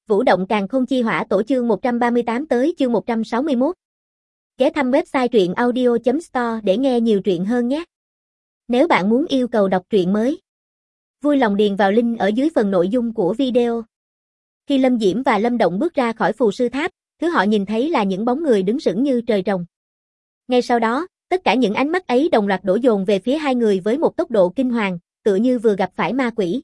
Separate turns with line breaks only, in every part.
Vũ động càn khôn chi hỏa tổ chương 138 tới chương 161. Ghé thăm website truyện audio.store để nghe nhiều truyện hơn nhé. Nếu bạn muốn yêu cầu đọc truyện mới, vui lòng điền vào link ở dưới phần nội dung của video. Khi Lâm Diễm và Lâm Động bước ra khỏi phù sư tháp, thứ họ nhìn thấy là những bóng người đứng sững như trời trồng. Ngay sau đó, tất cả những ánh mắt ấy đồng loạt đổ dồn về phía hai người với một tốc độ kinh hoàng, tựa như vừa gặp phải ma quỷ.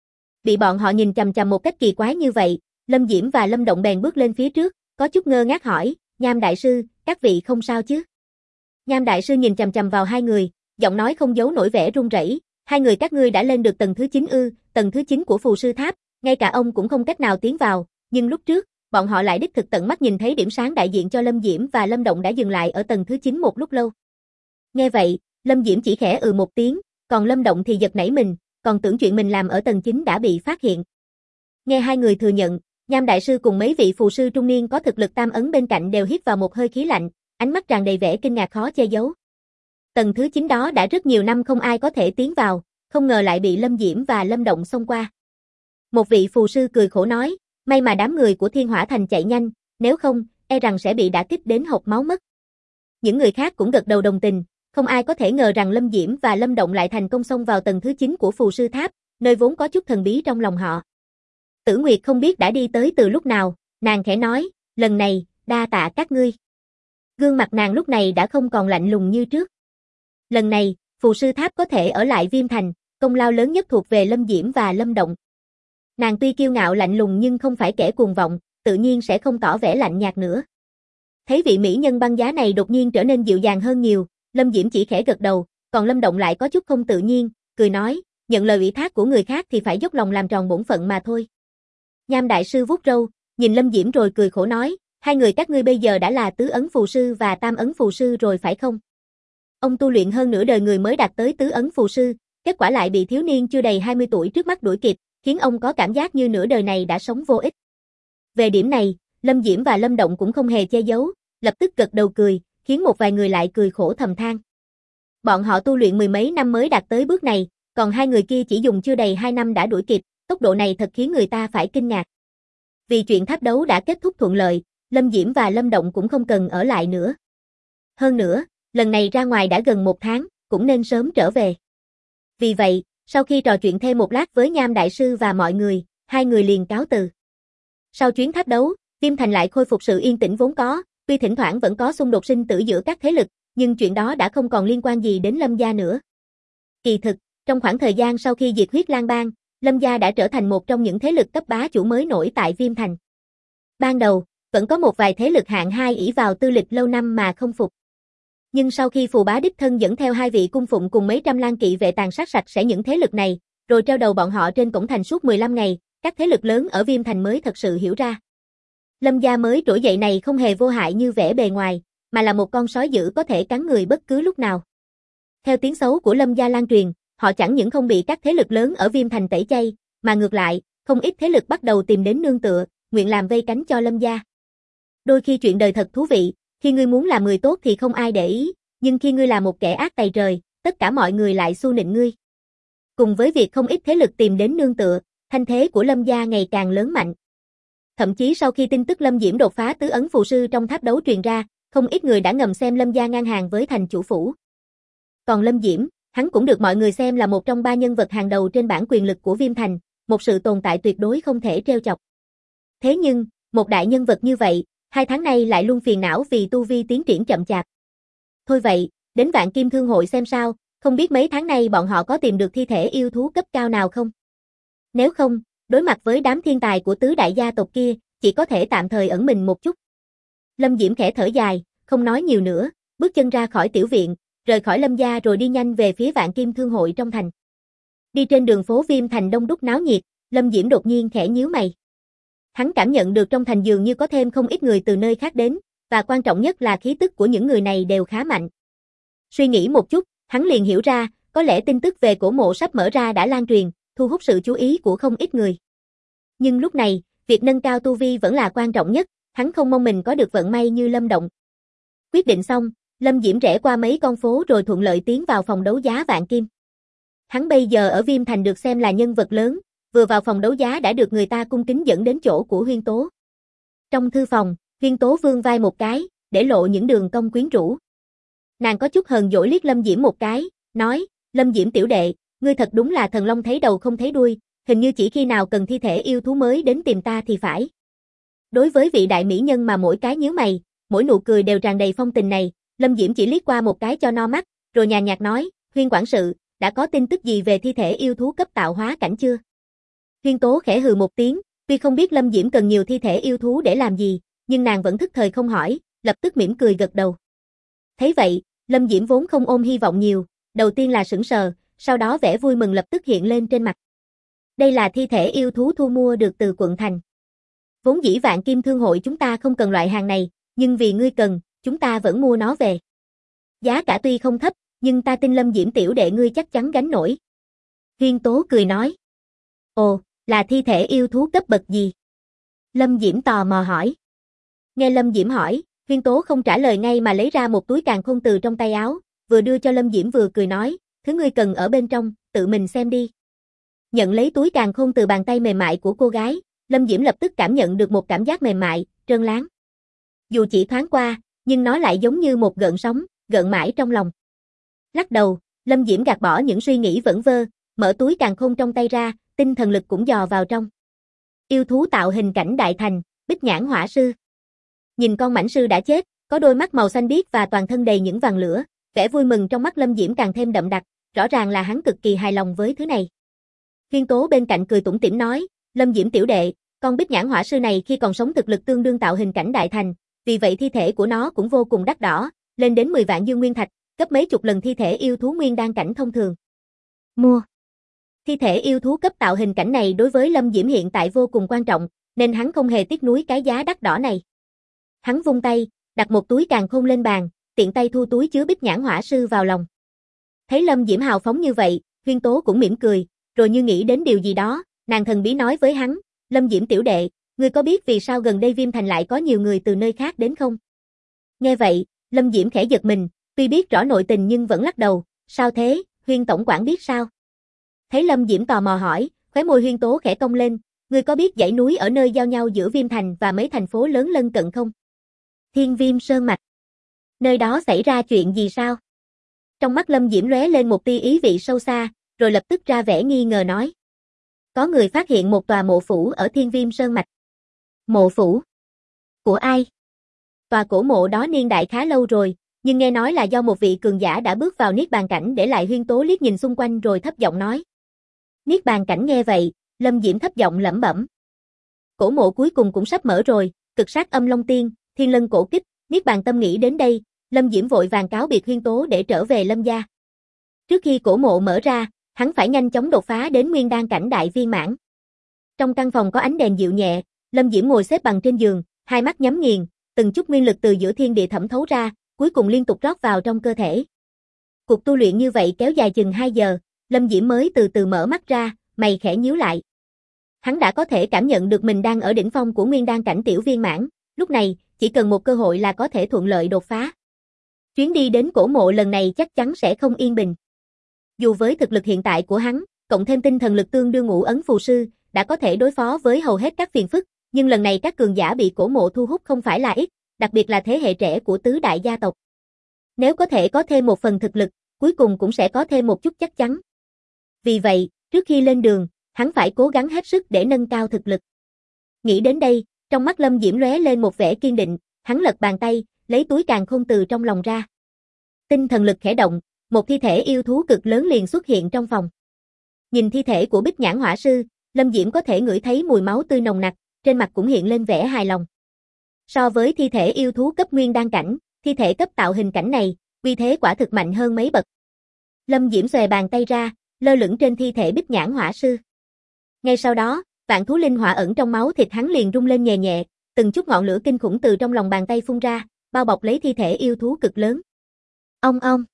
Bị bọn họ nhìn chằm chằm một cách kỳ quái như vậy, Lâm Diễm và Lâm Động bèn bước lên phía trước, có chút ngơ ngác hỏi, Nham đại sư, các vị không sao chứ? Nham đại sư nhìn chằm chằm vào hai người, giọng nói không giấu nổi vẻ run rẩy, hai người các ngươi đã lên được tầng thứ 9 ư? Tầng thứ 9 của phù sư tháp, ngay cả ông cũng không cách nào tiến vào, nhưng lúc trước, bọn họ lại đích thực tận mắt nhìn thấy điểm sáng đại diện cho Lâm Diễm và Lâm Động đã dừng lại ở tầng thứ 9 một lúc lâu. Nghe vậy, Lâm Diễm chỉ khẽ một tiếng, còn Lâm Động thì giật nảy mình, còn tưởng chuyện mình làm ở tầng 9 đã bị phát hiện. Nghe hai người thừa nhận, Nham đại sư cùng mấy vị phù sư trung niên có thực lực tam ấn bên cạnh đều hít vào một hơi khí lạnh, ánh mắt tràn đầy vẻ kinh ngạc khó che giấu. Tầng thứ 9 đó đã rất nhiều năm không ai có thể tiến vào, không ngờ lại bị Lâm Diễm và Lâm Động xông qua. Một vị phù sư cười khổ nói, may mà đám người của Thiên Hỏa Thành chạy nhanh, nếu không, e rằng sẽ bị đả kích đến hộc máu mất. Những người khác cũng gật đầu đồng tình, không ai có thể ngờ rằng Lâm Diễm và Lâm Động lại thành công xông vào tầng thứ 9 của phù sư tháp, nơi vốn có chút thần bí trong lòng họ. Tử Nguyệt không biết đã đi tới từ lúc nào, nàng khẽ nói, lần này, đa tạ các ngươi. Gương mặt nàng lúc này đã không còn lạnh lùng như trước. Lần này, phù sư tháp có thể ở lại Viêm Thành, công lao lớn nhất thuộc về Lâm Diễm và Lâm Động. Nàng tuy kiêu ngạo lạnh lùng nhưng không phải kẻ cuồng vọng, tự nhiên sẽ không tỏ vẻ lạnh nhạt nữa. Thấy vị mỹ nhân băng giá này đột nhiên trở nên dịu dàng hơn nhiều, Lâm Diễm chỉ khẽ gật đầu, còn Lâm Động lại có chút không tự nhiên, cười nói, nhận lời ủy thác của người khác thì phải dốc lòng làm tròn bổn phận mà thôi. Nham đại sư vuốt râu, nhìn Lâm Diễm rồi cười khổ nói, hai người các ngươi bây giờ đã là tứ ấn phù sư và tam ấn phù sư rồi phải không? Ông tu luyện hơn nửa đời người mới đạt tới tứ ấn phù sư, kết quả lại bị thiếu niên chưa đầy 20 tuổi trước mắt đuổi kịp, khiến ông có cảm giác như nửa đời này đã sống vô ích. Về điểm này, Lâm Diễm và Lâm Động cũng không hề che giấu, lập tức gật đầu cười, khiến một vài người lại cười khổ thầm than. Bọn họ tu luyện mười mấy năm mới đạt tới bước này, còn hai người kia chỉ dùng chưa đầy 2 năm đã đuổi kịp, tốc độ này thật khiến người ta phải kinh ngạc. Vì chuyện tháp đấu đã kết thúc thuận lợi, Lâm Diễm và Lâm Động cũng không cần ở lại nữa. Hơn nữa, lần này ra ngoài đã gần 1 tháng, cũng nên sớm trở về. Vì vậy, sau khi trò chuyện thêm một lát với Nham đại sư và mọi người, hai người liền cáo từ. Sau chuyến tháp đấu, Viêm Thành lại khôi phục sự yên tĩnh vốn có, tuy thỉnh thoảng vẫn có xung đột sinh tử giữa các thế lực, nhưng chuyện đó đã không còn liên quan gì đến Lâm gia nữa. Kỳ thực, trong khoảng thời gian sau khi diệt huyết lang bang, Lâm gia đã trở thành một trong những thế lực cấp bá chủ mới nổi tại Viêm Thành. Ban đầu, vẫn có một vài thế lực hạng 2 ỷ vào tư lịch lâu năm mà không phục. Nhưng sau khi Phù Bá đích thân dẫn theo 2 vị cung phụng cùng mấy trăm lang kỵ vệ tàn sát sạch sẽ những thế lực này, rồi treo đầu bọn họ trên cổng thành suốt 15 ngày, các thế lực lớn ở Viêm Thành mới thật sự hiểu ra. Lâm gia mới trỗi dậy này không hề vô hại như vẻ bề ngoài, mà là một con sói dữ có thể cắn người bất cứ lúc nào. Theo tiếng xấu của Lâm gia lan truyền, họ chẳng những không bị các thế lực lớn ở Viêm Thành tẩy chay, mà ngược lại, không ít thế lực bắt đầu tìm đến nương tựa, nguyện làm vây cánh cho Lâm gia. Đôi khi chuyện đời thật thú vị, khi ngươi muốn làm người tốt thì không ai để ý, nhưng khi ngươi là một kẻ ác tày trời, tất cả mọi người lại xu nịnh ngươi. Cùng với việc không ít thế lực tìm đến nương tựa, thanh thế của Lâm gia ngày càng lớn mạnh. Thậm chí sau khi tin tức Lâm Diễm đột phá tứ ấn phù sư trong tháp đấu truyền ra, không ít người đã ngầm xem Lâm gia ngang hàng với thành chủ phủ. Còn Lâm Diễm, hắn cũng được mọi người xem là một trong 3 nhân vật hàng đầu trên bảng quyền lực của Viêm Thành, một sự tồn tại tuyệt đối không thể trêu chọc. Thế nhưng, một đại nhân vật như vậy, 2 tháng nay lại luôn phiền não vì tu vi tiến triển chậm chạp. Thôi vậy, đến Vạn Kim Thương hội xem sao, không biết mấy tháng nay bọn họ có tìm được thi thể yêu thú cấp cao nào không? Nếu không, đối mặt với đám thiên tài của tứ đại gia tộc kia, chỉ có thể tạm thời ẩn mình một chút. Lâm Diễm khẽ thở dài, không nói nhiều nữa, bước chân ra khỏi tiểu viện, rời khỏi Lâm gia rồi đi nhanh về phía Vạn Kim Thương hội trong thành. Đi trên đường phố Viêm Thành đông đúc náo nhiệt, Lâm Diễm đột nhiên khẽ nhíu mày. Hắn cảm nhận được trong thành dường như có thêm không ít người từ nơi khác đến, và quan trọng nhất là khí tức của những người này đều khá mạnh. Suy nghĩ một chút, hắn liền hiểu ra, có lẽ tin tức về cổ mộ sắp mở ra đã lan truyền, thu hút sự chú ý của không ít người. Nhưng lúc này, việc nâng cao tu vi vẫn là quan trọng nhất, hắn không mong mình có được vận may như Lâm Động. Quyết định xong, Lâm Diễm rẽ qua mấy con phố rồi thuận lợi tiến vào phòng đấu giá Vạn Kim. Hắn bây giờ ở Viêm Thành được xem là nhân vật lớn, vừa vào phòng đấu giá đã được người ta cung kính dẫn đến chỗ của Huyên Tố. Trong thư phòng, Huyên Tố vươn vai một cái, để lộ những đường cong quyến rũ. Nàng có chút hờn dỗi liếc Lâm Diễm một cái, nói, Lâm Diễm tiểu đệ, ngươi thật đúng là thần long thấy đầu không thấy đuôi, hình như chỉ khi nào cần thi thể yêu thú mới đến tìm ta thì phải. Đối với vị đại mỹ nhân mà mỗi cái nhíu mày, mỗi nụ cười đều tràn đầy phong tình này, Lâm Diễm chỉ liếc qua một cái cho no mắt, rồi nhàn nhạt nói, Huyên quản sự, đã có tin tức gì về thi thể yêu thú cấp tạo hóa cảnh chưa? Huyên Tố khẽ hừ một tiếng, tuy không biết Lâm Diễm cần nhiều thi thể yêu thú để làm gì, nhưng nàng vẫn thức thời không hỏi, lập tức mỉm cười gật đầu. Thấy vậy, Lâm Diễm vốn không ôm hy vọng nhiều, đầu tiên là sững sờ, sau đó vẻ vui mừng lập tức hiện lên trên mặt. Đây là thi thể yêu thú thu mua được từ quận thành. Vốn dĩ Vạn Kim Thương hội chúng ta không cần loại hàng này, nhưng vì ngươi cần, chúng ta vẫn mua nó về. Giá cả tuy không thấp, nhưng ta tin Lâm Diễm tiểu đệ ngươi chắc chắn gánh nổi. Huyên Tố cười nói. Ồ, là thi thể yêu thú cấp bậc gì? Lâm Diễm tò mò hỏi. Nghe Lâm Diễm hỏi, Huyên Tố không trả lời ngay mà lấy ra một túi càn khôn từ trong tay áo, vừa đưa cho Lâm Diễm vừa cười nói, thứ ngươi cần ở bên trong, tự mình xem đi. Nhận lấy túi càn khôn từ bàn tay mềm mại của cô gái, Lâm Diễm lập tức cảm nhận được một cảm giác mềm mại, trơn láng. Dù chỉ thoáng qua, nhưng nó lại giống như một gợn sóng, gợn mãi trong lòng. Lắc đầu, Lâm Diễm gạt bỏ những suy nghĩ vẩn vơ, mở túi càn khôn trong tay ra, tinh thần lực cũng dò vào trong. Yêu thú tạo hình cảnh đại thành, Bích Nhãn Hỏa Sư. Nhìn con mãnh sư đã chết, có đôi mắt màu xanh biếc và toàn thân đầy những vằn lửa, vẻ vui mừng trong mắt Lâm Diễm càng thêm đậm đặc, rõ ràng là hắn cực kỳ hài lòng với thứ này. Huyên Tố bên cạnh cười tủm tỉm nói, Lâm Diễm tiểu đệ, con Bích Nhãn Hỏa Sư này khi còn sống thực lực tương đương tạo hình cảnh đại thành, vì vậy thi thể của nó cũng vô cùng đắt đỏ, lên đến 10 vạn dương nguyên thạch, gấp mấy chục lần thi thể yêu thú nguyên đan cảnh thông thường. Mua. Thi thể yêu thú cấp tạo hình cảnh này đối với Lâm Diễm hiện tại vô cùng quan trọng, nên hắn không hề tiếc nuối cái giá đắt đỏ này. Hắn vung tay, đặt một túi càn khôn lên bàn, tiện tay thu túi chứa Bích Nhãn Hỏa Sư vào lòng. Thấy Lâm Diễm hào phóng như vậy, Huyên Tố cũng mỉm cười, rồi như nghĩ đến điều gì đó, nàng thần bí nói với hắn, Lâm Diễm tiểu đệ, ngươi có biết vì sao gần đây Viêm Thành lại có nhiều người từ nơi khác đến không? Nghe vậy, Lâm Diễm khẽ giật mình, tuy biết rõ nội tình nhưng vẫn lắc đầu, sao thế, Huyên tổng quản biết sao? Thấy Lâm Diễm tò mò hỏi, khóe môi Huyên Tố khẽ cong lên, ngươi có biết dãy núi ở nơi giao nhau giữa Viêm Thành và mấy thành phố lớn lân cận không? Thiên Viêm Sơn Mạch. Nơi đó xảy ra chuyện gì sao? Trong mắt Lâm Diễm lóe lên một tia ý vị sâu xa, rồi lập tức ra vẻ nghi ngờ nói. Có người phát hiện một tòa mộ phủ ở Thiên Viêm Sơn Mạch. Mộ phủ? Của ai? Tòa cổ mộ đó niên đại khá lâu rồi, nhưng nghe nói là do một vị cường giả đã bước vào Niết Bàn Cảnh để lại. Huyên Tố liếc nhìn xung quanh rồi thấp giọng nói. Niết Bàn Cảnh nghe vậy, Lâm Diễm thấp giọng lẩm bẩm. Cổ mộ cuối cùng cũng sắp mở rồi, Cực Sát Âm Long Tiên, Thiên Lân Cổ Kích, Niết Bàn Tâm nghĩ đến đây, Lâm Diễm vội vàng cáo biệt Huyên Tố để trở về Lâm gia. Trước khi cổ mộ mở ra, hắn phải nhanh chóng đột phá đến Nguyên Đan cảnh đại viên mãn. Trong căn phòng có ánh đèn dịu nhẹ, Lâm Diễm ngồi xếp bằng trên giường, hai mắt nhắm nghiền, từng chút nguyên lực từ giữa thiên địa thẩm thấu ra, cuối cùng liên tục rót vào trong cơ thể. Cuộc tu luyện như vậy kéo dài chừng 2 giờ, Lâm Diễm mới từ từ mở mắt ra, mày khẽ nhíu lại. Hắn đã có thể cảm nhận được mình đang ở đỉnh phong của Nguyên Đan cảnh tiểu viên mãn, lúc này, chỉ cần một cơ hội là có thể thuận lợi đột phá. Chuyến đi đến cổ mộ lần này chắc chắn sẽ không yên bình. Dù với thực lực hiện tại của hắn, cộng thêm tinh thần lực tương đương Ngũ Ấn Phù Sư, đã có thể đối phó với hầu hết các phiền phức, nhưng lần này các cường giả bị cổ mộ thu hút không phải là ít, đặc biệt là thế hệ trẻ của tứ đại gia tộc. Nếu có thể có thêm một phần thực lực, cuối cùng cũng sẽ có thêm một chút chắc chắn. Vì vậy, trước khi lên đường, hắn phải cố gắng hết sức để nâng cao thực lực. Nghĩ đến đây, trong mắt Lâm Diễm lóe lên một vẻ kiên định, hắn lật bàn tay, lấy túi càn khôn từ trong lòng ra. Tinh thần lực khẽ động, một thi thể yêu thú cực lớn liền xuất hiện trong phòng. Nhìn thi thể của Bích Nhãn Hỏa Sư, Lâm Diễm có thể ngửi thấy mùi máu tươi nồng nặc, trên mặt cũng hiện lên vẻ hài lòng. So với thi thể yêu thú cấp Nguyên Đan cảnh, thi thể cấp tạo hình cảnh này, uy thế quả thực mạnh hơn mấy bậc. Lâm Diễm xòe bàn tay ra, lơ lửng trên thi thể Bích Nhãn Hỏa Sư. Ngay sau đó, vạn thú linh hỏa ẩn trong máu thịt hắn liền rung lên nhẹ nhẹ, từng chút ngọn lửa kinh khủng từ trong lòng bàn tay phun ra, bao bọc lấy thi thể yêu thú cực lớn. Ong ong.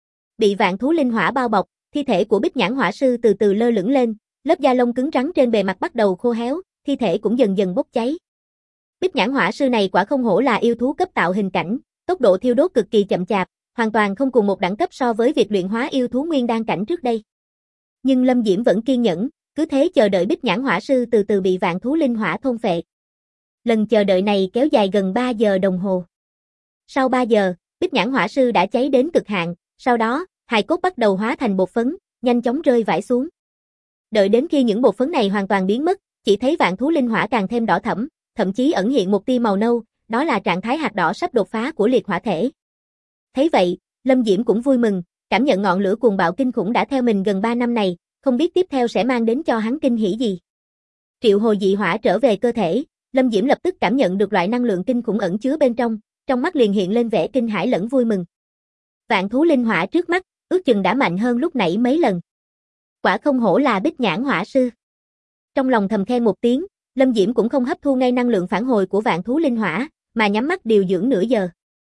Bị vạn thú linh hỏa bao bọc, thi thể của Bích Nhãn Hỏa Sư từ từ lơ lửng lên, lớp da lông cứng rắn trên bề mặt bắt đầu khô héo, thi thể cũng dần dần bốc cháy. Bích Nhãn Hỏa Sư này quả không hổ là yêu thú cấp tạo hình cảnh, tốc độ thiêu đốt cực kỳ chậm chạp, hoàn toàn không cùng một đẳng cấp so với việc luyện hóa yêu thú Nguyên Đan cảnh trước đây. Nhưng Lâm Diễm vẫn kiên nhẫn, Cứ thế chờ đợi Bích Nhãn Hỏa Sư từ từ bị vạn thú linh hỏa thôn phệ. Lần chờ đợi này kéo dài gần 3 giờ đồng hồ. Sau 3 giờ, Bích Nhãn Hỏa Sư đã cháy đến cực hạn, sau đó, hài cốt bắt đầu hóa thành bột phấn, nhanh chóng rơi vãi xuống. Đợi đến khi những bột phấn này hoàn toàn biến mất, chỉ thấy vạn thú linh hỏa càng thêm đỏ thẫm, thậm chí ẩn hiện một tia màu nâu, đó là trạng thái hạt đỏ sắp đột phá của liệt hỏa thể. Thấy vậy, Lâm Diễm cũng vui mừng, cảm nhận ngọn lửa cuồng bạo kinh khủng đã theo mình gần 3 năm này, không biết tiếp theo sẽ mang đến cho hắn kinh hỉ gì. Triệu hồi dị hỏa trở về cơ thể, Lâm Diễm lập tức cảm nhận được loại năng lượng kinh khủng ẩn chứa bên trong mắt liền hiện lên vẻ kinh hãi lẫn vui mừng. Vạn thú linh hỏa trước mắt, ước chừng đã mạnh hơn lúc nãy mấy lần. Quả không hổ là Bích Nhãn Hỏa Sư. Trong lòng thầm khen một tiếng, Lâm Diễm cũng không hấp thu ngay năng lượng phản hồi của vạn thú linh hỏa, mà nhắm mắt điều dưỡng nửa giờ.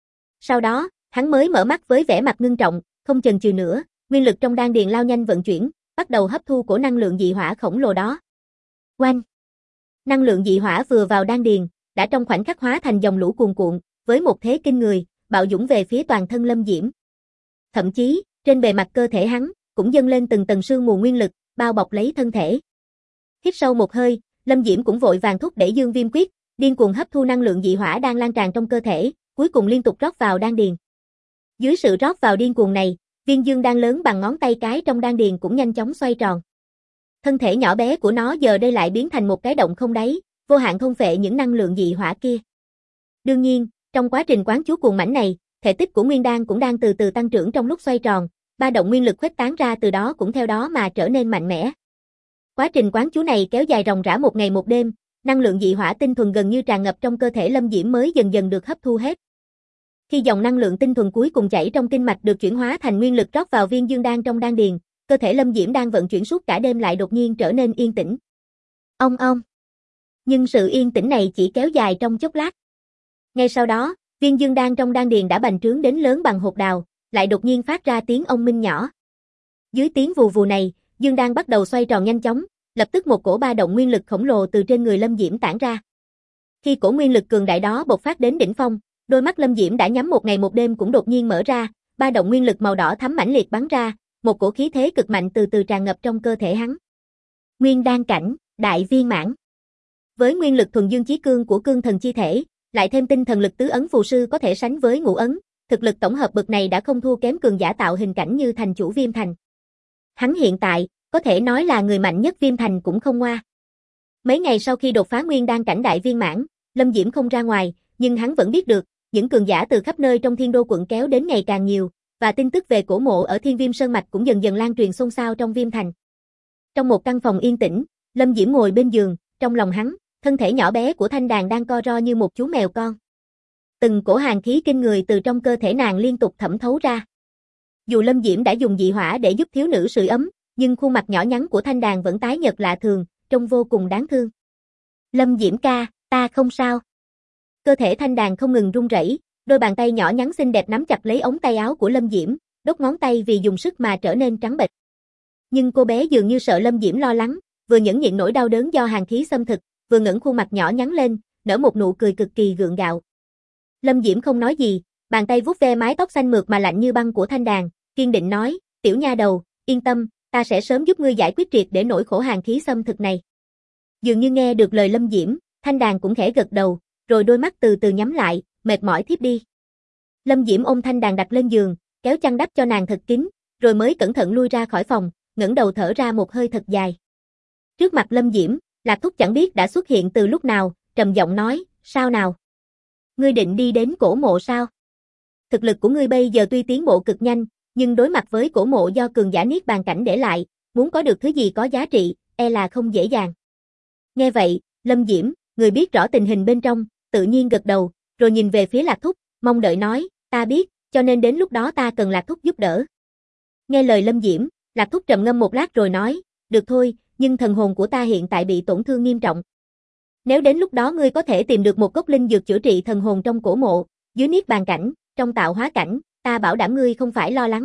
Sau đó, hắn mới mở mắt với vẻ mặt ngưng trọng, không chần chừ nữa, nguyên lực trong đan điền lao nhanh vận chuyển, bắt đầu hấp thu của năng lượng dị hỏa khổng lồ đó. Oanh! Năng lượng dị hỏa vừa vào đan điền, đã trong khoảnh khắc hóa thành dòng lũ cuồn cuộn, với một thế kinh người, bạo dũng về phía toàn thân Lâm Diễm. Thậm chí, trên bề mặt cơ thể hắn, cũng dâng lên từng tầng sương mù nguyên lực, bao bọc lấy thân thể. Hít sâu một hơi, Lâm Diễm cũng vội vàng thúc đẩy Dương Viêm Quyết, điên cuồng hấp thu năng lượng dị hỏa đang lan tràn trong cơ thể, cuối cùng liên tục rót vào đan điền. Dưới sự rót vào điên cuồng này, viên dương đan lớn bằng ngón tay cái trong đan điền cũng nhanh chóng xoay tròn. Thân thể nhỏ bé của nó giờ đây lại biến thành một cái động không đáy, vô hạn thôn phệ những năng lượng dị hỏa kia. Đương nhiên, trong quá trình quán chú cuồng mãnh này, thể tích của nguyên đan cũng đang từ từ tăng trưởng trong lúc xoay tròn, ba động nguyên lực khuếch tán ra từ đó cũng theo đó mà trở nên mạnh mẽ. Quá trình quán chú này kéo dài ròng rã một ngày một đêm, năng lượng dị hỏa tinh thuần gần như tràn ngập trong cơ thể Lâm Diễm mới dần dần được hấp thu hết. Khi dòng năng lượng tinh thuần cuối cùng chảy trong kinh mạch được chuyển hóa thành nguyên lực rót vào viên dương đan trong đan điền, cơ thể Lâm Diễm đang vận chuyển suốt cả đêm lại đột nhiên trở nên yên tĩnh. Ong ong. Nhưng sự yên tĩnh này chỉ kéo dài trong chốc lát. Ngay sau đó, viên dương đan trong đan điền đã bành trướng đến lớn bằng hột đào, lại đột nhiên phát ra tiếng ông minh nhỏ. Dưới tiếng vù vù này, dương đan bắt đầu xoay tròn nhanh chóng, lập tức một cổ ba động nguyên lực khổng lồ từ trên người Lâm Diễm tản ra. Khi cổ nguyên lực cường đại đó bộc phát đến đỉnh phong, đôi mắt Lâm Diễm đã nhắm một ngày một đêm cũng đột nhiên mở ra, ba động nguyên lực màu đỏ thắm mãnh liệt bắn ra, một cổ khí thế cực mạnh từ từ tràn ngập trong cơ thể hắn. Nguyên đan cảnh, đại viên mãn. Với nguyên lực thuần dương chí cương của cương thần chi thể, lại thêm tinh thần lực tứ ấn phù sư có thể sánh với ngũ ấn, thực lực tổng hợp bậc này đã không thua kém cường giả tạo hình cảnh như thành chủ Viêm Thành. Hắn hiện tại, có thể nói là người mạnh nhất Viêm Thành cũng không ngoa. Mấy ngày sau khi đột phá nguyên đan cảnh đại viên mãn, Lâm Diễm không ra ngoài, nhưng hắn vẫn biết được, những cường giả từ khắp nơi trong Thiên Đô quận kéo đến ngày càng nhiều, và tin tức về cổ mộ ở Thiên Viêm Sơn Mạch cũng dần dần lan truyền xôn xao trong Viêm Thành. Trong một căn phòng yên tĩnh, Lâm Diễm ngồi bên giường, trong lòng hắn, thân thể nhỏ bé của Thanh Đàn đang co ro như một chú mèo con. Từng cổ hàn khí kinh người từ trong cơ thể nàng liên tục thẩm thấu ra. Dù Lâm Diễm đã dùng dị hỏa để giúp thiếu nữ sưởi ấm, nhưng khuôn mặt nhỏ nhắn của Thanh Đàn vẫn tái nhợt lạ thường, trông vô cùng đáng thương. Lâm Diễm ca, ta không sao. Cơ thể Thanh Đàn không ngừng run rẩy, đôi bàn tay nhỏ nhắn xinh đẹp nắm chặt lấy ống tay áo của Lâm Diễm, đốt ngón tay vì dùng sức mà trở nên trắng bệch. Nhưng cô bé dường như sợ Lâm Diễm lo lắng, vừa nhẫn nhịn nỗi đau đớn do hàn khí xâm thực, vừa ngẩng khuôn mặt nhỏ nhắn lên, nở một nụ cười cực kỳ gượng gạo. Lâm Diễm không nói gì, bàn tay vuốt ve mái tóc xanh mượt mà lạnh như băng của Thanh Đàn, kiên định nói, tiểu nha đầu, yên tâm, ta sẽ sớm giúp ngươi giải quyết triệt để nỗi khổ hàn khí xâm thực này. Dường như nghe được lời Lâm Diễm, Thanh Đàn cũng khẽ gật đầu, rồi đôi mắt từ từ nhắm lại, mệt mỏi thiếp đi. Lâm Diễm ôm Thanh Đàn đặt lên giường, kéo chăn đắp cho nàng thật kín, rồi mới cẩn thận lui ra khỏi phòng, ngẩng đầu thở ra một hơi thật dài. Trước mặt Lâm Diễm, Lạc Thúc chẳng biết đã xuất hiện từ lúc nào, trầm giọng nói, sao nào? Ngươi định đi đến cổ mộ sao? Thực lực của ngươi bây giờ tuy tiến bộ cực nhanh, nhưng đối mặt với cổ mộ do cường giả niết bàn cảnh để lại, muốn có được thứ gì có giá trị, e là không dễ dàng. Nghe vậy, Lâm Diễm, người biết rõ tình hình bên trong, tự nhiên gật đầu, rồi nhìn về phía Lạc Thúc, mong đợi nói, ta biết, cho nên đến lúc đó ta cần Lạc Thúc giúp đỡ. Nghe lời Lâm Diễm, Lạc Thúc trầm ngâm một lát rồi nói, được thôi, nhưng thần hồn của ta hiện tại bị tổn thương nghiêm trọng. Nếu đến lúc đó ngươi có thể tìm được một cốc linh dược chữa trị thần hồn trong cổ mộ, dưới niết bàn cảnh, trong tạo hóa cảnh, ta bảo đảm ngươi không phải lo lắng.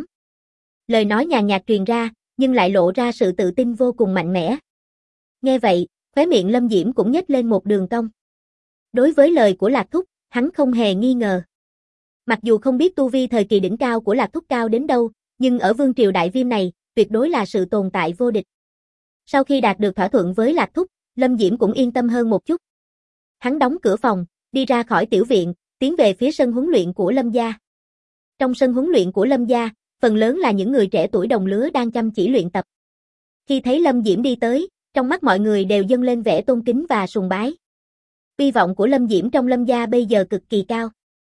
Lời nói nhàn nhạt truyền ra, nhưng lại lộ ra sự tự tin vô cùng mạnh mẽ. Nghe vậy, khóe miệng Lâm Diễm cũng nhếch lên một đường cong. Đối với lời của Lạc Thúc, hắn không hề nghi ngờ. Mặc dù không biết tu vi thời kỳ đỉnh cao của Lạc Thúc cao đến đâu, nhưng ở vương triều Đại Viêm này, tuyệt đối là sự tồn tại vô địch. Sau khi đạt được thỏa thuận với Lạc Thúc, Lâm Diễm cũng yên tâm hơn một chút. Hắn đóng cửa phòng, đi ra khỏi tiểu viện, tiến về phía sân huấn luyện của Lâm gia. Trong sân huấn luyện của Lâm gia, phần lớn là những người trẻ tuổi đồng lứa đang chăm chỉ luyện tập. Khi thấy Lâm Diễm đi tới, trong mắt mọi người đều dâng lên vẻ tôn kính và sùng bái. Uy vọng của Lâm Diễm trong Lâm gia bây giờ cực kỳ cao.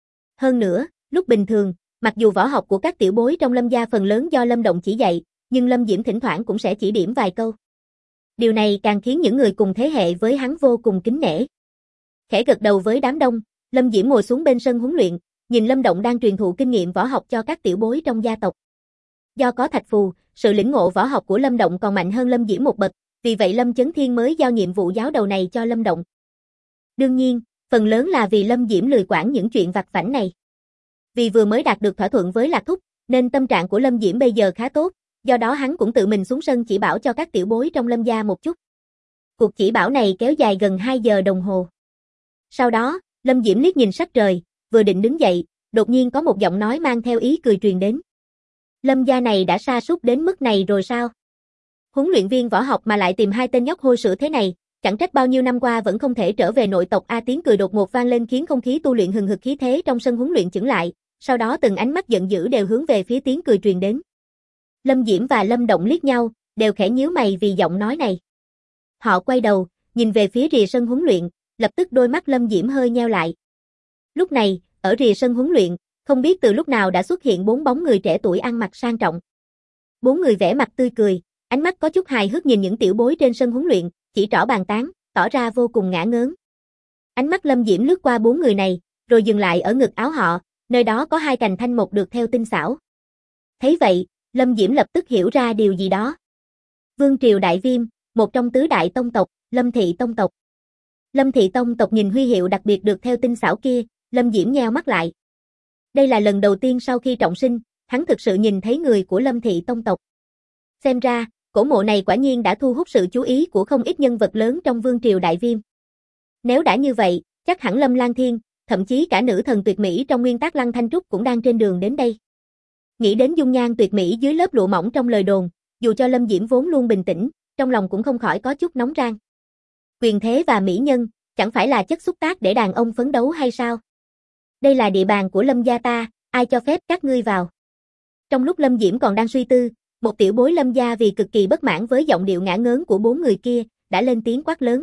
Hơn nữa, lúc bình thường, mặc dù võ học của các tiểu bối trong Lâm gia phần lớn do Lâm Động chỉ dạy, nhưng Lâm Diễm thỉnh thoảng cũng sẽ chỉ điểm vài câu. Điều này càng khiến những người cùng thế hệ với hắn vô cùng kính nể. Khẽ gật đầu với đám đông, Lâm Diễm ngồi xuống bên sân huấn luyện, nhìn Lâm Động đang truyền thụ kinh nghiệm võ học cho các tiểu bối trong gia tộc. Do có thạch phù, sự lĩnh ngộ võ học của Lâm Động còn mạnh hơn Lâm Diễm một bậc, vì vậy Lâm Chấn Thiên mới giao nhiệm vụ giáo đầu này cho Lâm Động. Đương nhiên, phần lớn là vì Lâm Diễm lười quản những chuyện vặt vãnh này. Vì vừa mới đạt được thỏa thuận với Lạc Thúc, nên tâm trạng của Lâm Diễm bây giờ khá tốt, do đó hắn cũng tự mình xuống sân chỉ bảo cho các tiểu bối trong Lâm gia một chút. Cuộc chỉ bảo này kéo dài gần 2 giờ đồng hồ. Sau đó, Lâm Diễm liếc nhìn sắc trời, vừa định đứng dậy, đột nhiên có một giọng nói mang theo ý cười truyền đến. Lâm gia này đã sa sút đến mức này rồi sao? Huấn luyện viên võ học mà lại tìm hai tên nhóc hôi sữa thế này, chẳng trách bao nhiêu năm qua vẫn không thể trở về nội tộc. Tiếng cười đột ngột vang lên khiến không khí tu luyện hừng hực khí thế trong sân huấn luyện chững lại, sau đó từng ánh mắt giận dữ đều hướng về phía tiếng cười truyền đến. Lâm Diễm và Lâm Động liếc nhau, đều khẽ nhíu mày vì giọng nói này. Họ quay đầu, nhìn về phía rìa sân huấn luyện, lập tức đôi mắt Lâm Diễm hơi nheo lại. Lúc này, ở rìa sân huấn luyện, không biết từ lúc nào đã xuất hiện 4 bóng người trẻ tuổi ăn mặc sang trọng. 4 người vẻ mặt tươi cười, ánh mắt có chút hài hước nhìn những tiểu bối trên sân huấn luyện, chỉ trỏ bàn tán, tỏ ra vô cùng ngả ngớn. Ánh mắt Lâm Diễm lướt qua 4 người này, rồi dừng lại ở ngực áo họ, nơi đó có 2 cành thanh mộc được theo tinh xảo. Thấy vậy, Lâm Diễm lập tức hiểu ra điều gì đó. Vương Triều Đại Viêm, một trong tứ đại tông tộc, Lâm Thị tông tộc. Lâm Thị tông tộc nhìn huy hiệu đặc biệt được theo tinh xảo kia, Lâm Diễm nheo mắt lại. Đây là lần đầu tiên sau khi trọng sinh, hắn thực sự nhìn thấy người của Lâm Thị tông tộc. Xem ra, cổ mộ này quả nhiên đã thu hút sự chú ý của không ít nhân vật lớn trong Vương Triều Đại Viêm. Nếu đã như vậy, chắc hẳn Lâm Lan Thiên, thậm chí cả nữ thần tuyệt mỹ trong nguyên tắc Lăng Thanh Trúc cũng đang trên đường đến đây. Nghĩ đến dung nhan tuyệt mỹ dưới lớp lụa mỏng trong lời đồn, dù cho Lâm Diễm vốn luôn bình tĩnh, trong lòng cũng không khỏi có chút nóng rang. Quyền thế và mỹ nhân, chẳng phải là chất xúc tác để đàn ông phấn đấu hay sao? Đây là địa bàn của Lâm gia ta, ai cho phép các ngươi vào? Trong lúc Lâm Diễm còn đang suy tư, một tiểu bối Lâm gia vì cực kỳ bất mãn với giọng điệu ngả ngớn của 4 người kia, đã lên tiếng quát lớn.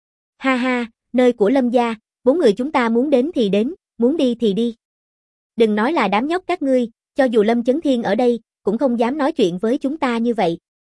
Ha ha, nơi của Lâm gia, 4 người chúng ta muốn đến thì đến, muốn đi thì đi. Đừng nói là đám nhóc các ngươi, cho dù Lâm Chấn Thiên ở đây, cũng không dám nói chuyện với chúng ta như vậy.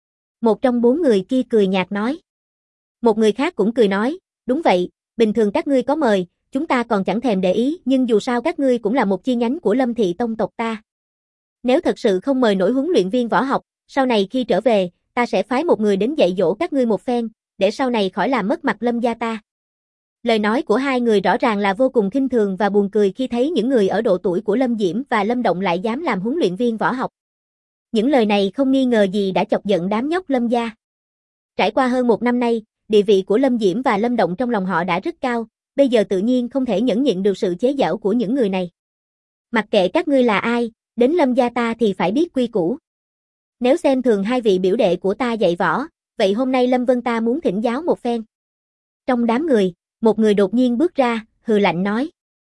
Một trong 4 người kia cười nhạt nói. Một người khác cũng cười nói, đúng vậy, bình thường các ngươi có mời, chúng ta còn chẳng thèm để ý, nhưng dù sao các ngươi cũng là một chi nhánh của Lâm Thị tông tộc ta. Nếu thật sự không mời nổi huấn luyện viên võ học, sau này khi trở về, ta sẽ phái một người đến dạy dỗ các ngươi một phen, để sau này khỏi làm mất mặt Lâm gia ta. Lời nói của hai người rõ ràng là vô cùng khinh thường và buồn cười khi thấy những người ở độ tuổi của Lâm Diễm và Lâm Động lại dám làm huấn luyện viên võ học. Những lời này không nghi ngờ gì đã chọc giận đám nhóc Lâm gia. Trải qua hơn 1 năm nay, địa vị của Lâm Diễm và Lâm Động trong lòng họ đã rất cao, bây giờ tự nhiên không thể nhẫn nhịn được sự chế giễu của những người này. Mặc kệ các ngươi là ai, đến Lâm gia ta thì phải biết quy củ. Nếu xem thường hai vị biểu đệ của ta dạy võ, vậy hôm nay Lâm Vân ta muốn thỉnh giáo một phen. Trong đám người, một người đột nhiên bước ra, hừ lạnh nói.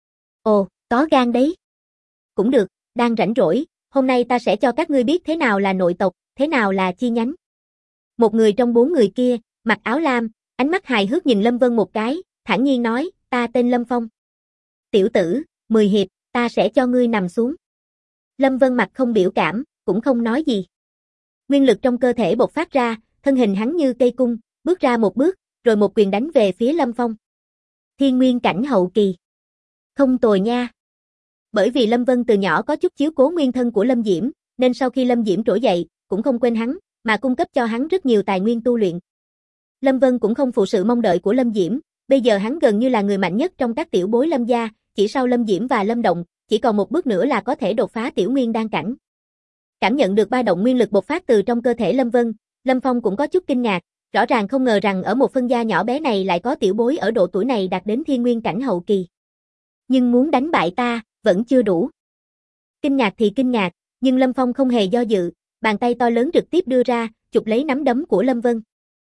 Ồ, có gan đấy. Cũng được, đang rảnh rỗi, hôm nay ta sẽ cho các ngươi biết thế nào là nội tộc, thế nào là chi nhánh. Một người trong 4 người kia, mặc áo lam, ánh mắt hài hước nhìn Lâm Vân một cái, thản nhiên nói, ta tên Lâm Phong. Tiểu tử, 10 hiệp, ta sẽ cho ngươi nằm xuống. Lâm Vân mặt không biểu cảm, cũng không nói gì. Nguyên lực trong cơ thể bộc phát ra, thân hình hắn như cây cung, bước ra một bước, rồi một quyền đánh về phía Lâm Phong. Thiên nguyên cảnh hậu kỳ. Không tồi nha. Bởi vì Lâm Vân từ nhỏ có chút chiếu cố nguyên thân của Lâm Diễm, nên sau khi Lâm Diễm trỗi dậy, cũng không quên hắn, mà cung cấp cho hắn rất nhiều tài nguyên tu luyện. Lâm Vân cũng không phụ sự mong đợi của Lâm Diễm, bây giờ hắn gần như là người mạnh nhất trong các tiểu bối Lâm gia, chỉ sau Lâm Diễm và Lâm Động, chỉ còn một bước nữa là có thể đột phá tiểu nguyên đan cảnh. Cảm nhận được ba động nguyên lực bộc phát từ trong cơ thể Lâm Vân, Lâm Phong cũng có chút kinh ngạc, rõ ràng không ngờ rằng ở một phân gia nhỏ bé này lại có tiểu bối ở độ tuổi này đạt đến thiên nguyên cảnh hậu kỳ. Nhưng muốn đánh bại ta, vẫn chưa đủ. Kinh ngạc thì kinh ngạc, nhưng Lâm Phong không hề do dự, bàn tay to lớn trực tiếp đưa ra, chụp lấy nắm đấm của Lâm Vân.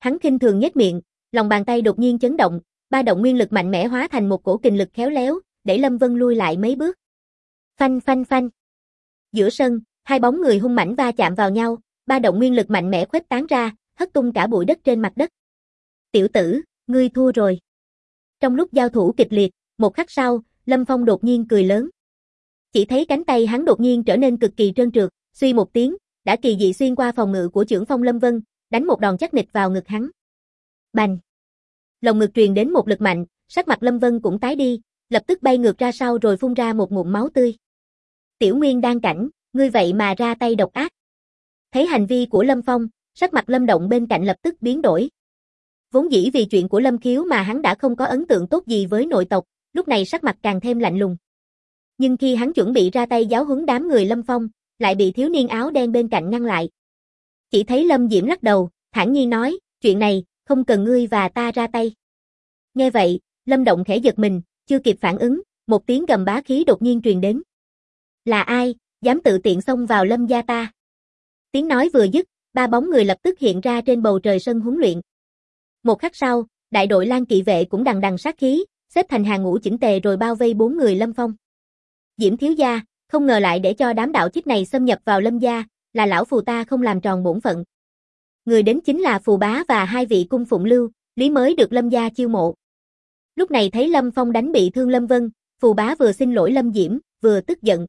Hắn khinh thường nhếch miệng, lòng bàn tay đột nhiên chấn động, ba động nguyên lực mạnh mẽ hóa thành một cổ kình lực khéo léo, đẩy Lâm Vân lui lại mấy bước. Phanh phanh phanh. Giữa sân, hai bóng người hung mãnh va chạm vào nhau, ba động nguyên lực mạnh mẽ khuếch tán ra, hất tung cả bụi đất trên mặt đất. Tiểu tử, ngươi thua rồi. Trong lúc giao thủ kịch liệt, một khắc sau, Lâm Phong đột nhiên cười lớn. Chỉ thấy cánh tay hắn đột nhiên trở nên cực kỳ trơn trượt, suy một tiếng, đã kỳ dị xuyên qua phòng ngự của chưởng phong Lâm Vân, đánh một đòn chắc nịch vào ngực hắn. Bành! Lồng ngực truyền đến một lực mạnh, sắc mặt Lâm Vân cũng tái đi, lập tức bay ngược ra sau rồi phun ra một ngụm máu tươi. Tiểu Nguyên Đan cảnh, ngươi vậy mà ra tay độc ác. Thấy hành vi của Lâm Phong, sắc mặt Lâm Động bên cạnh lập tức biến đổi. Vốn dĩ vì chuyện của Lâm Khiếu mà hắn đã không có ấn tượng tốt gì với nội tộc, lúc này sắc mặt càng thêm lạnh lùng. Nhưng khi hắn chuẩn bị ra tay giáo huấn đám người Lâm Phong, lại bị thiếu niên áo đen bên cạnh ngăn lại. Chỉ thấy Lâm Diễm lắc đầu, thản nhiên nói, chuyện này, không cần ngươi và ta ra tay. Nghe vậy, Lâm Động khẽ giật mình, chưa kịp phản ứng, một tiếng gầm bá khí đột nhiên truyền đến. Là ai, dám tự tiện xông vào Lâm gia ta? Tiếng nói vừa dứt, ba bóng người lập tức hiện ra trên bầu trời sân huấn luyện. Một khắc sau, đại đội Lan Kỵ vệ cũng đằng đằng sát khí, xếp thành hàng ngũ chỉnh tề rồi bao vây bốn người Lâm Phong. Diễm thiếu gia, không ngờ lại để cho đám đạo chích này xâm nhập vào Lâm gia, là lão phù ta không làm tròn bổn phận. Người đến chính là Phù Bá và hai vị cung phụng Lưu, Lý mới được Lâm gia chiêu mộ. Lúc này thấy Lâm Phong đánh bị thương Lâm Vân, Phù Bá vừa xin lỗi Lâm Diễm, vừa tức giận.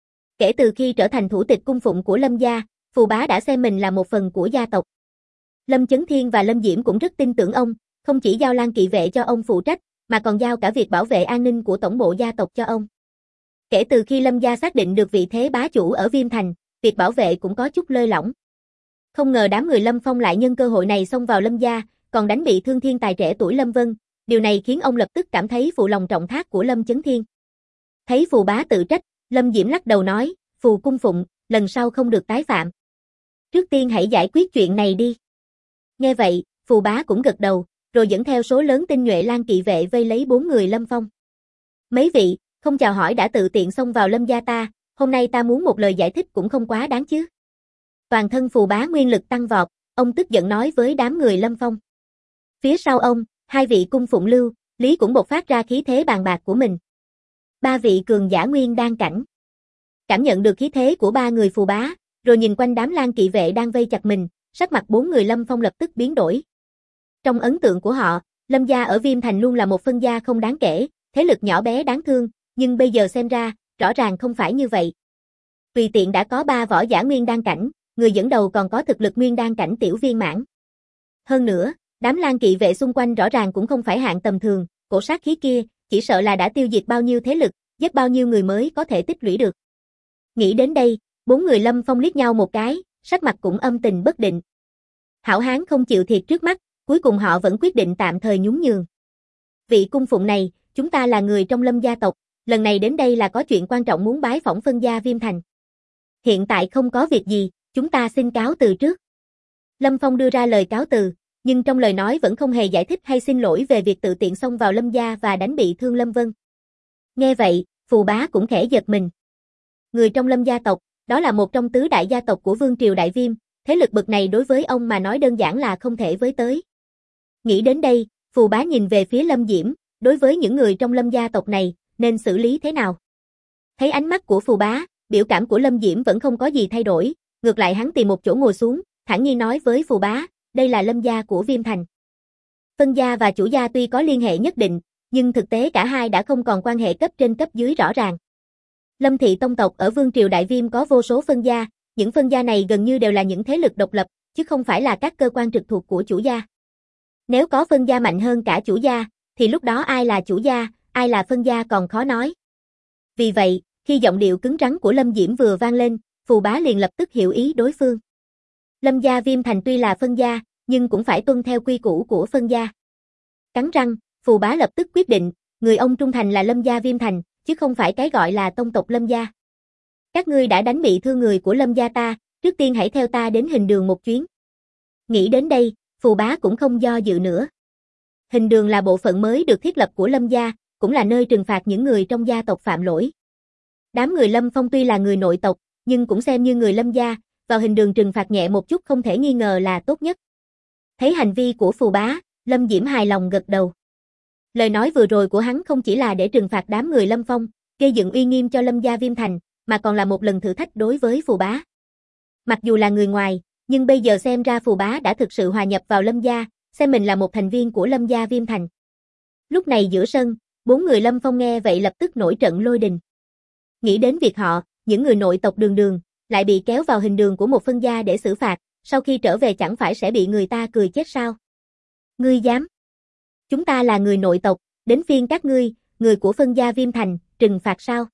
Kể từ khi trở thành thủ tịch cung phụng của Lâm gia, Phù Bá đã xem mình là một phần của gia tộc. Lâm Chấn Thiên và Lâm Diễm cũng rất tin tưởng ông, không chỉ giao Lan Kỵ vệ cho ông phụ trách, mà còn giao cả việc bảo vệ an ninh của tổng bộ gia tộc cho ông. Kể từ khi Lâm gia xác định được vị thế bá chủ ở Viêm Thành, việc bảo vệ cũng có chút lơi lỏng. Không ngờ đám người Lâm Phong lại nhân cơ hội này xông vào Lâm gia, còn đánh bị thương thiên tài trẻ tuổi Lâm Vân, điều này khiến ông lập tức cảm thấy phụ lòng trọng thác của Lâm Chấn Thiên. Thấy Phù Bá tự trách, Lâm Diễm lắc đầu nói, Phù cung phụng, lần sau không được tái phạm. Trước tiên hãy giải quyết chuyện này đi. Nghe vậy, Phù Bá cũng gật đầu, rồi dẫn theo số lớn tinh nhuệ Lan Kỵ vệ vây lấy bốn người Lâm Phong. Mấy vị, không chào hỏi đã tự tiện xông vào Lâm gia ta, hôm nay ta muốn một lời giải thích cũng không quá đáng chứ. Toàn thân Phù Bá nguyên lực tăng vọt, ông tức giận nói với đám người Lâm Phong. Phía sau ông, hai vị cung phụng Lưu, Lý cũng bộc phát ra khí thế bàn bạc của mình. Ba vị cường giả nguyên đan cảnh. Cảm nhận được khí thế của ba người Phù Bá, rồi nhìn quanh đám Lan Kỵ vệ đang vây chặt mình, sắc mặt bốn người Lâm Phong lập tức biến đổi. Trong ấn tượng của họ, Lâm gia ở Viêm Thành luôn là một phân gia không đáng kể, thế lực nhỏ bé đáng thương, nhưng bây giờ xem ra, rõ ràng không phải như vậy. Tùy tiện đã có 3 võ giả nguyên đan cảnh, người dẫn đầu còn có thực lực nguyên đan cảnh tiểu viên mãn. Hơn nữa, đám Lan Kỵ vệ xung quanh rõ ràng cũng không phải hạng tầm thường, cổ sát khí kia, chỉ sợ là đã tiêu diệt bao nhiêu thế lực, giết bao nhiêu người mới có thể tích lũy được. Nghĩ đến đây, bốn người Lâm Phong liếc nhau một cái, sắc mặt cũng âm tình bất định. Hảo hán không chịu thiệt trước mắt, cuối cùng họ vẫn quyết định tạm thời nhún nhường. Vị cung phụng này, chúng ta là người trong Lâm gia tộc, lần này đến đây là có chuyện quan trọng muốn bái phỏng phân gia Viêm Thành. Hiện tại không có việc gì, chúng ta xin cáo từ trước. Lâm Phong đưa ra lời cáo từ, nhưng trong lời nói vẫn không hề giải thích hay xin lỗi về việc tự tiện xông vào Lâm gia và đánh bị thương Lâm Vân. Nghe vậy, Phù Bá cũng khẽ giật mình. Người trong Lâm gia tộc, đó là một trong tứ đại gia tộc của Vương triều Đại Viêm, thế lực bậc này đối với ông mà nói đơn giản là không thể với tới. Nghĩ đến đây, Phù Bá nhìn về phía Lâm Diễm, đối với những người trong Lâm gia tộc này, nên xử lý thế nào? Thấy ánh mắt của Phù Bá, biểu cảm của Lâm Diễm vẫn không có gì thay đổi, ngược lại hắn tìm một chỗ ngồi xuống, thản nhiên nói với Phù Bá, đây là Lâm gia của Viêm Thành. Phân gia và chủ gia tuy có liên hệ nhất định, nhưng thực tế cả hai đã không còn quan hệ cấp trên cấp dưới rõ ràng. Lâm thị tông tộc ở Vương triều Đại Viêm có vô số phân gia, những phân gia này gần như đều là những thế lực độc lập, chứ không phải là các cơ quan trực thuộc của chủ gia. Nếu có phân gia mạnh hơn cả chủ gia, thì lúc đó ai là chủ gia, ai là phân gia còn khó nói. Vì vậy, khi giọng điệu cứng rắn của Lâm Diễm vừa vang lên, Phù Bá liền lập tức hiểu ý đối phương. Lâm gia Viêm Thành tuy là phân gia, nhưng cũng phải tuân theo quy củ của phân gia. Cắn răng, Phù Bá lập tức quyết định, người ông trung thành là Lâm gia Viêm Thành, chứ không phải cái gọi là tông tộc Lâm gia. Các ngươi đã đánh bị thương người của Lâm gia ta, trước tiên hãy theo ta đến hình đường một chuyến. Nghĩ đến đây, Phù Bá cũng không do dự nữa. Hình đường là bộ phận mới được thiết lập của Lâm gia, cũng là nơi trừng phạt những người trong gia tộc phạm lỗi. Đám người Lâm Phong tuy là người nội tộc, nhưng cũng xem như người Lâm gia, vào hình đường trừng phạt nhẹ một chút không thể nghi ngờ là tốt nhất. Thấy hành vi của Phù Bá, Lâm Diễm hài lòng gật đầu. Lời nói vừa rồi của hắn không chỉ là để trừng phạt đám người Lâm Phong, gây dựng uy nghiêm cho Lâm gia Viêm Thành, mà còn là một lần thử thách đối với Phù Bá. Mặc dù là người ngoài, nhưng bây giờ xem ra Phù Bá đã thực sự hòa nhập vào Lâm gia, xem mình là một thành viên của Lâm gia Viêm Thành. Lúc này giữa sân, 4 người Lâm Phong nghe vậy lập tức nổi trận lôi đình. Nghĩ đến việc họ, những người nội tộc Đường Đường, lại bị kéo vào hình đường của một phân gia để xử phạt, sau khi trở về chẳng phải sẽ bị người ta cười chết sao? Ngươi dám? Chúng ta là người nội tộc, đến phiên các ngươi, người của phân gia Viêm Thành, trừng phạt sao?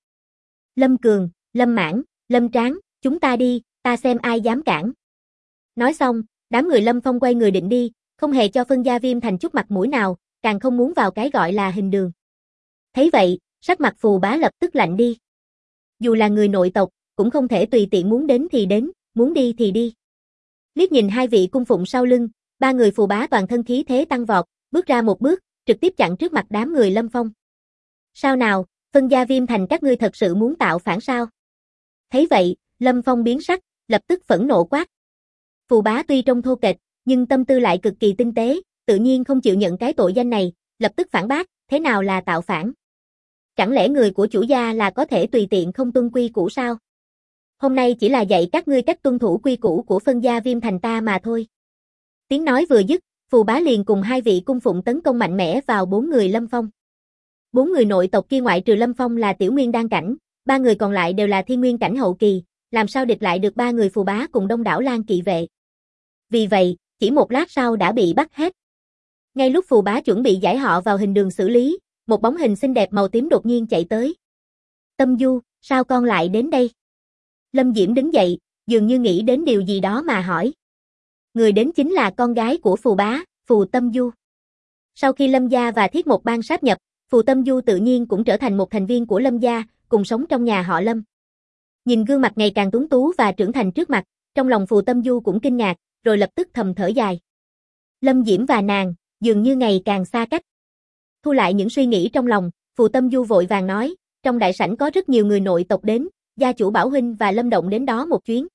Lâm Cường, Lâm Mãn, Lâm Tráng, chúng ta đi, ta xem ai dám cản. Nói xong, đám người Lâm Phong quay người định đi, không hề cho phân gia Viêm Thành chút mặt mũi nào, càng không muốn vào cái gọi là hình đường. Thấy vậy, sắc mặt Phù Bá lập tức lạnh đi. Dù là người nội tộc, cũng không thể tùy tiện muốn đến thì đến, muốn đi thì đi. Liếc nhìn hai vị cung phụng sau lưng, ba người Phù Bá toàn thân khí thế tăng vọt, bước ra một bước, trực tiếp chặn trước mặt đám người Lâm Phong. Sao nào, phân gia Viêm Thành các ngươi thật sự muốn tạo phản sao? Thấy vậy, Lâm Phong biến sắc, lập tức phẫn nộ quát. Phù Bá tuy trông thô kệch, nhưng tâm tư lại cực kỳ tinh tế, tự nhiên không chịu nhận cái tội danh này, lập tức phản bác, thế nào là tạo phản? Chẳng lẽ người của chủ gia là có thể tùy tiện không tuân quy củ sao? Hôm nay chỉ là dạy các ngươi cách tuân thủ quy củ của phân gia Viêm Thành ta mà thôi. Tiếng nói vừa dứt, Phù Bá liền cùng hai vị cung phụng tấn công mạnh mẽ vào 4 người Lâm Phong. 4 người nội tộc kia ngoại trừ Lâm Phong là Tiểu Nguyên đan cảnh, 3 người còn lại đều là Thiên Nguyên cảnh hậu kỳ, làm sao địch lại được 3 người Phù Bá cùng đông đảo Lang kỵ vệ. Vì vậy, chỉ một lát sau đã bị bắt hết. Ngay lúc Phù Bá chuẩn bị giải họ vào hình đường xử lý, một bóng hình xinh đẹp màu tím đột nhiên chạy tới. Tâm Du, sao con lại đến đây? Lâm Diễm đứng dậy, dường như nghĩ đến điều gì đó mà hỏi. Người đến chính là con gái của Phù Bá, Phù Tâm Du. Sau khi Lâm gia và Thiết Một Bang sáp nhập, Phù Tâm Du tự nhiên cũng trở thành một thành viên của Lâm gia, cùng sống trong nhà họ Lâm. Nhìn gương mặt ngày càng tuấn tú và trưởng thành trước mặt, trong lòng Phù Tâm Du cũng kinh ngạc, rồi lập tức thầm thở dài. Lâm Diễm và nàng, dường như ngày càng xa cách. Thu lại những suy nghĩ trong lòng, Phù Tâm Du vội vàng nói, trong đại sảnh có rất nhiều người nội tộc đến, gia chủ Bảo huynh và Lâm Động đến đó một chuyến.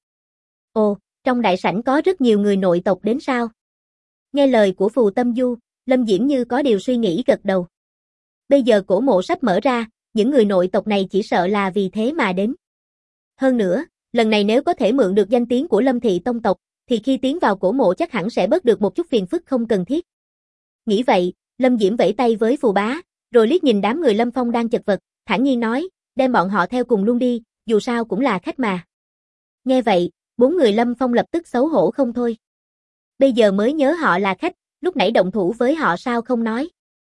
Ồ, trong đại sảnh có rất nhiều người nội tộc đến sao? Nghe lời của Phù Tâm Du, Lâm Diễm như có điều suy nghĩ gật đầu. Bây giờ cổ mộ sắp mở ra, những người nội tộc này chỉ sợ là vì thế mà đến. Hơn nữa, lần này nếu có thể mượn được danh tiếng của Lâm thị tông tộc, thì khi tiến vào cổ mộ chắc hẳn sẽ bớt được một chút phiền phức không cần thiết. Nghĩ vậy, Lâm Diễm vẫy tay với Phù Bá, rồi liếc nhìn đám người Lâm Phong đang chật vật, thản nhiên nói, đem bọn họ theo cùng luôn đi, dù sao cũng là khách mà. Nghe vậy, 4 người Lâm Phong lập tức xấu hổ không thôi. Bây giờ mới nhớ họ là khách, lúc nãy động thủ với họ sao không nói.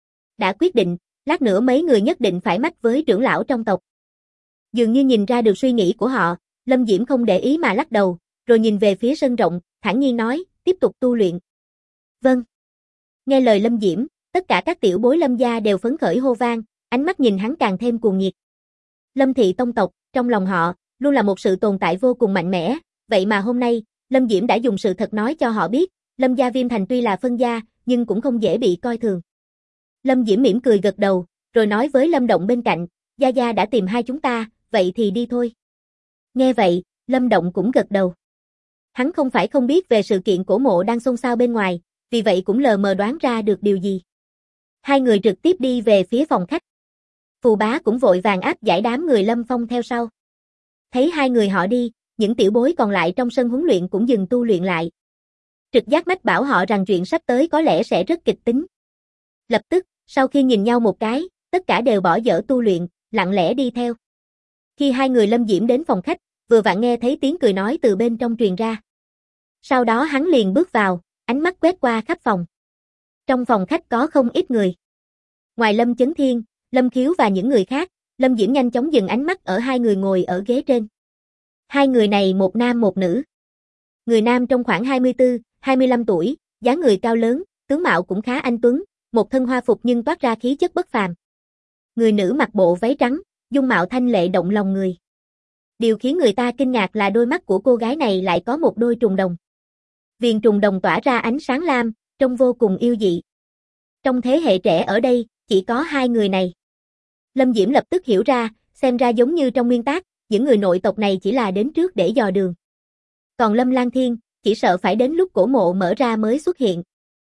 Đã quyết định, lát nữa mấy người nhất định phải mách với trưởng lão trong tộc. Dường như nhìn ra được suy nghĩ của họ, Lâm Diễm không để ý mà lắc đầu, rồi nhìn về phía sân rộng, thản nhiên nói, tiếp tục tu luyện. Vâng. Nghe lời Lâm Diễm, tất cả các tiểu bối Lâm gia đều phấn khởi hô vang, ánh mắt nhìn hắn càng thêm cuồng nhiệt. Lâm thị tông tộc, trong lòng họ, luôn là một sự tồn tại vô cùng mạnh mẽ, vậy mà hôm nay, Lâm Diễm đã dùng sự thật nói cho họ biết, Lâm gia Viêm Thành tuy là phân gia, nhưng cũng không dễ bị coi thường. Lâm Diễm mỉm cười gật đầu, rồi nói với Lâm Động bên cạnh, Gia Gia đã tìm hai chúng ta, vậy thì đi thôi. Nghe vậy, Lâm Động cũng gật đầu. Hắn không phải không biết về sự kiện cổ mộ đang xôn xao bên ngoài, vì vậy cũng lờ mờ đoán ra được điều gì. Hai người trực tiếp đi về phía phòng khách. Phù Bá cũng vội vàng áp giải đám người Lâm Phong theo sau. Thấy hai người họ đi, những tiểu bối còn lại trong sân huấn luyện cũng dừng tu luyện lại. Trực giác mách bảo họ rằng chuyện sắp tới có lẽ sẽ rất kịch tính. Lập tức, sau khi nhìn nhau một cái, tất cả đều bỏ dở tu luyện, lặng lẽ đi theo. Khi hai người Lâm Diễm đến phòng khách, vừa vặn nghe thấy tiếng cười nói từ bên trong truyền ra. Sau đó hắn liền bước vào, ánh mắt quét qua khắp phòng. Trong phòng khách có không ít người. Ngoài Lâm Chấn Thiên, Lâm Khiếu và những người khác, Lâm Diễm nhanh chóng dừng ánh mắt ở hai người ngồi ở ghế trên. Hai người này một nam một nữ. Người nam trong khoảng 24, 25 tuổi, dáng người cao lớn, tướng mạo cũng khá anh tuấn, một thân hoa phục nhưng toát ra khí chất bất phàm. Người nữ mặc bộ váy trắng, dung mạo thanh lệ động lòng người. Điều khiến người ta kinh ngạc là đôi mắt của cô gái này lại có một đôi trùng đồng. Viền trùng đồng tỏa ra ánh sáng lam, trông vô cùng yêu dị. Trong thế hệ trẻ ở đây, chỉ có hai người này. Lâm Diễm lập tức hiểu ra, xem ra giống như trong nguyên tác, những người nội tộc này chỉ là đến trước để dò đường. Còn Lâm Lang Thiên, chỉ sợ phải đến lúc cổ mộ mở ra mới xuất hiện.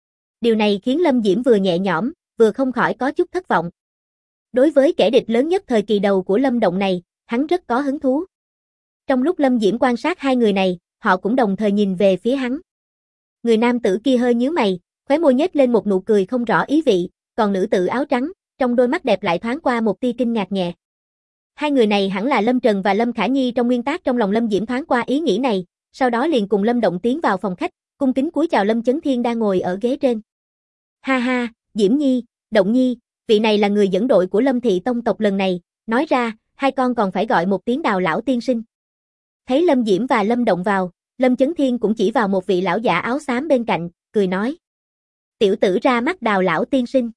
Điều này khiến Lâm Diễm vừa nhẹ nhõm, vừa không khỏi có chút thất vọng. Đối với kẻ địch lớn nhất thời kỳ đầu của Lâm Động này, hắn rất có hứng thú. Trong lúc Lâm Diễm quan sát hai người này, họ cũng đồng thời nhìn về phía hắn. Người nam tử kia hơi nhíu mày, khóe môi nhếch lên một nụ cười không rõ ý vị, còn nữ tử áo trắng, trong đôi mắt đẹp lại thoáng qua một tia kinh ngạc nhẹ. Hai người này hẳn là Lâm Trần và Lâm Khả Nhi. Trong nguyên tắc trong lòng Lâm Diễm thoáng qua ý nghĩ này, sau đó liền cùng Lâm Động tiến vào phòng khách, cung kính cúi chào Lâm Chấn Thiên đang ngồi ở ghế trên. Ha ha, Diễm Nhi, Động Nhi, vị này là người dẫn đội của Lâm Thị Tông tộc lần này, nói ra, hai con còn phải gọi một tiếng Đào lão tiên sinh. Thấy Lâm Diễm và Lâm Động vào, Lâm Chấn Thiên cũng chỉ vào một vị lão giả áo xám bên cạnh, cười nói. Tiểu tử ra mắt Đào lão tiên sinh.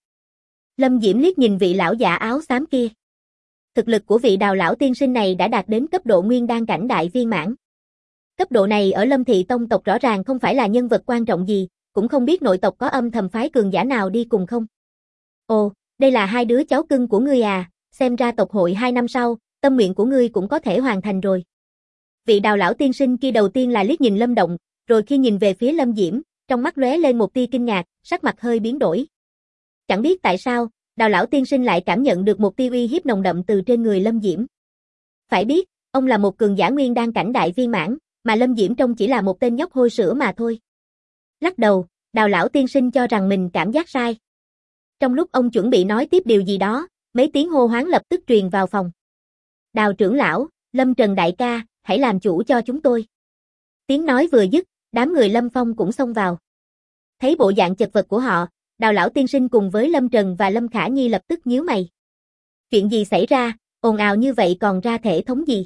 Lâm Diễm liếc nhìn vị lão giả áo xám kia. Thực lực của vị Đào lão tiên sinh này đã đạt đến cấp độ nguyên đan cảnh đại viên mãn. Cấp độ này ở Lâm Thị Tông tộc rõ ràng không phải là nhân vật quan trọng gì, cũng không biết nội tộc có âm thầm phái cường giả nào đi cùng không. Ồ, đây là hai đứa cháu cưng của ngươi à, xem ra tộc hội 2 năm sau, tâm nguyện của ngươi cũng có thể hoàn thành rồi. Vị Đào lão tiên sinh kia đầu tiên là liếc nhìn Lâm Động, rồi khi nhìn về phía Lâm Diễm, trong mắt lóe lên một tia kinh ngạc, sắc mặt hơi biến đổi. Chẳng biết tại sao, Đào lão tiên sinh lại cảm nhận được một tia uy hiếp nồng đậm từ trên người Lâm Diễm. Phải biết, ông là một cường giả nguyên đan cảnh đại viên mãn, mà Lâm Diễm trông chỉ là một tên nhóc hôi sữa mà thôi. Lắc đầu, Đào lão tiên sinh cho rằng mình cảm giác sai. Trong lúc ông chuẩn bị nói tiếp điều gì đó, mấy tiếng hô hoán lập tức truyền vào phòng. Đào trưởng lão, Lâm Trần đại ca, hãy làm chủ cho chúng tôi. Tiếng nói vừa dứt, đám người Lâm Phong cũng xông vào. Thấy bộ dạng chật vật của họ, Đào lão tiên sinh cùng với Lâm Trần và Lâm Khả Nhi lập tức nhíu mày. Chuyện gì xảy ra, ồn ào như vậy còn ra thể thống gì?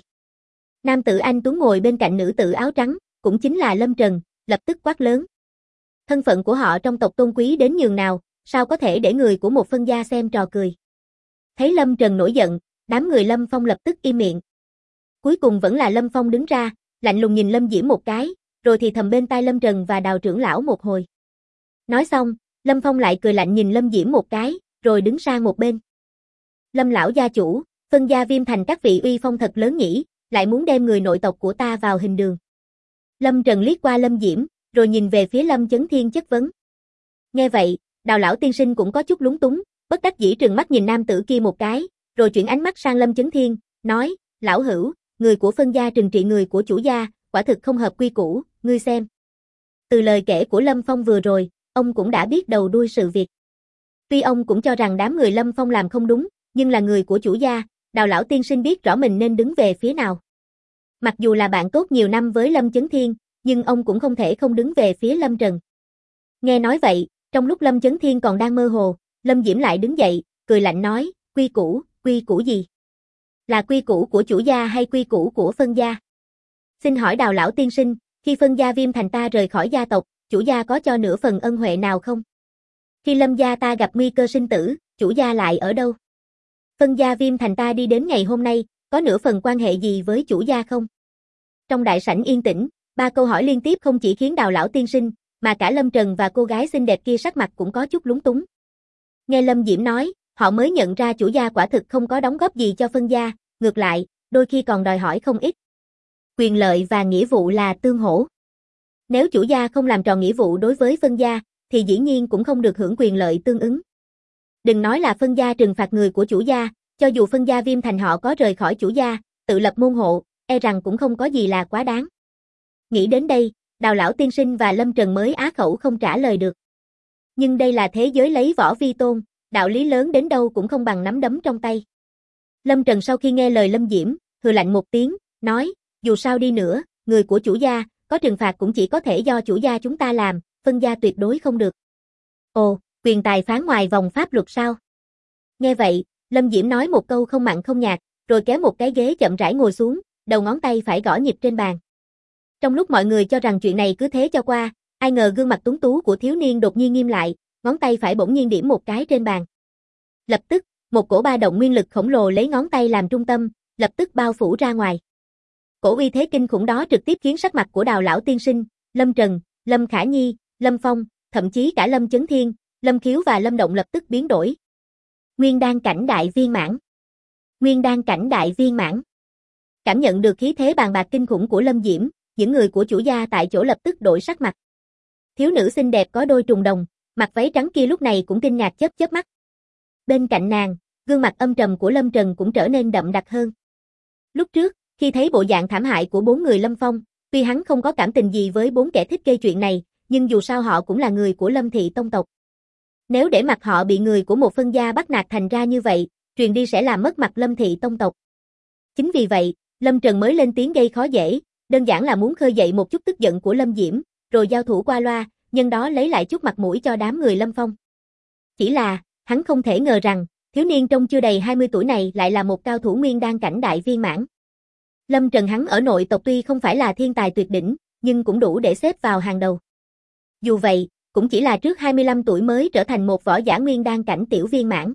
Nam tử anh tuấn ngồi bên cạnh nữ tử áo trắng, cũng chính là Lâm Trần, lập tức quát lớn. Thân phận của họ trong tộc tôn quý đến nhường nào, sao có thể để người của một phân gia xem trò cười? Thấy Lâm Trần nổi giận, đám người Lâm Phong lập tức im miệng. Cuối cùng vẫn là Lâm Phong đứng ra, lạnh lùng nhìn Lâm Diễm một cái, rồi thì thầm bên tai Lâm Trần và Đào trưởng lão một hồi. Nói xong, Lâm Phong lại cười lạnh nhìn Lâm Diễm một cái, rồi đứng sang một bên. Lâm lão gia chủ, phân gia Viêm Thành các vị uy phong thật lớn nhỉ, lại muốn đem người nội tộc của ta vào hình đường. Lâm Trần liếc qua Lâm Diễm, rồi nhìn về phía Lâm Chấn Thiên chất vấn. Nghe vậy, Đào lão tiên sinh cũng có chút lúng túng, bất đắc dĩ trừng mắt nhìn nam tử kia một cái, rồi chuyển ánh mắt sang Lâm Chấn Thiên, nói, lão hữu, người của phân gia trừng trị người của chủ gia, quả thực không hợp quy củ, ngươi xem. Từ lời kể của Lâm Phong vừa rồi, ông cũng đã biết đầu đuôi sự việc. Tuy ông cũng cho rằng đám người Lâm Phong làm không đúng, nhưng là người của chủ gia, Đào lão tiên sinh biết rõ mình nên đứng về phía nào. Mặc dù là bạn tốt nhiều năm với Lâm Chấn Thiên, nhưng ông cũng không thể không đứng về phía Lâm Trần. Nghe nói vậy, trong lúc Lâm Chấn Thiên còn đang mơ hồ, Lâm Diễm lại đứng dậy, cười lạnh nói, quy củ gì? Là quy củ của chủ gia hay quy củ của phân gia? Xin hỏi Đào lão tiên sinh, khi phân gia Viêm Thành ta rời khỏi gia tộc, chủ gia có cho nửa phần ân huệ nào không? Khi Lâm gia ta gặp nguy cơ sinh tử, chủ gia lại ở đâu? Phân gia Viêm Thành ta đi đến ngày hôm nay, có nửa phần quan hệ gì với chủ gia không? Trong đại sảnh yên tĩnh, 3 câu hỏi liên tiếp không chỉ khiến Đào lão tiên sinh, mà cả Lâm Trần và cô gái xinh đẹp kia sắc mặt cũng có chút lúng túng. Nghe Lâm Diễm nói, họ mới nhận ra chủ gia quả thực không có đóng góp gì cho phân gia, ngược lại, đôi khi còn đòi hỏi không ít. Quyền lợi và nghĩa vụ là tương hỗ. Nếu chủ gia không làm tròn nghĩa vụ đối với phân gia, thì dĩ nhiên cũng không được hưởng quyền lợi tương ứng. Đừng nói là phân gia trừng phạt người của chủ gia, cho dù phân gia Viêm Thành họ có rời khỏi chủ gia, tự lập môn hộ, e rằng cũng không có gì là quá đáng. Nghĩ đến đây, Đào lão tiên sinh và Lâm Trần mới á khẩu không trả lời được. Nhưng đây là thế giới lấy võ vi tôn, đạo lý lớn đến đâu cũng không bằng nắm đấm trong tay. Lâm Trần sau khi nghe lời Lâm Diễm, hừ lạnh một tiếng, nói, dù sao đi nữa, người của chủ gia, có trừng phạt cũng chỉ có thể do chủ gia chúng ta làm, phân gia tuyệt đối không được. Ồ, quyền tài phán ngoài vòng pháp luật sao? Nghe vậy, Lâm Diễm nói một câu không mặn không nhạt, rồi kéo một cái ghế chậm rãi ngồi xuống, đầu ngón tay phải gõ nhịp trên bàn. Trong lúc mọi người cho rằng chuyện này cứ thế cho qua, ai ngờ gương mặt tuấn tú của thiếu niên đột nhiên nghiêm lại, ngón tay phải bỗng nhiên điểm một cái trên bàn. Lập tức, một cổ ba động nguyên lực khổng lồ lấy ngón tay làm trung tâm, lập tức bao phủ ra ngoài. Cổ uy thế kinh khủng đó trực tiếp khiến sắc mặt của Đào lão tiên sinh, Lâm Trần, Lâm Khả Nhi, Lâm Phong, thậm chí cả Lâm Chấn Thiên, Lâm Khiếu và Lâm Động lập tức biến đổi. Nguyên đan cảnh đại viên mãn. Nguyên đan cảnh đại viên mãn. Cảm nhận được khí thế bàn bạc kinh khủng của Lâm Diễm, những người của chủ gia tại chỗ lập tức đổi sắc mặt. Thiếu nữ xinh đẹp có đôi trùng đồng, Mặc váy trắng kia lúc này cũng kinh ngạc chớp chớp mắt. Bên cạnh nàng, gương mặt âm trầm của Lâm Trần cũng trở nên đậm đặc hơn. Lúc trước, khi thấy bộ dạng thảm hại của 4 người Lâm Phong, tuy hắn không có cảm tình gì với 4 kẻ thích gây chuyện này, nhưng dù sao họ cũng là người của Lâm thị tông tộc. Nếu để mặc họ bị người của một phân gia bắt nạt thành ra như vậy, truyền đi sẽ làm mất mặt Lâm thị tông tộc. Chính vì vậy, Lâm Trần mới lên tiếng gây khó dễ, đơn giản là muốn khơi dậy một chút tức giận của Lâm Diễm, rồi giao thủ qua loa, nhân đó lấy lại chút mặt mũi cho đám người Lâm Phong. Chỉ là, hắn không thể ngờ rằng, thiếu niên trông chưa đầy 20 tuổi này lại là một cao thủ nguyên đan cảnh đại viên mãn. Lâm Trần hắn ở nội tộc tuy không phải là thiên tài tuyệt đỉnh, nhưng cũng đủ để xếp vào hàng đầu. Dù vậy, cũng chỉ là trước 25 tuổi mới trở thành một võ giả nguyên đan cảnh tiểu viên mãn.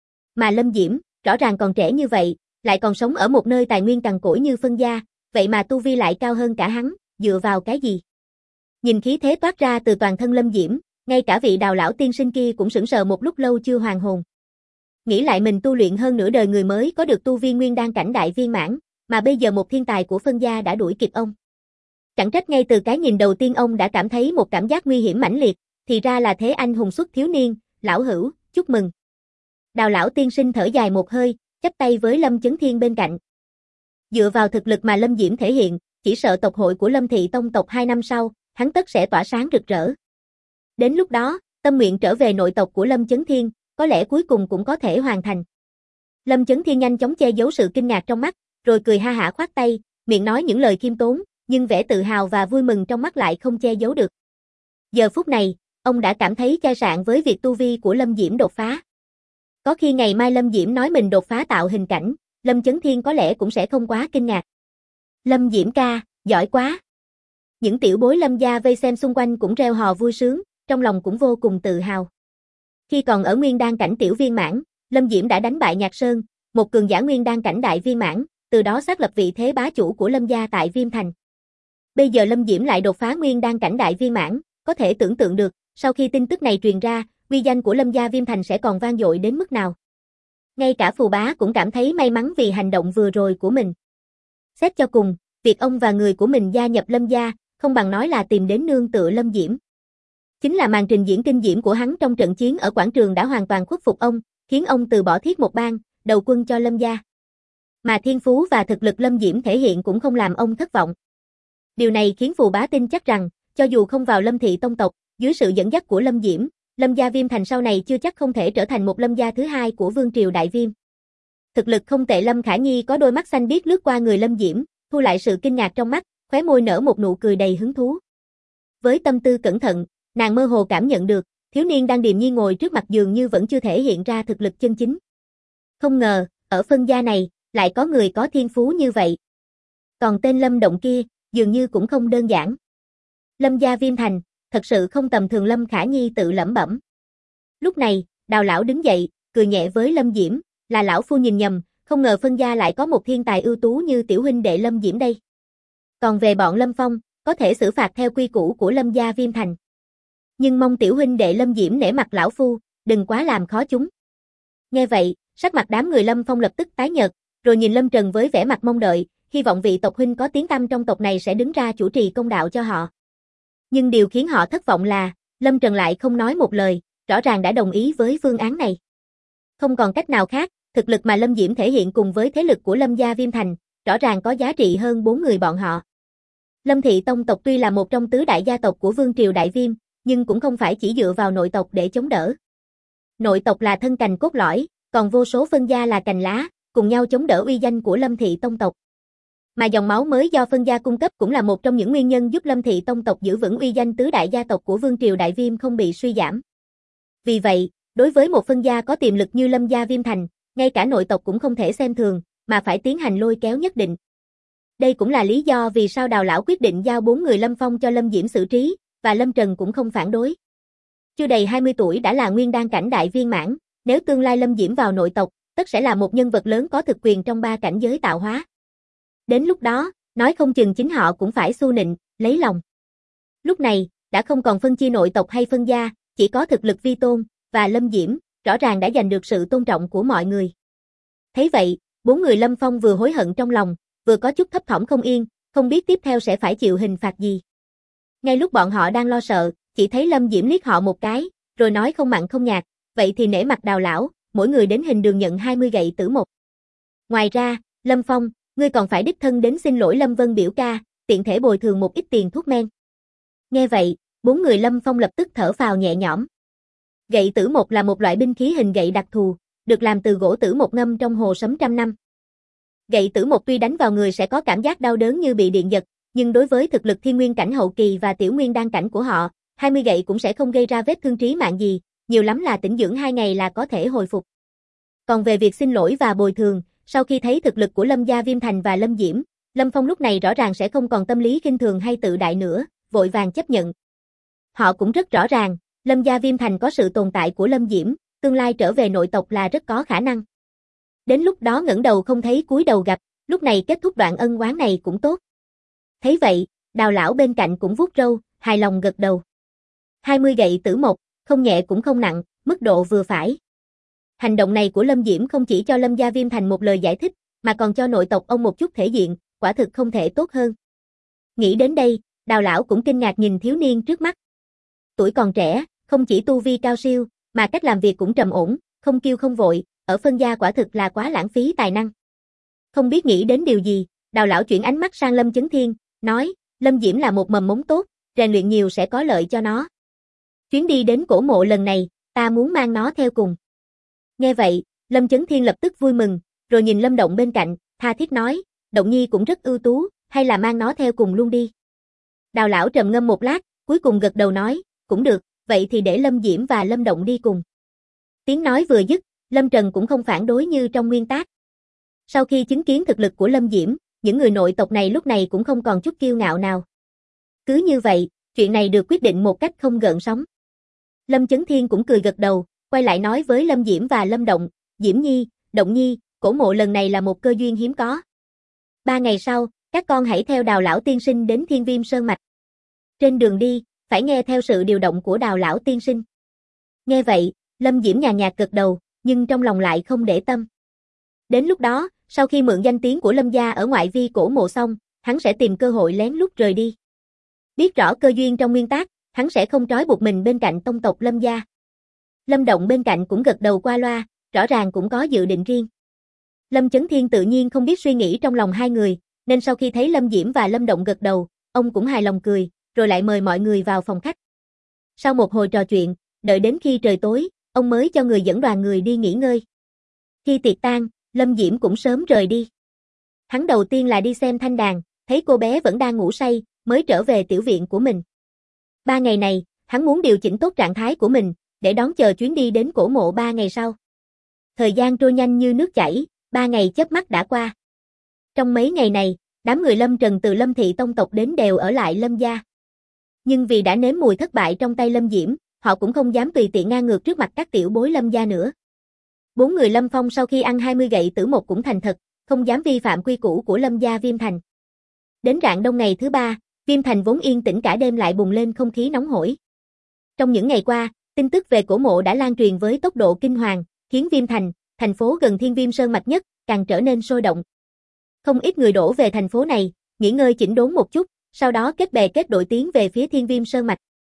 Mà Lâm Diễm, rõ ràng còn trẻ như vậy, lại còn sống ở một nơi tài nguyên cằn cỗi như phân gia, vậy mà tu vi lại cao hơn cả hắn, dựa vào cái gì? Nhìn khí thế toát ra từ toàn thân Lâm Diễm, ngay cả vị Đào lão tiên sinh kia cũng sững sờ một lúc lâu chưa hoàn hồn. Nghĩ lại mình tu luyện hơn nửa đời người mới có được tu vi nguyên đan cảnh đại viên mãn, mà bây giờ một thiên tài của phân gia đã đuổi kịp ông. Chẳng trách ngay từ cái nhìn đầu tiên ông đã cảm thấy một cảm giác nguy hiểm mãnh liệt, thì ra là thế anh hùng xuất thiếu niên, lão hữu, chúc mừng. Đào lão tiên sinh thở dài một hơi, chắp tay với Lâm Chấn Thiên bên cạnh. Dựa vào thực lực mà Lâm Diễm thể hiện, chỉ sợ tộc hội của Lâm thị tông tộc 2 năm sau, hắn tất sẽ tỏa sáng rực rỡ. Đến lúc đó, tâm nguyện trở về nội tộc của Lâm Chấn Thiên, có lẽ cuối cùng cũng có thể hoàn thành. Lâm Chấn Thiên nhanh chóng che giấu sự kinh ngạc trong mắt, rồi cười ha hả khoát tay, miệng nói những lời khiêm tốn, nhưng vẻ tự hào và vui mừng trong mắt lại không che giấu được. Giờ phút này, ông đã cảm thấy chai sạn với việc tu vi của Lâm Diễm đột phá. Có khi ngày mai Lâm Diễm nói mình đột phá tạo hình cảnh, Lâm Chấn Thiên có lẽ cũng sẽ không quá kinh ngạc. Lâm Diễm ca, giỏi quá. Những tiểu bối Lâm gia vây xem xung quanh cũng reo hò vui sướng, trong lòng cũng vô cùng tự hào. Khi còn ở nguyên đan cảnh tiểu viên mãn, Lâm Diễm đã đánh bại Nhạc Sơn, một cường giả nguyên đan cảnh đại viên mãn, từ đó xác lập vị thế bá chủ của Lâm gia tại Viêm Thành. Bây giờ Lâm Diễm lại đột phá nguyên đan cảnh đại viên mãn, có thể tưởng tượng được, sau khi tin tức này truyền ra, uy danh của Lâm gia Viêm Thành sẽ còn vang dội đến mức nào. Ngay cả Phù Bá cũng cảm thấy may mắn vì hành động vừa rồi của mình. Xét cho cùng, việc ông và người của mình gia nhập Lâm gia, không bằng nói là tìm đến nương tựa Lâm Diễm. Chính là màn trình diễn kinh diễm của hắn trong trận chiến ở quảng trường đã hoàn toàn khuất phục ông, khiến ông từ bỏ Thiết Một Bang, đầu quân cho Lâm gia. Mà thiên phú và thực lực Lâm Diễm thể hiện cũng không làm ông thất vọng. Điều này khiến Phù Bá tin chắc rằng, cho dù không vào Lâm thị tông tộc, dưới sự dẫn dắt của Lâm Diễm, Lâm gia Viêm Thành sau này chưa chắc không thể trở thành một Lâm gia thứ hai của Vương triều Đại Viêm. Thực lực không tệ. Lâm Khả Nhi có đôi mắt xanh biếc lướt qua người Lâm Diễm, thu lại sự kinh ngạc trong mắt, khóe môi nở một nụ cười đầy hứng thú. Với tâm tư cẩn thận, nàng mơ hồ cảm nhận được, thiếu niên đang điềm nhiên ngồi trước mặt dường như vẫn chưa thể hiện ra thực lực chân chính. Không ngờ, ở phân gia này, lại có người có thiên phú như vậy. Còn tên Lâm Động kia, dường như cũng không đơn giản. Lâm gia Viêm Thành, thật sự không tầm thường. Lâm Khả Nhi tự lẩm bẩm. Lúc này, Đào lão đứng dậy, cười nhẹ với Lâm Diễm, là lão phu nhìn nhầm, không ngờ phân gia lại có một thiên tài ưu tú như tiểu huynh đệ Lâm Diễm đây. Còn về bọn Lâm Phong, có thể xử phạt theo quy củ của Lâm gia Viêm Thành. Nhưng mong tiểu huynh đệ Lâm Diễm nể mặt lão phu, đừng quá làm khó chúng. Nghe vậy, sắc mặt đám người Lâm Phong lập tức tái nhợt, rồi nhìn Lâm Trần với vẻ mặt mong đợi, hy vọng vị tộc huynh có tiếng tăm trong tộc này sẽ đứng ra chủ trì công đạo cho họ. Nhưng điều khiến họ thất vọng là, Lâm Trần lại không nói một lời, rõ ràng đã đồng ý với phương án này. Không còn cách nào khác, thực lực mà Lâm Diễm thể hiện cùng với thế lực của Lâm gia Viêm Thành, rõ ràng có giá trị hơn 4 người bọn họ. Lâm thị tông tộc tuy là một trong tứ đại gia tộc của Vương triều Đại Viêm, nhưng cũng không phải chỉ dựa vào nội tộc để chống đỡ. Nội tộc là thân cành cốt lõi, còn vô số phân gia là cành lá, cùng nhau chống đỡ uy danh của Lâm thị tông tộc. Mà dòng máu mới do phân gia cung cấp cũng là một trong những nguyên nhân giúp Lâm thị tông tộc giữ vững uy danh tứ đại gia tộc của Vương triều Đại Viêm không bị suy giảm. Vì vậy, đối với một phân gia có tiềm lực như Lâm gia Viêm Thành, ngay cả nội tộc cũng không thể xem thường, mà phải tiến hành lôi kéo nhất định. Đây cũng là lý do vì sao Đào lão quyết định giao 4 người Lâm Phong cho Lâm Diễm xử trí, và Lâm Trần cũng không phản đối. Chưa đầy 20 tuổi đã là nguyên đan cảnh đại viên mãn, nếu tương lai Lâm Diễm vào nội tộc, tất sẽ là một nhân vật lớn có thực quyền trong 3 cảnh giới tạo hóa. Đến lúc đó, nói không chừng chính họ cũng phải xu nịnh, lấy lòng. Lúc này, đã không còn phân chia nội tộc hay phân gia, chỉ có thực lực vi tôn, và Lâm Diễm, rõ ràng đã giành được sự tôn trọng của mọi người. Thấy vậy, 4 người Lâm Phong vừa hối hận trong lòng, vừa có chút thấp thỏm không yên, không biết tiếp theo sẽ phải chịu hình phạt gì. Ngay lúc bọn họ đang lo sợ, chỉ thấy Lâm Diễm liếc họ một cái, rồi nói không mặn không nhạt, vậy thì nể mặt Đào lão, mỗi người đến hình đường nhận 20 gậy tử một. Ngoài ra, Lâm Phong, ngươi còn phải đích thân đến xin lỗi Lâm Vân biểu ca, tiện thể bồi thường một ít tiền thuốc men. Nghe vậy, 4 người Lâm Phong lập tức thở phào nhẹ nhõm. Gậy tử một là một loại binh khí hình gậy đặc thù, được làm từ gỗ tử một ngâm trong hồ sấm trăm năm. Gậy tử một tuy đánh vào người sẽ có cảm giác đau đớn như bị điện giật, nhưng đối với thực lực thiên nguyên cảnh hậu kỳ và tiểu nguyên đan cảnh của họ, 20 gậy cũng sẽ không gây ra vết thương trí mạng gì, nhiều lắm là tĩnh dưỡng 2 ngày là có thể hồi phục. Còn về việc xin lỗi và bồi thường, sau khi thấy thực lực của Lâm gia Viêm Thành và Lâm Diễm, Lâm Phong lúc này rõ ràng sẽ không còn tâm lý khinh thường hay tự đại nữa, vội vàng chấp nhận. Họ cũng rất rõ ràng, Lâm gia Viêm Thành có sự tồn tại của Lâm Diễm, tương lai trở về nội tộc là rất có khả năng. Đến lúc đó ngẩng đầu không thấy cúi đầu gặp, lúc này kết thúc đoạn ân oán này cũng tốt. Thấy vậy, Đào lão bên cạnh cũng vuốt râu, hài lòng gật đầu. 20 gậy tử một, không nhẹ cũng không nặng, mức độ vừa phải. Hành động này của Lâm Diễm không chỉ cho Lâm gia Viêm Thành một lời giải thích, mà còn cho nội tộc ông một chút thể diện, quả thực không thể tốt hơn. Nghĩ đến đây, Đào lão cũng kinh ngạc nhìn thiếu niên trước mắt. Tuổi còn trẻ, không chỉ tu vi cao siêu, mà cách làm việc cũng trầm ổn, không kiêu không vội, ở phân gia quả thực là quá lãng phí tài năng. Không biết nghĩ đến điều gì, Đào lão chuyển ánh mắt sang Lâm Chấn Thiên, nói, Lâm Diễm là một mầm mống tốt, rèn luyện nhiều sẽ có lợi cho nó. Chuyến đi đến cổ mộ lần này, ta muốn mang nó theo cùng. Nghe vậy, Lâm Chấn Thiên lập tức vui mừng, rồi nhìn Lâm Động bên cạnh, tha thiết nói, Động Nhi cũng rất ưu tú, hay là mang nó theo cùng luôn đi. Đào lão trầm ngâm một lát, cuối cùng gật đầu nói, cũng được, vậy thì để Lâm Diễm và Lâm Động đi cùng. Tiếng nói vừa dứt, Lâm Trần cũng không phản đối như trong nguyên tác. Sau khi chứng kiến thực lực của Lâm Diễm, những người nội tộc này lúc này cũng không còn chút kiêu ngạo nào. Cứ như vậy, chuyện này được quyết định một cách không gợn sóng. Lâm Chấn Thiên cũng cười gật đầu, quay lại nói với Lâm Diễm và Lâm Động, Diễm Nhi, Động Nhi, cổ mộ lần này là một cơ duyên hiếm có. 3 ngày sau, các con hãy theo Đào lão tiên sinh đến Thiên Viêm Sơn Mạch. Trên đường đi, phải nghe theo sự điều động của Đào lão tiên sinh. Nghe vậy, Lâm Diễm nhàn nhạt gật đầu, nhưng trong lòng lại không để tâm. Đến lúc đó, sau khi mượn danh tiếng của Lâm gia ở ngoại vi cổ mộ xong, hắn sẽ tìm cơ hội lén lút rời đi. Biết rõ cơ duyên trong nguyên tác, hắn sẽ không trói buộc mình bên cạnh tông tộc Lâm gia. Lâm Động bên cạnh cũng gật đầu qua loa, rõ ràng cũng có dự định riêng. Lâm Chấn Thiên tự nhiên không biết suy nghĩ trong lòng hai người, nên sau khi thấy Lâm Diễm và Lâm Động gật đầu, ông cũng hài lòng cười, rồi lại mời mọi người vào phòng khách. Sau một hồi trò chuyện, đợi đến khi trời tối, ông mới cho người dẫn đoàn người đi nghỉ ngơi. Khi tiệc tan, Lâm Diễm cũng sớm rời đi. Hắn đầu tiên là đi xem Thanh Đàn, thấy cô bé vẫn đang ngủ say, mới trở về tiểu viện của mình. 3 ngày này, hắn muốn điều chỉnh tốt trạng thái của mình, để đón chờ chuyến đi đến cổ mộ 3 ngày sau. Thời gian trôi nhanh như nước chảy, 3 ngày chớp mắt đã qua. Trong mấy ngày này, đám người Lâm Trần từ Lâm thị tông tộc đến đều ở lại Lâm gia. Nhưng vì đã nếm mùi thất bại trong tay Lâm Diễm, họ cũng không dám tùy tiện ngang ngược trước mặt các tiểu bối Lâm gia nữa. 4 người Lâm Phong sau khi ăn 20 gậy tử một cũng thành thật, không dám vi phạm quy củ của Lâm gia Viêm Thành. Đến rạng đông ngày thứ 3, Viêm Thành vốn yên tĩnh cả đêm lại bùng lên không khí nóng hổi. Trong những ngày qua, tin tức về cổ mộ đã lan truyền với tốc độ kinh hoàng, khiến Viêm Thành, thành phố gần Thiên Viêm Sơn Mạch nhất, càng trở nên sôi động. Không ít người đổ về thành phố này, nghỉ ngơi chỉnh đốn một chút, sau đó kết bè kết đội tiến về phía Thiên Viêm Sơn Mạch.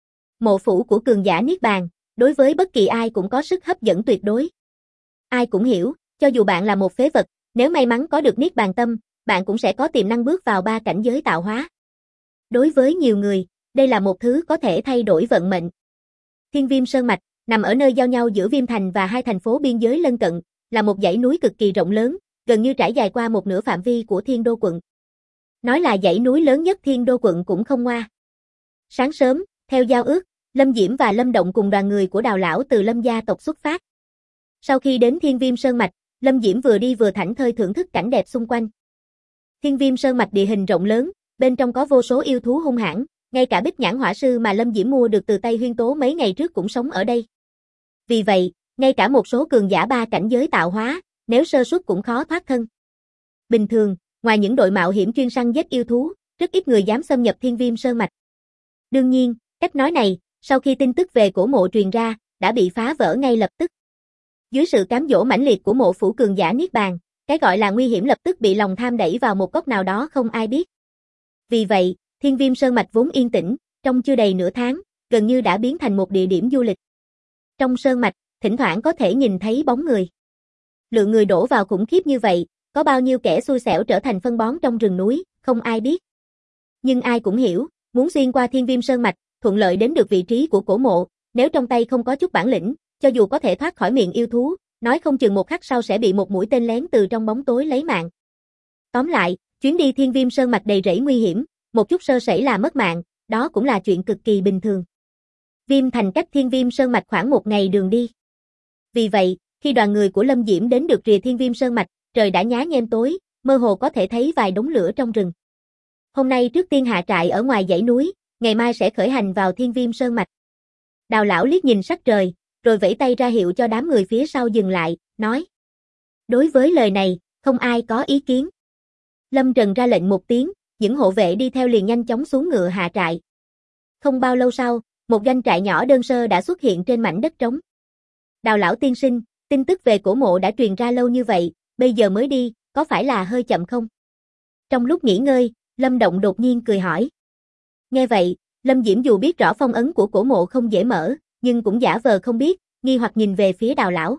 Mộ phủ của cường giả Niết Bàn, đối với bất kỳ ai cũng có sức hấp dẫn tuyệt đối. Ai cũng hiểu, cho dù bạn là một phế vật, nếu may mắn có được Niết Bàn tâm, bạn cũng sẽ có tiềm năng bước vào 3 cảnh giới tạo hóa. Đối với nhiều người, đây là một thứ có thể thay đổi vận mệnh. Thiên Viêm Sơn Mạch, nằm ở nơi giao nhau giữa Viêm Thành và 2 thành phố biên giới lân cận, là một dãy núi cực kỳ rộng lớn, gần như trải dài qua một nửa phạm vi của Thiên Đô quận. Nói là dãy núi lớn nhất Thiên Đô quận cũng không ngoa. Sáng sớm, theo giao ước, Lâm Diễm và Lâm Động cùng đoàn người của Đào lão từ Lâm gia tộc xuất phát. Sau khi đến Thiên Viêm Sơn Mạch, Lâm Diễm vừa đi vừa thảnh thơi thưởng thức cảnh đẹp xung quanh. Thiên Viêm Sơn Mạch địa hình rộng lớn, bên trong có vô số yêu thú hung hãn, ngay cả Bích Nhãn Hỏa Sư mà Lâm Diễm mua được từ tay Huyên Tố mấy ngày trước cũng sống ở đây. Vì vậy, ngay cả một số cường giả 3 cảnh giới tạo hóa, nếu sơ suất cũng khó thoát thân. Bình thường, ngoài những đội mạo hiểm chuyên săn giết yêu thú, rất ít người dám xâm nhập Thiên Viêm Sơn Mạch. Đương nhiên, cách nói này, sau khi tin tức về cổ mộ truyền ra, đã bị phá vỡ ngay lập tức. Dưới sự cám dỗ mãnh liệt của mộ phủ cường giả Niết Bàn, cái gọi là nguy hiểm lập tức bị lòng tham đẩy vào một góc nào đó không ai biết. Vì vậy, Thiên Viêm Sơn Mạch vốn yên tĩnh, trong chưa đầy nửa tháng, gần như đã biến thành một địa điểm du lịch. Trong sơn mạch, thỉnh thoảng có thể nhìn thấy bóng người. Lượng người đổ vào khủng khiếp như vậy, có bao nhiêu kẻ xui xẻo trở thành phân bón trong rừng núi, không ai biết. Nhưng ai cũng hiểu, muốn xuyên qua Thiên Viêm Sơn mạch, thuận lợi đến được vị trí của cổ mộ, nếu trong tay không có chút bản lĩnh, cho dù có thể thoát khỏi miệng yêu thú, nói không chừng một khắc sau sẽ bị một mũi tên lén từ trong bóng tối lấy mạng. Tóm lại, chuyến đi Thiên Viêm Sơn mạch đầy rẫy nguy hiểm, một chút sơ sẩy là mất mạng, đó cũng là chuyện cực kỳ bình thường. Viêm Thành cách Thiên Viêm Sơn mạch khoảng 1 ngày đường đi. Vì vậy, khi đoàn người của Lâm Diễm đến được rìa Thiên Viêm Sơn mạch, trời đã nhá nhem tối, mơ hồ có thể thấy vài đống lửa trong rừng. Hôm nay trước tiên hạ trại ở ngoài dãy núi, ngày mai sẽ khởi hành vào Thiên Viêm Sơn mạch. Đào lão liếc nhìn sắc trời, rồi vẫy tay ra hiệu cho đám người phía sau dừng lại, nói: đối với lời này, không ai có ý kiến. Lâm Trần ra lệnh một tiếng, những hộ vệ đi theo liền nhanh chóng xuống ngựa hạ trại. Không bao lâu sau, một doanh trại nhỏ đơn sơ đã xuất hiện trên mảnh đất trống. Đào lão tiên sinh, tin tức về cổ mộ đã truyền ra lâu như vậy, bây giờ mới đi, có phải là hơi chậm không? Trong lúc nghỉ ngơi, Lâm Động đột nhiên cười hỏi. Nghe vậy, Lâm Diễm dù biết rõ phong ấn của cổ mộ không dễ mở, nhưng cũng giả vờ không biết, nghi hoặc nhìn về phía Đào lão.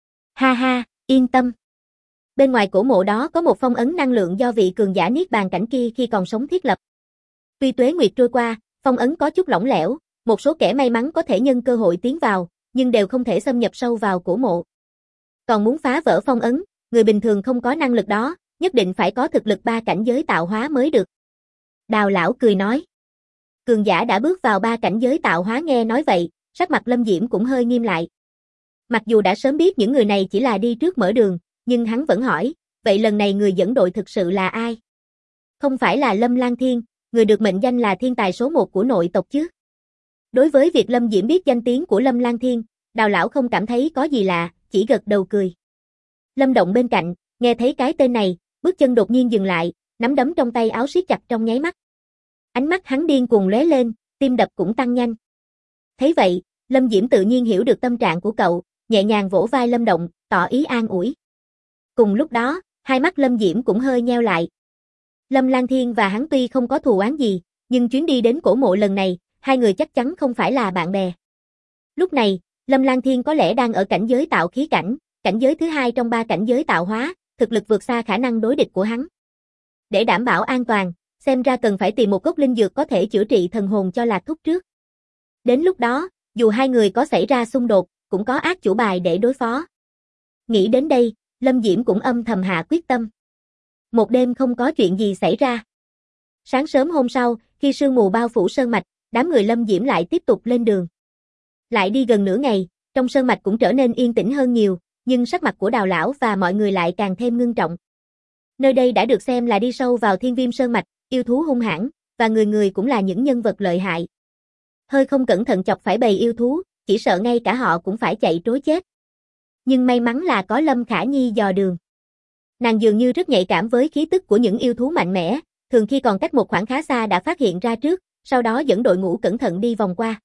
Ha ha, yên tâm. Bên ngoài cổ mộ đó có một phong ấn năng lượng do vị cường giả niết bàn cảnh kia khi còn sống thiết lập. Tuy tuế nguyệt trôi qua, phong ấn có chút lỏng lẻo, một số kẻ may mắn có thể nhân cơ hội tiến vào, nhưng đều không thể xâm nhập sâu vào cổ mộ. Còn muốn phá vỡ phong ấn, người bình thường không có năng lực đó, nhất định phải có thực lực 3 cảnh giới tạo hóa mới được. Đào lão cười nói. Cường giả đã bước vào 3 cảnh giới tạo hóa nghe nói vậy, sắc mặt Lâm Diễm cũng hơi nghiêm lại. Mặc dù đã sớm biết những người này chỉ là đi trước mở đường, nhưng hắn vẫn hỏi, vậy lần này người dẫn đội thực sự là ai? Không phải là Lâm Lang Thiên, người được mệnh danh là thiên tài số 1 của nội tộc chứ? Đối với việc Lâm Diễm biết danh tiếng của Lâm Lang Thiên, Đào lão không cảm thấy có gì lạ, chỉ gật đầu cười. Lâm Động bên cạnh, nghe thấy cái tên này, bước chân đột nhiên dừng lại, nắm đấm trong tay áo siết chặt trong nháy mắt. Ánh mắt hắn điên cuồng lóe lên, tim đập cũng tăng nhanh. Thấy vậy, Lâm Diễm tự nhiên hiểu được tâm trạng của cậu, nhẹ nhàng vỗ vai Lâm Động, tỏ ý an ủi. Cùng lúc đó, hai mắt Lâm Diễm cũng hơi nheo lại. Lâm Lang Thiên và hắn tuy không có thù oán gì, nhưng chuyến đi đến cổ mộ lần này, hai người chắc chắn không phải là bạn bè. Lúc này, Lâm Lang Thiên có lẽ đang ở cảnh giới tạo khí cảnh, cảnh giới thứ 2 trong 3 cảnh giới tạo hóa, thực lực vượt xa khả năng đối địch của hắn. Để đảm bảo an toàn, xem ra cần phải tìm một gốc linh dược có thể chữa trị thần hồn cho Lạc Thúc trước. Đến lúc đó, dù hai người có xảy ra xung đột, cũng có át chủ bài để đối phó. Nghĩ đến đây, Lâm Diễm cũng âm thầm hạ quyết tâm. Một đêm không có chuyện gì xảy ra. Sáng sớm hôm sau, khi sương mù bao phủ sơn mạch, đám người Lâm Diễm lại tiếp tục lên đường. Lại đi gần nửa ngày, trong sơn mạch cũng trở nên yên tĩnh hơn nhiều, nhưng sắc mặt của Đào lão và mọi người lại càng thêm ngưng trọng. Nơi đây đã được xem là đi sâu vào Thiên Viêm Sơn mạch, yêu thú hung hãn, và người người cũng là những nhân vật lợi hại. Hơi không cẩn thận chọc phải bầy yêu thú, chỉ sợ ngay cả họ cũng phải chạy trối chết. Nhưng may mắn là có Lâm Khả Nhi dò đường. Nàng dường như rất nhạy cảm với khí tức của những yêu thú mạnh mẽ, thường khi còn cách một khoảng khá xa đã phát hiện ra trước, sau đó dẫn đội ngũ cẩn thận đi vòng qua.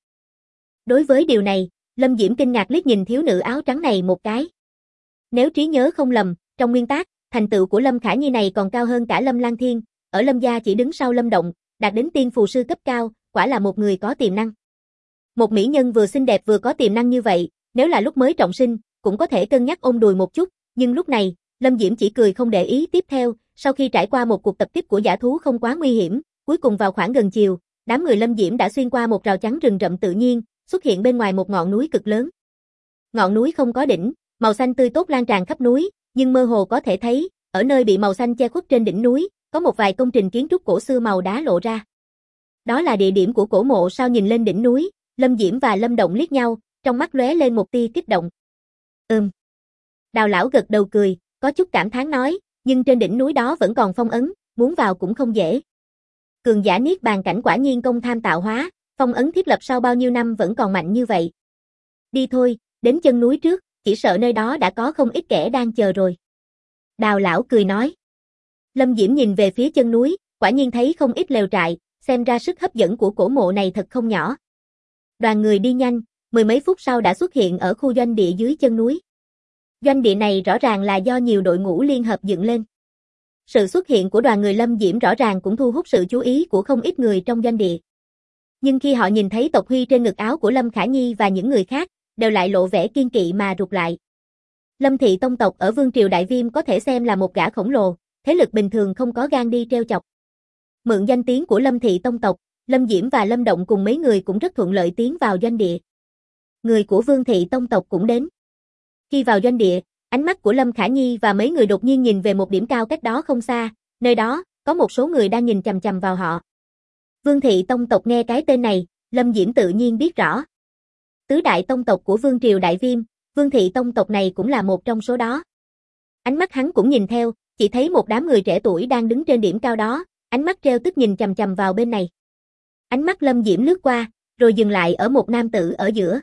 Đối với điều này, Lâm Diễm kinh ngạc liếc nhìn thiếu nữ áo trắng này một cái. Nếu trí nhớ không lầm, trong nguyên tác, thành tựu của Lâm Khả Nhi này còn cao hơn cả Lâm Lang Thiên, ở Lâm gia chỉ đứng sau Lâm Động, đạt đến tiên phù sư cấp cao, quả là một người có tiềm năng. Một mỹ nhân vừa xinh đẹp vừa có tiềm năng như vậy, nếu là lúc mới trọng sinh, cũng có thể cân nhắc ôm đùi một chút, nhưng lúc này, Lâm Diễm chỉ cười không để ý. Tiếp theo, sau khi trải qua một cuộc tập kích của dã thú không quá nguy hiểm, cuối cùng vào khoảng gần chiều, đám người Lâm Diễm đã xuyên qua một rào chắn rừng rậm tự nhiên, xuất hiện bên ngoài một ngọn núi cực lớn. Ngọn núi không có đỉnh, màu xanh tươi tốt lan tràn khắp núi, nhưng mơ hồ có thể thấy, ở nơi bị màu xanh che khuất trên đỉnh núi, có một vài công trình kiến trúc cổ xưa màu đá lộ ra. Đó là địa điểm của cổ mộ sao? Nhìn lên đỉnh núi, Lâm Diễm và Lâm Động liếc nhau, trong mắt lóe lên một tia kích động. Đào lão gật đầu cười, có chút cảm thán nói, nhưng trên đỉnh núi đó vẫn còn phong ấn, muốn vào cũng không dễ. Cường giả niết bàn cảnh quả nhiên công tham tạo hóa, phong ấn thiết lập sau bao nhiêu năm vẫn còn mạnh như vậy. Đi thôi, đến chân núi trước, chỉ sợ nơi đó đã có không ít kẻ đang chờ rồi. Đào lão cười nói. Lâm Diễm nhìn về phía chân núi, quả nhiên thấy không ít lều trại, xem ra sức hấp dẫn của cổ mộ này thật không nhỏ. Đoàn người đi nhanh, mười mấy phút sau đã xuất hiện ở khu doanh địa dưới chân núi. Doanh địa này rõ ràng là do nhiều đội ngũ liên hợp dựng lên. Sự xuất hiện của đoàn người Lâm Diễm rõ ràng cũng thu hút sự chú ý của không ít người trong doanh địa. Nhưng khi họ nhìn thấy tộc huy trên ngực áo của Lâm Khả Nhi và những người khác, đều lại lộ vẻ kiên kỵ mà rụt lại. Lâm thị tông tộc ở Vương triều Đại Viêm có thể xem là một gã khổng lồ, thế lực bình thường không có gan đi trêu chọc. Mượn danh tiếng của Lâm thị tông tộc, Lâm Diễm và Lâm Động cùng mấy người cũng rất thuận lợi tiến vào doanh địa. Người của Vương thị tông tộc cũng đến. Khi vào doanh địa, ánh mắt của Lâm Khả Nhi và mấy người đột nhiên nhìn về một điểm cao cách đó không xa, nơi đó, có một số người đang nhìn chằm chằm vào họ. Vương thị tông tộc nghe cái tên này, Lâm Diễm tự nhiên biết rõ. Tứ đại tông tộc của Vương triều Đại Viêm, Vương thị tông tộc này cũng là một trong số đó. Ánh mắt hắn cũng nhìn theo, chỉ thấy một đám người trẻ tuổi đang đứng trên điểm cao đó, ánh mắt treo tức nhìn chằm chằm vào bên này. Ánh mắt Lâm Diễm lướt qua, rồi dừng lại ở một nam tử ở giữa.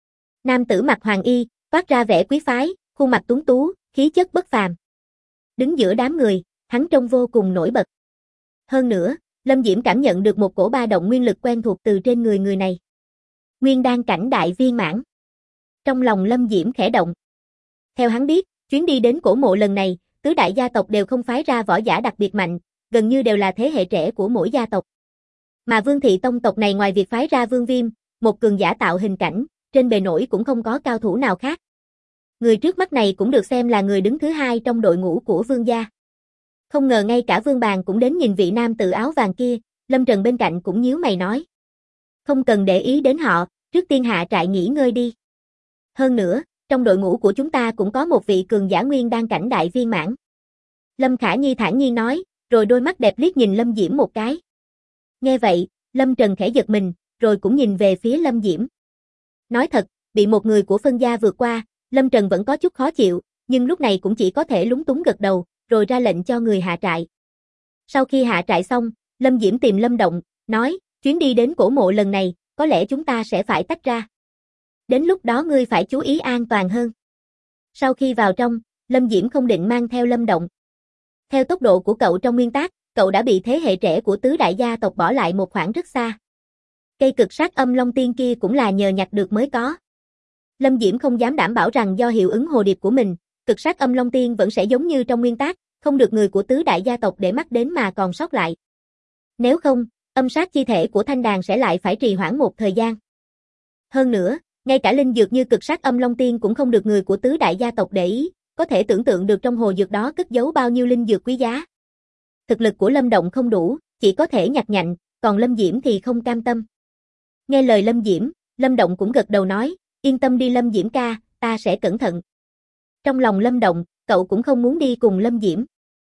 Nam tử mặc hoàng y, toát ra vẻ quý phái, khuôn mặt tuấn tú, khí chất bất phàm. Đứng giữa đám người, hắn trông vô cùng nổi bật. Hơn nữa, Lâm Diễm cảm nhận được một cổ ba động nguyên lực quen thuộc từ trên người này. Nguyên đan cảnh đại viên mãn. Trong lòng Lâm Diễm khẽ động. Theo hắn biết, chuyến đi đến cổ mộ lần này, tứ đại gia tộc đều không phái ra võ giả đặc biệt mạnh, gần như đều là thế hệ trẻ của mỗi gia tộc. Mà Vương thị tông tộc này ngoài việc phái ra Vương Viêm, một cường giả tạo hình cảnh, trên bề nổi cũng không có cao thủ nào khác. Người trước mắt này cũng được xem là người đứng thứ hai trong đội ngũ của Vương gia. Không ngờ ngay cả Vương Bàn cũng đến nhìn vị nam tử áo vàng kia, Lâm Trần bên cạnh cũng nhíu mày nói. Không cần để ý đến họ, trước tiên hạ trại nghỉ ngơi đi. Hơn nữa, trong đội ngũ của chúng ta cũng có một vị cường giả nguyên đan cảnh đại viên mãn. Lâm Khả Nhi thản nhiên nói, rồi đôi mắt đẹp liếc nhìn Lâm Diễm một cái. Nghe vậy, Lâm Trần khẽ giật mình, rồi cũng nhìn về phía Lâm Diễm. Nói thật, bị một người của phân gia vượt qua, Lâm Trần vẫn có chút khó chịu, nhưng lúc này cũng chỉ có thể lúng túng gật đầu, rồi ra lệnh cho người hạ trại. Sau khi hạ trại xong, Lâm Diễm tìm Lâm Động, nói, chuyến đi đến cổ mộ lần này, có lẽ chúng ta sẽ phải tách ra. Đến lúc đó ngươi phải chú ý an toàn hơn. Sau khi vào trong, Lâm Diễm không định mang theo Lâm Động. Theo tốc độ của cậu trong nguyên tác, cậu đã bị thế hệ trẻ của tứ đại gia tộc bỏ lại một khoảng rất xa. Cây cực sát âm long tiên kia cũng là nhờ nhặt được mới có. Lâm Diễm không dám đảm bảo rằng do hiệu ứng hồ điệp của mình, cực sát âm long tiên vẫn sẽ giống như trong nguyên tác, không được người của tứ đại gia tộc để mắt đến mà còn sót lại. Nếu không, âm sát chi thể của thanh đàn sẽ lại phải trì hoãn một thời gian. Hơn nữa, ngay cả linh dược như cực sát âm long tiên cũng không được người của tứ đại gia tộc để ý, có thể tưởng tượng được trong hồ dược đó cất giấu bao nhiêu linh dược quý giá. Thực lực của Lâm Động không đủ, chỉ có thể nhặt nhạnh, còn Lâm Diễm thì không cam tâm. Nghe lời Lâm Diễm, Lâm Động cũng gật đầu nói, yên tâm đi Lâm Diễm ca, ta sẽ cẩn thận. Trong lòng Lâm Động, cậu cũng không muốn đi cùng Lâm Diễm.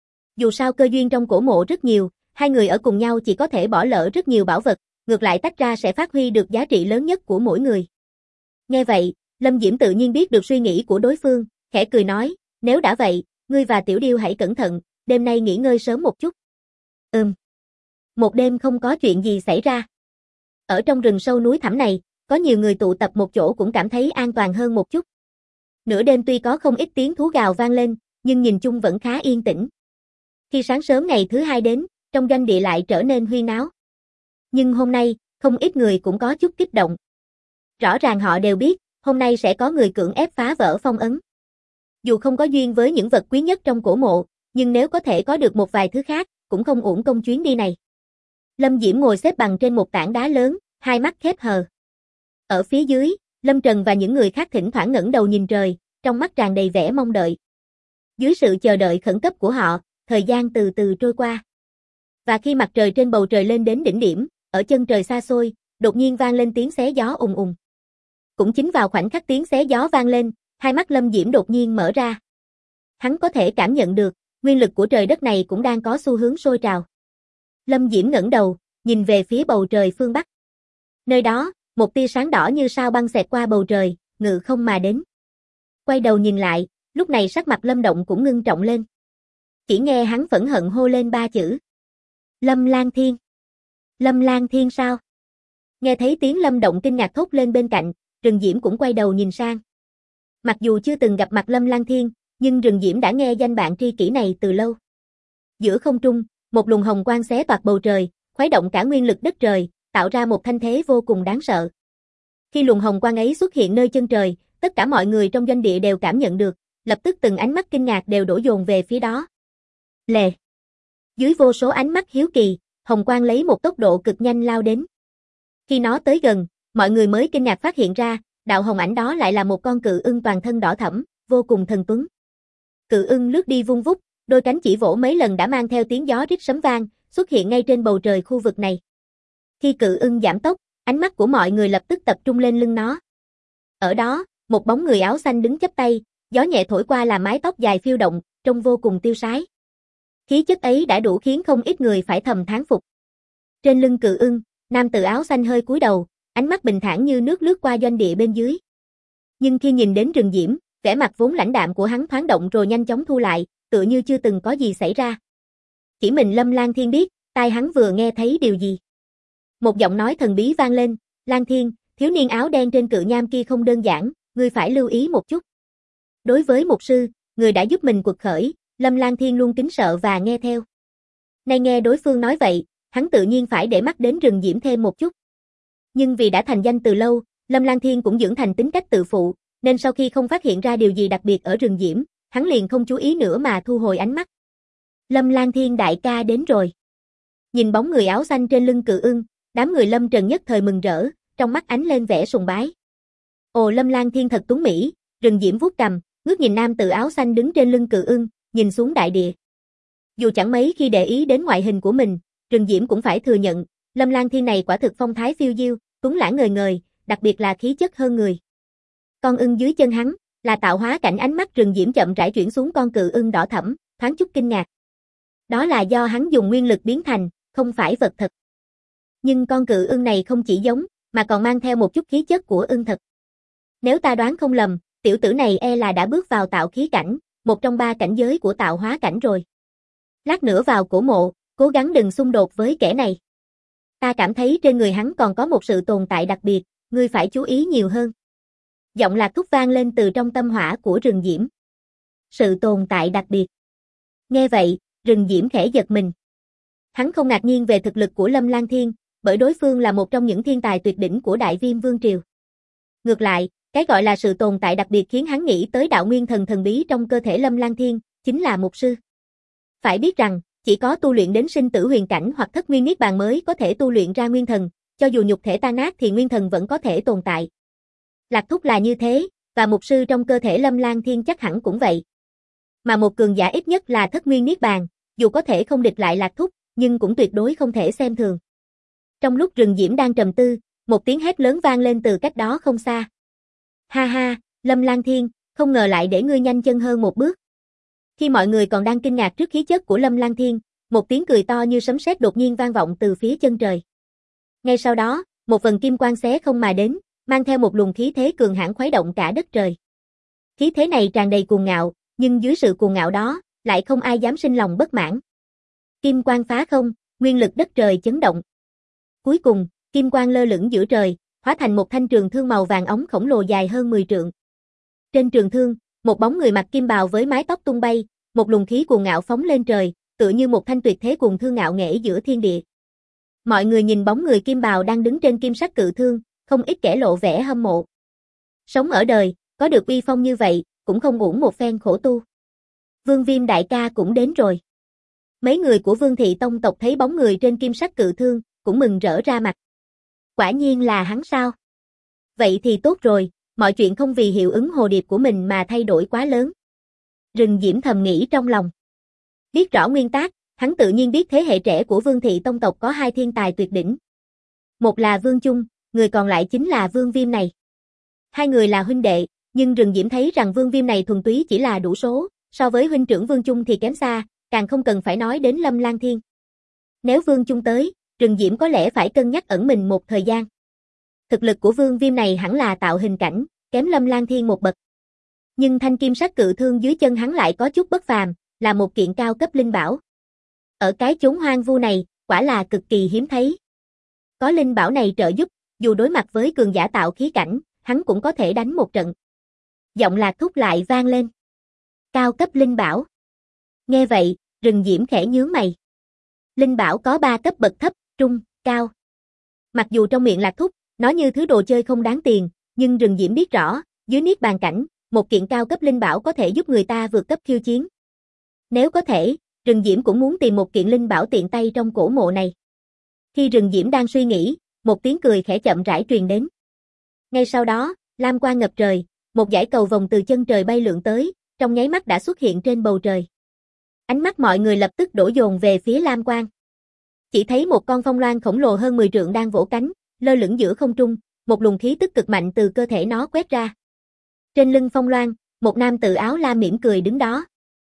Dù sao cơ duyên trong cổ mộ rất nhiều, hai người ở cùng nhau chỉ có thể bỏ lỡ rất nhiều bảo vật, ngược lại tách ra sẽ phát huy được giá trị lớn nhất của mỗi người. Nghe vậy, Lâm Diễm tự nhiên biết được suy nghĩ của đối phương, khẽ cười nói, nếu đã vậy, ngươi và Tiểu Điêu hãy cẩn thận, đêm nay nghỉ ngơi sớm một chút. Một đêm không có chuyện gì xảy ra. Ở trong rừng sâu núi thẳm này, có nhiều người tụ tập một chỗ cũng cảm thấy an toàn hơn một chút. Nửa đêm tuy có không ít tiếng thú gào vang lên, nhưng nhìn chung vẫn khá yên tĩnh. Khi sáng sớm ngày thứ hai đến, trong doanh địa lại trở nên huyên náo. Nhưng hôm nay, không ít người cũng có chút kích động. Rõ ràng họ đều biết, hôm nay sẽ có người cưỡng ép phá vỡ phong ấn. Dù không có duyên với những vật quý nhất trong cổ mộ, nhưng nếu có thể có được một vài thứ khác, cũng không uổng công chuyến đi này. Lâm Diễm ngồi xếp bằng trên một tảng đá lớn, hai mắt khép hờ. Ở phía dưới, Lâm Trần và những người khác thỉnh thoảng ngẩng đầu nhìn trời, trong mắt tràn đầy vẻ mong đợi. Dưới sự chờ đợi khẩn cấp của họ, thời gian từ từ trôi qua. Và khi mặt trời trên bầu trời lên đến đỉnh điểm, ở chân trời xa xôi, đột nhiên vang lên tiếng xé gió ùng ùng. Cũng chính vào khoảnh khắc tiếng xé gió vang lên, hai mắt Lâm Diễm đột nhiên mở ra. Hắn có thể cảm nhận được, nguyên lực của trời đất này cũng đang có xu hướng sôi trào. Lâm Diễm ngẩng đầu, nhìn về phía bầu trời phương Bắc. Nơi đó, một tia sáng đỏ như sao băng xẹt qua bầu trời, ngự không mà đến. Quay đầu nhìn lại, lúc này sắc mặt Lâm Động cũng ngưng trọng lên. Chỉ nghe hắn phẫn hận hô lên ba chữ. Lâm Lan Thiên. Lâm Lan Thiên sao? Nghe thấy tiếng Lâm Động kinh ngạc thốt lên bên cạnh, Rừng Diễm cũng quay đầu nhìn sang. Mặc dù chưa từng gặp mặt Lâm Lan Thiên, nhưng Rừng Diễm đã nghe danh bạn tri kỷ này từ lâu. Giữa không trung, một luồng hồng quang xé toạc bầu trời, khuấy động cả nguyên lực đất trời, tạo ra một thanh thế vô cùng đáng sợ. Khi luồng hồng quang ấy xuất hiện nơi chân trời, tất cả mọi người trong doanh địa đều cảm nhận được, lập tức từng ánh mắt kinh ngạc đều đổ dồn về phía đó. Lề. Dưới vô số ánh mắt hiếu kỳ, hồng quang lấy một tốc độ cực nhanh lao đến. Khi nó tới gần, mọi người mới kinh ngạc phát hiện ra, đạo hồng ảnh đó lại là một con cự ưng toàn thân đỏ thẫm, vô cùng thần tuấn. Cự ưng lướt đi vung vút, đôi cánh chỉ vỗ mấy lần đã mang theo tiếng gió rít sấm vang, xuất hiện ngay trên bầu trời khu vực này. Khi cự ưng giảm tốc, ánh mắt của mọi người lập tức tập trung lên lưng nó. Ở đó, một bóng người áo xanh đứng chắp tay, gió nhẹ thổi qua làm mái tóc dài phiêu động, trông vô cùng tiêu sái. Khí chất ấy đã đủ khiến không ít người phải thầm thán phục. Trên lưng cự ưng, nam tử áo xanh hơi cúi đầu, ánh mắt bình thản như nước lướt qua doanh địa bên dưới. Nhưng khi nhìn đến rừng diễm, vẻ mặt vốn lãnh đạm của hắn thoáng động rồi nhanh chóng thu lại, tựa như chưa từng có gì xảy ra. Chỉ mình Lâm Lang Thiên biết, tai hắn vừa nghe thấy điều gì. Một giọng nói thần bí vang lên, Lang Thiên, thiếu niên áo đen trên cự nham kia không đơn giản, ngươi phải lưu ý một chút. Đối với mục sư, người đã giúp mình quật khởi, Lâm Lang Thiên luôn kính sợ và nghe theo. Nay nghe đối phương nói vậy, hắn tự nhiên phải để mắt đến rừng diễm thêm một chút. Nhưng vì đã thành danh từ lâu, Lâm Lang Thiên cũng dưỡng thành tính cách tự phụ, nên sau khi không phát hiện ra điều gì đặc biệt ở rừng diễm, hắn liền không chú ý nữa mà thu hồi ánh mắt. Lâm Lang Thiên đại ca đến rồi. Nhìn bóng người áo xanh trên lưng cự ưng, đám người Lâm Trần nhất thời mừng rỡ, trong mắt ánh lên vẻ sùng bái. Ồ, Lâm Lang Thiên thật tuấn mỹ, rừng diễm vuốt cằm, ngước nhìn nam tử áo xanh đứng trên lưng cự ưng, nhìn xuống đại địa. Dù chẳng mấy khi để ý đến ngoại hình của mình, rừng diễm cũng phải thừa nhận, Lâm Lang Thiên này quả thực phong thái phiêu diêu, tuấn lãng ngời ngời, đặc biệt là khí chất hơn người. Con ưng dưới chân hắn, là tạo hóa cảnh. Ánh mắt rừng diễm chậm rãi chuyển xuống con cự ưng đỏ thẫm, thoáng chút kinh ngạc. Đó là do hắn dùng nguyên lực biến thành, không phải vật thật. Nhưng con cự ưng này không chỉ giống, mà còn mang theo một chút khí chất của ưng thật. Nếu ta đoán không lầm, tiểu tử này e là đã bước vào tạo khí cảnh, một trong 3 cảnh giới của tạo hóa cảnh rồi. Lát nữa vào cổ mộ, cố gắng đừng xung đột với kẻ này. Ta cảm thấy trên người hắn còn có một sự tồn tại đặc biệt, ngươi phải chú ý nhiều hơn. Giọng Lạc Thúc vang lên từ trong tâm hỏa của rừng diễm. Sự tồn tại đặc biệt. Nghe vậy, rừng diễm khẽ giật mình. Hắn không ngạc nhiên về thực lực của Lâm Lang Thiên, bởi đối phương là một trong những thiên tài tuyệt đỉnh của Đại Viêm Vương Triều. Ngược lại, cái gọi là sự tồn tại đặc biệt khiến hắn nghĩ tới đạo nguyên thần thần bí trong cơ thể Lâm Lang Thiên, chính là mục sư. Phải biết rằng, chỉ có tu luyện đến sinh tử huyền cảnh hoặc thất nguyên niết bàn mới có thể tu luyện ra nguyên thần, cho dù nhục thể tan nát thì nguyên thần vẫn có thể tồn tại. Lạc Thúc là như thế, và mục sư trong cơ thể Lâm Lang Thiên chắc hẳn cũng vậy. Mà một cường giả ít nhất là thất nguyên niết bàn, dù có thể không địch lại Lạc Thúc, nhưng cũng tuyệt đối không thể xem thường. Trong lúc rừng diễm đang trầm tư, một tiếng hét lớn vang lên từ cách đó không xa. Ha ha, Lâm Lang Thiên, không ngờ lại để ngươi nhanh chân hơn một bước. Khi mọi người còn đang kinh ngạc trước khí chất của Lâm Lang Thiên, một tiếng cười to như sấm sét đột nhiên vang vọng từ phía chân trời. Ngay sau đó, một vầng kim quang xé không mà đến, mang theo một luồng khí thế cường hãn khuấy động cả đất trời. Khí thế này tràn đầy cuồng ngạo, nhưng dưới sự cuồng ngạo đó, lại không ai dám sinh lòng bất mãn. Kim quang phá không, nguyên lực đất trời chấn động. Cuối cùng, kim quang lơ lửng giữa trời, hóa thành một thanh trường thương màu vàng óng khổng lồ dài hơn 10 trượng. Trên trường thương, một bóng người mặc kim bào với mái tóc tung bay, một luồng khí cuồng ngạo phóng lên trời, tựa như một thanh tuyệt thế cuồng thương ngạo nghễ giữa thiên địa. Mọi người nhìn bóng người kim bào đang đứng trên kim sắc cự thương, không ít kẻ lộ vẻ hâm mộ. Sống ở đời, có được uy phong như vậy, cũng không uổng một phen khổ tu. Vương Viêm đại ca cũng đến rồi. Mấy người của Vương Thị Tông tộc thấy bóng người trên kim sắc cự thương, cũng mừng rỡ ra mặt. Quả nhiên là hắn sao? Vậy thì tốt rồi, mọi chuyện không vì hiệu ứng hồ điệp của mình mà thay đổi quá lớn. Rừng diễm thầm nghĩ trong lòng. Biết rõ nguyên tắc, hắn tự nhiên biết thế hệ trẻ của Vương Thị Tông tộc có 2 thiên tài tuyệt đỉnh. Một là Vương Chung, người còn lại chính là Vương Viêm này. 2 người là huynh đệ, nhưng rừng diễm thấy rằng Vương Viêm này thuần túy chỉ là đủ số, so với huynh trưởng Vương Chung thì kém xa, càng không cần phải nói đến Lâm Lang Thiên. Nếu Vương Chung tới, rừng diễm có lẽ phải cân nhắc ẩn mình một thời gian. Thực lực của Vương Viêm này hẳn là tạo hình cảnh, kém Lâm Lang Thiên một bậc. Nhưng thanh kim sắc cự thương dưới chân hắn lại có chút bất phàm, là một kiện cao cấp linh bảo. Ở cái chốn hoang vu này, quả là cực kỳ hiếm thấy. Có linh bảo này trợ giúp, dù đối mặt với cường giả tạo khí cảnh, hắn cũng có thể đánh một trận. Giọng Lạc Thúc lại vang lên. Cao cấp linh bảo. Nghe vậy, rừng diễm khẽ nhướng mày. Linh bảo có 3 cấp bậc thấp, trung, cao. Mặc dù trong miệng Lạc Thúc, nó như thứ đồ chơi không đáng tiền, nhưng rừng diễm biết rõ, dưới niết bàn cảnh, một kiện cao cấp linh bảo có thể giúp người ta vượt cấp khiêu chiến. Nếu có thể, rừng diễm cũng muốn tìm một kiện linh bảo tiện tay trong cổ mộ này. Khi rừng diễm đang suy nghĩ, một tiếng cười khẽ chậm rãi truyền đến. Ngay sau đó, lam quang ngập trời, một dải cầu vồng từ chân trời bay lượn tới, trong nháy mắt đã xuất hiện trên bầu trời. Ánh mắt mọi người lập tức đổ dồn về phía lam quang. Chỉ thấy một con phong loan khổng lồ hơn 10 trượng đang vỗ cánh, lơ lửng giữa không trung, một luồng khí tức cực mạnh từ cơ thể nó quét ra. Trên lưng phong loan, một nam tử áo lam mỉm cười đứng đó.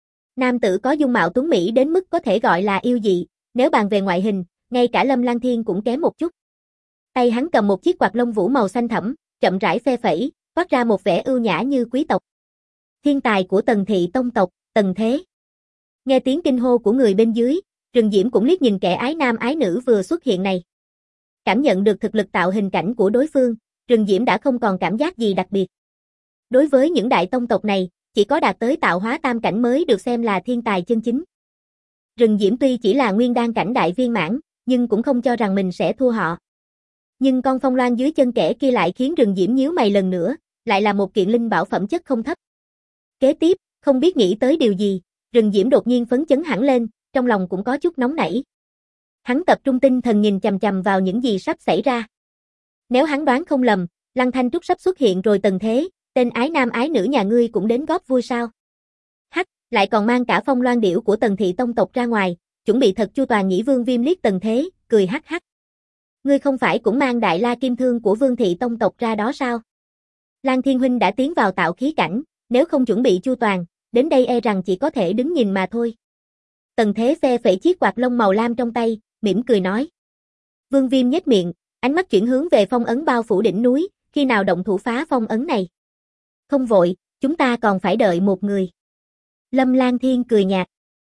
Nam tử có dung mạo tuấn mỹ đến mức có thể gọi là yêu dị, nếu bàn về ngoại hình, ngay cả Lâm Lang Thiên cũng kém một chút. Tay hắn cầm một chiếc quạt lông vũ màu xanh thẫm, chậm rãi phe phẩy, toát ra một vẻ ưu nhã như quý tộc. Thiên tài của Tần thị tông tộc, Tần Thế. Nghe tiếng kinh hô của người bên dưới, Rừng Diễm cũng liếc nhìn kẻ ái nam ái nữ vừa xuất hiện này. Cảm nhận được thực lực tạo hình cảnh của đối phương, Rừng Diễm đã không còn cảm giác gì đặc biệt. Đối với những đại tông tộc này, chỉ có đạt tới tạo hóa tam cảnh mới được xem là thiên tài chân chính. Rừng Diễm tuy chỉ là nguyên đan cảnh đại viên mãn, nhưng cũng không cho rằng mình sẽ thua họ. Nhưng con phong loan dưới chân kẻ kia lại khiến Rừng Diễm nhíu mày lần nữa, lại là một kiện linh bảo phẩm chất không thấp. Kế tiếp, không biết nghĩ tới điều gì, Rừng Diễm đột nhiên phấn chấn hẳn lên, trong lòng cũng có chút nóng nảy. Hắn tập trung tinh thần nhìn chằm chằm vào những gì sắp xảy ra. Nếu hắn đoán không lầm, Lăng Thanh Trúc sắp xuất hiện rồi. Tần Thế, tên ái nam ái nữ nhà ngươi cũng đến góp vui sao? Hắc, lại còn mang cả phong loan điểu của Tần thị tông tộc ra ngoài, chuẩn bị thật chu toàn nhĩ. Vương Viêm liếc Tần Thế, cười hắc hắc. Ngươi không phải cũng mang đại la kim thương của Vương thị tông tộc ra đó sao? Lan Thiên huynh đã tiến vào tạo khí cảnh, nếu không chuẩn bị chu toàn, đến đây e rằng chỉ có thể đứng nhìn mà thôi. Tần Thế phe phẩy chiếc quạt lông màu lam trong tay, mỉm cười nói. Vương Viêm nhếch miệng, ánh mắt chuyển hướng về phong ấn bao phủ đỉnh núi, khi nào động thủ phá phong ấn này? Không vội, chúng ta còn phải đợi một người. Lâm Lang Thiên cười nhạt.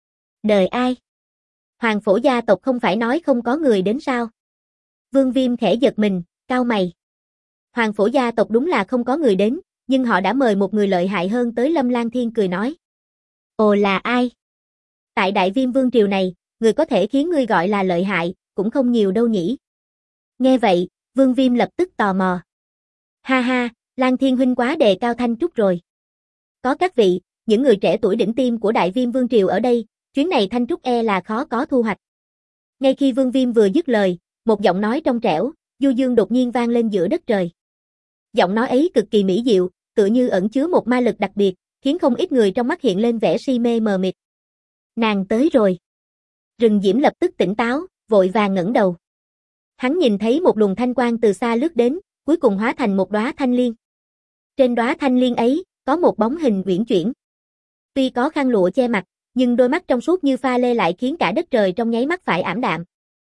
Đợi ai? Hoàng phổ gia tộc không phải nói không có người đến sao? Vương Viêm khẽ giật mình, cau mày. Hoàng phổ gia tộc đúng là không có người đến, nhưng họ đã mời một người lợi hại hơn tới. Lâm Lang Thiên cười nói. Ồ, là ai? Tại Đại Viêm Vương triều này, người có thể khiến ngươi gọi là lợi hại, cũng không nhiều đâu nhỉ. Nghe vậy, Vương Viêm lập tức tò mò. Ha ha, Lan Thiên huynh quá đề cao Thanh Trúc rồi. Có các vị, những người trẻ tuổi đỉnh tiêm của Đại Viêm Vương triều ở đây, chuyến này Thanh Trúc e là khó có thu hoạch. Ngay khi Vương Viêm vừa dứt lời, một giọng nói trong trẻo, du dương đột nhiên vang lên giữa đất trời. Giọng nói ấy cực kỳ mỹ diệu, tựa như ẩn chứa một ma lực đặc biệt, khiến không ít người trong mắt hiện lên vẻ si mê mờ mịt. Nàng tới rồi. Rừng Diễm lập tức tỉnh táo, vội vàng ngẩng đầu. Hắn nhìn thấy một luồng thanh quang từ xa lướt đến, cuối cùng hóa thành một đóa thanh liên. Trên đóa thanh liên ấy, có một bóng hình uyển chuyển. Tuy có khăn lụa che mặt, nhưng đôi mắt trong suốt như pha lê lại khiến cả đất trời trong nháy mắt phải ảm đạm.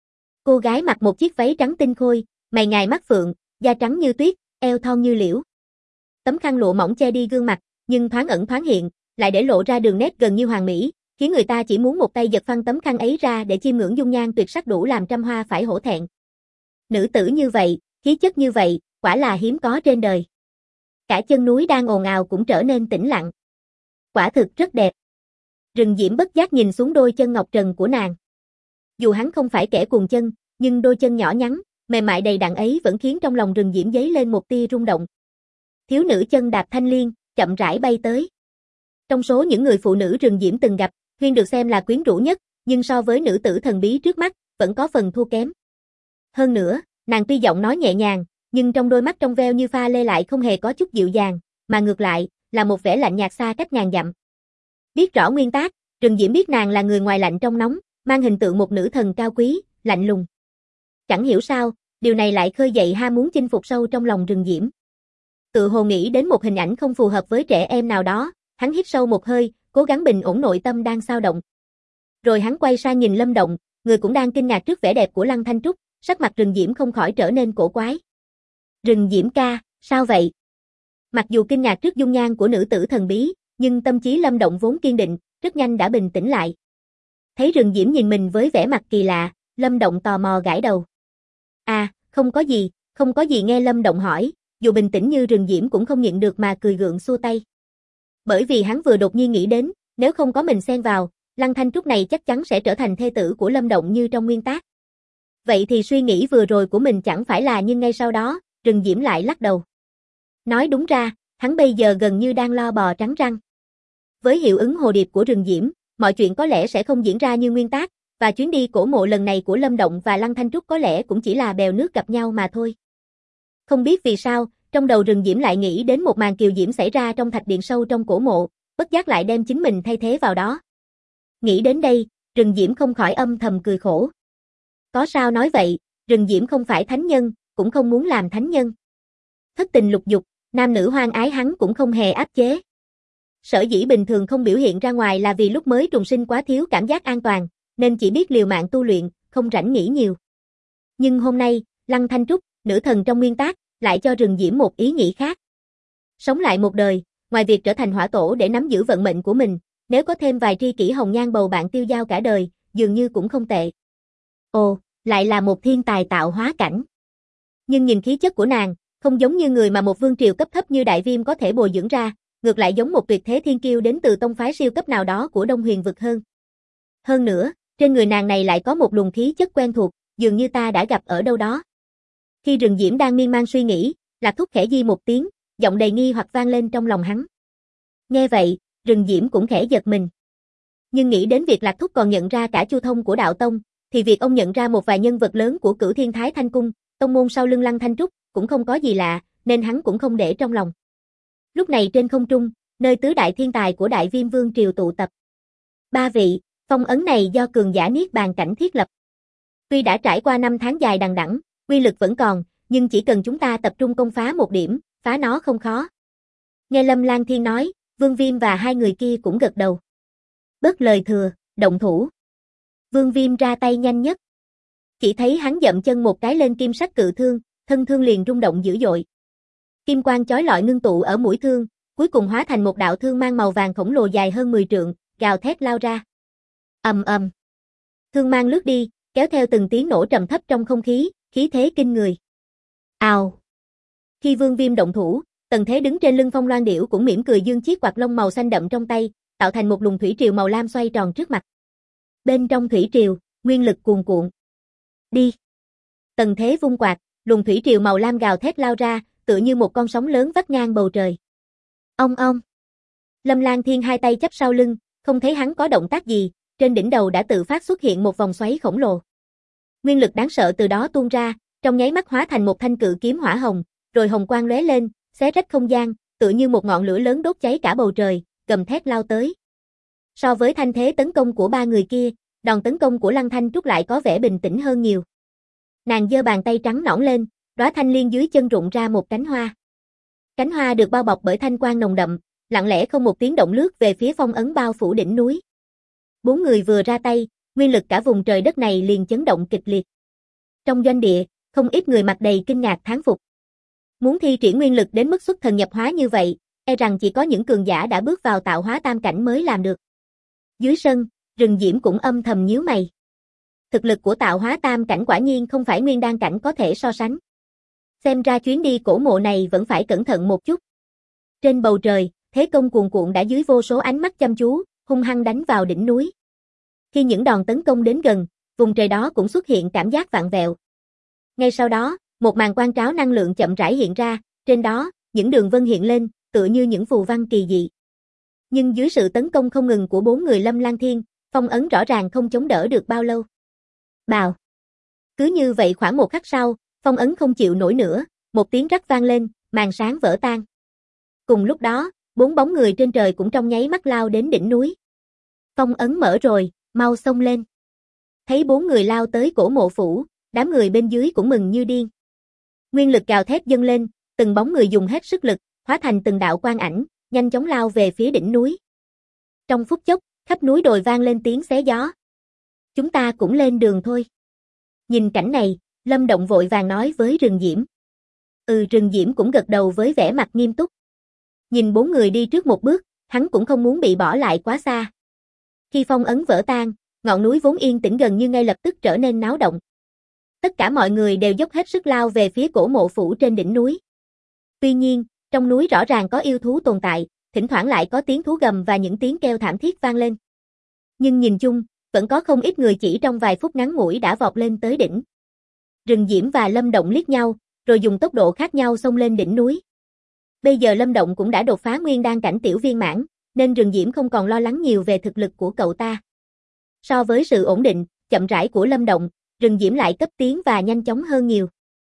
Cô gái mặc một chiếc váy trắng tinh khôi, mày ngài mắt phượng, da trắng như tuyết, eo thon như liễu. Tấm khăn lụa mỏng che đi gương mặt, nhưng thoáng ẩn thoáng hiện, lại để lộ ra đường nét gần như hoàn mỹ, khiến người ta chỉ muốn một tay giật phăng tấm khăn ấy ra để chiêm ngưỡng dung nhan tuyệt sắc đủ làm trăm hoa phải hổ thẹn. Nữ tử như vậy, khí chất như vậy, quả là hiếm có trên đời. Cả chân núi đang ồn ào cũng trở nên tĩnh lặng. Quả thực rất đẹp. Rừng Diễm bất giác nhìn xuống đôi chân ngọc trần của nàng. Dù hắn không phải kẻ cuồng chân, nhưng đôi chân nhỏ nhắn, mềm mại đầy đặn ấy vẫn khiến trong lòng Rừng Diễm dấy lên một tia rung động. Thiếu nữ chân đạp thanh liên, chậm rãi bay tới. Trong số những người phụ nữ Rừng Diễm từng gặp, Huyên được xem là quyến rũ nhất, nhưng so với nữ tử thần bí trước mắt, vẫn có phần thua kém. Hơn nữa, nàng tuy giọng nói nhẹ nhàng, nhưng trong đôi mắt trong veo như pha lê lại không hề có chút dịu dàng, mà ngược lại, là một vẻ lạnh nhạt xa cách ngàn dặm. Biết rõ nguyên tác, Rừng Diễm biết nàng là người ngoài lạnh trong nóng, mang hình tượng một nữ thần cao quý, lạnh lùng. Chẳng hiểu sao, điều này lại khơi dậy ham muốn chinh phục sâu trong lòng Rừng Diễm. Tự hồ nghĩ đến một hình ảnh không phù hợp với trẻ em nào đó, hắn hít sâu một hơi, cố gắng bình ổn nội tâm đang xao động. Rồi hắn quay sang nhìn Lâm Động, người cũng đang kinh ngạc trước vẻ đẹp của Lăng Thanh Trúc, sắc mặt Rừng Diễm không khỏi trở nên cổ quái. Rừng Diễm ca, sao vậy? Mặc dù kinh ngạc trước dung nhan của nữ tử thần bí, nhưng tâm trí Lâm Động vốn kiên định, rất nhanh đã bình tĩnh lại. Thấy Rừng Diễm nhìn mình với vẻ mặt kỳ lạ, Lâm Động tò mò gãi đầu. À, không có gì nghe Lâm Động hỏi, dù bình tĩnh như Rừng Diễm cũng không nhịn được mà cười gượng xua tay. Bởi vì hắn vừa đột nhiên nghĩ đến, nếu không có mình xen vào, Lăng Thanh Trúc này chắc chắn sẽ trở thành thê tử của Lâm Động như trong nguyên tác. Vậy thì suy nghĩ vừa rồi của mình chẳng phải là, nhưng ngay sau đó, Rừng Diễm lại lắc đầu. Nói đúng ra, hắn bây giờ gần như đang lo bò trắng răng. Với hiệu ứng hồ điệp của Rừng Diễm, mọi chuyện có lẽ sẽ không diễn ra như nguyên tác, và chuyến đi cổ mộ lần này của Lâm Động và Lăng Thanh Trúc có lẽ cũng chỉ là bèo nước gặp nhau mà thôi. Không biết vì sao, Trong đầu Rừng Diễm lại nghĩ đến một màn kiều diễm xảy ra trong thạch điện sâu trong cổ mộ, bất giác lại đem chính mình thay thế vào đó. Nghĩ đến đây, Rừng Diễm không khỏi âm thầm cười khổ. Có sao nói vậy, Rừng Diễm không phải thánh nhân, cũng không muốn làm thánh nhân. Thất tình lục dục, nam nữ hoang ái hắn cũng không hề áp chế. Sở dĩ bình thường không biểu hiện ra ngoài là vì lúc mới trùng sinh quá thiếu cảm giác an toàn, nên chỉ biết liều mạng tu luyện, không rảnh nghĩ nhiều. Nhưng hôm nay, Lăng Thanh Trúc, nữ thần trong nguyên tác, lại cho Rừng Diễm một ý nghĩ khác. Sống lại một đời, ngoài việc trở thành hỏa tổ để nắm giữ vận mệnh của mình, nếu có thêm vài tri kỷ hồng nhan bầu bạn tiêu dao cả đời, dường như cũng không tệ. Ồ, lại là một thiên tài tạo hóa cảnh. Nhưng nhìn khí chất của nàng, không giống như người mà một vương triều cấp thấp như Đại Viêm có thể bồi dưỡng ra, ngược lại giống một tuyệt thế thiên kiêu đến từ tông phái siêu cấp nào đó của Đông Huyền vực hơn. Hơn nữa, trên người nàng này lại có một luồng khí chất quen thuộc, dường như ta đã gặp ở đâu đó. Khi Rừng Diễm đang miên man suy nghĩ, Lạc Thúc khẽ di một tiếng, giọng đầy nghi hoặc vang lên trong lòng hắn. Nghe vậy, Rừng Diễm cũng khẽ giật mình. Nhưng nghĩ đến việc Lạc Thúc còn nhận ra cả Chu Thông của Đạo Tông, thì việc ông nhận ra một vài nhân vật lớn của Cửu Thiên Thái Thanh Cung, tông môn sau lưng Lăng Thanh Trúc, cũng không có gì lạ, nên hắn cũng không để trong lòng. Lúc này trên không trung, nơi tứ đại thiên tài của Đại Viêm Vương triều tụ tập. 3 vị, phong ấn này do cường giả Niết Bàn cảnh thiết lập. Tuy đã trải qua 5 tháng dài đằng đẵng, uy lực vẫn còn, nhưng chỉ cần chúng ta tập trung công phá một điểm, phá nó không khó. Nghe Lâm Lang Thiên nói, Vương Viêm và hai người kia cũng gật đầu. Bớt lời thừa, động thủ. Vương Viêm ra tay nhanh nhất. Chỉ thấy hắn dậm chân một cái lên kim sắc cự thương, thân thương liền rung động dữ dội. Kim quang chói lọi ngưng tụ ở mũi thương, cuối cùng hóa thành một đạo thương mang màu vàng khổng lồ dài hơn 10 trượng, gào thét lao ra. Ầm ầm. Thương mang lướt đi, kéo theo từng tiếng nổ trầm thấp trong không khí, khí thế kinh người. Ào. Khi Vương Viêm động thủ, Tần Thế đứng trên lưng Phong Loan Điểu cũng mỉm cười giương chiếc quạt lông màu xanh đậm trong tay, tạo thành một luồng thủy triều màu lam xoay tròn trước mặt. Bên trong thủy triều, nguyên lực cuồn cuộn. Đi. Tần Thế vung quạt, luồng thủy triều màu lam gào thét lao ra, tựa như một con sóng lớn vắt ngang bầu trời. Ong ong. Lâm Lang Thiên hai tay chắp sau lưng, không thấy hắn có động tác gì, trên đỉnh đầu đã tự phát xuất hiện một vòng xoáy khổng lồ. Nguyên lực đáng sợ từ đó tuôn ra, trong nháy mắt hóa thành một thanh cự kiếm hỏa hồng, rồi hồng quang lóe lên, xé rách không gian, tựa như một ngọn lửa lớn đốt cháy cả bầu trời, gầm thét lao tới. So với thanh thế tấn công của 3 người kia, đòn tấn công của Lăng Thanh Trúc lại có vẻ bình tĩnh hơn nhiều. Nàng giơ bàn tay trắng nõn lên, đóa thanh liên dưới chân rụng ra một cánh hoa. Cánh hoa được bao bọc bởi thanh quang nồng đậm, lặng lẽ không một tiếng động lướt về phía phong ấn bao phủ đỉnh núi. 4 người vừa ra tay, nguyên lực cả vùng trời đất này liền chấn động kịch liệt. Trong doanh địa, không ít người mặt đầy kinh ngạc thán phục. Muốn thi triển nguyên lực đến mức xuất thần nhập hóa như vậy, e rằng chỉ có những cường giả đã bước vào tạo hóa tam cảnh mới làm được. Dưới sân, Rừng Diễm cũng âm thầm nhíu mày. Thực lực của tạo hóa tam cảnh quả nhiên không phải nguyên đan cảnh có thể so sánh. Xem ra chuyến đi cổ mộ này vẫn phải cẩn thận một chút. Trên bầu trời, thế công cuồn cuộn đã dưới vô số ánh mắt chăm chú, hung hăng đánh vào đỉnh núi. Khi những đòn tấn công đến gần, vùng trời đó cũng xuất hiện cảm giác vặn vẹo. Ngay sau đó, một màn quang tráo năng lượng chậm rãi hiện ra, trên đó, những đường vân hiện lên, tựa như những phù văn kỳ dị. Nhưng dưới sự tấn công không ngừng của 4 người Lâm Lang Thiên, phong ấn rõ ràng không chống đỡ được bao lâu. Bào. Cứ như vậy khoảng một khắc sau, phong ấn không chịu nổi nữa, một tiếng rắc vang lên, màn sáng vỡ tan. Cùng lúc đó, 4 bóng người trên trời cũng trong nháy mắt lao đến đỉnh núi. Phong ấn mở rồi, mau xông lên. Thấy 4 người lao tới cổ mộ phủ, đám người bên dưới cũng mừng như điên. Nguyên lực gào thét dâng lên, từng bóng người dùng hết sức lực, hóa thành từng đạo quang ảnh, nhanh chóng lao về phía đỉnh núi. Trong phút chốc, khắp núi đồi vang lên tiếng xé gió. Chúng ta cũng lên đường thôi. Nhìn cảnh này, Lâm Động vội vàng nói với Rừng Diễm. Rừng Diễm cũng gật đầu với vẻ mặt nghiêm túc. Nhìn 4 người đi trước một bước, hắn cũng không muốn bị bỏ lại quá xa. Khi phong ấn vỡ tan, ngọn núi vốn yên tĩnh gần như ngay lập tức trở nên náo động. Tất cả mọi người đều dốc hết sức lao về phía cổ mộ phủ trên đỉnh núi. Tuy nhiên, trong núi rõ ràng có yêu thú tồn tại, thỉnh thoảng lại có tiếng thú gầm và những tiếng kêu thảm thiết vang lên. Nhưng nhìn chung, vẫn có không ít người chỉ trong vài phút ngắn ngủi đã vọt lên tới đỉnh. Rừng Diễm và Lâm Động liếc nhau, rồi dùng tốc độ khác nhau xông lên đỉnh núi. Bây giờ Lâm Động cũng đã đột phá nguyên đan cảnh tiểu viên mãn, nên Rừng Diễm không còn lo lắng nhiều về thực lực của cậu ta. So với sự ổn định, chậm rãi của Lâm Động, Rừng Diễm lại cấp tiến và nhanh chóng hơn nhiều.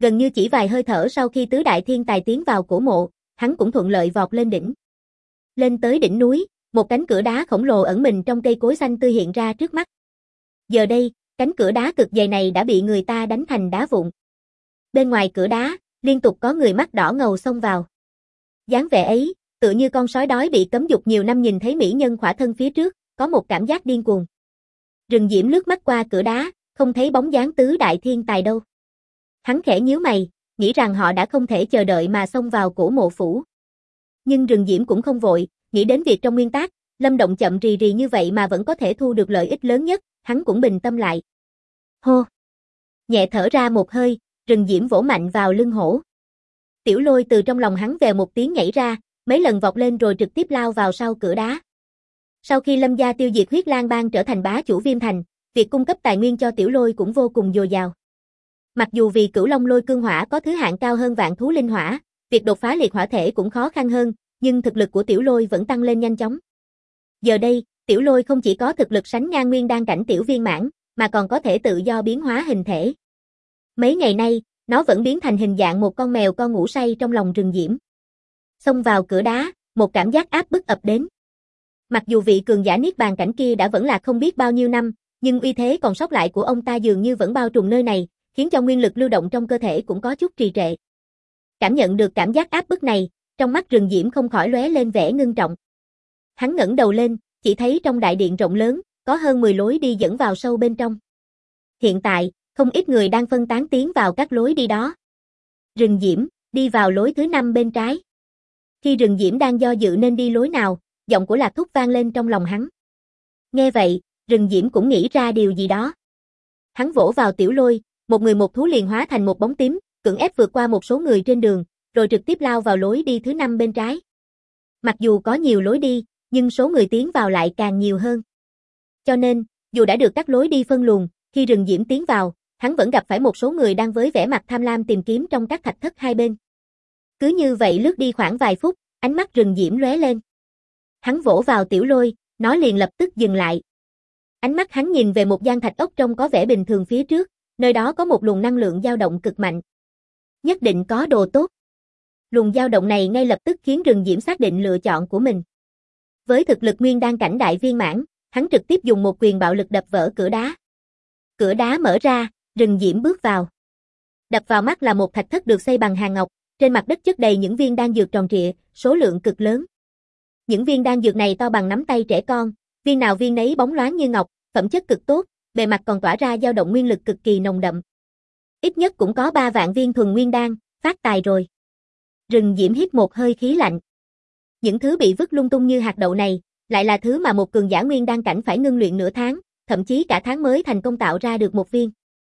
Gần như chỉ vài hơi thở sau khi tứ đại thiên tài tiến vào cổ mộ, hắn cũng thuận lợi vọt lên đỉnh. Lên tới đỉnh núi, một cánh cửa đá khổng lồ ẩn mình trong cây cối xanh tươi hiện ra trước mắt. Giờ đây, cánh cửa đá cực dày này đã bị người ta đánh thành đá vụn. Bên ngoài cửa đá, liên tục có người mắt đỏ ngầu xông vào. Dáng vẻ ấy, tựa như con sói đói bị cấm dục nhiều năm nhìn thấy mỹ nhân khỏa thân phía trước, có một cảm giác điên cuồng. Rừng Diễm lướt mắt qua cửa đá, không thấy bóng dáng tứ đại thiên tài đâu. Hắn khẽ nhíu mày, nghĩ rằng họ đã không thể chờ đợi mà xông vào cổ mộ phủ. Nhưng Rừng Diễm cũng không vội, nghĩ đến việc trong nguyên tắc, Lâm Động chậm rì rì như vậy mà vẫn có thể thu được lợi ích lớn nhất, hắn cũng bình tâm lại. Hô! Nhẹ thở ra một hơi, Rừng Diễm vỗ mạnh vào lưng hổ. Tiểu Lôi từ trong lòng hắn vèo một tiếng nhảy ra, mấy lần vọt lên rồi trực tiếp lao vào sau cửa đá. Sau khi Lâm gia tiêu diệt Huyết Lang Bang trở thành bá chủ Viêm Thành, việc cung cấp tài nguyên cho Tiểu Lôi cũng vô cùng dồi dào. Mặc dù vì Cửu Long Lôi Cương Hỏa có thứ hạng cao hơn Vạn Thú Linh Hỏa, việc đột phá liệt hỏa thể cũng khó khăn hơn, nhưng thực lực của Tiểu Lôi vẫn tăng lên nhanh chóng. Giờ đây, Tiểu Lôi không chỉ có thực lực sánh ngang nguyên đan cảnh tiểu viên mãn, mà còn có thể tự do biến hóa hình thể. Mấy ngày nay, nó vẫn biến thành hình dạng một con mèo con ngủ say trong lòng Rừng Diễm. Xông vào cửa đá, một cảm giác áp bức ập đến. Mặc dù vị cường giả niết bàn cảnh kia đã vẫn là không biết bao nhiêu năm, nhưng uy thế còn sót lại của ông ta dường như vẫn bao trùm nơi này, khiến cho nguyên lực lưu động trong cơ thể cũng có chút trì trệ. Cảm nhận được cảm giác áp bức này, trong mắt Rừng Diễm không khỏi lóe lên vẻ ngưng trọng. Hắn ngẩng đầu lên, chỉ thấy trong đại điện rộng lớn, có hơn 10 lối đi dẫn vào sâu bên trong. Hiện tại, không ít người đang phân tán tiến vào các lối đi đó. Rừng Diễm, đi vào lối thứ 5 bên trái. Khi Rừng Diễm đang do dự nên đi lối nào, giọng của Lạc Thúc vang lên trong lòng hắn. Nghe vậy, Rừng Diễm cũng nghĩ ra điều gì đó. Hắn vỗ vào Tiểu Lôi, một người một thú liền hóa thành một bóng tím, cưỡng ép vượt qua một số người trên đường, rồi trực tiếp lao vào lối đi thứ 5 bên trái. Mặc dù có nhiều lối đi, nhưng số người tiến vào lại càng nhiều hơn. Cho nên, dù đã được các lối đi phân luồng, khi Rừng Diễm tiến vào, hắn vẫn gặp phải một số người đang với vẻ mặt tham lam tìm kiếm trong các thạch thất hai bên. Cứ như vậy lướt đi khoảng vài phút, ánh mắt Rừng Diễm lóe lên. Hắn vỗ vào Tiểu Lôi, nó liền lập tức dừng lại. Ánh mắt hắn nhìn về một gian thạch ốc trông có vẻ bình thường phía trước, nơi đó có một luồng năng lượng dao động cực mạnh. Nhất định có đồ tốt. Luồng dao động này ngay lập tức khiến Rừng Diễm xác định lựa chọn của mình. Với thực lực nguyên đan cảnh đại viên mãn, hắn trực tiếp dùng một quyền bạo lực đập vỡ cửa đá. Cửa đá mở ra, Rừng Diễm bước vào. Đập vào mắt là một thạch thất được xây bằng hàng ngọc, trên mặt đất chất đầy những viên đan dược tròn trịa, số lượng cực lớn. Những viên đan dược này to bằng nắm tay trẻ con, viên nào viên nấy bóng loáng như ngọc, phẩm chất cực tốt, bề mặt còn tỏa ra dao động nguyên lực cực kỳ nồng đậm. Ít nhất cũng có 3 vạn viên thuần nguyên đan, phát tài rồi. Rừng Diễm hít một hơi khí lạnh. Những thứ bị vứt lung tung như hạt đậu này, lại là thứ mà một cường giả nguyên đan cảnh phải ngưng luyện nửa tháng, thậm chí cả tháng mới thành công tạo ra được một viên.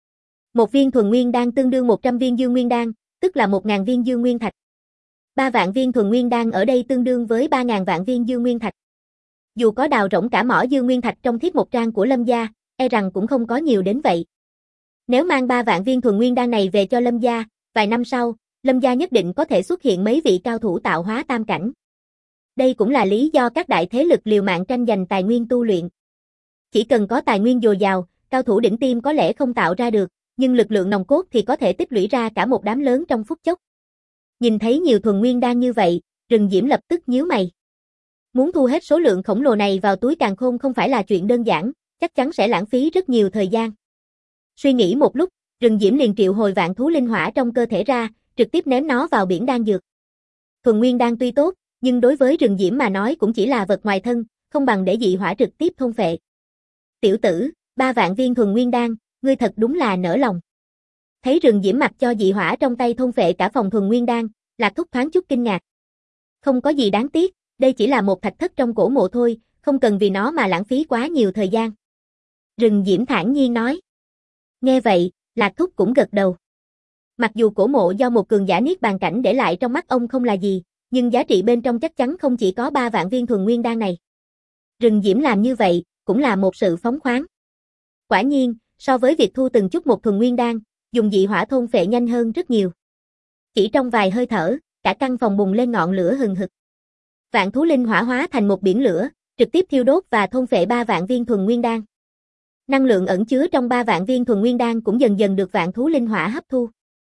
Một viên thuần nguyên đan tương đương 100 viên dương nguyên đan, tức là 1000 viên dương nguyên thạch. 3 vạn viên thuần nguyên đan ở đây tương đương với 3000 vạn viên dương nguyên thạch. Dù có đào rỗng cả mỏ dương nguyên thạch trong thiết một trang của Lâm gia, e rằng cũng không có nhiều đến vậy. Nếu mang 3 vạn viên thuần nguyên đan này về cho Lâm gia, vài năm sau, Lâm gia nhất định có thể xuất hiện mấy vị cao thủ tạo hóa tam cảnh. Đây cũng là lý do các đại thế lực liều mạng tranh giành tài nguyên tu luyện. Chỉ cần có tài nguyên dồi dào, cao thủ đỉnh tiêm có lẽ không tạo ra được, nhưng lực lượng nòng cốt thì có thể tích lũy ra cả một đám lớn trong phút chốc. Nhìn thấy nhiều thuần nguyên đan như vậy, Rừng Diễm lập tức nhíu mày. Muốn thu hết số lượng khổng lồ này vào túi càn khôn không phải là chuyện đơn giản, chắc chắn sẽ lãng phí rất nhiều thời gian. Suy nghĩ một lúc, Rừng Diễm liền triệu hồi vạn thú linh hỏa trong cơ thể ra, trực tiếp ném nó vào biển đan dược. Thuần nguyên đan tuy tốt, nhưng đối với Rừng Diễm mà nói cũng chỉ là vật ngoài thân, không bằng để dị hỏa trực tiếp thôn phệ. Tiểu tử, 3 vạn viên thuần nguyên đan, ngươi thật đúng là nỡ lòng. Thấy Rừng Diễm mặc cho dị hỏa trong tay thôn phệ cả phòng thuần nguyên đan, Lạc Thúc thoáng chút kinh ngạc. Không có gì đáng tiếc, đây chỉ là một thạch thất trong cổ mộ thôi, không cần vì nó mà lãng phí quá nhiều thời gian. Rừng Diễm thản nhiên nói. Nghe vậy, Lạc Thúc cũng gật đầu. Mặc dù cổ mộ do một cường giả niết bàn cảnh để lại trong mắt ông không là gì, nhưng giá trị bên trong chắc chắn không chỉ có 3 vạn viên thuần nguyên đan này. Rừng Diễm làm như vậy, cũng là một sự phóng khoáng. Quả nhiên, so với việc thu từng chút một thuần nguyên đan, dùng dị hỏa thôn phệ nhanh hơn rất nhiều. Chỉ trong vài hơi thở, cả căn phòng bùng lên ngọn lửa hừng hực. Vạn thú linh hỏa hóa thành một biển lửa, trực tiếp thiêu đốt và thôn phệ 3 vạn viên thuần nguyên đan. Năng lượng ẩn chứa trong 3 vạn viên thuần nguyên đan cũng dần dần được vạn thú linh hỏa hấp thu.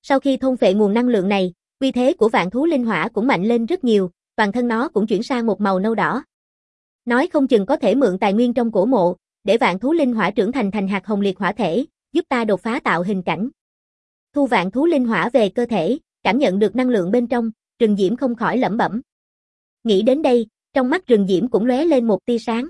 Sau khi thôn phệ nguồn năng lượng này, uy thế của vạn thú linh hỏa cũng mạnh lên rất nhiều, toàn thân nó cũng chuyển sang một màu nâu đỏ. Nói không chừng có thể mượn tài nguyên trong cổ mộ, để vạn thú linh hỏa trưởng thành hạt hồng liệt hỏa thể, giúp ta đột phá tạo hình cảnh. Thu vạn thú linh hỏa về cơ thể, cảm nhận được năng lượng bên trong, Rừng Diễm không khỏi lẩm bẩm. Nghĩ đến đây, trong mắt Rừng Diễm cũng lóe lên một tia sáng.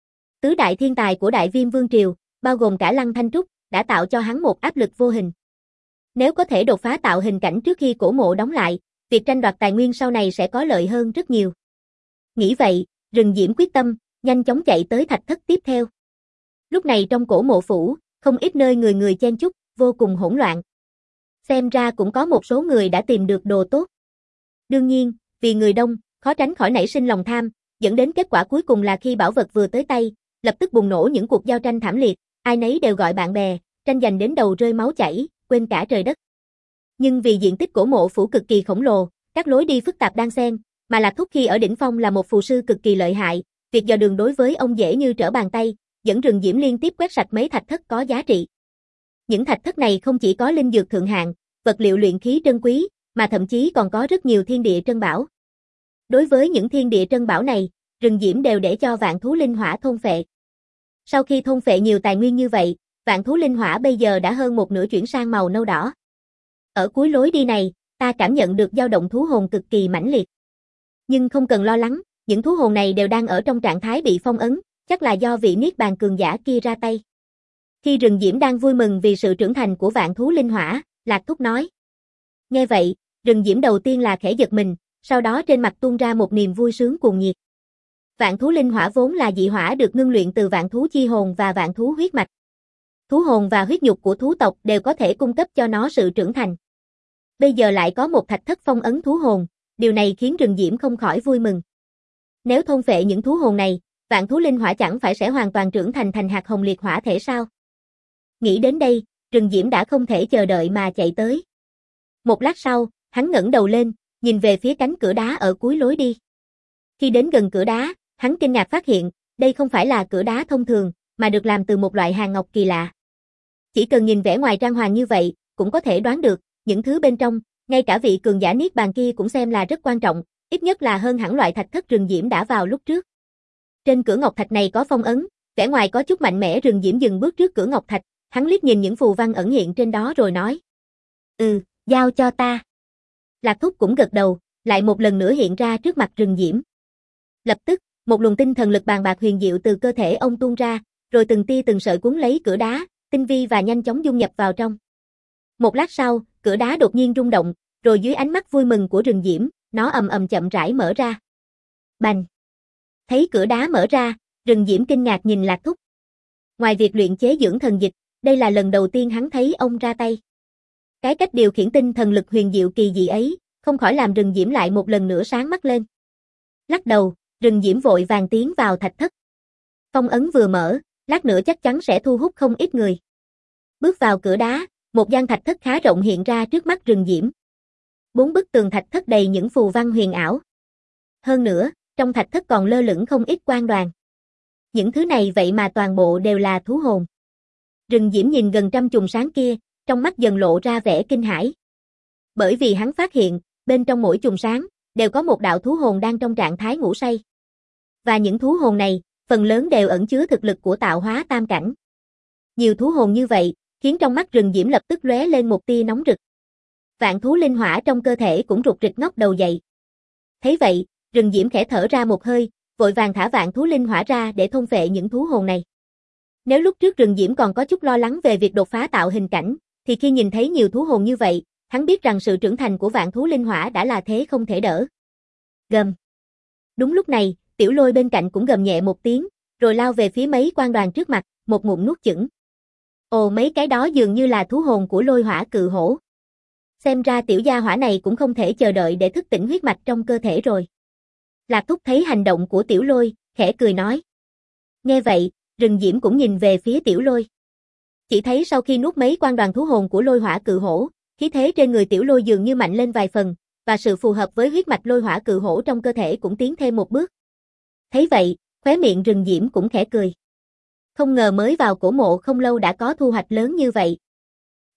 Tứ đại thiên tài của Đại Viêm Vương Triều, bao gồm cả Lăng Thanh Trúc, đã tạo cho hắn một áp lực vô hình. Nếu có thể đột phá tạo hình cảnh trước khi cổ mộ đóng lại, việc tranh đoạt tài nguyên sau này sẽ có lợi hơn rất nhiều. Nghĩ vậy, Rừng Diễm quyết tâm, nhanh chóng chạy tới thạch thất tiếp theo. Lúc này trong cổ mộ phủ, không ít nơi người người chen chúc, vô cùng hỗn loạn. Xem ra cũng có một số người đã tìm được đồ tốt. Đương nhiên, vì người đông, khó tránh khỏi nảy sinh lòng tham, dẫn đến kết quả cuối cùng là khi bảo vật vừa tới tay, lập tức bùng nổ những cuộc giao tranh thảm liệt, ai nấy đều gọi bạn bè, tranh giành đến đầu rơi máu chảy, quên cả trời đất. Nhưng vì diện tích cổ mộ phủ cực kỳ khổng lồ, các lối đi phức tạp đan xen, mà Lạc Thúc khi ở đỉnh phong là một phù sư cực kỳ lợi hại, việc dò đường đối với ông dễ như trở bàn tay, dẫn Rừng Diễm liên tiếp quét sạch mấy thạch thất có giá trị. Những thạch thất này không chỉ có linh dược thượng hạng, vật liệu luyện khí trân quý, mà thậm chí còn có rất nhiều thiên địa trân bảo. Đối với những thiên địa trân bảo này, Rừng Diễm đều để cho vạn thú linh hỏa thôn phệ. Sau khi thôn phệ nhiều tài nguyên như vậy, vạn thú linh hỏa bây giờ đã hơn một nửa chuyển sang màu nâu đỏ. Ở cuối lối đi này, ta cảm nhận được dao động thú hồn cực kỳ mãnh liệt. Nhưng không cần lo lắng, những thú hồn này đều đang ở trong trạng thái bị phong ấn, chắc là do vị niết bàn cường giả kia ra tay. Khi Rừng Diễm đang vui mừng vì sự trưởng thành của vạn thú linh hỏa, Lạc Thúc nói. Nghe vậy, Rừng Diễm đầu tiên là khẽ giật mình, sau đó trên mặt tuôn ra một niềm vui sướng cuồng nhiệt. Vạn thú linh hỏa vốn là dị hỏa được ngưng luyện từ vạn thú chi hồn và vạn thú huyết mạch. Thú hồn và huyết nhục của thú tộc đều có thể cung cấp cho nó sự trưởng thành. Bây giờ lại có một thạch thất phong ấn thú hồn, điều này khiến Rừng Diễm không khỏi vui mừng. Nếu thôn phệ những thú hồn này, vạn thú linh hỏa chẳng phải sẽ hoàn toàn trưởng thành hạt hồng liệt hỏa thể sao? Nghĩ đến đây, Rừng Diễm đã không thể chờ đợi mà chạy tới. Một lát sau, hắn ngẩng đầu lên, nhìn về phía cánh cửa đá ở cuối lối đi. Khi đến gần cửa đá, hắn kinh ngạc phát hiện, đây không phải là cửa đá thông thường, mà được làm từ một loại hàn ngọc kỳ lạ. Chỉ cần nhìn vẻ ngoài trang hoàng như vậy, cũng có thể đoán được, những thứ bên trong, ngay cả vị cường giả niết bàn kia cũng xem là rất quan trọng, ít nhất là hơn hẳn loại thạch thất Rừng Diễm đã vào lúc trước. Trên cửa ngọc thạch này có phong ấn, vẻ ngoài có chút mạnh mẽ. Rừng Diễm dừng bước trước cửa ngọc thạch, hắn liếc nhìn những phù văn ẩn hiện trên đó rồi nói. Giao cho ta. Lạc Thúc cũng gật đầu, lại một lần nữa hiện ra trước mặt Rừng Diễm. Lập tức, một luồng tinh thần lực bàn bạc huyền diệu từ cơ thể ông tuôn ra, rồi từng tia từng sợi cuốn lấy cửa đá, tinh vi và nhanh chóng dung nhập vào trong. Một lát sau, cửa đá đột nhiên rung động, rồi dưới ánh mắt vui mừng của Rừng Diễm, nó ầm ầm chậm rãi mở ra. Bành! Thấy cửa đá mở ra, Rừng Diễm kinh ngạc nhìn Lạc Thúc. Ngoài việc luyện chế dưỡng thần dịch, đây là lần đầu tiên hắn thấy ông ra tay. Cái cách điều khiển tinh thần lực huyền diệu kỳ dị ấy, không khỏi làm Rừng Diễm lại một lần nữa sáng mắt lên. Lắc đầu, Rừng Diễm vội vàng tiến vào thạch thất. Phong ấn vừa mở, lát nữa chắc chắn sẽ thu hút không ít người. Bước vào cửa đá, một gian thạch thất khá rộng hiện ra trước mắt Rừng Diễm. 4 bức tường thạch thất đầy những phù văn huyền ảo. Hơn nữa, trong thạch thất còn lơ lửng không ít quan đoàn. Những thứ này vậy mà toàn bộ đều là thú hồn. Rừng Diễm nhìn gần trăm chùm sáng kia, trong mắt dần lộ ra vẻ kinh hãi. Bởi vì hắn phát hiện, bên trong mỗi chùm sáng, đều có một đạo thú hồn đang trong trạng thái ngủ say. Và những thú hồn này, phần lớn đều ẩn chứa thực lực của tạo hóa tam cảnh. Nhiều thú hồn như vậy, khiến trong mắt Rừng Diễm lập tức lóe lên một tia nóng rực. Vạn thú linh hỏa trong cơ thể cũng rục rịch ngóc đầu dậy. Thấy vậy, Rừng Diễm khẽ thở ra một hơi, vội vàng thả vạn thú linh hỏa ra để thôn phệ những thú hồn này. Nếu lúc trước Rừng Diễm còn có chút lo lắng về việc đột phá tạo hình cảnh, thì khi nhìn thấy nhiều thú hồn như vậy, hắn biết rằng sự trưởng thành của vạn thú linh hỏa đã là thế không thể đỡ. Gầm. Đúng lúc này, Tiểu Lôi bên cạnh cũng gầm nhẹ một tiếng, rồi lao về phía mấy quan đoàn trước mặt, một ngụm nuốt chửng. Ồ, mấy cái đó dường như là thú hồn của Lôi Hỏa Cự Hổ. Xem ra tiểu gia hỏa này cũng không thể chờ đợi để thức tỉnh huyết mạch trong cơ thể rồi. Lạc Thúc thấy hành động của Tiểu Lôi, khẽ cười nói. Nghe vậy, Rừng Diễm cũng nhìn về phía Tiểu Lôi. Chỉ thấy sau khi nuốt mấy quan đoàn thú hồn của Lôi Hỏa Cự Hổ, khí thế trên người Tiểu Lôi dường như mạnh lên vài phần, và sự phù hợp với huyết mạch Lôi Hỏa Cự Hổ trong cơ thể cũng tiến thêm một bước. Thấy vậy, khóe miệng Rừng Diễm cũng khẽ cười. Không ngờ mới vào cổ mộ không lâu đã có thu hoạch lớn như vậy.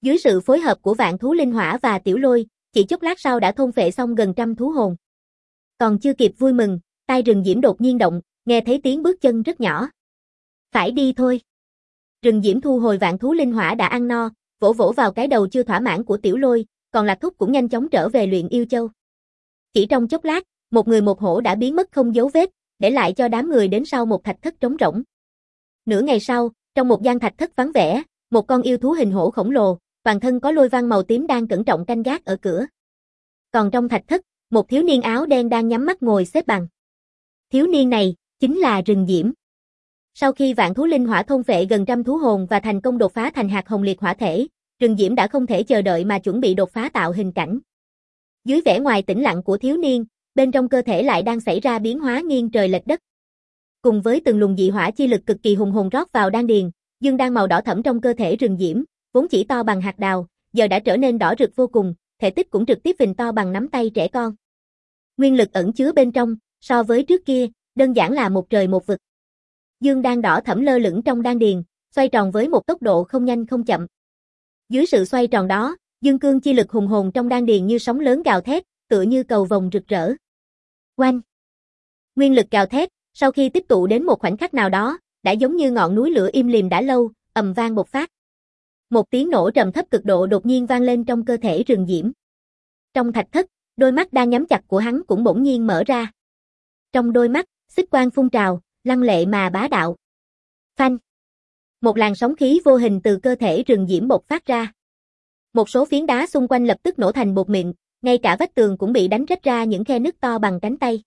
Dưới sự phối hợp của vạn thú linh hỏa và tiểu lôi, chỉ chốc lát sau đã thôn phệ xong gần trăm thú hồn. Còn chưa kịp vui mừng, tai rừng diễm đột nhiên động, nghe thấy tiếng bước chân rất nhỏ. Phải đi thôi. Rừng diễm thu hồi vạn thú linh hỏa đã ăn no, vỗ vỗ vào cái đầu chưa thỏa mãn của tiểu lôi, còn Lạc Thúc cũng nhanh chóng trở về luyện yêu châu. Chỉ trong chốc lát, một người một hổ đã biến mất không dấu vết, để lại cho đám người đến sau một thạch thất trống rỗng. Nửa ngày sau, trong một gian thạch thất vắng vẻ, một con yêu thú hình hổ khổng lồ, toàn thân có lôi văn màu tím đang cẩn trọng canh gác ở cửa. Còn trong thạch thất, một thiếu niên áo đen đang nhắm mắt ngồi xếp bằng. Thiếu niên này chính là Rừng Diễm. Sau khi vạn thú linh hỏa thôn phệ gần trăm thú hồn và thành công đột phá thành hạt hồng liệt hỏa thể, Rừng Diễm đã không thể chờ đợi mà chuẩn bị đột phá tạo hình cảnh. Dưới vẻ ngoài tĩnh lặng của thiếu niên, bên trong cơ thể lại đang xảy ra biến hóa nghiêng trời lệch đất. Cùng với từng luồng dị hỏa chi lực cực kỳ hùng hồn rót vào đan điền, dương đan màu đỏ thẫm trong cơ thể Rừng Diễm, vốn chỉ to bằng hạt đào, giờ đã trở nên đỏ rực vô cùng, thể tích cũng trực tiếp phình to bằng nắm tay trẻ con. Nguyên lực ẩn chứa bên trong, so với trước kia, đơn giản là một trời một vực. Dương đan đỏ thẫm lơ lửng trong đan điền, xoay tròn với một tốc độ không nhanh không chậm. Dưới sự xoay tròn đó, dương cương chi lực hùng hồn trong đan điền như sóng lớn gào thét, tựa như cầu vồng rực rỡ. Oanh! Nguyên lực gào thét, sau khi tích tụ đến một khoảnh khắc nào đó, đã giống như ngọn núi lửa im lìm đã lâu, ầm vang bộc phát. Một tiếng nổ trầm thấp cực độ đột nhiên vang lên trong cơ thể Rừng Diễm. Trong thạch thất, đôi mắt đang nhắm chặt của hắn cũng bỗng nhiên mở ra. Trong đôi mắt, xích quang phun trào, lăng lệ mà bá đạo. Phanh! Một làn sóng khí vô hình từ cơ thể Rừng Diễm bộc phát ra. Một số phiến đá xung quanh lập tức nổ thành bột mịn, ngay cả vách tường cũng bị đánh rách ra những khe nứt to bằng cánh tay.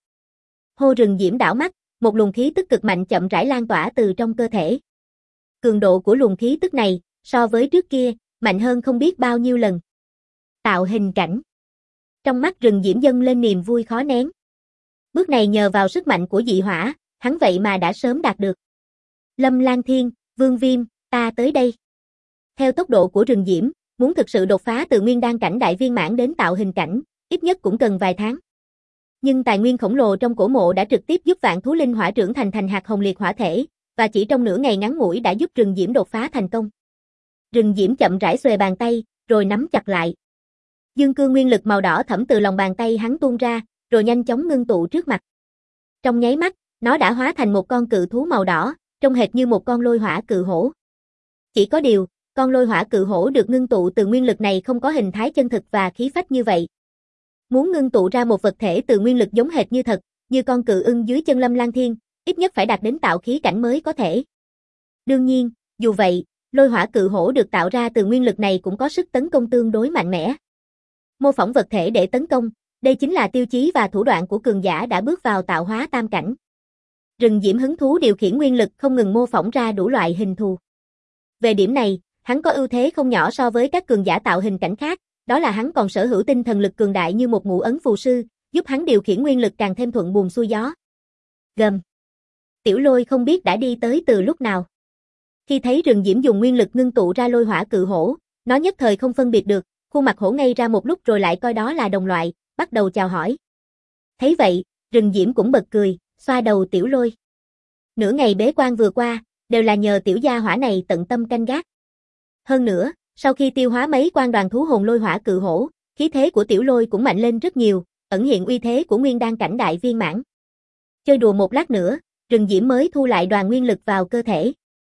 Hô Rừng Diễm đảo mắt, một luồng khí tức cực mạnh chậm rãi lan tỏa từ trong cơ thể. Cường độ của luồng khí tức này, so với trước kia, mạnh hơn không biết bao nhiêu lần. Tạo hình cảnh. Trong mắt Rừng Diễm dâng lên niềm vui khó nén. Bước này nhờ vào sức mạnh của dị hỏa, hắn vậy mà đã sớm đạt được. Lâm Lan Thiên, Vương Viêm, ta tới đây. Theo tốc độ của Rừng Diễm, muốn thực sự đột phá từ nguyên đan cảnh đại viên mãn đến tạo hình cảnh, ít nhất cũng cần vài tháng. Nhưng tài nguyên khổng lồ trong cổ mộ đã trực tiếp giúp vạn thú linh hỏa trưởng thành hạt hồng liệt hỏa thể, và chỉ trong nửa ngày ngắn ngủi đã giúp Rừng Diễm đột phá thành công. Rừng Diễm chậm rãi xuề bàn tay, rồi nắm chặt lại. Dương cương nguyên lực màu đỏ thẫm từ lòng bàn tay hắn tuôn ra, rồi nhanh chóng ngưng tụ trước mặt. Trong nháy mắt, nó đã hóa thành một con cự thú màu đỏ, trông hệt như một con lôi hỏa cự hổ. Chỉ có điều, con lôi hỏa cự hổ được ngưng tụ từ nguyên lực này không có hình thái chân thực và khí phách như vậy. Muốn ngưng tụ ra một vật thể từ nguyên lực giống hệt như thật, như con cự ưng dưới chân Lâm Lan Thiên, ít nhất phải đạt đến tạo khí cảnh mới có thể. Đương nhiên, dù vậy, lôi hỏa cự hổ được tạo ra từ nguyên lực này cũng có sức tấn công tương đối mạnh mẽ. Mô phỏng vật thể để tấn công, đây chính là tiêu chí và thủ đoạn của cường giả đã bước vào tạo hóa tam cảnh. Rừng Diễm hứng thú điều khiển nguyên lực không ngừng mô phỏng ra đủ loại hình thù. Về điểm này, hắn có ưu thế không nhỏ so với các cường giả tạo hình cảnh khác, đó là hắn còn sở hữu tinh thần lực cường đại như một ngũ ấn phù sư, giúp hắn điều khiển nguyên lực càng thêm thuận buồm xuôi gió. Gầm. Tiểu Lôi không biết đã đi tới từ lúc nào. Khi thấy Rừng Diễm dùng nguyên lực ngưng tụ ra lôi hỏa cự hổ, nó nhất thời không phân biệt được, khuôn mặt hổ ngây ra một lúc rồi lại coi đó là đồng loại, bắt đầu chào hỏi. Thấy vậy, Rừng Diễm cũng bật cười, xoa đầu Tiểu Lôi. Nửa ngày bế quan vừa qua, đều là nhờ tiểu gia hỏa này tận tâm canh gác. Hơn nữa, sau khi tiêu hóa mấy quan đoàn thú hồn lôi hỏa cự hổ, khí thế của Tiểu Lôi cũng mạnh lên rất nhiều, ẩn hiện uy thế của nguyên đan cảnh đại viên mãn. Chơi đùa một lát nữa, Rừng Diễm mới thu lại đoàn nguyên lực vào cơ thể.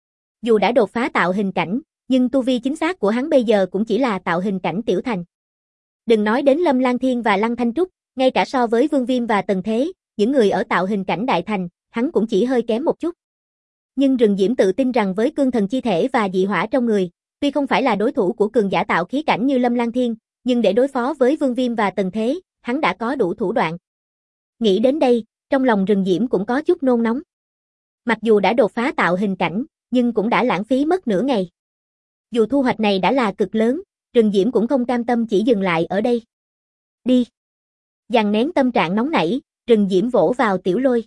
Dù đã đột phá tạo hình cảnh, nhưng tu vi chính xác của hắn bây giờ cũng chỉ là tạo hình cảnh tiểu thành. Đừng nói đến Lâm Lan Thiên và Lăng Thanh Trúc, ngay cả so với Vương Viêm và Tần Thế, những người ở tạo hình cảnh đại thành, hắn cũng chỉ hơi kém một chút. Nhưng Rừng Diễm tự tin rằng với cương thần chi thể và dị hỏa trong người, tuy không phải là đối thủ của cường giả tạo khí cảnh như Lâm Lan Thiên, nhưng để đối phó với Vương Viêm và Tần Thế, hắn đã có đủ thủ đoạn. Nghĩ đến đây, trong lòng Rừng Diễm cũng có chút nôn nóng. Mặc dù đã đột phá tạo hình cảnh, nhưng cũng đã lãng phí mất nửa ngày. Dù thu hoạch này đã là cực lớn, Rừng Diễm cũng không cam tâm chỉ dừng lại ở đây. Đi. Dằn nén tâm trạng nóng nảy, Rừng Diễm vỗ vào Tiểu Lôi.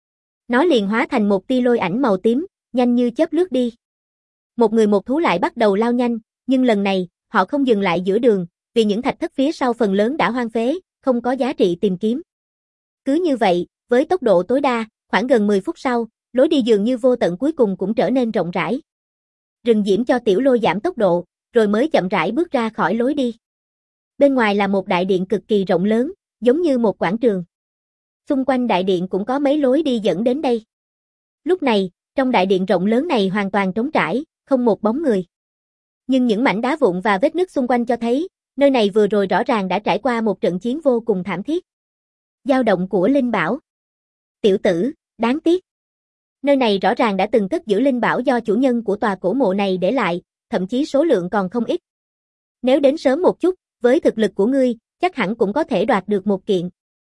Nó liền hóa thành một tia lôi ảnh màu tím, nhanh như chớp lướt đi. Một người một thú lại bắt đầu lao nhanh, nhưng lần này, họ không dừng lại giữa đường, vì những thạch thất phía sau phần lớn đã hoang phế, không có giá trị tìm kiếm. Cứ như vậy, với tốc độ tối đa, khoảng gần 10 phút sau, lối đi dường như vô tận cuối cùng cũng trở nên rộng rãi. Rừng Diễm cho Tiểu Lôi giảm tốc độ, rồi mới chậm rãi bước ra khỏi lối đi. Bên ngoài là một đại điện cực kỳ rộng lớn, giống như một quảng trường. Xung quanh đại điện cũng có mấy lối đi dẫn đến đây. Lúc này, trong đại điện rộng lớn này hoàn toàn trống trải, không một bóng người. Nhưng những mảnh đá vụn và vết nứt xung quanh cho thấy, nơi này vừa rồi rõ ràng đã trải qua một trận chiến vô cùng thảm thiết. Dao động của linh bảo. Tiểu tử, đáng tiếc. Nơi này rõ ràng đã từng cất giữ linh bảo do chủ nhân của tòa cổ mộ này để lại, thậm chí số lượng còn không ít. Nếu đến sớm một chút, với thực lực của ngươi, chắc hẳn cũng có thể đoạt được một kiện.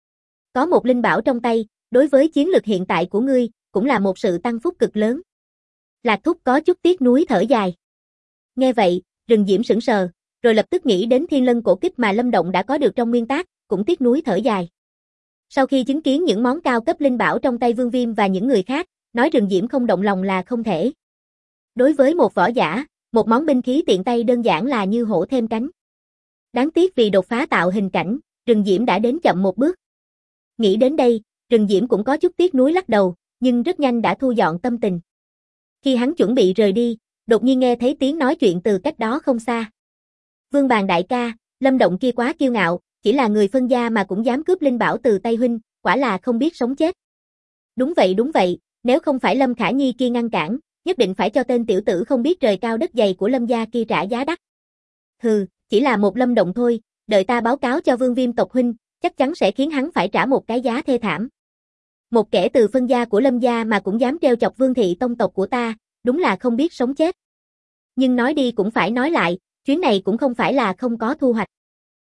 Có một linh bảo trong tay, đối với chiến lực hiện tại của ngươi, cũng là một sự tăng phúc cực lớn. Lạc Thúc có chút tiếc nuối thở dài. Nghe vậy, Rừng Diễm sững sờ, rồi lập tức nghĩ đến Thiên Lân cổ kích mà Lâm Động đã có được trong nguyên tác, cũng tiếc nuối thở dài. Sau khi chứng kiến những món cao cấp linh bảo trong tay Vương Viêm và những người khác, nói Rừng Diễm không động lòng là không thể. Đối với một võ giả, một món binh khí tiện tay đơn giản là như hổ thêm cánh. Đáng tiếc vì đột phá tạo hình cảnh, Rừng Diễm đã đến chậm một bước. Nghĩ đến đây, Rừng Diễm cũng có chút tiếc nuối lắc đầu, nhưng rất nhanh đã thu dọn tâm tình. Khi hắn chuẩn bị rời đi, đột nhiên nghe thấy tiếng nói chuyện từ cách đó không xa. Vương Bàn đại ca, Lâm Động kia quá kiêu ngạo, chỉ là người phân gia mà cũng dám cướp linh bảo từ tay huynh, quả là không biết sống chết. Đúng vậy, nếu không phải Lâm Khả Nhi kia ngăn cản, nhất định phải cho tên tiểu tử không biết trời cao đất dày của Lâm gia kia trả giá đắt. Hừ, chỉ là một Lâm Động thôi, đợi ta báo cáo cho Vương Viêm tộc huynh, chắc chắn sẽ khiến hắn phải trả một cái giá thê thảm. Một kẻ từ phân gia của Lâm gia mà cũng dám trêu chọc Vương thị tông tộc của ta, đúng là không biết sống chết. Nhưng nói đi cũng phải nói lại, chuyến này cũng không phải là không có thu hoạch.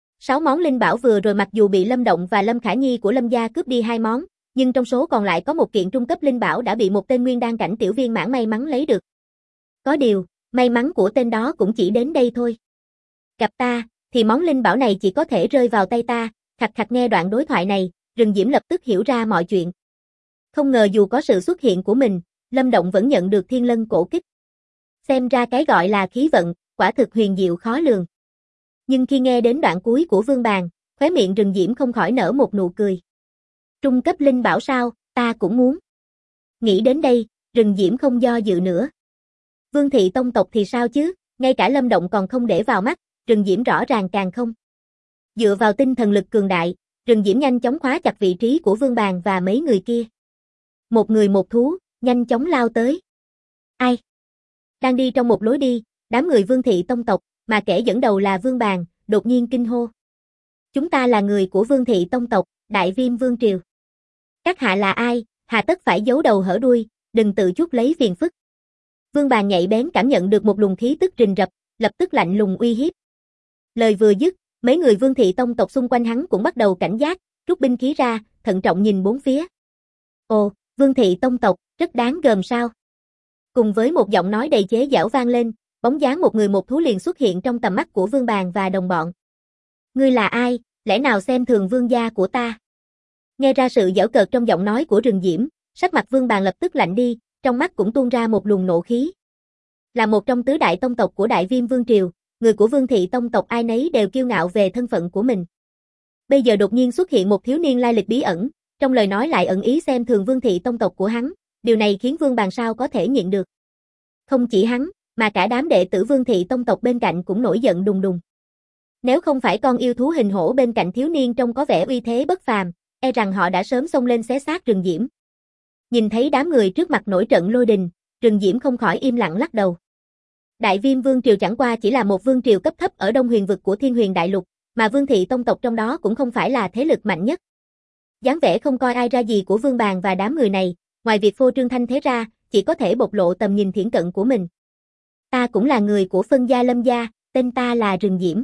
6 món linh bảo vừa rồi mặc dù bị Lâm Động và Lâm Khả Nhi của Lâm gia cướp đi 2 món, nhưng trong số còn lại có một kiện trung cấp linh bảo đã bị một tên nguyên đan cảnh tiểu viên mãn may mắn lấy được. Có điều, may mắn của tên đó cũng chỉ đến đây thôi. Gặp ta, thì món linh bảo này chỉ có thể rơi vào tay ta. Khặt khặt nghe đoạn đối thoại này, Rừng Diễm lập tức hiểu ra mọi chuyện. Không ngờ dù có sự xuất hiện của mình, Lâm Động vẫn nhận được Thiên Lân cổ kích. Xem ra cái gọi là khí vận, quả thực huyền diệu khó lường. Nhưng khi nghe đến đoạn cuối của Vương Bàn, khóe miệng Rừng Diễm không khỏi nở một nụ cười. Trung cấp linh bảo sao, ta cũng muốn. Nghĩ đến đây, Rừng Diễm không do dự nữa. Vương thị tông tộc thì sao chứ, ngay cả Lâm Động còn không để vào mắt, Rừng Diễm rõ ràng càng không. Dựa vào tinh thần lực cường đại, Rừng Diễm nhanh chóng khóa chặt vị trí của Vương Bàn và mấy người kia. Một người một thú, nhanh chóng lao tới. Ai? Đang đi trong một lối đi, đám người Vương thị tông tộc, mà kẻ dẫn đầu là Vương Bàn, đột nhiên kinh hô. Chúng ta là người của Vương thị tông tộc, Đại Viêm Vương Triều. Các hạ là ai, hà tất phải giấu đầu hở đuôi, đừng tự chuốc lấy phiền phức. Vương Bàn nhạy bén cảm nhận được một luồng khí tức rình rập, lập tức lạnh lùng uy hiếp. Lời vừa dứt, mấy người Vương thị tông tộc xung quanh hắn cũng bắt đầu cảnh giác, rút binh khí ra, thận trọng nhìn bốn phía. Ồ, Vương thị tông tộc, rất đáng gờm sao? Cùng với một giọng nói đầy chế giễu vang lên, bóng dáng một người một thú liền xuất hiện trong tầm mắt của Vương Bàn và đồng bọn. Ngươi là ai, lẽ nào xem thường vương gia của ta? Nghe ra sự giễu cợt trong giọng nói của Rừng Diễm, sắc mặt Vương Bàn lập tức lạnh đi, trong mắt cũng tuôn ra một luồng nộ khí. Là một trong tứ đại tông tộc của Đại Viêm Vương Triều, người của Vương thị tông tộc ai nấy đều kiêu ngạo về thân phận của mình. Bây giờ đột nhiên xuất hiện một thiếu niên lai lịch bí ẩn, trong lời nói lại ẩn ý xem thường Vương thị tông tộc của hắn, điều này khiến Vương Bàn sao có thể nhịn được. Không chỉ hắn, mà cả đám đệ tử Vương thị tông tộc bên cạnh cũng nổi giận đùng đùng. Nếu không phải con yêu thú hình hổ bên cạnh thiếu niên trông có vẻ uy thế bất phàm, e rằng họ đã sớm xông lên xé xác Rừng Diễm. Nhìn thấy đám người trước mặt nổi trận lôi đình, Rừng Diễm không khỏi im lặng lắc đầu. Đại Viêm Vương Triều chẳng qua chỉ là một vương triều cấp thấp ở Đông Huyền vực của Thiên Huyền Đại Lục, mà Vương thị tông tộc trong đó cũng không phải là thế lực mạnh nhất. Dáng vẻ không coi ai ra gì của Vương Bàn và đám người này, ngoài việc phô trương thanh thế ra, chỉ có thể bộc lộ tầm nhìn thiển cận của mình. Ta cũng là người của phân gia Lâm gia, tên ta là Rừng Diễm.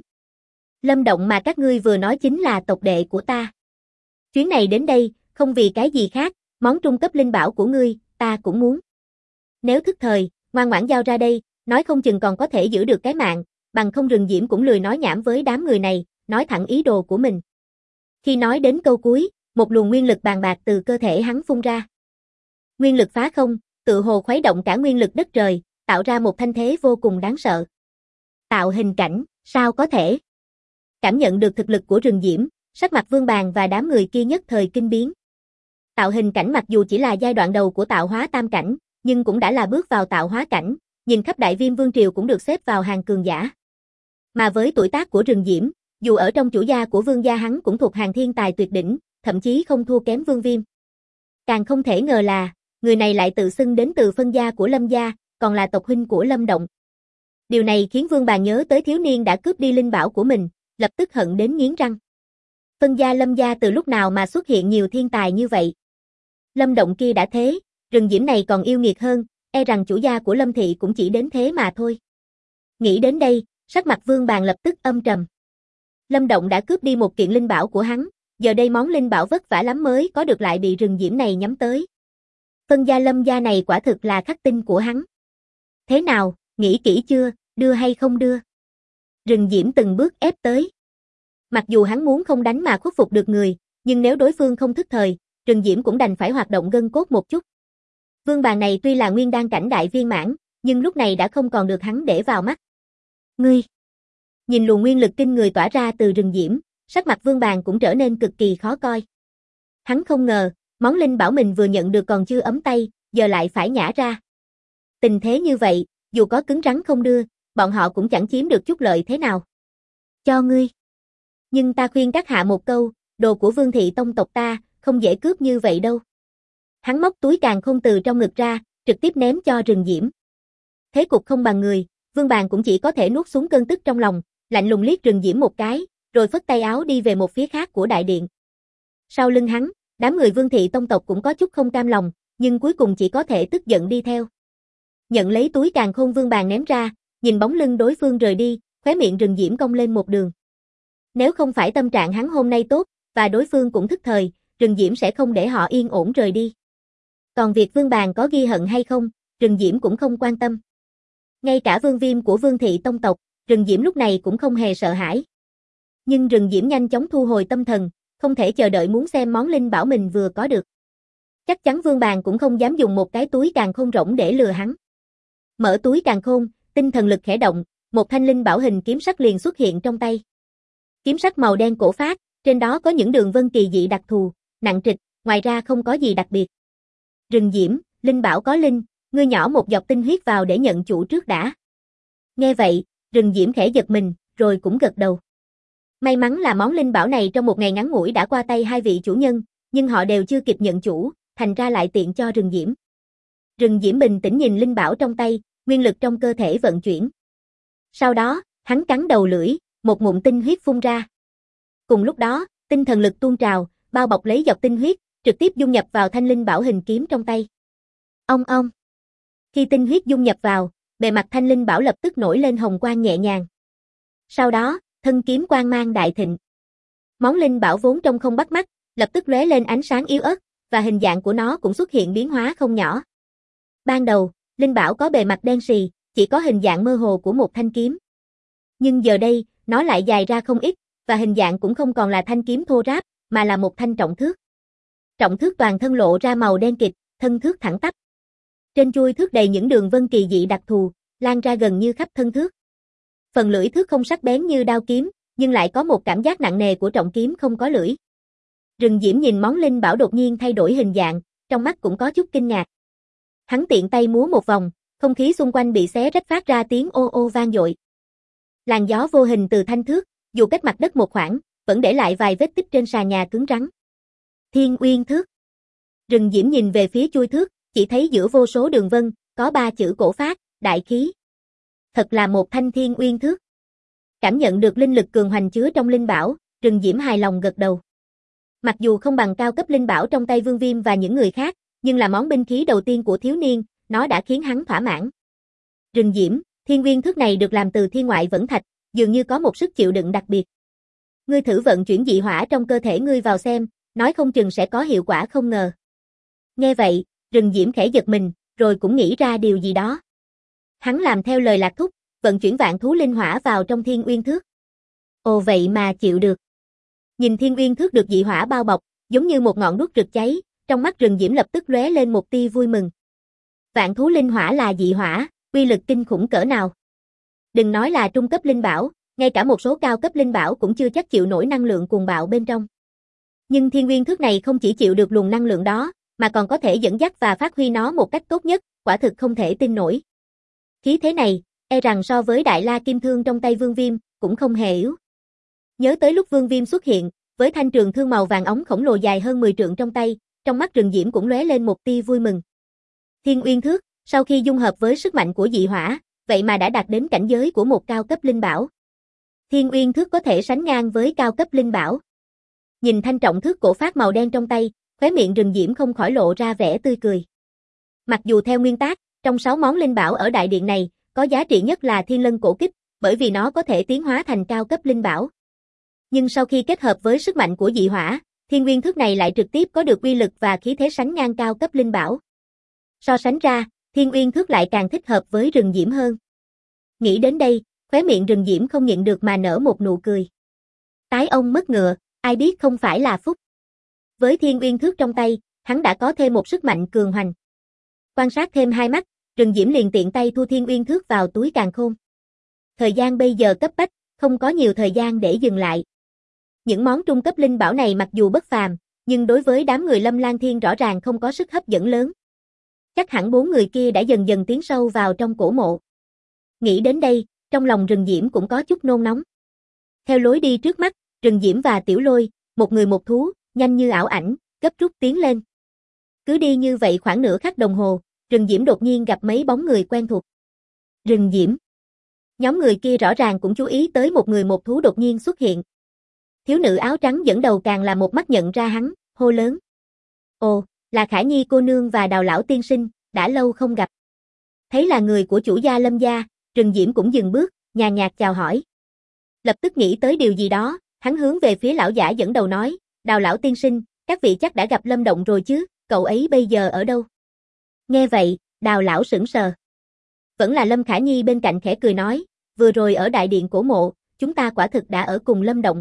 Lâm Động mà các ngươi vừa nói chính là tộc đệ của ta. Chuyến này đến đây, không vì cái gì khác, món trung cấp linh bảo của ngươi, ta cũng muốn. Nếu thức thời, ngoan ngoãn giao ra đây, nói không chừng còn có thể giữ được cái mạng, bằng không Rừng Diễm cũng lười nói nhảm với đám người này, nói thẳng ý đồ của mình. Khi nói đến câu cuối, một luồng nguyên lực bàn bạc từ cơ thể hắn phun ra. Nguyên lực phá không, tự hồ khuấy động cả nguyên lực đất trời, tạo ra một thanh thế vô cùng đáng sợ. Tạo hình cảnh, sao có thể? Cảm nhận được thực lực của Rừng Diễm, sắc mặt Vương Bàn và đám người kia nhất thời kinh biến. Tạo hình cảnh mặc dù chỉ là giai đoạn đầu của tạo hóa tam cảnh, nhưng cũng đã là bước vào tạo hóa cảnh, nhìn khắp Đại Viêm Vương Triều cũng được xếp vào hàng cường giả. Mà với tuổi tác của Rừng Diễm, dù ở trong chủ gia của Vương gia hắn cũng thuộc hàng thiên tài tuyệt đỉnh, thậm chí không thua kém Vương Viêm. Càng không thể ngờ là, người này lại tự xưng đến từ phân gia của Lâm gia, còn là tộc huynh của Lâm Động. Điều này khiến Vương Bàn nhớ tới thiếu niên đã cướp đi linh bảo của mình, lập tức hận đến nghiến răng. Phân gia Lâm gia từ lúc nào mà xuất hiện nhiều thiên tài như vậy? Lâm Động kia đã thế, Rừng Diễm này còn yêu nghiệt hơn, e rằng chủ gia của Lâm thị cũng chỉ đến thế mà thôi. Nghĩ đến đây, sắc mặt Vương Bàn lập tức âm trầm. Lâm Động đã cướp đi một kiện linh bảo của hắn, giờ đây món linh bảo vất vả lắm mới có được lại bị Rừng Diễm này nhắm tới. Phân gia Lâm gia này quả thực là khắc tinh của hắn. Thế nào, nghĩ kỹ chưa, đưa hay không đưa? Rừng Diễm từng bước ép tới. Mặc dù hắn muốn không đánh mà khuất phục được người, nhưng nếu đối phương không thức thời, Rừng Diễm cũng đành phải hoạt động gân cốt một chút. Vương Bàn này tuy là nguyên đan cảnh đại viên mãn, nhưng lúc này đã không còn được hắn để vào mắt. Ngươi! Nhìn luồng nguyên lực kinh người tỏa ra từ Rừng Diễm, sắc mặt Vương Bàn cũng trở nên cực kỳ khó coi. Hắn không ngờ, món linh bảo mình vừa nhận được còn chưa ấm tay, giờ lại phải nhả ra. Tình thế như vậy, dù có cứng rắn không đưa, bọn họ cũng chẳng chiếm được chút lợi thế nào. Cho ngươi. Nhưng ta khuyên các hạ một câu, đồ của Vương thị tông tộc ta, không dễ cướp như vậy đâu. Hắn móc túi càn khôn từ trong ngực ra, trực tiếp ném cho Rừng Diễm. Thế cục không bằng người, Vương Bàn cũng chỉ có thể nuốt xuống cơn tức trong lòng, lạnh lùng liếc Rừng Diễm một cái, rồi phất tay áo đi về một phía khác của đại điện. Sau lưng hắn, đám người Vương thị tông tộc cũng có chút không cam lòng, nhưng cuối cùng chỉ có thể tức giận đi theo. Nhận lấy túi càn khôn Vương Bàn ném ra, nhìn bóng lưng đối phương rời đi, khóe miệng Rừng Diễm cong lên một đường. Nếu không phải tâm trạng hắn hôm nay tốt, và đối phương cũng thức thời, Rừng Diễm sẽ không để họ yên ổn rời đi. Còn việc Vương Bàn có ghi hận hay không, Rừng Diễm cũng không quan tâm. Ngay cả Vương Viêm của Vương thị tông tộc, Rừng Diễm lúc này cũng không hề sợ hãi. Nhưng Rừng Diễm nhanh chóng thu hồi tâm thần, không thể chờ đợi muốn xem món linh bảo mình vừa có được. Chắc chắn Vương Bàn cũng không dám dùng một cái túi càn khôn rỗng để lừa hắn. Mở túi càn khôn, tinh thần lực khẽ động, một thanh linh bảo hình kiếm sắc liền xuất hiện trong tay. Kiếm sắc màu đen cổ phát, trên đó có những đường vân kỳ dị đặc thù, nặng trịch, ngoài ra không có gì đặc biệt. Rừng Diễm, linh bảo có linh, ngươi nhỏ một giọt tinh huyết vào để nhận chủ trước đã. Nghe vậy, Rừng Diễm khẽ giật mình, rồi cũng gật đầu. May mắn là món linh bảo này trong một ngày ngắn ngủi đã qua tay hai vị chủ nhân, nhưng họ đều chưa kịp nhận chủ, thành ra lại tiện cho Rừng Diễm. Rừng Diễm bình tĩnh nhìn linh bảo trong tay, nguyên lực trong cơ thể vận chuyển. Sau đó, hắn cắn đầu lưỡi, một ngụm tinh huyết phun ra. Cùng lúc đó, tinh thần lực tuôn trào, bao bọc lấy giọt tinh huyết, trực tiếp dung nhập vào thanh linh bảo hình kiếm trong tay. Ong ong. Khi tinh huyết dung nhập vào, bề mặt thanh linh bảo lập tức nổi lên hồng quang nhẹ nhàng. Sau đó, thân kiếm quang mang đại thịnh. Món linh bảo vốn trông không bắt mắt, lập tức lóe lên ánh sáng yếu ớt, và hình dạng của nó cũng xuất hiện biến hóa không nhỏ. Ban đầu, linh bảo có bề mặt đen sì, chỉ có hình dạng mơ hồ của một thanh kiếm. Nhưng giờ đây, nó lại dài ra không ít, và hình dạng cũng không còn là thanh kiếm thô ráp, mà là một thanh trọng thước. Trọng thước toàn thân lộ ra màu đen kịt, thân thước thẳng tắp. Trên chuôi thước đầy những đường vân kỳ dị đặc thù, lan ra gần như khắp thân thước. Phần lưỡi thước không sắc bén như đao kiếm, nhưng lại có một cảm giác nặng nề của trọng kiếm không có lưỡi. Rừng Diễm nhìn món linh bảo đột nhiên thay đổi hình dạng, trong mắt cũng có chút kinh ngạc. Hắn tiện tay múa một vòng, không khí xung quanh bị xé rách phát ra tiếng ô ô vang dội. Làn gió vô hình từ thanh thước, dù cách mặt đất một khoảng, vẫn để lại vài vết tích trên sàn nhà cứng rắn. Thiên Uyên thước. Rừng Diễm nhìn về phía chuôi thước, chỉ thấy giữa vô số đường vân, có 3 chữ cổ phát, đại khí. Thật là một thanh Thiên Uyên thước. Cảm nhận được linh lực cường hoành chứa trong linh bảo, Rừng Diễm hài lòng gật đầu. Mặc dù không bằng cao cấp linh bảo trong tay Vương Viêm và những người khác, nhưng là món binh khí đầu tiên của thiếu niên, nó đã khiến hắn thỏa mãn. Rừng Diễm, Thiên Uyên thước này được làm từ thiên ngoại vẫn thạch, dường như có một sức chịu đựng đặc biệt. Ngươi thử vận chuyển dị hỏa trong cơ thể ngươi vào xem, nói không chừng sẽ có hiệu quả không ngờ. Nghe vậy, Rừng Diễm khẽ giật mình, rồi cũng nghĩ ra điều gì đó. Hắn làm theo lời Lạc Thúc, vận chuyển vạn thú linh hỏa vào trong Thiên Uyên thước. Ồ vậy mà chịu được. Nhìn Thiên Uyên thước được dị hỏa bao bọc, giống như một ngọn đuốc rực cháy, trong mắt Rừng Diễm lập tức lóe lên một tia vui mừng. Vạn thú linh hỏa là dị hỏa, uy lực kinh khủng cỡ nào. Đừng nói là trung cấp linh bảo, ngay cả một số cao cấp linh bảo cũng chưa chắc chịu nổi năng lượng cuồng bạo bên trong. Nhưng Thiên Uyên thước này không chỉ chịu được luồng năng lượng đó, mà còn có thể dẫn dắt và phát huy nó một cách tốt nhất, quả thực không thể tin nổi. Khí thế này, e rằng so với Đại La Kim Thương trong tay Vương Viêm, cũng không hề yếu. Nhớ tới lúc Vương Viêm xuất hiện, với thanh trường thương màu vàng óng khổng lồ dài hơn 10 trượng trong tay, trong mắt Rừng Diễm cũng lóe lên một tia vui mừng. Thiên Uyên Thước, sau khi dung hợp với sức mạnh của dị hỏa, vậy mà đã đạt đến cảnh giới của một cao cấp linh bảo. Thiên Uyên Thước có thể sánh ngang với cao cấp linh bảo. Nhìn thanh trọng thước cổ phát màu đen trong tay, khóe miệng Rừng Diễm không khỏi lộ ra vẻ tươi cười. Mặc dù theo nguyên tắc, trong 6 món linh bảo ở đại điện này, có giá trị nhất là Thiên Lân cổ kích, bởi vì nó có thể tiến hóa thành cao cấp linh bảo. Nhưng sau khi kết hợp với sức mạnh của dị hỏa, Thiên Uyên Thước này lại trực tiếp có được uy lực và khí thế sánh ngang cao cấp linh bảo. So sánh ra, Thiên Uyên Thước lại càng thích hợp với Rừng Diễm hơn. Nghĩ đến đây, khóe miệng Rừng Diễm không nhịn được mà nở một nụ cười. Tái ông mất ngựa, ai biết không phải là phúc. Với Thiên Uyên Thước trong tay, hắn đã có thêm một sức mạnh cường hoành. Quan sát thêm hai mắt, Rừng Diễm liền tiện tay thu Thiên Uyên Thước vào túi càn khôn. Thời gian bây giờ cấp bách, không có nhiều thời gian để dừng lại. Những món trung cấp linh bảo này mặc dù bất phàm, nhưng đối với đám người Lâm Lan Thiên rõ ràng không có sức hấp dẫn lớn. Chắc hẳn 4 người kia đã dần dần tiến sâu vào trong cổ mộ. Nghĩ đến đây, trong lòng Rừng Diễm cũng có chút nôn nóng. Theo lối đi trước mắt, Rừng Diễm và Tiểu Lôi, một người một thú, nhanh như ảo ảnh, gấp rút tiến lên. Cứ đi như vậy khoảng nửa khắc đồng hồ, Rừng Diễm đột nhiên gặp mấy bóng người quen thuộc. Rừng Diễm. Nhóm người kia rõ ràng cũng chú ý tới một người một thú đột nhiên xuất hiện. Thiếu nữ áo trắng dẫn đầu càng là một mắt nhận ra hắn, hô lớn. Ồ, là Khả Nhi cô nương và Đào lão tiên sinh, đã lâu không gặp. Thấy là người của chủ gia Lâm gia, Rừng Diễm cũng dừng bước, nhàn nhạt chào hỏi. Lập tức nghĩ tới điều gì đó, hắn hướng về phía lão giả dẫn đầu nói, Đào lão tiên sinh, các vị chắc đã gặp Lâm Động rồi chứ, cậu ấy bây giờ ở đâu? Nghe vậy, Đào lão sững sờ. Vẫn là Lâm Khả Nhi bên cạnh khẽ cười nói, vừa rồi ở đại điện cổ mộ, chúng ta quả thực đã ở cùng Lâm Động.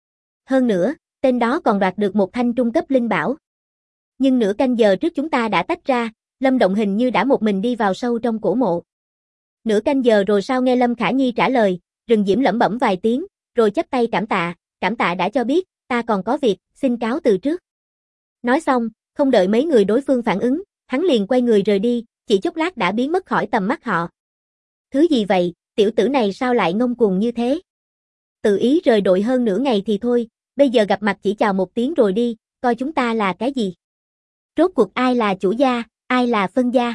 Hơn nữa, tên đó còn đoạt được một thanh trung cấp linh bảo. Nhưng nửa canh giờ trước chúng ta đã tách ra, Lâm Động hình như đã một mình đi vào sâu trong cổ mộ. Nửa canh giờ rồi sau nghe Lâm Khả Nhi trả lời, Rừng Diễm lẩm bẩm vài tiếng, rồi chắp tay cảm tạ đã cho biết, ta còn có việc, xin cáo từ trước. Nói xong, không đợi mấy người đối phương phản ứng, hắn liền quay người rời đi, chỉ chốc lát đã biến mất khỏi tầm mắt họ. Thứ gì vậy, tiểu tử này sao lại ngông cuồng như thế? Tự ý rời đội hơn nửa ngày thì thôi, bây giờ gặp mặt chỉ chào một tiếng rồi đi, coi chúng ta là cái gì? Rốt cuộc ai là chủ gia, ai là phân gia?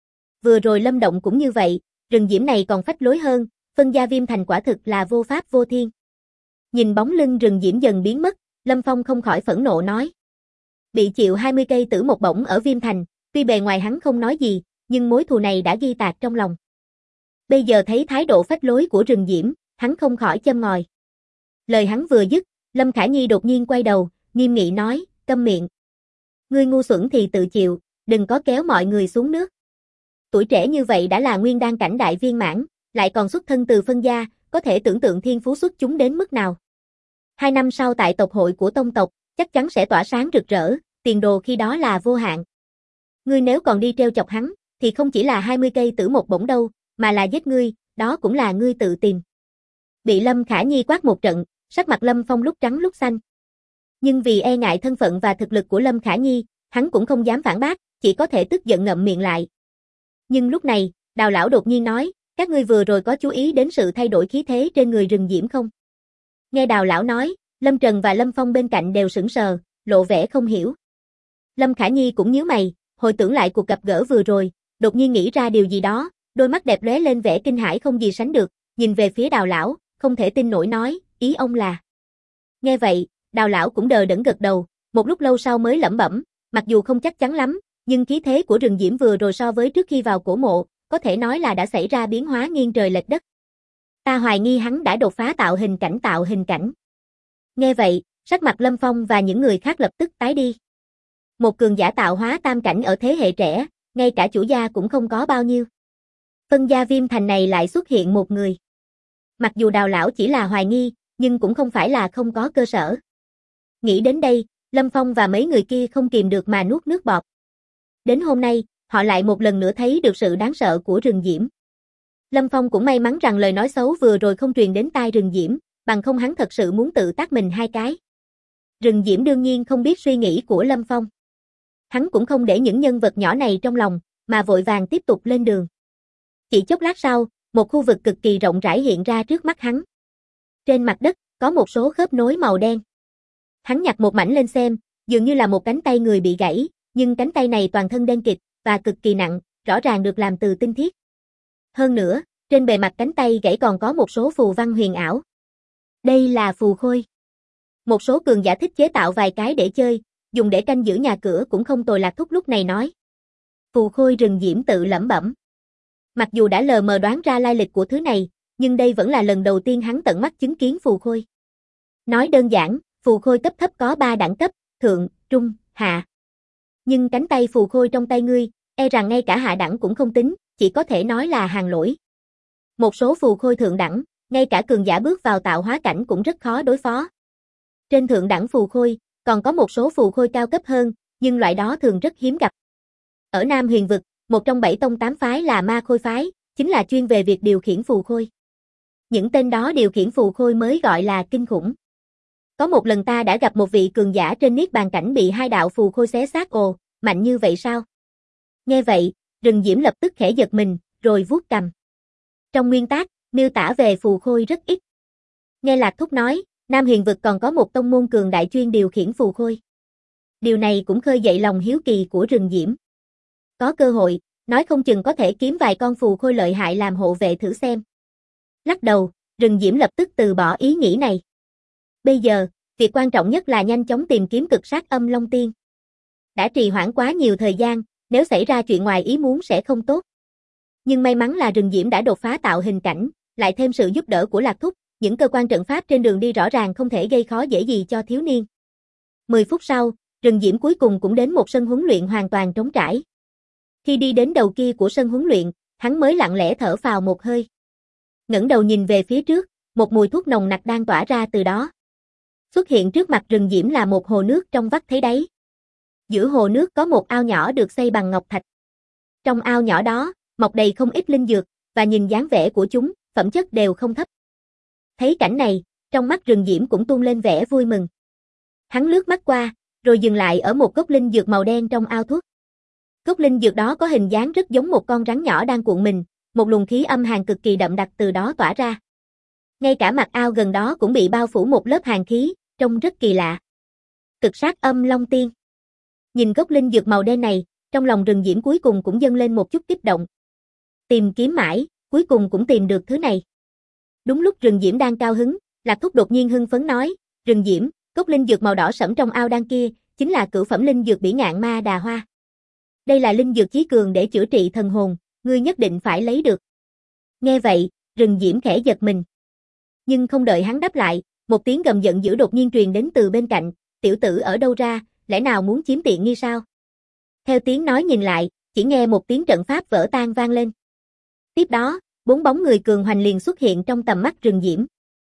Vừa rồi Lâm Động cũng như vậy, Rừng Diễm này còn phách lối hơn, phân gia Viêm Thành quả thực là vô pháp vô thiên. Nhìn bóng lưng Rừng Diễm dần biến mất, Lâm Phong không khỏi phẫn nộ nói. Bị chịu 20 cây tử một bổng ở Viêm Thành, tuy bề ngoài hắn không nói gì, nhưng mối thù này đã ghi tạc trong lòng. Bây giờ thấy thái độ phách lối của Rừng Diễm, hắn không khỏi châm ngòi. Lời hắn vừa dứt, Lâm Khả Nhi đột nhiên quay đầu, nghiêm nghị nói, câm miệng. Ngươi ngu xuẩn thì tự chịu, đừng có kéo mọi người xuống nước. Tuổi trẻ như vậy đã là nguyên đan cảnh đại viên mãn, lại còn xuất thân từ phân gia, có thể tưởng tượng thiên phú xuất chúng đến mức nào. 2 năm sau tại tộc hội của tông tộc, chắc chắn sẽ tỏa sáng rực rỡ, tiền đồ khi đó là vô hạn. Ngươi nếu còn đi treo chọc hắn, thì không chỉ là 20 cây tử một bổng đâu, mà là giết ngươi, đó cũng là ngươi tự tìm. Bị Lâm Khả Nhi quát một trận, sắc mặt Lâm Phong lúc trắng lúc xanh. Nhưng vì e ngại thân phận và thực lực của Lâm Khả Nhi, hắn cũng không dám phản bác, chỉ có thể tức giận ngậm miệng lại. Nhưng lúc này, Đào lão đột nhiên nói, các ngươi vừa rồi có chú ý đến sự thay đổi khí thế trên người Rừng Diễm không? Nghe Đào lão nói, Lâm Trần và Lâm Phong bên cạnh đều sững sờ, lộ vẻ không hiểu. Lâm Khả Nhi cũng nhíu mày, hồi tưởng lại cuộc gặp gỡ vừa rồi, đột nhiên nghĩ ra điều gì đó, đôi mắt đẹp lóe lên vẻ kinh hãi không gì sánh được, nhìn về phía Đào lão, không thể tin nổi nói, ý ông là. Nghe vậy, Đào lão cũng đờ đẫn gật đầu, một lúc lâu sau mới lẩm bẩm, mặc dù không chắc chắn lắm, nhưng khí thế của Rừng Diễm vừa rồi so với trước khi vào cổ mộ, có thể nói là đã xảy ra biến hóa nghiêng trời lệch đất. Ta hoài nghi hắn đã đột phá tạo hình cảnh. Nghe vậy, sắc mặt Lâm Phong và những người khác lập tức tái đi. Một cường giả tạo hóa tam cảnh ở thế hệ trẻ, ngay cả chủ gia cũng không có bao nhiêu. Phân gia Viêm Thành này lại xuất hiện một người. Mặc dù Đào lão chỉ là hoài nghi, nhưng cũng không phải là không có cơ sở. Nghĩ đến đây, Lâm Phong và mấy người kia không kìm được mà nuốt nước bọt. Đến hôm nay, họ lại một lần nữa thấy được sự đáng sợ của Rừng Diễm. Lâm Phong cũng may mắn rằng lời nói xấu vừa rồi không truyền đến tai Rừng Diễm, bằng không hắn thật sự muốn tự tát mình 2 cái. Rừng Diễm đương nhiên không biết suy nghĩ của Lâm Phong. Hắn cũng không để những nhân vật nhỏ này trong lòng, mà vội vàng tiếp tục lên đường. Chỉ chốc lát sau, một khu vực cực kỳ rộng rãi hiện ra trước mắt hắn. Trên mặt đất, có một số khớp nối màu đen. Hắn nhặt một mảnh lên xem, dường như là một cánh tay người bị gãy, nhưng cánh tay này toàn thân đen kịt, và cực kỳ nặng, rõ ràng được làm từ tinh thiết. Hơn nữa, trên bề mặt cánh tay gãy còn có một số phù văn huyền ảo. Đây là phù khôi. Một số cường giả thích chế tạo vài cái để chơi, dùng để canh giữ nhà cửa cũng không tồi. Lạc Thúc lúc này nói. Phù khôi rừng diễm tự lẩm bẩm. Mặc dù đã lờ mờ đoán ra lai lịch của thứ này, nhưng đây vẫn là lần đầu tiên hắn tận mắt chứng kiến phù khôi. Nói đơn giản, phù khôi cấp thấp có 3 đẳng cấp, thượng, trung, hạ. Nhưng cánh tay phù khôi trong tay ngươi, e rằng ngay cả hạ đẳng cũng không tính, chỉ có thể nói là hàng lỗi. Một số phù khôi thượng đẳng, ngay cả cường giả bước vào tạo hóa cảnh cũng rất khó đối phó. Trên thượng đẳng phù khôi, còn có một số phù khôi cao cấp hơn, nhưng loại đó thường rất hiếm gặp. Ở Nam Huyền Vực, một trong 7 tông 8 phái là Ma Khôi phái, chính là chuyên về việc điều khiển phù khôi. Những tên đó điều khiển phù khôi mới gọi là kinh khủng. Có một lần ta đã gặp một vị cường giả trên niết bàn cảnh bị 2 đạo phù khôi xé xác. Ồ, mạnh như vậy sao? Nghe vậy, Rừng Diễm lập tức khẽ giật mình, rồi vuốt cằm. Trong nguyên tác, miêu tả về phù khôi rất ít. Nghe Lạc Thúc nói, Nam Huyền Vực còn có một tông môn cường đại chuyên điều khiển phù khôi. Điều này cũng khơi dậy lòng hiếu kỳ của Rừng Diễm. Có cơ hội, nói không chừng có thể kiếm vài con phù khôi lợi hại làm hộ vệ thử xem. Lắc đầu, Rừng Diễm lập tức từ bỏ ý nghĩ này. Bây giờ, việc quan trọng nhất là nhanh chóng tìm kiếm cực sát âm Long Tiên. Đã trì hoãn quá nhiều thời gian, nếu xảy ra chuyện ngoài ý muốn sẽ không tốt. Nhưng may mắn là Rừng Diễm đã đột phá tạo hình cảnh, lại thêm sự giúp đỡ của Lạc Thúc, những cơ quan trận pháp trên đường đi rõ ràng không thể gây khó dễ gì cho thiếu niên. 10 phút sau, Rừng Diễm cuối cùng cũng đến một sân huấn luyện hoàn toàn trống trải. Khi đi đến đầu kia của sân huấn luyện, hắn mới lặng lẽ thở phào một hơi. Ngẩng đầu nhìn về phía trước, một mùi thuốc nồng nặc đang tỏa ra từ đó. Xuất hiện trước mặt Rừng Diễm là một hồ nước trong vắt thấy đáy. Giữa hồ nước có một ao nhỏ được xây bằng ngọc thạch. Trong ao nhỏ đó, mọc đầy không ít linh dược, và nhìn dáng vẻ của chúng, phẩm chất đều không thấp. Thấy cảnh này, trong mắt Rừng Diễm cũng tuôn lên vẻ vui mừng. Hắn lướt mắt qua, rồi dừng lại ở một gốc linh dược màu đen trong ao thuốc. Gốc linh dược đó có hình dáng rất giống một con rắn nhỏ đang cuộn mình, một luồng khí âm hàn cực kỳ đậm đặc từ đó tỏa ra. Ngay cả mặt ao gần đó cũng bị bao phủ một lớp hàn khí, trông rất kỳ lạ. Cực sát âm Long Tiên. Nhìn gốc linh dược màu đen này, trong lòng Rừng Diễm cuối cùng cũng dâng lên một chút kích động. Tìm kiếm mãi, cuối cùng cũng tìm được thứ này. Đúng lúc Rừng Diễm đang cao hứng, Lạc Thúc đột nhiên hưng phấn nói, Rừng Diễm, gốc linh dược màu đỏ sẫm trong ao đan kia, chính là cửu phẩm linh dược Bỉ Ngạn Ma Đà Hoa. Đây là linh dược chí cường để chữa trị thần hồn, ngươi nhất định phải lấy được. Nghe vậy, Rừng Diễm khẽ giật mình. Nhưng không đợi hắn đáp lại, một tiếng gầm giận dữ đột nhiên truyền đến từ bên cạnh, tiểu tử ở đâu ra, lẽ nào muốn chiếm tiện nghi sao? Theo tiếng nói nhìn lại, chỉ nghe một tiếng trận pháp vỡ tan vang lên. Tiếp đó, 4 bóng người cường hoành liền xuất hiện trong tầm mắt Rừng Diễm.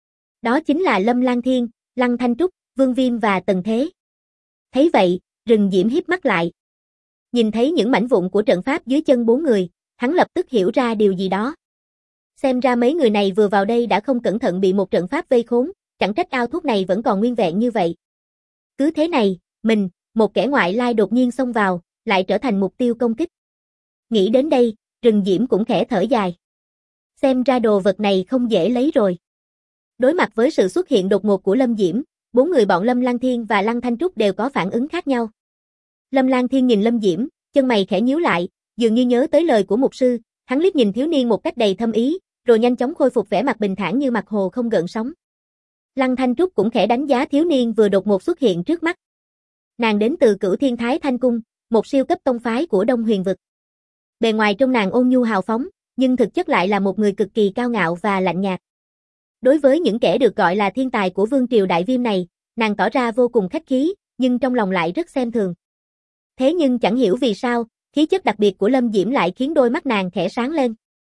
Đó chính là Lâm Lang Thiên, Lăng Thanh Trúc, Vương Viêm và Tần Thế. Thấy vậy, Rừng Diễm híp mắt lại. Nhìn thấy những mảnh vụn của trận pháp dưới chân 4 người, hắn lập tức hiểu ra điều gì đó. Xem ra mấy người này vừa vào đây đã không cẩn thận bị một trận pháp vây khốn, chẳng trách ao thuốc này vẫn còn nguyên vẹn như vậy. Cứ thế này, mình, một kẻ ngoại lai đột nhiên xông vào, lại trở thành mục tiêu công kích. Nghĩ đến đây, Rừng Diễm cũng khẽ thở dài. Xem ra đồ vật này không dễ lấy rồi. Đối mặt với sự xuất hiện đột ngột của Lâm Diễm, 4 người bọn Lâm Lang Thiên và Lăng Thanh Trúc đều có phản ứng khác nhau. Lâm Lang Thiên nhìn Lâm Diễm, chân mày khẽ nhíu lại, dường như nhớ tới lời của mục sư, hắn liếc nhìn thiếu niên một cách đầy thâm ý, rồi nhanh chóng khôi phục vẻ mặt bình thản như mặt hồ không gợn sóng. Lăng Thanh Trúc cũng khẽ đánh giá thiếu niên vừa đột ngột xuất hiện trước mắt. Nàng đến từ Cửu Thiên Thái Thanh Cung, một siêu cấp tông phái của Đông Huyền Vực. Bề ngoài trông nàng ôn nhu hào phóng, nhưng thực chất lại là một người cực kỳ cao ngạo và lạnh nhạt. Đối với những kẻ được gọi là thiên tài của Vương triều Đại Viêm này, nàng tỏ ra vô cùng khách khí, nhưng trong lòng lại rất xem thường. Thế nhưng chẳng hiểu vì sao, khí chất đặc biệt của Lâm Diễm lại khiến đôi mắt nàng khẽ sáng lên.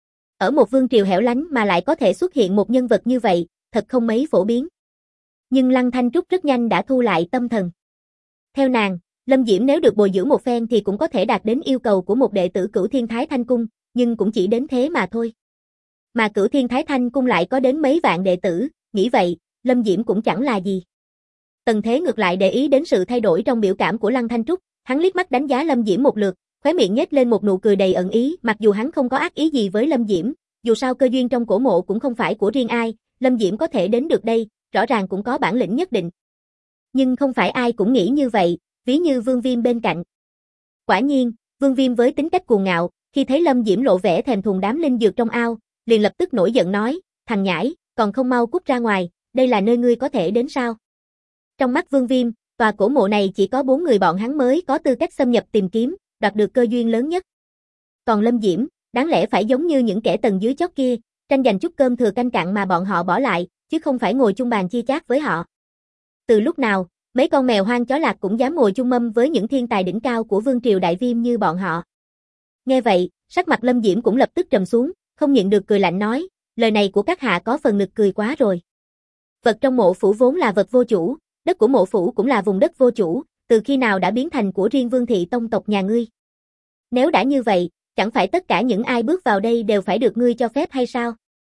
Ở một vương triều hẻo lánh mà lại có thể xuất hiện một nhân vật như vậy, thật không mấy phổ biến. Nhưng Lăng Thanh Trúc rất nhanh đã thu lại tâm thần. Theo nàng, Lâm Diễm nếu được bồi dưỡng một phen thì cũng có thể đạt đến yêu cầu của một đệ tử Cửu Thiên Thái Thanh Cung, nhưng cũng chỉ đến thế mà thôi. Mà Cửu Thiên Thái Thanh Cung lại có đến mấy vạn đệ tử, nghĩ vậy, Lâm Diễm cũng chẳng là gì. Tần Thế ngược lại để ý đến sự thay đổi trong biểu cảm của Lăng Thanh Trúc, hắn liếc mắt đánh giá Lâm Diễm một lượt, khóe miệng nhếch lên một nụ cười đầy ẩn ý, mặc dù hắn không có ác ý gì với Lâm Diễm, Dù sao cơ duyên trong cổ mộ cũng không phải của riêng ai, Lâm Diễm có thể đến được đây, rõ ràng cũng có bản lĩnh nhất định. Nhưng không phải ai cũng nghĩ như vậy, ví như Vương Viêm bên cạnh. Quả nhiên, Vương Viêm với tính cách cuồng ngạo, khi thấy Lâm Diễm lộ vẻ thèm thuồng đám linh dược trong ao, liền lập tức nổi giận nói, thằng nhãi, còn không mau cút ra ngoài, đây là nơi ngươi có thể đến sao? Trong mắt Vương Viêm, tòa cổ mộ này chỉ có 4 người bọn hắn mới có tư cách xâm nhập tìm kiếm, đoạt được cơ duyên lớn nhất. Còn Lâm Diễm, đáng lẽ phải giống như những kẻ tầng dưới chót kia, tranh giành chút cơm thừa canh cặn mà bọn họ bỏ lại, chứ không phải ngồi chung bàn chia chác với họ. Từ lúc nào, mấy con mèo hoang chó lạc cũng dám ngồi chung mâm với những thiên tài đỉnh cao của Vương triều Đại Viêm như bọn họ. Nghe vậy, sắc mặt Lâm Diễm cũng lập tức trầm xuống, không nhịn được cười lạnh nói, lời này của các hạ có phần nực cười quá rồi. Vật trong mộ phủ vốn là vật vô chủ, đất của mộ phủ cũng là vùng đất vô chủ, từ khi nào đã biến thành của riêng Vương thị tông tộc nhà ngươi? Nếu đã như vậy, chẳng phải tất cả những ai bước vào đây đều phải được ngươi cho phép hay sao?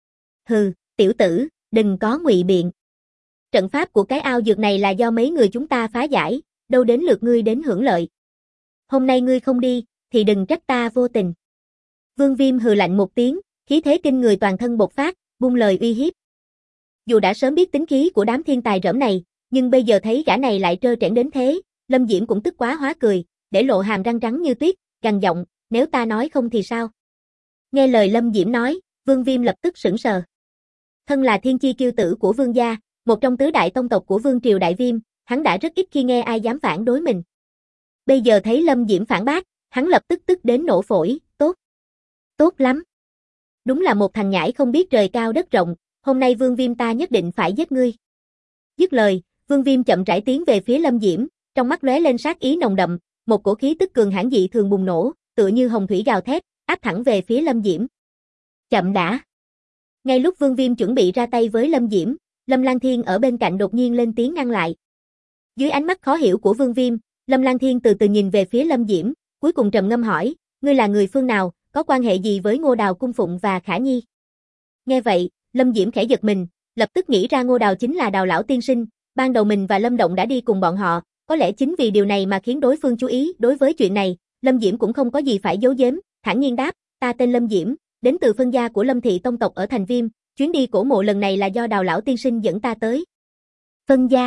Hừ, tiểu tử, đừng có ngụy biện. Trận pháp của cái ao dược này là do mấy người chúng ta phá giải, đâu đến lượt ngươi đến hưởng lợi. Hôm nay ngươi không đi, thì đừng trách ta vô tình. Vương Viêm hừ lạnh một tiếng, khí thế kinh người toàn thân bộc phát, buông lời uy hiếp. Dù đã sớm biết tính khí của đám thiên tài rỡm này, nhưng bây giờ thấy gã này lại trơ trẽn đến thế, Lâm Diễm cũng tức quá hóa cười, để lộ hàm răng trắng như tuyết, gằn giọng, nếu ta nói không thì sao? Nghe lời Lâm Diễm nói, Vương Viêm lập tức sững sờ. Thân là thiên chi kiêu tử của Vương gia, một trong tứ đại tông tộc của Vương triều Đại Viêm, hắn đã rất ít khi nghe ai dám phản đối mình. Bây giờ thấy Lâm Diễm phản bác, hắn lập tức tức đến nổ phổi, tốt. Tốt lắm. Đúng là một thằng nhãi không biết trời cao đất rộng, hôm nay Vương Viêm ta nhất định phải giết ngươi. Dứt lời, Vương Viêm chậm rãi tiến về phía Lâm Diễm, trong mắt lóe lên sát ý nồng đậm, một cổ khí tức cường hãn dị thường bùng nổ, tựa như hồng thủy gào thét, áp thẳng về phía Lâm Diễm. Chậm đã. Ngay lúc Vương Viêm chuẩn bị ra tay với Lâm Diễm, Lâm Lan Thiên ở bên cạnh đột nhiên lên tiếng ngăn lại. Dưới ánh mắt khó hiểu của Vương Viêm, Lâm Lan Thiên từ từ nhìn về phía Lâm Diễm, cuối cùng trầm ngâm hỏi, ngươi là người phương nào, có quan hệ gì với Ngô Đào Cung Phụng và Khả Nhi? Nghe vậy, Lâm Diễm khẽ giật mình, lập tức nghĩ ra Ngô Đào chính là Đào lão tiên sinh, ban đầu mình và Lâm Động đã đi cùng bọn họ, có lẽ chính vì điều này mà khiến đối phương chú ý. Đối với chuyện này, Lâm Diễm cũng không có gì phải giấu giếm, thản nhiên đáp, ta tên Lâm Diễm, đến từ phân gia của Lâm thị tông tộc ở Thành Viêm, chuyến đi cổ mộ lần này là do Đào lão tiên sinh dẫn ta tới. Phân gia?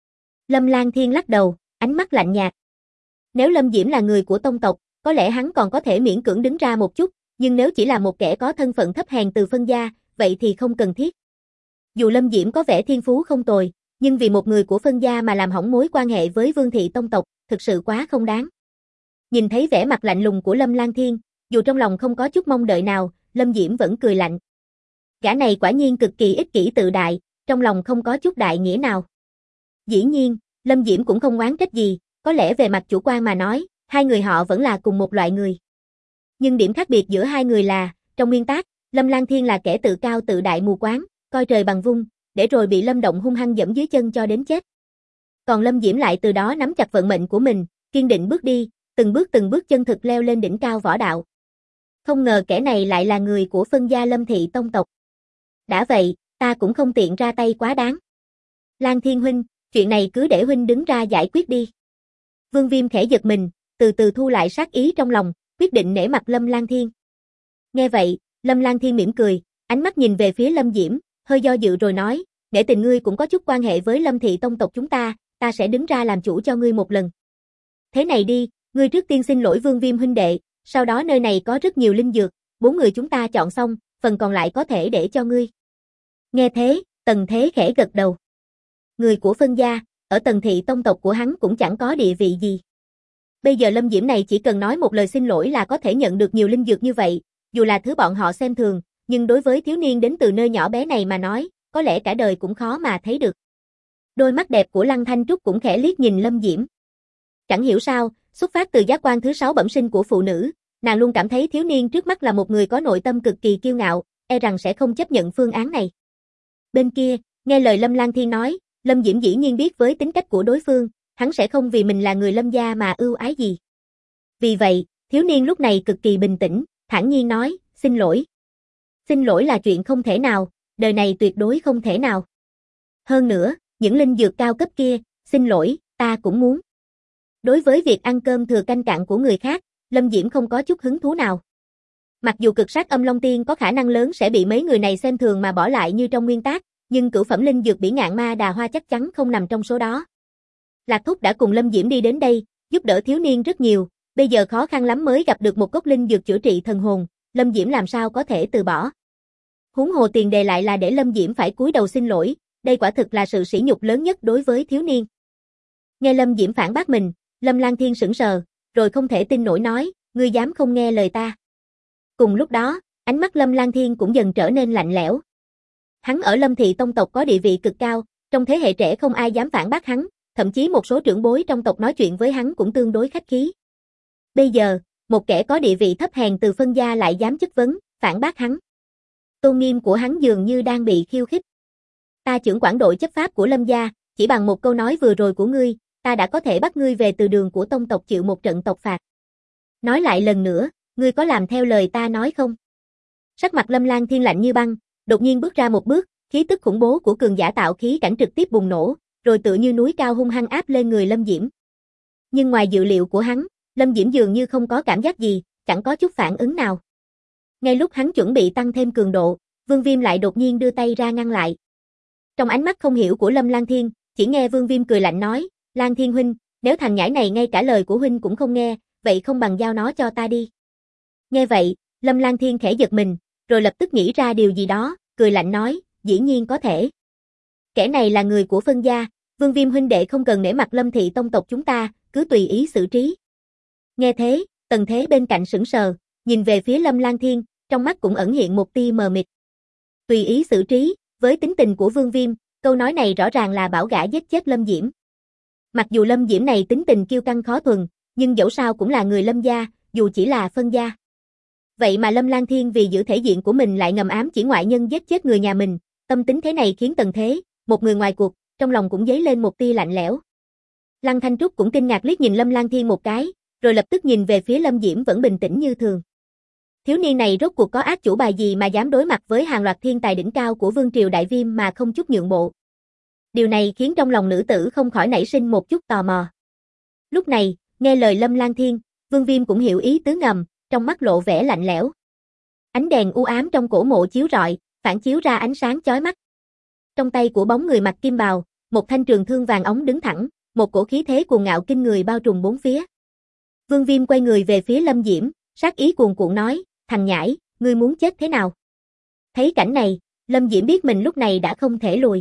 Lâm Lan Thiên lắc đầu, ánh mắt lạnh nhạt. Nếu Lâm Diễm là người của tông tộc, có lẽ hắn còn có thể miễn cưỡng đứng ra một chút, nhưng nếu chỉ là một kẻ có thân phận thấp hèn từ phân gia, vậy thì không cần thiết. Dù Lâm Diễm có vẻ thiên phú không tồi, nhưng vì một người của phân gia mà làm hỏng mối quan hệ với Vương thị tông tộc, thực sự quá không đáng. Nhìn thấy vẻ mặt lạnh lùng của Lâm Lan Thiên, dù trong lòng không có chút mong đợi nào, Lâm Diễm vẫn cười lạnh. Gã này quả nhiên cực kỳ ích kỷ tự đại, trong lòng không có chút đại nghĩa nào. Dĩ nhiên, Lâm Diễm cũng không oán trách gì, có lẽ về mặt chủ quan mà nói, hai người họ vẫn là cùng một loại người. Nhưng điểm khác biệt giữa hai người là, trong nguyên tắc, Lâm Lan Thiên là kẻ tự cao tự đại mù quáng, coi trời bằng vung, để rồi bị Lâm Động hung hăng giẫm dưới chân cho đến chết. Còn Lâm Diễm lại từ đó nắm chặt vận mệnh của mình, kiên định bước đi, từng bước chân thực leo lên đỉnh cao võ đạo. Không ngờ kẻ này lại là người của phân gia Lâm thị tông tộc. Đã vậy, ta cũng không tiện ra tay quá đáng. Lan Thiên huynh, chuyện này cứ để huynh đứng ra giải quyết đi. Vương Viêm khẽ giật mình, từ từ thu lại sát ý trong lòng, quyết định nể mặt Lâm Lan Thiên. Nghe vậy, Lâm Lan Thiên mỉm cười, ánh mắt nhìn về phía Lâm Diễm, hơi do dự rồi nói, nể tình ngươi cũng có chút quan hệ với Lâm thị tông tộc chúng ta sẽ đứng ra làm chủ cho ngươi một lần. Thế này đi, ngươi trước tiên xin lỗi Vương Viêm huynh đệ, sau đó nơi này có rất nhiều linh dược, 4 người chúng ta chọn xong, phần còn lại có thể để cho ngươi. Nghe thế, Tần Thế khẽ gật đầu. Người của phân gia, ở Tần thị tông tộc của hắn cũng chẳng có địa vị gì. Bây giờ Lâm Diễm này chỉ cần nói một lời xin lỗi là có thể nhận được nhiều linh dược như vậy, dù là thứ bọn họ xem thường, nhưng đối với thiếu niên đến từ nơi nhỏ bé này mà nói, có lẽ cả đời cũng khó mà thấy được. Đôi mắt đẹp của Lăng Thanh Trúc cũng khẽ liếc nhìn Lâm Diễm. Chẳng hiểu sao, xuất phát từ giác quan thứ 6 bẩm sinh của phụ nữ, nàng luôn cảm thấy thiếu niên trước mắt là một người có nội tâm cực kỳ kiêu ngạo, e rằng sẽ không chấp nhận phương án này. Bên kia, nghe lời Lâm Lan Thiên nói, Lâm Diễm dĩ nhiên biết với tính cách của đối phương, hắn sẽ không vì mình là người Lâm gia mà ưu ái gì. Vì vậy, thiếu niên lúc này cực kỳ bình tĩnh, thản nhiên nói, xin lỗi. Xin lỗi là chuyện không thể nào, đời này tuyệt đối không thể nào. Hơn nữa, những linh dược cao cấp kia, xin lỗi, ta cũng muốn. Đối với việc ăn cơm thừa canh cặn của người khác, Lâm Diễm không có chút hứng thú nào. Mặc dù cực sát âm long tiên có khả năng lớn sẽ bị mấy người này xem thường mà bỏ lại như trong nguyên tác, nhưng cửu phẩm linh dược bỉ ngạn ma đà hoa chắc chắn không nằm trong số đó. Lạc Thúc đã cùng Lâm Diễm đi đến đây, giúp đỡ thiếu niên rất nhiều, bây giờ khó khăn lắm mới gặp được một cốc linh dược chữa trị thần hồn, Lâm Diễm làm sao có thể từ bỏ. Huống hồ tiền đề lại là để Lâm Diễm phải cúi đầu xin lỗi, đây quả thực là sự sỉ nhục lớn nhất đối với thiếu niên. Nghe Lâm Diễm phản bác mình, Lâm Lang Thiên sững sờ, rồi không thể tin nổi nói, ngươi dám không nghe lời ta. Cùng lúc đó, ánh mắt Lâm Lang Thiên cũng dần trở nên lạnh lẽo. Hắn ở Lâm Thị tông tộc có địa vị cực cao, trong thế hệ trẻ không ai dám phản bác hắn, thậm chí một số trưởng bối trong tộc nói chuyện với hắn cũng tương đối khách khí. Bây giờ, một kẻ có địa vị thấp hèn từ phân gia lại dám chất vấn, phản bác hắn. Tôn nghiêm của hắn dường như đang bị khiêu khích. Ta trưởng quản đội chấp pháp của Lâm gia, chỉ bằng một câu nói vừa rồi của ngươi, ta đã có thể bắt ngươi về từ đường của tông tộc chịu một trận tộc phạt. Nói lại lần nữa, ngươi có làm theo lời ta nói không? Sắc mặt Lâm Lang Thiên lạnh như băng, đột nhiên bước ra một bước, khí tức khủng bố của cường giả tạo khí cảnh trực tiếp bùng nổ, rồi tựa như núi cao hung hăng áp lên người Lâm Diễm. Nhưng ngoài dự liệu của hắn, Lâm Diễm dường như không có cảm giác gì, chẳng có chút phản ứng nào. Ngay lúc hắn chuẩn bị tăng thêm cường độ, Vương Viêm lại đột nhiên đưa tay ra ngăn lại. Trong ánh mắt không hiểu của Lâm Lang Thiên, chỉ nghe Vương Viêm cười lạnh nói, Lang Thiên huynh, nếu thằng nhãi này ngay cả lời của huynh cũng không nghe, vậy không bằng giao nó cho ta đi. Nghe vậy, Lâm Lang Thiên khẽ giật mình, rồi lập tức nghĩ ra điều gì đó, cười lạnh nói, dĩ nhiên có thể. Kẻ này là người của phân gia, Vương Viêm huynh đệ không cần nể mặt Lâm Thị tông tộc chúng ta, cứ tùy ý xử trí. Nghe thế, Tần Thế bên cạnh sững sờ, nhìn về phía Lâm Lang Thiên, trong mắt cũng ẩn hiện một tia mờ mịt. Tùy ý xử trí, với tính tình của Vương Viêm, câu nói này rõ ràng là bảo gã giết chết Lâm Diễm. Mặc dù Lâm Diễm này tính tình kiêu căng khó thuần, nhưng dẫu sao cũng là người Lâm gia, dù chỉ là phân gia. Vậy mà Lâm Lang Thiên vì giữ thể diện của mình lại ngầm ám chỉ ngoại nhân giết chết người nhà mình, tâm tính thế này khiến Tần Thế, một người ngoài cuộc, trong lòng cũng dấy lên một tia lạnh lẽo. Lăng Thanh Trúc cũng kinh ngạc liếc nhìn Lâm Lang Thiên một cái, rồi lập tức nhìn về phía Lâm Diễm vẫn bình tĩnh như thường. Thiếu niên này rốt cuộc có ác chủ bài gì mà dám đối mặt với hàng loạt thiên tài đỉnh cao của Vương triều Đại Viêm mà không chút nhượng bộ. Điều này khiến trong lòng nữ tử không khỏi nảy sinh một chút tò mò. Lúc này, nghe lời Lâm Lang Thiên, Vương Viêm cũng hiểu ý tứ ngầm, trong mắt lộ vẻ lạnh lẽo. Ánh đèn u ám trong cổ mộ chiếu rọi, phản chiếu ra ánh sáng chói mắt. Trong tay của bóng người mặc kim bào, một thanh trường thương vàng óng đứng thẳng, một cổ khí thế cuồng ngạo kinh người bao trùm bốn phía. Vương Viêm quay người về phía Lâm Diễm, sát ý cuồn cuộn nói, thằng nhãi, ngươi muốn chết thế nào? Thấy cảnh này, Lâm Diễm biết mình lúc này đã không thể lùi.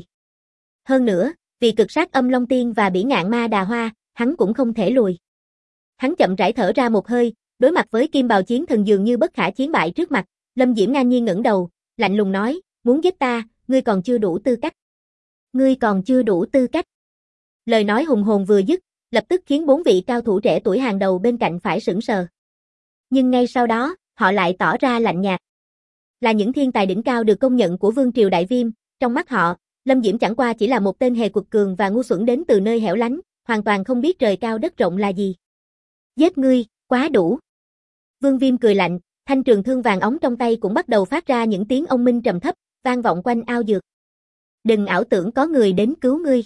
Hơn nữa, vì cực sát âm long tiên và bỉ ngạn ma đà hoa, hắn cũng không thể lùi. Hắn chậm rãi thở ra một hơi, đối mặt với kim bào chiến thần dường như bất khả chiến bại trước mặt, Lâm Diễm ngang nhiên ngẩng đầu, lạnh lùng nói, muốn giết ta, ngươi còn chưa đủ tư cách. Ngươi còn chưa đủ tư cách. Lời nói hùng hồn vừa dứt, lập tức khiến bốn vị cao thủ trẻ tuổi hàng đầu bên cạnh phải sững sờ. Nhưng ngay sau đó, họ lại tỏ ra lạnh nhạt. Là những thiên tài đỉnh cao được công nhận của Vương triều Đại Viêm, trong mắt họ, Lâm Diễm chẳng qua chỉ là một tên hề quật cường và ngu xuẩn đến từ nơi hẻo lánh, hoàn toàn không biết trời cao đất rộng là gì. Giết ngươi, quá đủ. Vương Viêm cười lạnh, thanh trường thương vàng óng trong tay cũng bắt đầu phát ra những tiếng ông minh trầm thấp, vang vọng quanh ao dược. Đừng ảo tưởng có người đến cứu ngươi.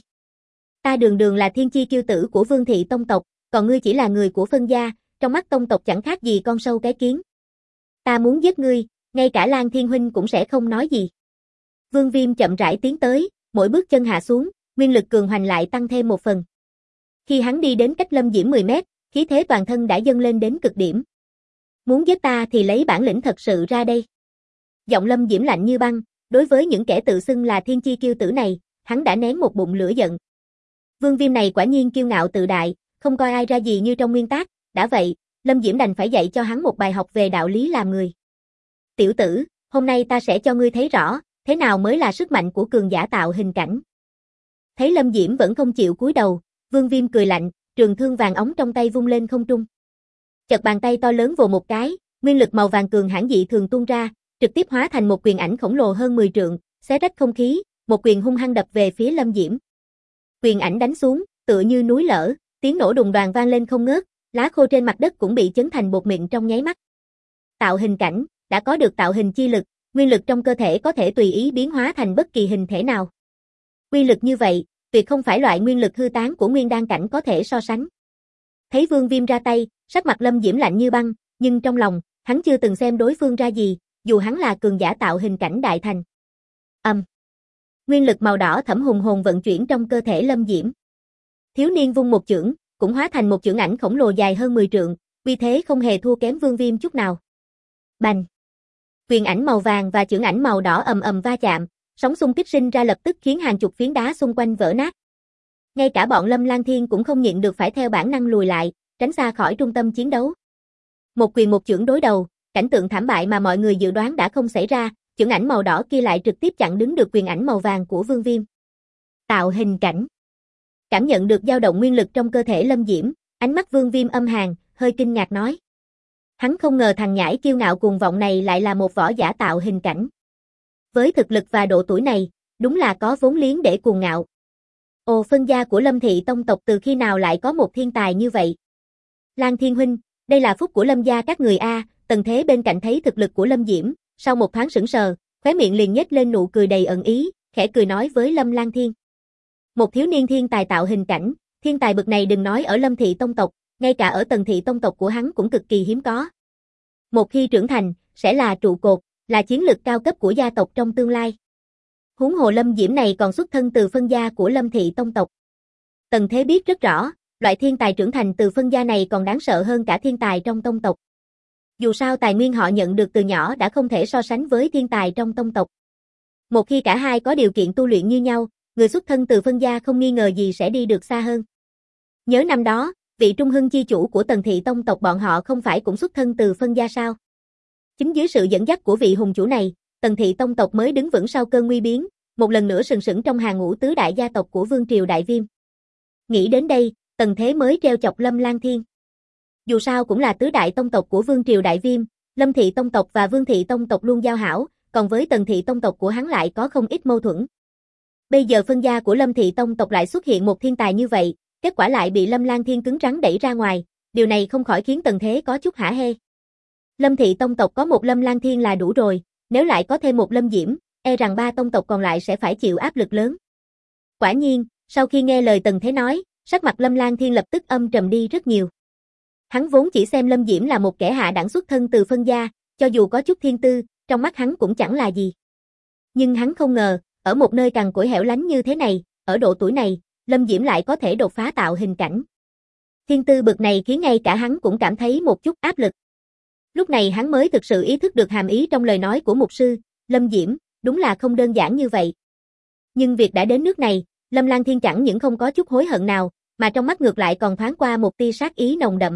Ta đường đường là thiên chi kiêu tử của Vương Thị tông tộc, còn ngươi chỉ là người của phân gia, trong mắt tông tộc chẳng khác gì con sâu cái kiến. Ta muốn giết ngươi, ngay cả Lang Thiên huynh cũng sẽ không nói gì. Vương Viêm chậm rãi tiến tới, mỗi bước chân hạ xuống, nguyên lực cường hoành lại tăng thêm một phần. Khi hắn đi đến cách Lâm Diễm 10 mét, khí thế toàn thân đã dâng lên đến cực điểm. Muốn giết ta thì lấy bản lĩnh thật sự ra đây. Giọng Lâm Diễm lạnh như băng, đối với những kẻ tự xưng là thiên chi kiêu tử này, hắn đã nén một bụng lửa giận. Vương Viêm này quả nhiên kiêu ngạo tự đại, không coi ai ra gì như trong nguyên tác, đã vậy, Lâm Diễm đành phải dạy cho hắn một bài học về đạo lý làm người. Tiểu tử, hôm nay ta sẽ cho ngươi thấy rõ, thế nào mới là sức mạnh của cường giả tạo hình cảnh. Thấy Lâm Diễm vẫn không chịu cúi đầu, Vương Viêm cười lạnh, trường thương vàng óng trong tay vung lên không trung. Chợt bàn tay to lớn vồ một cái, nguyên lực màu vàng cường hãn dị thường tuôn ra, trực tiếp hóa thành một quyền ảnh khổng lồ hơn 10 trượng, xé rách không khí, một quyền hung hăng đập về phía Lâm Diễm. Quyền ảnh đánh xuống, tựa như núi lở, tiếng nổ đùng đoàng vang lên không ngớt, lá khô trên mặt đất cũng bị chấn thành bột mịn trong nháy mắt. Tạo hình cảnh, đã có được tạo hình chi lực, nguyên lực trong cơ thể có thể tùy ý biến hóa thành bất kỳ hình thể nào. Quy lực như vậy, tuyệt không phải loại nguyên lực hư tán của nguyên đan cảnh có thể so sánh. Thấy Vương Viêm ra tay, sắc mặt Lâm Diễm lạnh như băng, nhưng trong lòng, Hắn chưa từng xem đối phương ra gì, dù hắn là cường giả tạo hình cảnh đại thành. Nguyên lực màu đỏ thẫm hùng hồn vận chuyển trong cơ thể Lâm Diễm. Thiếu niên vung một chưởng, cũng hóa thành một chưởng ảnh khổng lồ dài hơn 10 trượng, uy thế không hề thua kém Vương Viêm chút nào. Bành! Quyền ảnh màu vàng và chưởng ảnh màu đỏ ầm ầm va chạm, sóng xung kích sinh ra lập tức khiến hàng chục phiến đá xung quanh vỡ nát. Ngay cả bọn Lâm Lang Thiên cũng không nhịn được phải theo bản năng lùi lại, tránh xa khỏi trung tâm chiến đấu. Một quyền một chưởng đối đầu, cảnh tượng thảm bại mà mọi người dự đoán đã không xảy ra, chưởng ảnh màu đỏ kia lại trực tiếp chặn đứng được quyền ảnh màu vàng của Vương Viêm. Tạo hình cảnh. Cảm nhận được dao động nguyên lực trong cơ thể Lâm Diễm, ánh mắt Vương Viêm âm hàn, hơi kinh ngạc nói. Hắn không ngờ thằng nhãi kiêu ngạo cuồng vọng này lại là một võ giả tạo hình cảnh. Với thực lực và độ tuổi này, đúng là có vốn liếng để cuồng ngạo. Ồ, phân gia của Lâm thị tông tộc từ khi nào lại có một thiên tài như vậy? Lang Thiên huynh, đây là phúc của Lâm gia các người a. Tần Thế bên cạnh thấy thực lực của Lâm Diễm, sau một thoáng sững sờ, khóe miệng liền nhếch lên nụ cười đầy ẩn ý, khẽ cười nói với Lâm Lang Thiên. Một thiếu niên thiên tài tạo hình cảnh, thiên tài bậc này đừng nói ở Lâm thị tông tộc, ngay cả ở Tần thị tông tộc của hắn cũng cực kỳ hiếm có. Một khi trưởng thành, sẽ là trụ cột, là chiến lực cao cấp của gia tộc trong tương lai. Huống hồ Lâm Diễm này còn xuất thân từ phân gia của Lâm thị tông tộc. Tần Thế biết rất rõ, loại thiên tài trưởng thành từ phân gia này còn đáng sợ hơn cả thiên tài trong tông tộc. Dù sao tài nguyên họ nhận được từ nhỏ đã không thể so sánh với thiên tài trong tông tộc. Một khi cả hai có điều kiện tu luyện như nhau, người xuất thân từ phân gia không nghi ngờ gì sẽ đi được xa hơn. Nhớ năm đó, vị trung hưng chi chủ của Tần thị tông tộc bọn họ không phải cũng xuất thân từ phân gia sao? Chính dưới sự dẫn dắt của vị hùng chủ này, Tần thị tông tộc mới đứng vững sau cơn nguy biến, một lần nữa sừng sững trong hàng ngũ tứ đại gia tộc của Vương triều Đại Viêm. Nghĩ đến đây, Tần Thế mới treo chọc Lâm Lang Thiên. Dù sao cũng là tứ đại tông tộc của Vương triều Đại Viêm, Lâm thị tông tộc và Vương thị tông tộc luôn giao hảo, còn với Tần thị tông tộc của hắn lại có không ít mâu thuẫn. Bây giờ phân gia của Lâm thị tông tộc lại xuất hiện một thiên tài như vậy, kết quả lại bị Lâm Lang Thiên cứng rắn đẩy ra ngoài, điều này không khỏi khiến Tần Thế có chút hả hê. Lâm thị tông tộc có một Lâm Lang Thiên là đủ rồi, nếu lại có thêm một Lâm Diễm, e rằng ba tông tộc còn lại sẽ phải chịu áp lực lớn. Quả nhiên, sau khi nghe lời Tần Thế nói, sắc mặt Lâm Lang Thiên lập tức âm trầm đi rất nhiều. Hắn vốn chỉ xem Lâm Diễm là một kẻ hạ đẳng xuất thân từ phân gia, cho dù có chút thiên tư, trong mắt hắn cũng chẳng là gì. Nhưng hắn không ngờ, ở một nơi cằn cỗi hẻo lánh như thế này, ở độ tuổi này, Lâm Diễm lại có thể đột phá tạo hình cảnh. Thiên tư bậc này khiến ngay cả hắn cũng cảm thấy một chút áp lực. Lúc này hắn mới thực sự ý thức được hàm ý trong lời nói của mục sư, Lâm Diễm, đúng là không đơn giản như vậy. Nhưng việc đã đến nước này, Lâm Lang Thiên chẳng những không có chút hối hận nào, mà trong mắt ngược lại còn thoáng qua một tia sát ý nồng đậm.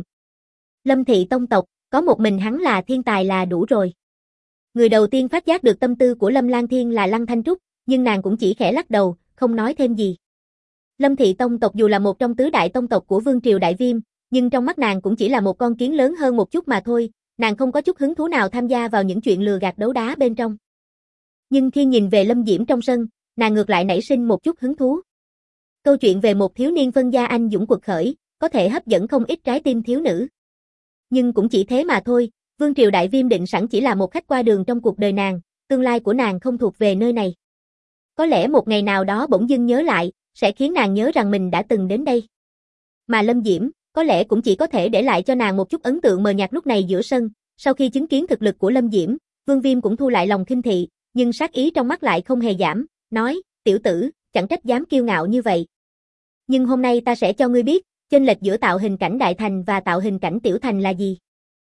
Lâm thị tông tộc, có một mình hắn là thiên tài là đủ rồi. Người đầu tiên phát giác được tâm tư của Lâm Lang Thiên là Lăng Thanh Trúc, nhưng nàng cũng chỉ khẽ lắc đầu, không nói thêm gì. Lâm thị tông tộc dù là một trong tứ đại tông tộc của Vương triều Đại Viêm, nhưng trong mắt nàng cũng chỉ là một con kiến lớn hơn một chút mà thôi, nàng không có chút hứng thú nào tham gia vào những chuyện lừa gạt đấu đá bên trong. Nhưng khi nhìn về Lâm Diễm trong sân, nàng ngược lại nảy sinh một chút hứng thú. Câu chuyện về một thiếu niên phân gia anh dũng quật khởi, có thể hấp dẫn không ít trái tim thiếu nữ. Nhưng cũng chỉ thế mà thôi, Vương triều Đại Viêm định sẵn chỉ là một khách qua đường trong cuộc đời nàng, tương lai của nàng không thuộc về nơi này. Có lẽ một ngày nào đó bỗng dưng nhớ lại, sẽ khiến nàng nhớ rằng mình đã từng đến đây. Mà Lâm Diễm, có lẽ cũng chỉ có thể để lại cho nàng một chút ấn tượng mờ nhạt lúc này giữa sân, sau khi chứng kiến thực lực của Lâm Diễm, Vương Viêm cũng thu lại lòng khinh thị, nhưng sát ý trong mắt lại không hề giảm, nói, tiểu tử, chẳng trách dám kiêu ngạo như vậy. Nhưng hôm nay ta sẽ cho ngươi biết, chênh lệch giữa tạo hình cảnh đại thành và tạo hình cảnh tiểu thành là gì.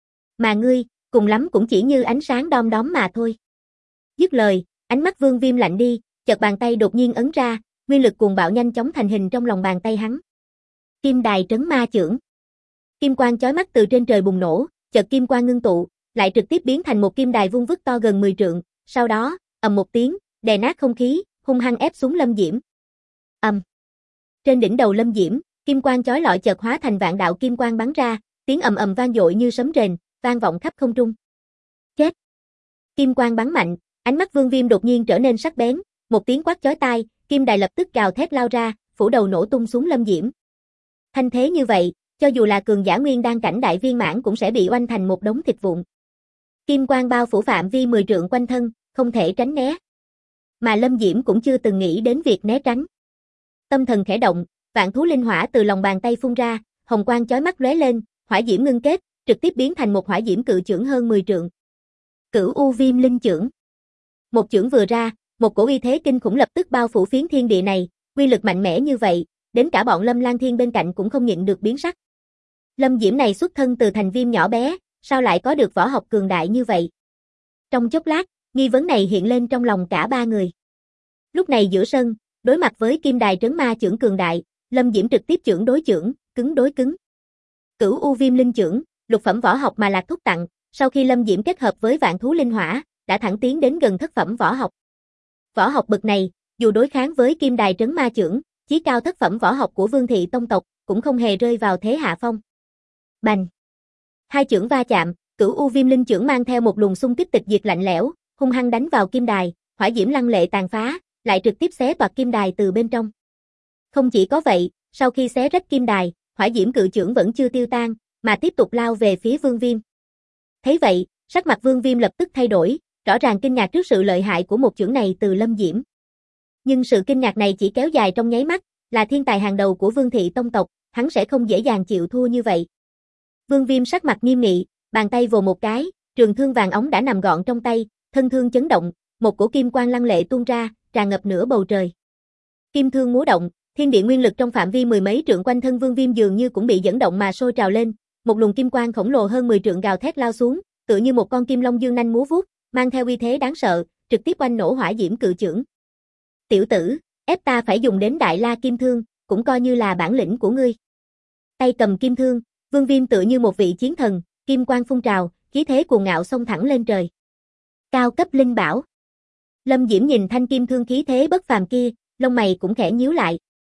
Mà ngươi, cùng lắm cũng chỉ như ánh sáng đom đóm mà thôi. Dứt lời, ánh mắt Vương Viêm lạnh đi, chợt bàn tay đột nhiên ấn ra, nguyên lực cuồng bạo nhanh chóng thành hình trong lòng bàn tay hắn. Kim đài trấn ma chưởng. Kim quang chói mắt từ trên trời bùng nổ, chợt kim quang ngưng tụ, lại trực tiếp biến thành một kim đài vuông vức to gần 10 trượng, sau đó, ầm một tiếng, đè nát không khí, hung hăng ép xuống Lâm Diễm. Ầm. Trên đỉnh đầu Lâm Diễm, kim quang chói lọi chợt hóa thành vạn đạo kim quang bắn ra, tiếng ầm ầm vang dội như sấm rền, vang vọng khắp không trung. Chết. Kim quang bắn mạnh, ánh mắt Vương Viêm đột nhiên trở nên sắc bén, một tiếng quát chói tai, kim đài lập tức gào thét lao ra, phủ đầu nổ tung xuống Lâm Diễm. Thanh thế như vậy, cho dù là cường giả nguyên đan cảnh đại viên mãn cũng sẽ bị oanh thành một đống thịt vụn. Kim quang bao phủ phạm vi 10 trượng quanh thân, không thể tránh né. Mà Lâm Diễm cũng chưa từng nghĩ đến việc né tránh. Tâm thần khẽ động, vạn thú linh hỏa từ lòng bàn tay phun ra, hồng quang chói mắt lóe lên, hỏa diễm ngưng kết, trực tiếp biến thành một hỏa diễm cự chưởng hơn 10 trượng. Cửu U Viêm Linh Chưởng. Một chưởng vừa ra, một cổ uy thế kinh khủng lập tức bao phủ phiến thiên địa này, uy lực mạnh mẽ như vậy, đến cả bọn Lâm Lang Thiên bên cạnh cũng không nhịn được biến sắc. Lâm Diễm này xuất thân từ thành Viêm nhỏ bé, sao lại có được võ học cường đại như vậy? Trong chốc lát, nghi vấn này hiện lên trong lòng cả ba người. Lúc này giữa sân, đối mặt với Kim Đài Trấn Ma chưởng cường đại, Lâm Diễm trực tiếp chưởng đối chưởng, cứng đối cứng. Cửu U Viêm Linh Chưởng, lục phẩm võ học mà Lạc Thúc tặng, sau khi Lâm Diễm kết hợp với Vạn Thú Linh Hỏa, đã thẳng tiến đến gần thất phẩm võ học. Võ học bậc này, dù đối kháng với Kim Đài Trấn Ma chưởng, chí cao thất phẩm võ học của Vương thị tông tộc, cũng không hề rơi vào thế hạ phong. Bành! Hai chưởng va chạm, Cửu U Viêm Linh Chưởng mang theo một luồng xung kích tịch diệt lạnh lẽo, hung hăng đánh vào kim đài, hỏa diễm lăng lệ tàn phá, lại trực tiếp xé toạc kim đài từ bên trong. Không chỉ có vậy, sau khi xé rách kim đài, hỏa diễm cự chưởng vẫn chưa tiêu tan, mà tiếp tục lao về phía Vương Viêm. Thấy vậy, sắc mặt Vương Viêm lập tức thay đổi, rõ ràng kinh ngạc trước sự lợi hại của một chưởng này từ Lâm Diễm. Nhưng sự kinh ngạc này chỉ kéo dài trong nháy mắt, là thiên tài hàng đầu của Vương thị tông tộc, hắn sẽ không dễ dàng chịu thua như vậy. Vương Viêm sắc mặt nghiêm nghị, bàn tay vồ một cái, trường thương vàng óng đã nằm gọn trong tay, thân thương chấn động, một cổ kim quang lăng lệ tuôn ra, tràn ngập nửa bầu trời. Kim thương múa động, thiên địa nguyên lực trong phạm vi mười mấy trượng quanh thân Vương Viêm dường như cũng bị dẫn động mà sôi trào lên, một luồng kim quang khổng lồ hơn 10 trượng gào thét lao xuống, tựa như một con kim long dương nanh múa vuốt, mang theo uy thế đáng sợ, trực tiếp oanh nổ hỏa diễm cự chưởng. Tiểu tử, ép ta phải dùng đến Đại La Kim Thương, cũng coi như là bản lĩnh của ngươi. Tay cầm kim thương, Vương Viêm tựa như một vị chiến thần, kim quang phun trào, khí thế cuồng ngạo xông thẳng lên trời. Cao cấp linh bảo. Lâm Diễm nhìn thanh kim thương khí thế bất phàm kia, lông mày cũng khẽ nhíu lại.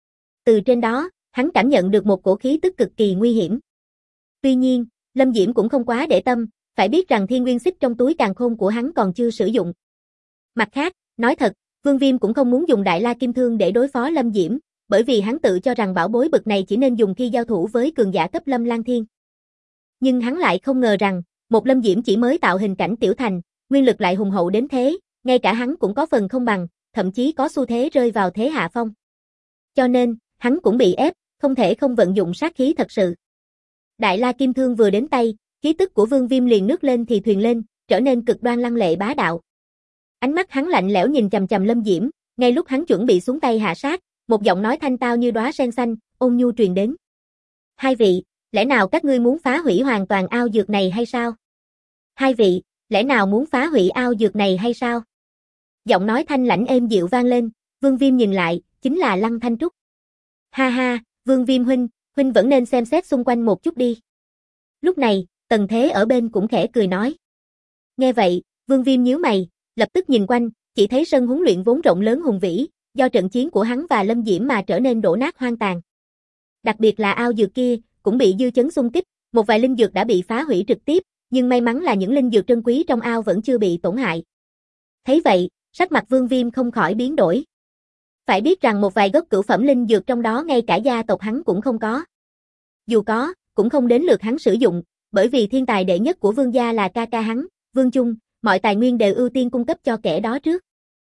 Từ trên đó, hắn cảm nhận được một cổ khí tức cực kỳ nguy hiểm. Tuy nhiên, Lâm Diễm cũng không quá để tâm, phải biết rằng thiên nguyên xích trong túi càn khôn của hắn còn chưa sử dụng. Mặt khác, nói thật, Vương Viêm cũng không muốn dùng Đại La Kim Thương để đối phó Lâm Diễm, bởi vì hắn tự cho rằng bảo bối bực này chỉ nên dùng khi giao thủ với cường giả cấp Lâm Lang Thiên. Nhưng hắn lại không ngờ rằng, một Lâm Diễm chỉ mới tạo hình cảnh tiểu thành, nguyên lực lại hùng hậu đến thế, ngay cả hắn cũng có phần không bằng, thậm chí có xu thế rơi vào thế hạ phong. Cho nên, hắn cũng bị ép, không thể không vận dụng sát khí thật sự. Đại La Kim Thương vừa đến tay, khí tức của Vương Viêm liền nước lên thì thuyền lên, trở nên cực đoan lăng lệ bá đạo. Ánh mắt hắn lạnh lẽo nhìn chằm chằm Lâm Diễm, ngay lúc hắn chuẩn bị xuống tay hạ sát, một giọng nói thanh tao như đóa sen xanh, ôn nhu truyền đến. Hai vị, lẽ nào các ngươi muốn phá hủy hoàn toàn ao dược này hay sao? Hai vị, lẽ nào muốn phá hủy ao dược này hay sao? Giọng nói thanh lãnh êm dịu vang lên, Vương Viêm nhìn lại, chính là Lăng Thanh Trúc. Ha ha, Vương Viêm huynh vẫn nên xem xét xung quanh một chút đi. Lúc này, Tần Thế ở bên cũng khẽ cười nói. Nghe vậy, Vương Viêm nhíu mày, lập tức nhìn quanh, chỉ thấy sân huấn luyện vốn rộng lớn hùng vĩ, do trận chiến của hắn và Lâm Diễm mà trở nên đổ nát hoang tàn. Đặc biệt là ao dược kia, cũng bị dư chấn xung kích, một vài linh dược đã bị phá hủy trực tiếp, nhưng may mắn là những linh dược trân quý trong ao vẫn chưa bị tổn hại. Thấy vậy, sắc mặt Vương Viêm không khỏi biến đổi. Phải biết rằng một vài gốc cửu phẩm linh dược trong đó ngay cả gia tộc hắn cũng không có. Dù có, cũng không đến lượt hắn sử dụng, bởi vì thiên tài đệ nhất của Vương gia là ca ca hắn, Vương Chung, mọi tài nguyên đều ưu tiên cung cấp cho kẻ đó trước.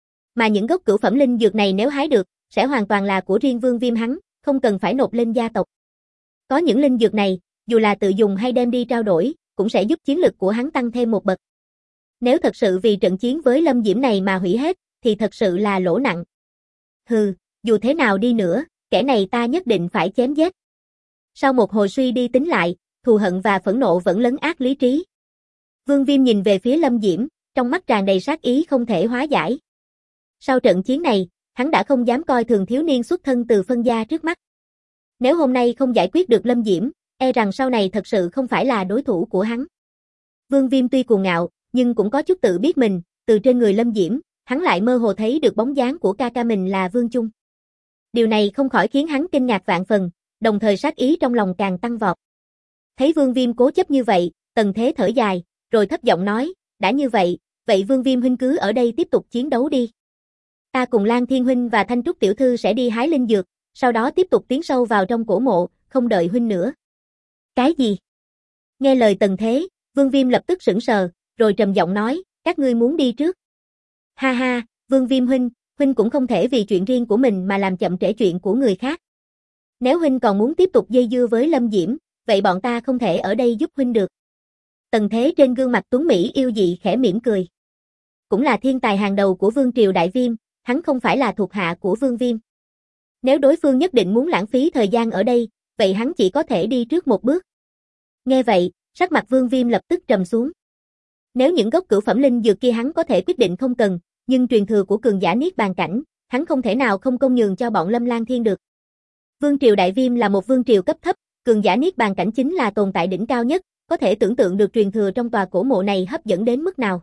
Mà những gốc cửu phẩm linh dược này nếu hái được, sẽ hoàn toàn là của riêng Vương Viêm hắn, không cần phải nộp lên gia tộc. Có những linh dược này, dù là tự dùng hay đem đi trao đổi, cũng sẽ giúp chiến lực của hắn tăng thêm một bậc. Nếu thật sự vì trận chiến với Lâm Diễm này mà hủy hết, thì thật sự là lỗ nặng. Hừ, dù thế nào đi nữa, kẻ này ta nhất định phải chém giết. Sau một hồi suy đi tính lại, thù hận và phẫn nộ vẫn lấn át lý trí. Vương Viêm nhìn về phía Lâm Diễm, trong mắt tràn đầy sát ý không thể hóa giải. Sau trận chiến này, hắn đã không dám coi thường thiếu niên xuất thân từ phân gia trước mắt. Nếu hôm nay không giải quyết được Lâm Diễm, e rằng sau này thật sự không phải là đối thủ của hắn. Vương Viêm tuy cuồng ngạo, nhưng cũng có chút tự biết mình, từ trên người Lâm Diễm, hắn lại mơ hồ thấy được bóng dáng của ca ca mình là Vương Chung. Điều này không khỏi khiến hắn kinh ngạc vạn phần, đồng thời sát ý trong lòng càng tăng vọt. Thấy Vương Viêm cố chấp như vậy, Tần Thế thở dài, rồi thấp giọng nói, đã như vậy, vậy Vương Viêm huynh cứ ở đây tiếp tục chiến đấu đi. Ta cùng Lan Thiên huynh và Thanh Trúc tiểu thư sẽ đi hái linh dược, sau đó tiếp tục tiến sâu vào trong cổ mộ, không đợi huynh nữa. Cái gì? Nghe lời Tần Thế, Vương Viêm lập tức sững sờ, rồi trầm giọng nói, các ngươi muốn đi trước. Ha ha, Vương Viêm huynh cũng không thể vì chuyện riêng của mình mà làm chậm trễ chuyện của người khác. Nếu huynh còn muốn tiếp tục dây dưa với Lâm Diễm, vậy bọn ta không thể ở đây giúp huynh được. Tần Thế trên gương mặt tuấn mỹ yêu dị khẽ mỉm cười. Cũng là thiên tài hàng đầu của Vương triều Đại Viêm, hắn không phải là thuộc hạ của Vương Viêm. Nếu đối phương nhất định muốn lãng phí thời gian ở đây, vậy hắn chỉ có thể đi trước một bước. Nghe vậy, sắc mặt Vương Viêm lập tức trầm xuống. Nếu những gốc cửu phẩm linh dược kia hắn có thể quyết định không cần, nhưng truyền thừa của cường giả Niết Bàn cảnh, hắn không thể nào không công nhường cho bọn Lâm Lang Thiên được. Vương triều Đại Viêm là một vương triều cấp thấp, cường giả Niết Bàn cảnh chính là tồn tại đỉnh cao nhất, có thể tưởng tượng được truyền thừa trong tòa cổ mộ này hấp dẫn đến mức nào.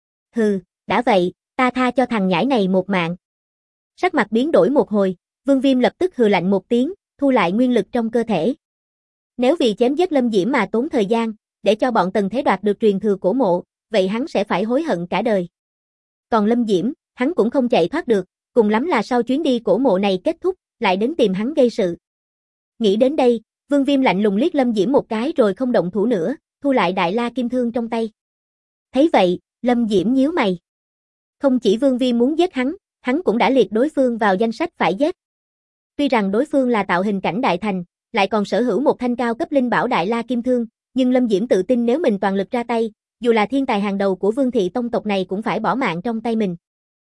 Hừ, đã vậy, ta tha cho thằng nhãi này một mạng. Sắc mặt biến đổi một hồi, Vương Viêm lập tức hừ lạnh một tiếng, thu lại nguyên lực trong cơ thể. Nếu vì chém giết Lâm Diễm mà tốn thời gian, để cho bọn Tần Thế đoạt được truyền thừa cổ mộ, vậy hắn sẽ phải hối hận cả đời. Còn Lâm Diễm, hắn cũng không chạy thoát được, cùng lắm là sau chuyến đi cổ mộ này kết thúc, lại đến tìm hắn gây sự. Nghĩ đến đây, Vương Viêm lạnh lùng liếc Lâm Diễm một cái rồi không động thủ nữa, thu lại Đại La Kim Thương trong tay. Thấy vậy, Lâm Diễm nhíu mày. Không chỉ Vương Viêm muốn giết hắn cũng đã liệt đối phương vào danh sách phải giết. Tuy rằng đối phương là tạo hình cảnh đại thành, lại còn sở hữu một thanh cao cấp linh bảo Đại La Kim Thương, nhưng Lâm Diễm tự tin nếu mình toàn lực ra tay, dù là thiên tài hàng đầu của Vương thị tông tộc này cũng phải bỏ mạng trong tay mình.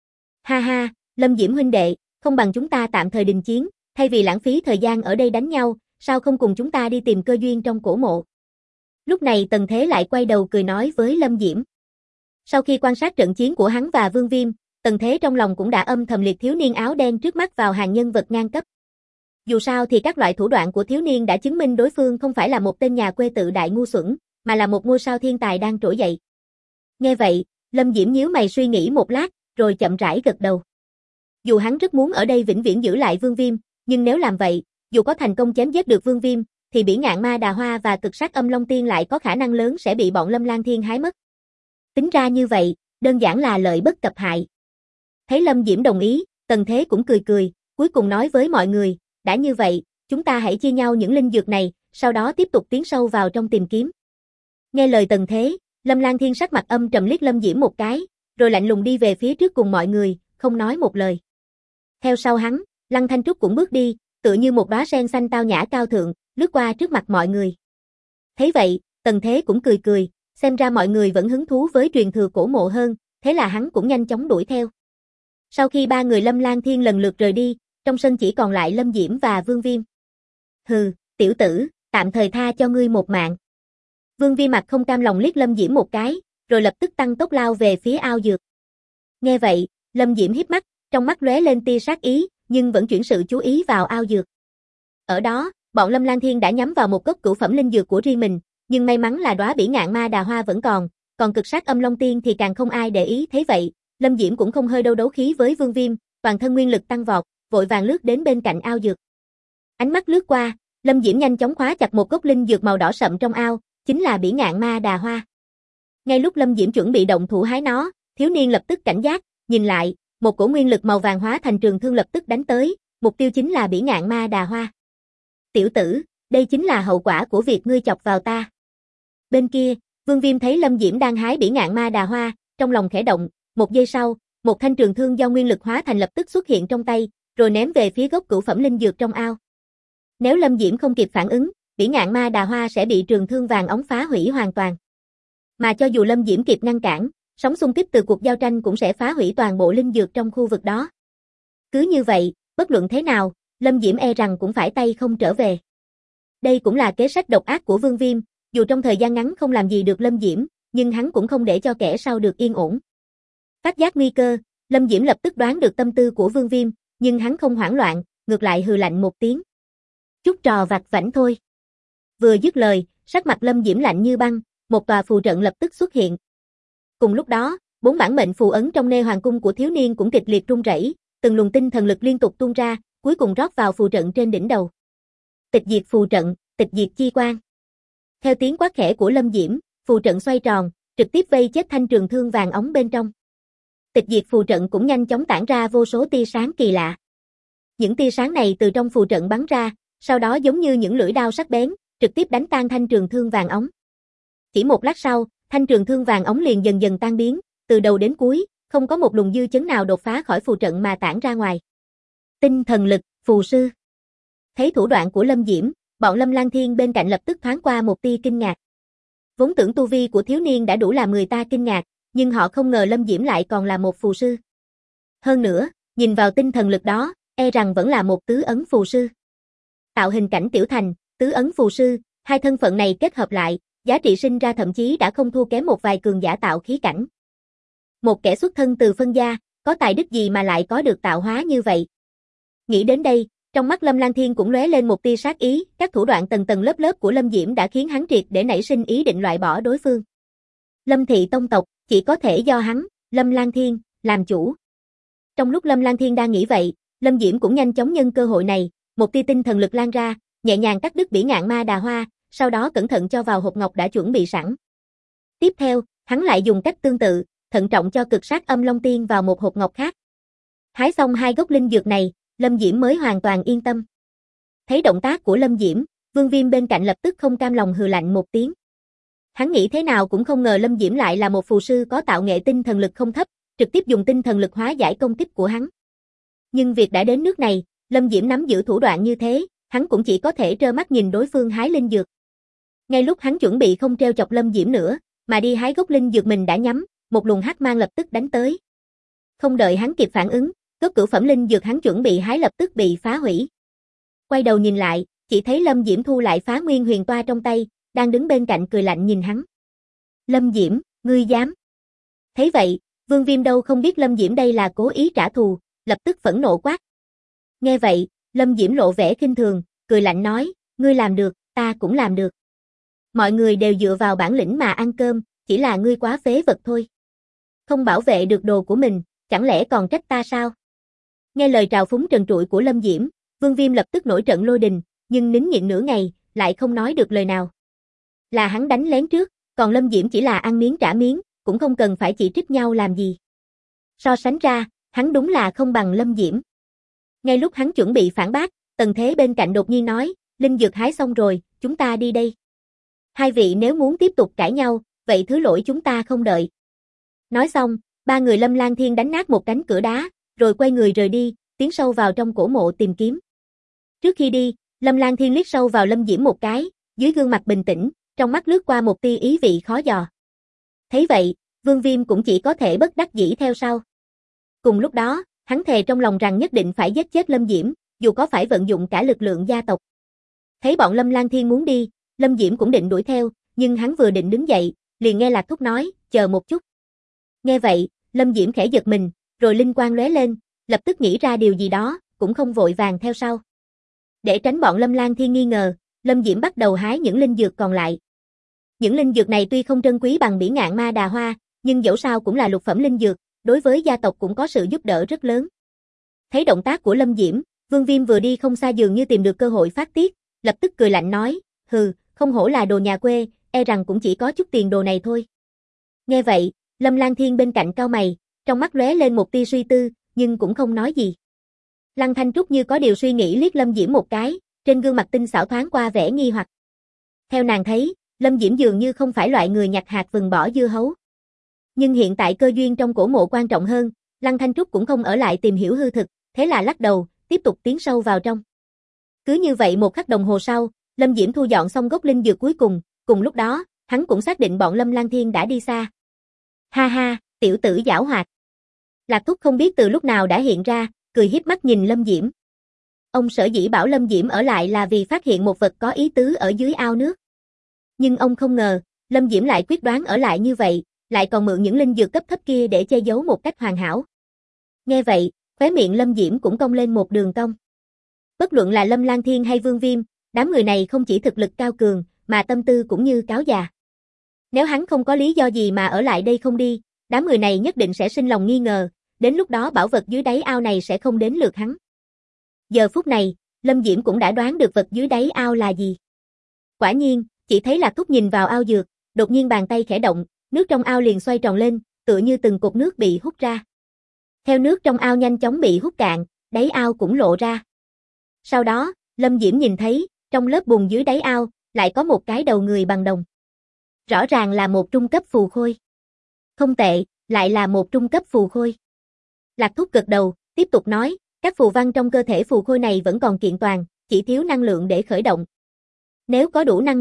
Ha ha, Lâm Diễm huynh đệ, không bằng chúng ta tạm thời đình chiến, thay vì lãng phí thời gian ở đây đánh nhau, sao không cùng chúng ta đi tìm cơ duyên trong cổ mộ. Lúc này Tần Thế lại quay đầu cười nói với Lâm Diễm. Sau khi quan sát trận chiến của hắn và Vương Viêm, Tần Thế trong lòng cũng đã âm thầm liệt thiếu niên áo đen trước mắt vào hàng nhân vật ngang cấp. Dù sao thì các loại thủ đoạn của thiếu niên đã chứng minh đối phương không phải là một tên nhà quê tự đại ngu xuẩn, mà là một ngôi sao thiên tài đang trỗi dậy. Nghe vậy, Lâm Diễm nhíu mày suy nghĩ một lát, rồi chậm rãi gật đầu. Dù hắn rất muốn ở đây vĩnh viễn giữ lại Vương Viêm, nhưng nếu làm vậy, dù có thành công chém giết được Vương Viêm, thì Bỉ Ngạn Ma Đà Hoa và Cực Sát Âm Long Tiên lại có khả năng lớn sẽ bị bọn Lâm Lang Thiên hái mất. Tính ra như vậy, đơn giản là lợi bất cập hại. Thấy Lâm Diễm đồng ý, Tần Thế cũng cười cười, cuối cùng nói với mọi người, đã như vậy, chúng ta hãy chia nhau những linh dược này, sau đó tiếp tục tiến sâu vào trong tìm kiếm. Nghe lời Tần Thế, Lâm Lang Thiên sắc mặt âm trầm liếc Lâm Diễm một cái, rồi lạnh lùng đi về phía trước cùng mọi người, không nói một lời. Theo sau hắn, Lăng Thanh Trúc cũng bước đi, tựa như một đóa sen xanh tao nhã cao thượng, lướt qua trước mặt mọi người. Thấy vậy, Tần Thế cũng cười cười, xem ra mọi người vẫn hứng thú với truyền thừa cổ mộ hơn, thế là hắn cũng nhanh chóng đuổi theo. Sau khi ba người Lâm Lang Thiên lần lượt rời đi, trong sân chỉ còn lại Lâm Diễm và Vương Viêm. Hừ, tiểu tử, tạm thời tha cho ngươi một mạng. Vương Viêm mặt không cam lòng liếc Lâm Diễm một cái, rồi lập tức tăng tốc lao về phía ao dược. Nghe vậy, Lâm Diễm híp mắt, trong mắt lóe lên tia sát ý, nhưng vẫn chuyển sự chú ý vào ao dược. Ở đó, bọn Lâm Lang Thiên đã nhắm vào một gốc cửu phẩm linh dược của riêng mình, nhưng may mắn là đóa Bỉ Ngạn Ma Đà Hoa vẫn còn Cực Sát Âm Long Tiên thì càng không ai để ý. Thế vậy, Lâm Diễm cũng không hơi đâu đấu khí với Vương Viêm, toàn thân nguyên lực tăng vọt, vội vàng lướt đến bên cạnh ao dược. Ánh mắt lướt qua, Lâm Diễm nhanh chóng khóa chặt một gốc linh dược màu đỏ sậm trong ao, chính là Bỉ Ngạn Ma Đà Hoa. Ngay lúc Lâm Diễm chuẩn bị động thủ hái nó, thiếu niên lập tức cảnh giác, nhìn lại, một cổ nguyên lực màu vàng hóa thành trường thương lập tức đánh tới, mục tiêu chính là Bỉ Ngạn Ma Đà Hoa. Tiểu tử, đây chính là hậu quả của việc ngươi chọc vào ta. Bên kia, Vương Viêm thấy Lâm Diễm đang hái Bỉ Ngạn Ma Đà Hoa, trong lòng khẽ động, một giây sau, một thanh trường thương do nguyên lực hóa thành lập tức xuất hiện trong tay, rồi ném về phía gốc cửu phẩm linh dược trong ao. Nếu Lâm Diễm không kịp phản ứng, Bỉ Ngạn Ma Đà Hoa sẽ bị trường thương vàng óng phá hủy hoàn toàn. Mà cho dù Lâm Diễm kịp ngăn cản, sóng xung kích từ cuộc giao tranh cũng sẽ phá hủy toàn bộ linh dược trong khu vực đó. Cứ như vậy, bất luận thế nào, Lâm Diễm e rằng cũng phải tay không trở về. Đây cũng là kế sách độc ác của Vương Viêm, dù trong thời gian ngắn không làm gì được Lâm Diễm, nhưng hắn cũng không để cho kẻ sau được yên ổn. Phát giác nguy cơ, Lâm Diễm lập tức đoán được tâm tư của Vương Viêm, nhưng hắn không hoảng loạn, ngược lại hừ lạnh một tiếng. Chút trò vặt vãnh thôi. Vừa dứt lời, sắc mặt Lâm Diễm lạnh như băng, một tòa phù trận lập tức xuất hiện. Cùng lúc đó, 4 bản mệnh phù ấn trong nê hoàng cung của thiếu niên cũng kịch liệt rung rẩy, từng luồng tinh thần lực liên tục tuôn ra, cuối cùng rót vào phù trận trên đỉnh đầu. Tịch diệt phù trận, tịch diệt chi quang. Theo tiếng quát khẽ của Lâm Diễm, phù trận xoay tròn, trực tiếp vây chết thanh trường thương vàng óng bên trong. Tịch diệt phù trận cũng nhanh chóng tản ra vô số tia sáng kỳ lạ. Những tia sáng này từ trong phù trận bắn ra, sau đó giống như những lưỡi đao sắc bén, trực tiếp đánh tan thanh trường thương vàng óng. Chỉ một lát sau, thanh trường thương vàng óng liền dần dần tan biến, từ đầu đến cuối, không có một luồng dư chấn nào đột phá khỏi phù trận mà tản ra ngoài. Tinh thần lực, phù sư. Thấy thủ đoạn của Lâm Diễm, bọn Lâm Lang Thiên bên cạnh lập tức thoáng qua một tia kinh ngạc. Vốn tưởng tu vi của thiếu niên đã đủ làm người ta kinh ngạc, nhưng họ không ngờ Lâm Diễm lại còn là một phù sư. Hơn nữa, nhìn vào tinh thần lực đó, e rằng vẫn là một tứ ấn phù sư. Tạo hình cảnh tiểu thành, tứ ấn phù sư, hai thân phận này kết hợp lại, giá trị sinh ra thậm chí đã không thua kém một vài cường giả tạo khí cảnh. Một kẻ xuất thân từ phân gia, có tài đức gì mà lại có được tạo hóa như vậy? Nghĩ đến đây, trong mắt Lâm Lang Thiên cũng lóe lên một tia sát ý, các thủ đoạn tầng tầng lớp lớp của Lâm Diễm đã khiến hắn triệt để nảy sinh ý định loại bỏ đối phương. Lâm thị tông tộc, chỉ có thể do hắn, Lâm Lang Thiên, làm chủ. Trong lúc Lâm Lang Thiên đang nghĩ vậy, Lâm Diễm cũng nhanh chóng nhân cơ hội này, một tia tinh thần lực lan ra, nhẹ nhàng cắt đứt bỉ ngạn ma đà hoa, sau đó cẩn thận cho vào hộp ngọc đã chuẩn bị sẵn. Tiếp theo, hắn lại dùng cách tương tự, thận trọng cho cực sát âm long tiên vào một hộp ngọc khác. Hái xong hai gốc linh dược này, Lâm Diễm mới hoàn toàn yên tâm. Thấy động tác của Lâm Diễm, Vương Viêm bên cạnh lập tức không cam lòng hừ lạnh một tiếng. Hắn nghĩ thế nào cũng không ngờ Lâm Diễm lại là một phù sư có tạo nghệ tinh thần lực không thấp, trực tiếp dùng tinh thần lực hóa giải công kích của hắn. Nhưng việc đã đến nước này, Lâm Diễm nắm giữ thủ đoạn như thế, hắn cũng chỉ có thể trơ mắt nhìn đối phương hái linh dược. Ngay lúc hắn chuẩn bị không trêu chọc Lâm Diễm nữa, mà đi hái gốc linh dược mình đã nhắm, một luồng hắc mang lập tức đánh tới. Không đợi hắn kịp phản ứng, gốc cửu phẩm linh dược hắn chuẩn bị hái lập tức bị phá hủy. Quay đầu nhìn lại, chỉ thấy Lâm Diễm thu lại phá nguyên huyền toa trong tay, đang đứng bên cạnh cười lạnh nhìn hắn. Lâm Diễm, ngươi dám? Thấy vậy, Vương Viêm đâu không biết Lâm Diễm đây là cố ý trả thù, lập tức phẫn nộ quát. Nghe vậy, Lâm Diễm lộ vẻ khinh thường, cười lạnh nói, ngươi làm được, ta cũng làm được. Mọi người đều dựa vào bản lĩnh mà ăn cơm, chỉ là ngươi quá phế vật thôi. Không bảo vệ được đồ của mình, chẳng lẽ còn trách ta sao? Nghe lời trào phúng trần trụi của Lâm Diễm, Vương Viêm lập tức nổi trận lôi đình, nhưng nín nhịn nửa ngày, lại không nói được lời nào. Là hắn đánh lén trước, còn Lâm Diễm chỉ là ăn miếng trả miếng, cũng không cần phải chỉ trích nhau làm gì. So sánh ra, hắn đúng là không bằng Lâm Diễm. Ngay lúc hắn chuẩn bị phản bác, Tần Thế bên cạnh đột nhiên nói, linh dược hái xong rồi, chúng ta đi đây. Hai vị nếu muốn tiếp tục cãi nhau, vậy thứ lỗi chúng ta không đợi. Nói xong, ba người Lâm Lang Thiên đánh nát một cánh cửa đá, rồi quay người rời đi, tiến sâu vào trong cổ mộ tìm kiếm. Trước khi đi, Lâm Lang Thiên liếc sâu vào Lâm Diễm một cái, dưới gương mặt bình tĩnh, trong mắt lướt qua một tia ý vị khó dò. Thấy vậy, Vương Viêm cũng chỉ có thể bất đắc dĩ theo sau. Cùng lúc đó, hắn thề trong lòng rằng nhất định phải giết chết Lâm Diễm, dù có phải vận dụng cả lực lượng gia tộc. Thấy bọn Lâm Lang Thiên muốn đi, Lâm Diễm cũng định đuổi theo, nhưng hắn vừa định đứng dậy, liền nghe Lạc Thúc nói, chờ một chút. Nghe vậy, Lâm Diễm khẽ giật mình, rồi linh quang lóe lên, lập tức nghĩ ra điều gì đó, cũng không vội vàng theo sau. Để tránh bọn Lâm Lang Thiên nghi ngờ, Lâm Diễm bắt đầu hái những linh dược còn lại. Những linh dược này tuy không trân quý bằng bỉ ngạn ma đà hoa, nhưng dẫu sao cũng là lục phẩm linh dược, đối với gia tộc cũng có sự giúp đỡ rất lớn. Thấy động tác của Lâm Diễm, Vương Viêm vừa đi không xa dường như tìm được cơ hội phát tiết, lập tức cười lạnh nói, hừ, không hổ là đồ nhà quê, e rằng cũng chỉ có chút tiền đồ này thôi. Nghe vậy, Lâm Lang Thiên bên cạnh cau mày, trong mắt lóe lên một tia suy tư, nhưng cũng không nói gì. Lăng Thanh Trúc như có điều suy nghĩ liếc Lâm Diễm một cái, trên gương mặt tinh xảo thoáng qua vẻ nghi hoặc. Theo nàng thấy, Lâm Diễm dường như không phải loại người nhặt hạt vừng bỏ dưa hấu. Nhưng hiện tại cơ duyên trong cổ mộ quan trọng hơn, Lăng Thanh Trúc cũng không ở lại tìm hiểu hư thực, thế là lắc đầu, tiếp tục tiến sâu vào trong. Cứ như vậy một khắc đồng hồ sau, Lâm Diễm thu dọn xong gốc linh dược cuối cùng lúc đó, hắn cũng xác định bọn Lâm Lang Thiên đã đi xa. Ha ha, tiểu tử giảo hoạt. Lạc Thúc không biết từ lúc nào đã hiện ra, cười hiếp mắt nhìn Lâm Diễm. Ông sở dĩ bảo Lâm Diễm ở lại là vì phát hiện một vật có ý tứ ở dưới ao nước. Nhưng ông không ngờ, Lâm Diễm lại quyết đoán ở lại như vậy, lại còn mượn những linh dược cấp thấp kia để che giấu một cách hoàn hảo. Nghe vậy, khóe miệng Lâm Diễm cũng cong lên một đường cong. Bất luận là Lâm Lang Thiên hay Vương Viêm, đám người này không chỉ thực lực cao cường, mà tâm tư cũng như cáo già. Nếu hắn không có lý do gì mà ở lại đây không đi, đám người này nhất định sẽ sinh lòng nghi ngờ, đến lúc đó bảo vật dưới đáy ao này sẽ không đến lượt hắn. Giờ phút này, Lâm Diễm cũng đã đoán được vật dưới đáy ao là gì. Quả nhiên, chỉ thấy Lạc Thúc nhìn vào ao dược, đột nhiên bàn tay khẽ động, nước trong ao liền xoay tròn lên, tựa như từng cột nước bị hút ra. Theo nước trong ao nhanh chóng bị hút cạn, đáy ao cũng lộ ra. Sau đó, Lâm Diễm nhìn thấy, trong lớp bùn dưới đáy ao, lại có một cái đầu người bằng đồng. Rõ ràng là một trung cấp phù khôi. Không tệ, lại là một trung cấp phù khôi. Lạc Thúc gật đầu, tiếp tục nói, các phù văn trong cơ thể phù khôi này vẫn còn kiện toàn, chỉ thiếu năng lượng để khởi động. Nếu có đủ năng lượng,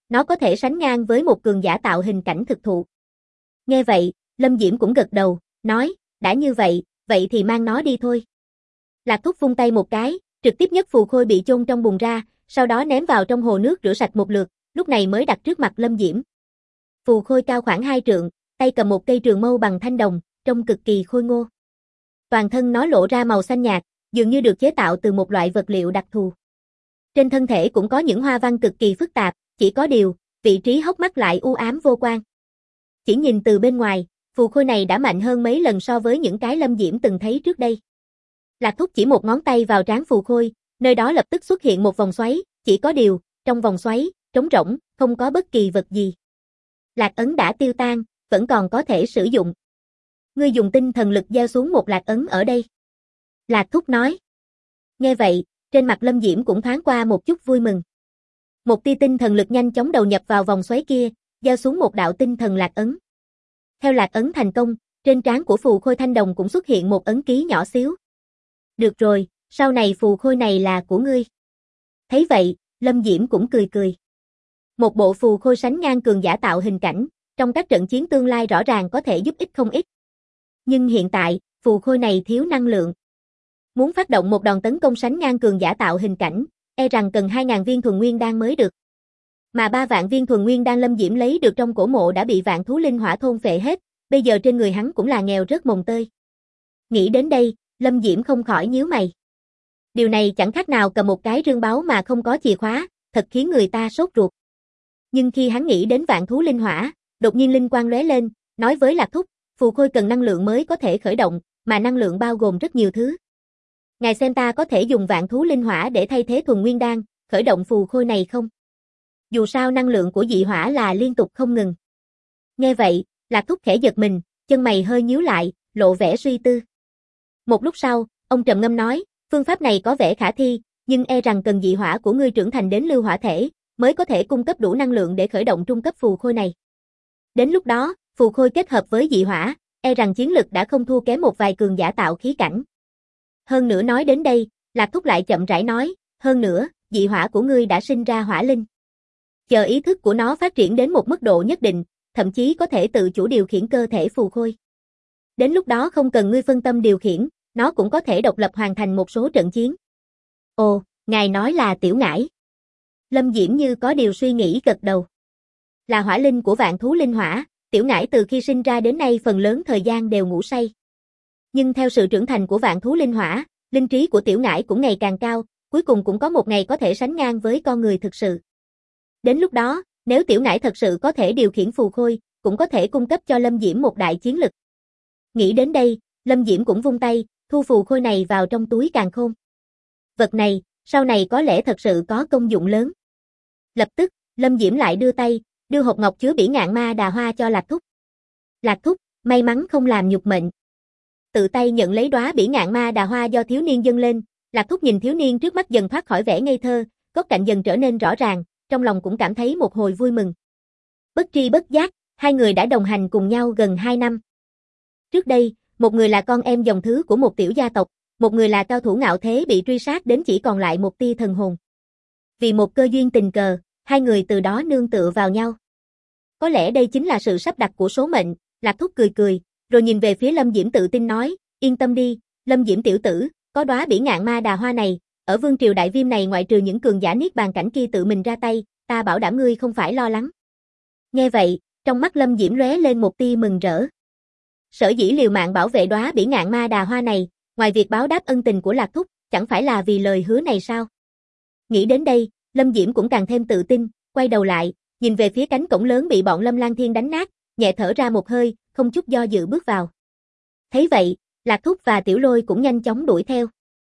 Nó có thể sánh ngang với một cường giả tạo hình cảnh thực thụ. Nghe vậy, Lâm Diễm cũng gật đầu, nói, đã như vậy, vậy thì mang nó đi thôi. Lạc Thúc vung tay một cái, trực tiếp nhấc phù khôi bị chôn trong bùn ra, sau đó ném vào trong hồ nước rửa sạch một lượt, lúc này mới đặt trước mặt Lâm Diễm. Phù khôi cao khoảng 2 trượng, tay cầm một cây trường mâu bằng thanh đồng, trông cực kỳ khôi ngô. Toàn thân nó lộ ra màu xanh nhạt, dường như được chế tạo từ một loại vật liệu đặc thù. Trên thân thể cũng có những hoa văn cực kỳ phức tạp, chỉ có điều, vị trí hốc mắt lại u ám vô quang. Chỉ nhìn từ bên ngoài, phù khôi này đã mạnh hơn mấy lần so với những cái Lâm Diễm từng thấy trước đây. Lạc Thúc chỉ một ngón tay vào trán phù khôi, nơi đó lập tức xuất hiện một vòng xoáy, chỉ có điều, trong vòng xoáy, trống rỗng, không có bất kỳ vật gì. Lạc ấn đã tiêu tan, vẫn còn có thể sử dụng. Ngươi dùng tinh thần lực gieo xuống một lạc ấn ở đây. Lạc Thúc nói. Nghe vậy, trên mặt Lâm Diễm cũng thoáng qua một chút vui mừng. Một tia tinh thần lực nhanh chóng đầu nhập vào vòng xoáy kia, gieo xuống một đạo tinh thần lạc ấn. Theo lạc ấn thành công, trên trán của phù khôi thanh đồng cũng xuất hiện một ấn ký nhỏ xíu. Được rồi, sau này phù khôi này là của ngươi. Thấy vậy, Lâm Diễm cũng cười cười. Một bộ phù khôi sánh ngang cường giả tạo hình cảnh, trong các trận chiến tương lai rõ ràng có thể giúp ích không ít. Nhưng hiện tại, phù khôi này thiếu năng lượng. Muốn phát động một đòn tấn công sánh ngang cường giả tạo hình cảnh, e rằng cần 2.000 viên thuần nguyên đan mới được. Mà 3 vạn viên thuần nguyên đan Lâm Diễm lấy được trong cổ mộ đã bị vạn thú linh hỏa thôn phệ hết, bây giờ trên người hắn cũng là nghèo rớt mồng tơi. Nghĩ đến đây, Lâm Diễm không khỏi nhíu mày. Điều này chẳng khác nào cầm một cái rương báu mà không có chìa khóa, thật khiến người ta sốt ruột. Nhưng khi hắn nghĩ đến vạn thú linh hỏa, đột nhiên linh quang lóe lên, nói với Lạc Thúc, phù khôi cần năng lượng mới có thể khởi động, mà năng lượng bao gồm rất nhiều thứ. Ngài xem ta có thể dùng vạn thú linh hỏa để thay thế thuần nguyên đan, khởi động phù khôi này không? Dù sao năng lượng của dị hỏa là liên tục không ngừng. Nghe vậy, Lạc Thúc khẽ giật mình, chân mày hơi nhíu lại, lộ vẻ suy tư. Một lúc sau, ông trầm ngâm nói, phương pháp này có vẻ khả thi, nhưng e rằng cần dị hỏa của ngươi trưởng thành đến lưu hỏa thể, mới có thể cung cấp đủ năng lượng để khởi động trung cấp phù khôi này. Đến lúc đó, phù khôi kết hợp với dị hỏa, e rằng chiến lực đã không thua kém một vài cường giả tạo khí cảnh. Hơn nữa nói đến đây, Lạc Thúc lại chậm rãi nói, hơn nữa, dị hỏa của ngươi đã sinh ra hỏa linh. Chờ ý thức của nó phát triển đến một mức độ nhất định, thậm chí có thể tự chủ điều khiển cơ thể phù khôi. Đến lúc đó không cần ngươi phân tâm điều khiển, nó cũng có thể độc lập hoàn thành một số trận chiến. Ồ, ngài nói là Tiểu Ngải. Lâm Diễm như có điều suy nghĩ gật đầu. Là hỏa linh của vạn thú linh hỏa, Tiểu Ngải từ khi sinh ra đến nay phần lớn thời gian đều ngủ say. Nhưng theo sự trưởng thành của vạn thú linh hỏa, linh trí của Tiểu Ngải cũng ngày càng cao, cuối cùng cũng có một ngày có thể sánh ngang với con người thực sự. Đến lúc đó, nếu Tiểu Ngải thật sự có thể điều khiển phù khôi, cũng có thể cung cấp cho Lâm Diễm một đại chiến lực. Nghĩ đến đây, Lâm Diễm cũng vung tay, thu phù khôi này vào trong túi càn khôn. Vật này, sau này có lẽ thật sự có công dụng lớn. Lập tức, Lâm Diễm lại đưa tay, đưa hộp ngọc chứa bỉ ngạn ma đà hoa cho Lạc Thúc. Lạc Thúc, may mắn không làm nhục mệnh. Tự tay nhận lấy đóa bỉ ngạn ma đà hoa do thiếu niên dâng lên, Lạc Thúc nhìn thiếu niên trước mắt dần thoát khỏi vẻ ngây thơ, góc cạnh dần trở nên rõ ràng, trong lòng cũng cảm thấy một hồi vui mừng. Bất tri bất giác, hai người đã đồng hành cùng nhau gần 2 năm. Trước đây, một người là con em dòng thứ của một tiểu gia tộc, một người là cao thủ ngạo thế bị truy sát đến chỉ còn lại một tia thần hồn. Vì một cơ duyên tình cờ, hai người từ đó nương tựa vào nhau. Có lẽ đây chính là sự sắp đặt của số mệnh, Lạc Thúc cười cười, rồi nhìn về phía Lâm Diễm tự tin nói, yên tâm đi, Lâm Diễm tiểu tử, có đóa bỉ ngạn ma đà hoa này, ở vương triều đại viêm này ngoại trừ những cường giả niết bàn cảnh kia tự mình ra tay, ta bảo đảm ngươi không phải lo lắng. Nghe vậy, trong mắt Lâm Diễm lóe lên một tia mừng rỡ. Sở dĩ liều mạng bảo vệ đóa bỉ ngạn ma đà hoa này, ngoài việc báo đáp ân tình của Lạc Thúc, chẳng phải là vì lời hứa này sao? Nghĩ đến đây, Lâm Diễm cũng càng thêm tự tin, quay đầu lại, nhìn về phía cánh cổng lớn bị bọn Lâm Lang Thiên đánh nát, nhẹ thở ra một hơi, không chút do dự bước vào. Thấy vậy, Lạc Thúc và Tiểu Lôi cũng nhanh chóng đuổi theo.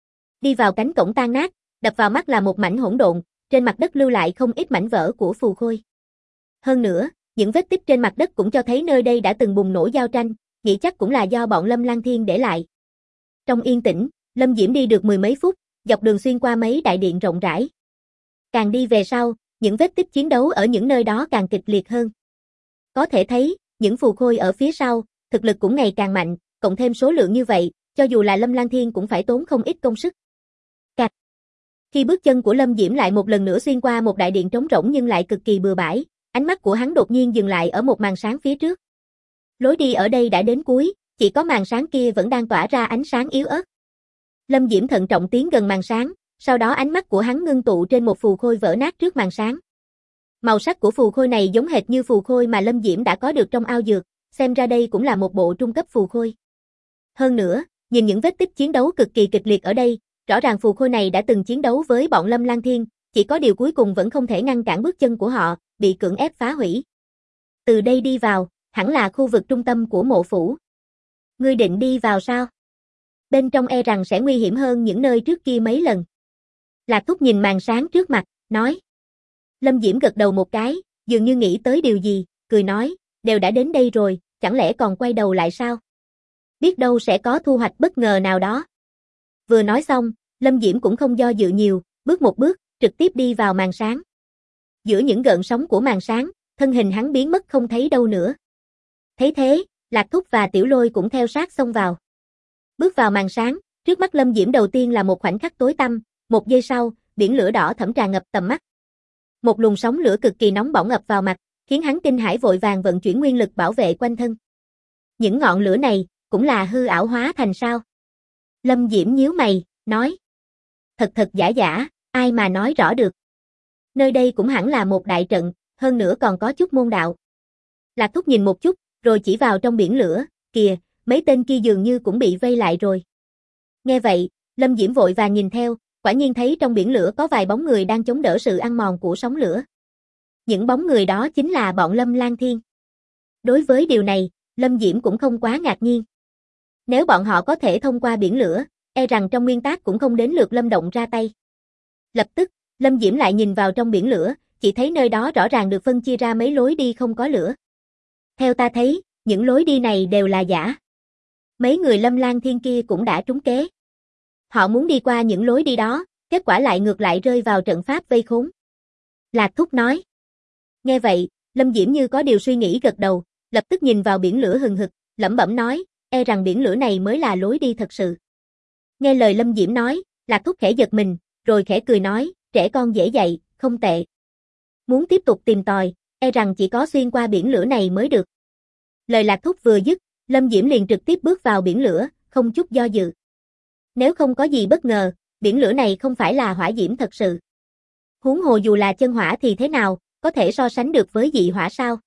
Đi vào cánh cổng tan nát, đập vào mắt là một mảnh hỗn độn, trên mặt đất lưu lại không ít mảnh vỡ của phù khôi. Hơn nữa, những vết tích trên mặt đất cũng cho thấy nơi đây đã từng bùng nổ giao tranh, nghĩ chắc cũng là do bọn Lâm Lang Thiên để lại. Trong yên tĩnh, Lâm Diễm đi được mười mấy phút, dọc đường xuyên qua mấy đại điện rộng rãi. Càng đi về sau, những vết tích chiến đấu ở những nơi đó càng kịch liệt hơn. Có thể thấy, những phù khôi ở phía sau, thực lực cũng ngày càng mạnh, cộng thêm số lượng như vậy, cho dù là Lâm Lang Thiên cũng phải tốn không ít công sức. Cạch. Khi bước chân của Lâm Diễm lại một lần nữa xuyên qua một đại điện trống rỗng nhưng lại cực kỳ bừa bãi, ánh mắt của hắn đột nhiên dừng lại ở một màn sáng phía trước. Lối đi ở đây đã đến cuối, chỉ có màn sáng kia vẫn đang tỏa ra ánh sáng yếu ớt. Lâm Diễm thận trọng tiến gần màn sáng, sau đó ánh mắt của hắn ngưng tụ trên một phù khôi vỡ nát trước màn sáng. Màu sắc của phù khôi này giống hệt như phù khôi mà Lâm Diễm đã có được trong ao dược, xem ra đây cũng là một bộ trung cấp phù khôi. Hơn nữa, nhìn những vết tích chiến đấu cực kỳ kịch liệt ở đây, rõ ràng phù khôi này đã từng chiến đấu với bọn Lâm Lang Thiên, chỉ có điều cuối cùng vẫn không thể ngăn cản bước chân của họ, bị cưỡng ép phá hủy. Từ đây đi vào, hẳn là khu vực trung tâm của mộ phủ. Ngươi định đi vào sao? Bên trong e rằng sẽ nguy hiểm hơn những nơi trước kia mấy lần. Lạc Thúc nhìn màn sáng trước mặt, nói. Lâm Diễm gật đầu một cái, dường như nghĩ tới điều gì, cười nói, đều đã đến đây rồi, chẳng lẽ còn quay đầu lại sao? Biết đâu sẽ có thu hoạch bất ngờ nào đó. Vừa nói xong, Lâm Diễm cũng không do dự nhiều, bước một bước, trực tiếp đi vào màn sáng. Giữa những gợn sóng của màn sáng, thân hình hắn biến mất không thấy đâu nữa. Thấy thế, Lạc Thúc và Tiểu Lôi cũng theo sát xông vào. Bước vào màn sáng, trước mắt Lâm Diễm đầu tiên là một khoảnh khắc tối tăm, một giây sau, biển lửa đỏ thẫm tràn ngập tầm mắt. Một luồng sóng lửa cực kỳ nóng bỏng ập vào mặt, khiến hắn kinh hãi vội vàng vận chuyển nguyên lực bảo vệ quanh thân. Những ngọn lửa này, cũng là hư ảo hóa thành sao? Lâm Diễm nhíu mày, nói. Thật thật giả giả, ai mà nói rõ được. Nơi đây cũng hẳn là một đại trận, hơn nữa còn có chút môn đạo. Lạc Thúc nhìn một chút, rồi chỉ vào trong biển lửa, kìa, mấy tên kia dường như cũng bị vây lại rồi. Nghe vậy, Lâm Diễm vội vàng nhìn theo, quả nhiên thấy trong biển lửa có vài bóng người đang chống đỡ sự ăn mòn của sóng lửa. Những bóng người đó chính là bọn Lâm Lang Thiên. Đối với điều này, Lâm Diễm cũng không quá ngạc nhiên. Nếu bọn họ có thể thông qua biển lửa, e rằng trong nguyên tắc cũng không đến lượt Lâm Động ra tay. Lập tức, Lâm Diễm lại nhìn vào trong biển lửa, chỉ thấy nơi đó rõ ràng được phân chia ra mấy lối đi không có lửa. Theo ta thấy, những lối đi này đều là giả. Mấy người Lâm Lang Thiên kia cũng đã trúng kế. Họ muốn đi qua những lối đi đó, kết quả lại ngược lại rơi vào trận pháp vây khốn. Lạc Thúc nói. Nghe vậy, Lâm Diễm như có điều suy nghĩ gật đầu, lập tức nhìn vào biển lửa hừng hực, lẩm bẩm nói, e rằng biển lửa này mới là lối đi thật sự. Nghe lời Lâm Diễm nói, Lạc Thúc khẽ giật mình, rồi khẽ cười nói, trẻ con dễ dạy, không tệ. Muốn tiếp tục tìm tòi, e rằng chỉ có xuyên qua biển lửa này mới được. Lời Lạc Thúc vừa dứt, Lâm Diễm liền trực tiếp bước vào biển lửa, không chút do dự. Nếu không có gì bất ngờ, biển lửa này không phải là hỏa diễm thật sự. Huống hồ dù là chân hỏa thì thế nào, có thể so sánh được với dị hỏa sao?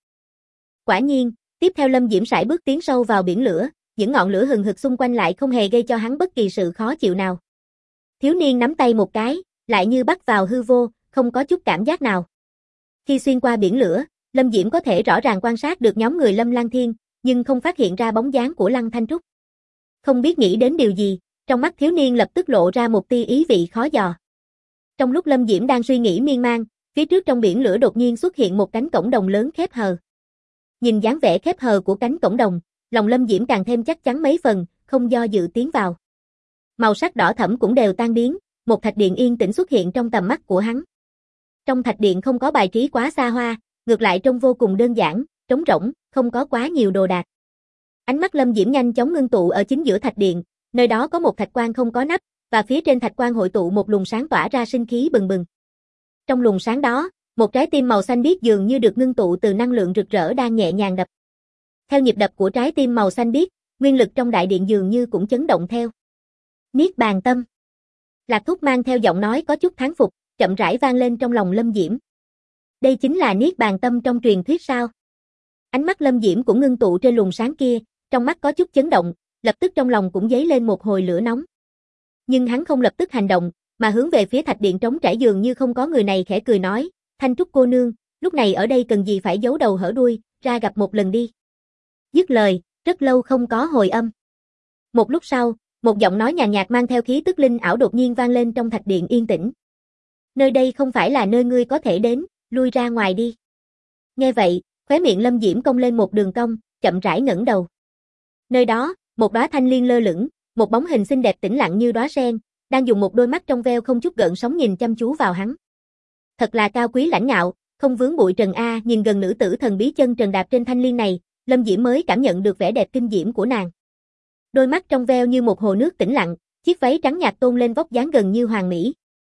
Quả nhiên, tiếp theo Lâm Diễm sải bước tiến sâu vào biển lửa, những ngọn lửa hừng hực xung quanh lại không hề gây cho hắn bất kỳ sự khó chịu nào. Thiếu niên nắm tay một cái, lại như bắt vào hư vô, không có chút cảm giác nào. Khi xuyên qua biển lửa, Lâm Diễm có thể rõ ràng quan sát được nhóm người Lâm Lang Thiên, nhưng không phát hiện ra bóng dáng của Lăng Thanh Trúc. Không biết nghĩ đến điều gì, trong mắt thiếu niên lập tức lộ ra một tia ý vị khó dò. Trong lúc Lâm Diễm đang suy nghĩ miên man, phía trước trong biển lửa đột nhiên xuất hiện một cánh cổng đồng lớn khép hờ. Nhìn dáng vẻ khép hờ của cánh cổng đồng, lòng Lâm Diễm càng thêm chắc chắn mấy phần, không do dự tiến vào. Màu sắc đỏ thẫm cũng đều tan biến, một thạch điện yên tĩnh xuất hiện trong tầm mắt của hắn. Trong thạch điện không có bài trí quá xa hoa, ngược lại trông vô cùng đơn giản, trống rỗng, không có quá nhiều đồ đạc. Ánh mắt Lâm Diễm nhanh chóng ngưng tụ ở chính giữa thạch điện, nơi đó có một thạch quan không có nắp, và phía trên thạch quan hội tụ một luồng sáng tỏa ra sinh khí bừng bừng. Trong luồng sáng đó, một trái tim màu xanh biếc dường như được ngưng tụ từ năng lượng rực rỡ đang nhẹ nhàng đập. Theo nhịp đập của trái tim màu xanh biếc, nguyên lực trong đại điện dường như cũng chấn động theo. Niết bàn tâm. Lạc Thúc mang theo giọng nói có chút thán phục, chậm rãi vang lên trong lòng Lâm Diễm. Đây chính là niết bàn tâm trong truyền thuyết sao? Ánh mắt Lâm Diễm cũng ngưng tụ trên luồng sáng kia, trong mắt có chút chấn động, lập tức trong lòng cũng dấy lên một hồi lửa nóng. Nhưng hắn không lập tức hành động, mà hướng về phía thạch điện trống trải dường như không có người này khẽ cười nói, Thanh Trúc cô nương, lúc này ở đây cần gì phải giấu đầu hở đuôi, ra gặp một lần đi. Dứt lời, rất lâu không có hồi âm. Một lúc sau, một giọng nói nhàn nhạt mang theo khí tức linh ảo đột nhiên vang lên trong thạch điện yên tĩnh. Nơi đây không phải là nơi ngươi có thể đến, lui ra ngoài đi. Nghe vậy, khóe miệng Lâm Diễm cong lên một đường cong, chậm rãi ngẩng đầu. Nơi đó, một đóa thanh liên lơ lửng, một bóng hình xinh đẹp tĩnh lặng như đóa sen, đang dùng một đôi mắt trong veo không chút gợn sóng nhìn chăm chú vào hắn. Thật là cao quý lãnh ngạo, không vướng bụi trần a, nhìn gần nữ tử thần bí chân trần đạp trên thanh liên này, Lâm Diễm mới cảm nhận được vẻ đẹp kinh diễm của nàng. Đôi mắt trong veo như một hồ nước tĩnh lặng, chiếc váy trắng nhạt tôn lên vóc dáng gần như hoàn mỹ.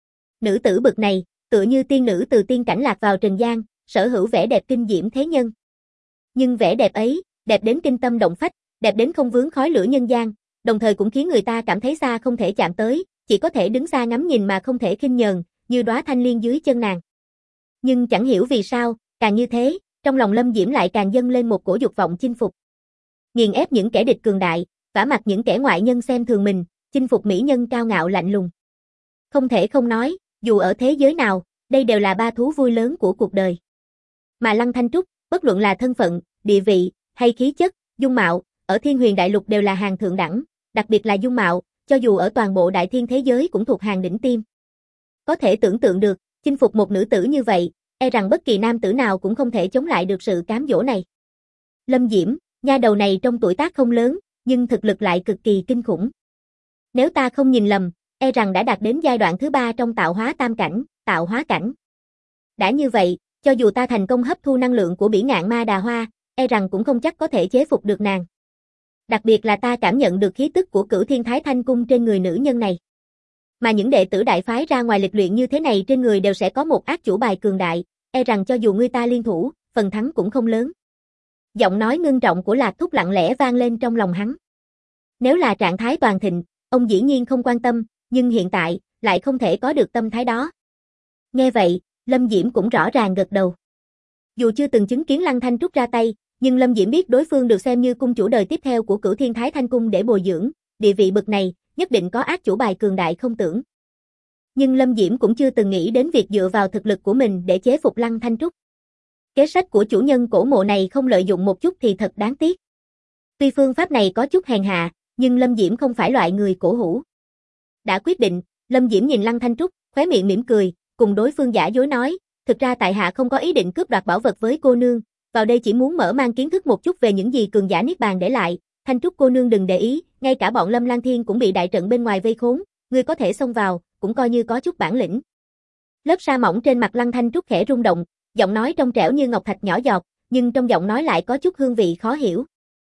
Nữ tử bực này, tựa như tiên nữ từ tiên cảnh lạc vào trần gian, sở hữu vẻ đẹp kinh diễm thế nhân. Nhưng vẻ đẹp ấy, đẹp đến kinh tâm động phách, đẹp đến không vướng khói lửa nhân gian, đồng thời cũng khiến người ta cảm thấy xa không thể chạm tới, chỉ có thể đứng xa ngắm nhìn mà không thể khinh nhờn, như đóa thanh liên dưới chân nàng. Nhưng chẳng hiểu vì sao, càng như thế, trong lòng Lâm Diễm lại càng dâng lên một cổ dục vọng chinh phục. Nghiền ép những kẻ địch cường đại, vả mặt những kẻ ngoại nhân xem thường mình, chinh phục mỹ nhân cao ngạo lạnh lùng. Không thể không nói, dù ở thế giới nào, đây đều là ba thú vui lớn của cuộc đời. Mà Lăng Thanh Trúc, bất luận là thân phận, địa vị, hay khí chất, dung mạo, ở Thiên Huyền Đại Lục đều là hàng thượng đẳng, đặc biệt là dung mạo, cho dù ở toàn bộ đại thiên thế giới cũng thuộc hàng đỉnh tiêm. Có thể tưởng tượng được, chinh phục một nữ tử như vậy, e rằng bất kỳ nam tử nào cũng không thể chống lại được sự cám dỗ này. Lâm Diễm, nha đầu này trong tuổi tác không lớn, nhưng thực lực lại cực kỳ kinh khủng. Nếu ta không nhìn lầm, e rằng đã đạt đến giai đoạn thứ 3 trong tạo hóa tam cảnh, tạo hóa cảnh. Đã như vậy, cho dù ta thành công hấp thu năng lượng của Bỉ Ngạn Ma Đà Hoa, e rằng cũng không chắc có thể chế phục được nàng. Đặc biệt là ta cảm nhận được khí tức của Cửu Thiên Thái Thanh Cung trên người nữ nhân này. Mà những đệ tử đại phái ra ngoài lịch luyện như thế này trên người đều sẽ có một ác chủ bài cường đại, e rằng cho dù ngươi ta liên thủ, phần thắng cũng không lớn. Giọng nói ngưng trọng của Lạc Thúc lặng lẽ vang lên trong lòng hắn. Nếu là trạng thái toàn thịnh, ông dĩ nhiên không quan tâm, nhưng hiện tại, lại không thể có được tâm thái đó. Nghe vậy, Lâm Diễm cũng rõ ràng gật đầu. Dù chưa từng chứng kiến Lăng Thanh Trúc ra tay, nhưng Lâm Diễm biết đối phương được xem như cung chủ đời tiếp theo của Cửu Thiên Thái Thanh Cung để bồi dưỡng, địa vị bậc này, nhất định có ác chủ bài cường đại không tưởng. Nhưng Lâm Diễm cũng chưa từng nghĩ đến việc dựa vào thực lực của mình để chế phục Lăng Thanh Trúc. Kế sách của chủ nhân cổ mộ này không lợi dụng một chút thì thật đáng tiếc. Tuy phương pháp này có chút hèn hạ, nhưng Lâm Diễm không phải loại người cổ hủ. Đã quyết định, Lâm Diễm nhìn Lăng Thanh Trúc, khóe miệng mỉm cười, cùng đối phương giả dối nói, thực ra tại hạ không có ý định cướp đoạt bảo vật với cô nương, vào đây chỉ muốn mở mang kiến thức một chút về những gì cường giả Niết Bàn để lại, Thanh Trúc cô nương đừng để ý, ngay cả bọn Lâm Lang Thiên cũng bị đại trận bên ngoài vây khốn, ngươi có thể xông vào, cũng coi như có chút bản lĩnh. Lớp sa mỏng trên mặt Lăng Thanh Trúc khẽ rung động, giọng nói trong trẻo như ngọc thạch nhỏ giọt, nhưng trong giọng nói lại có chút hương vị khó hiểu.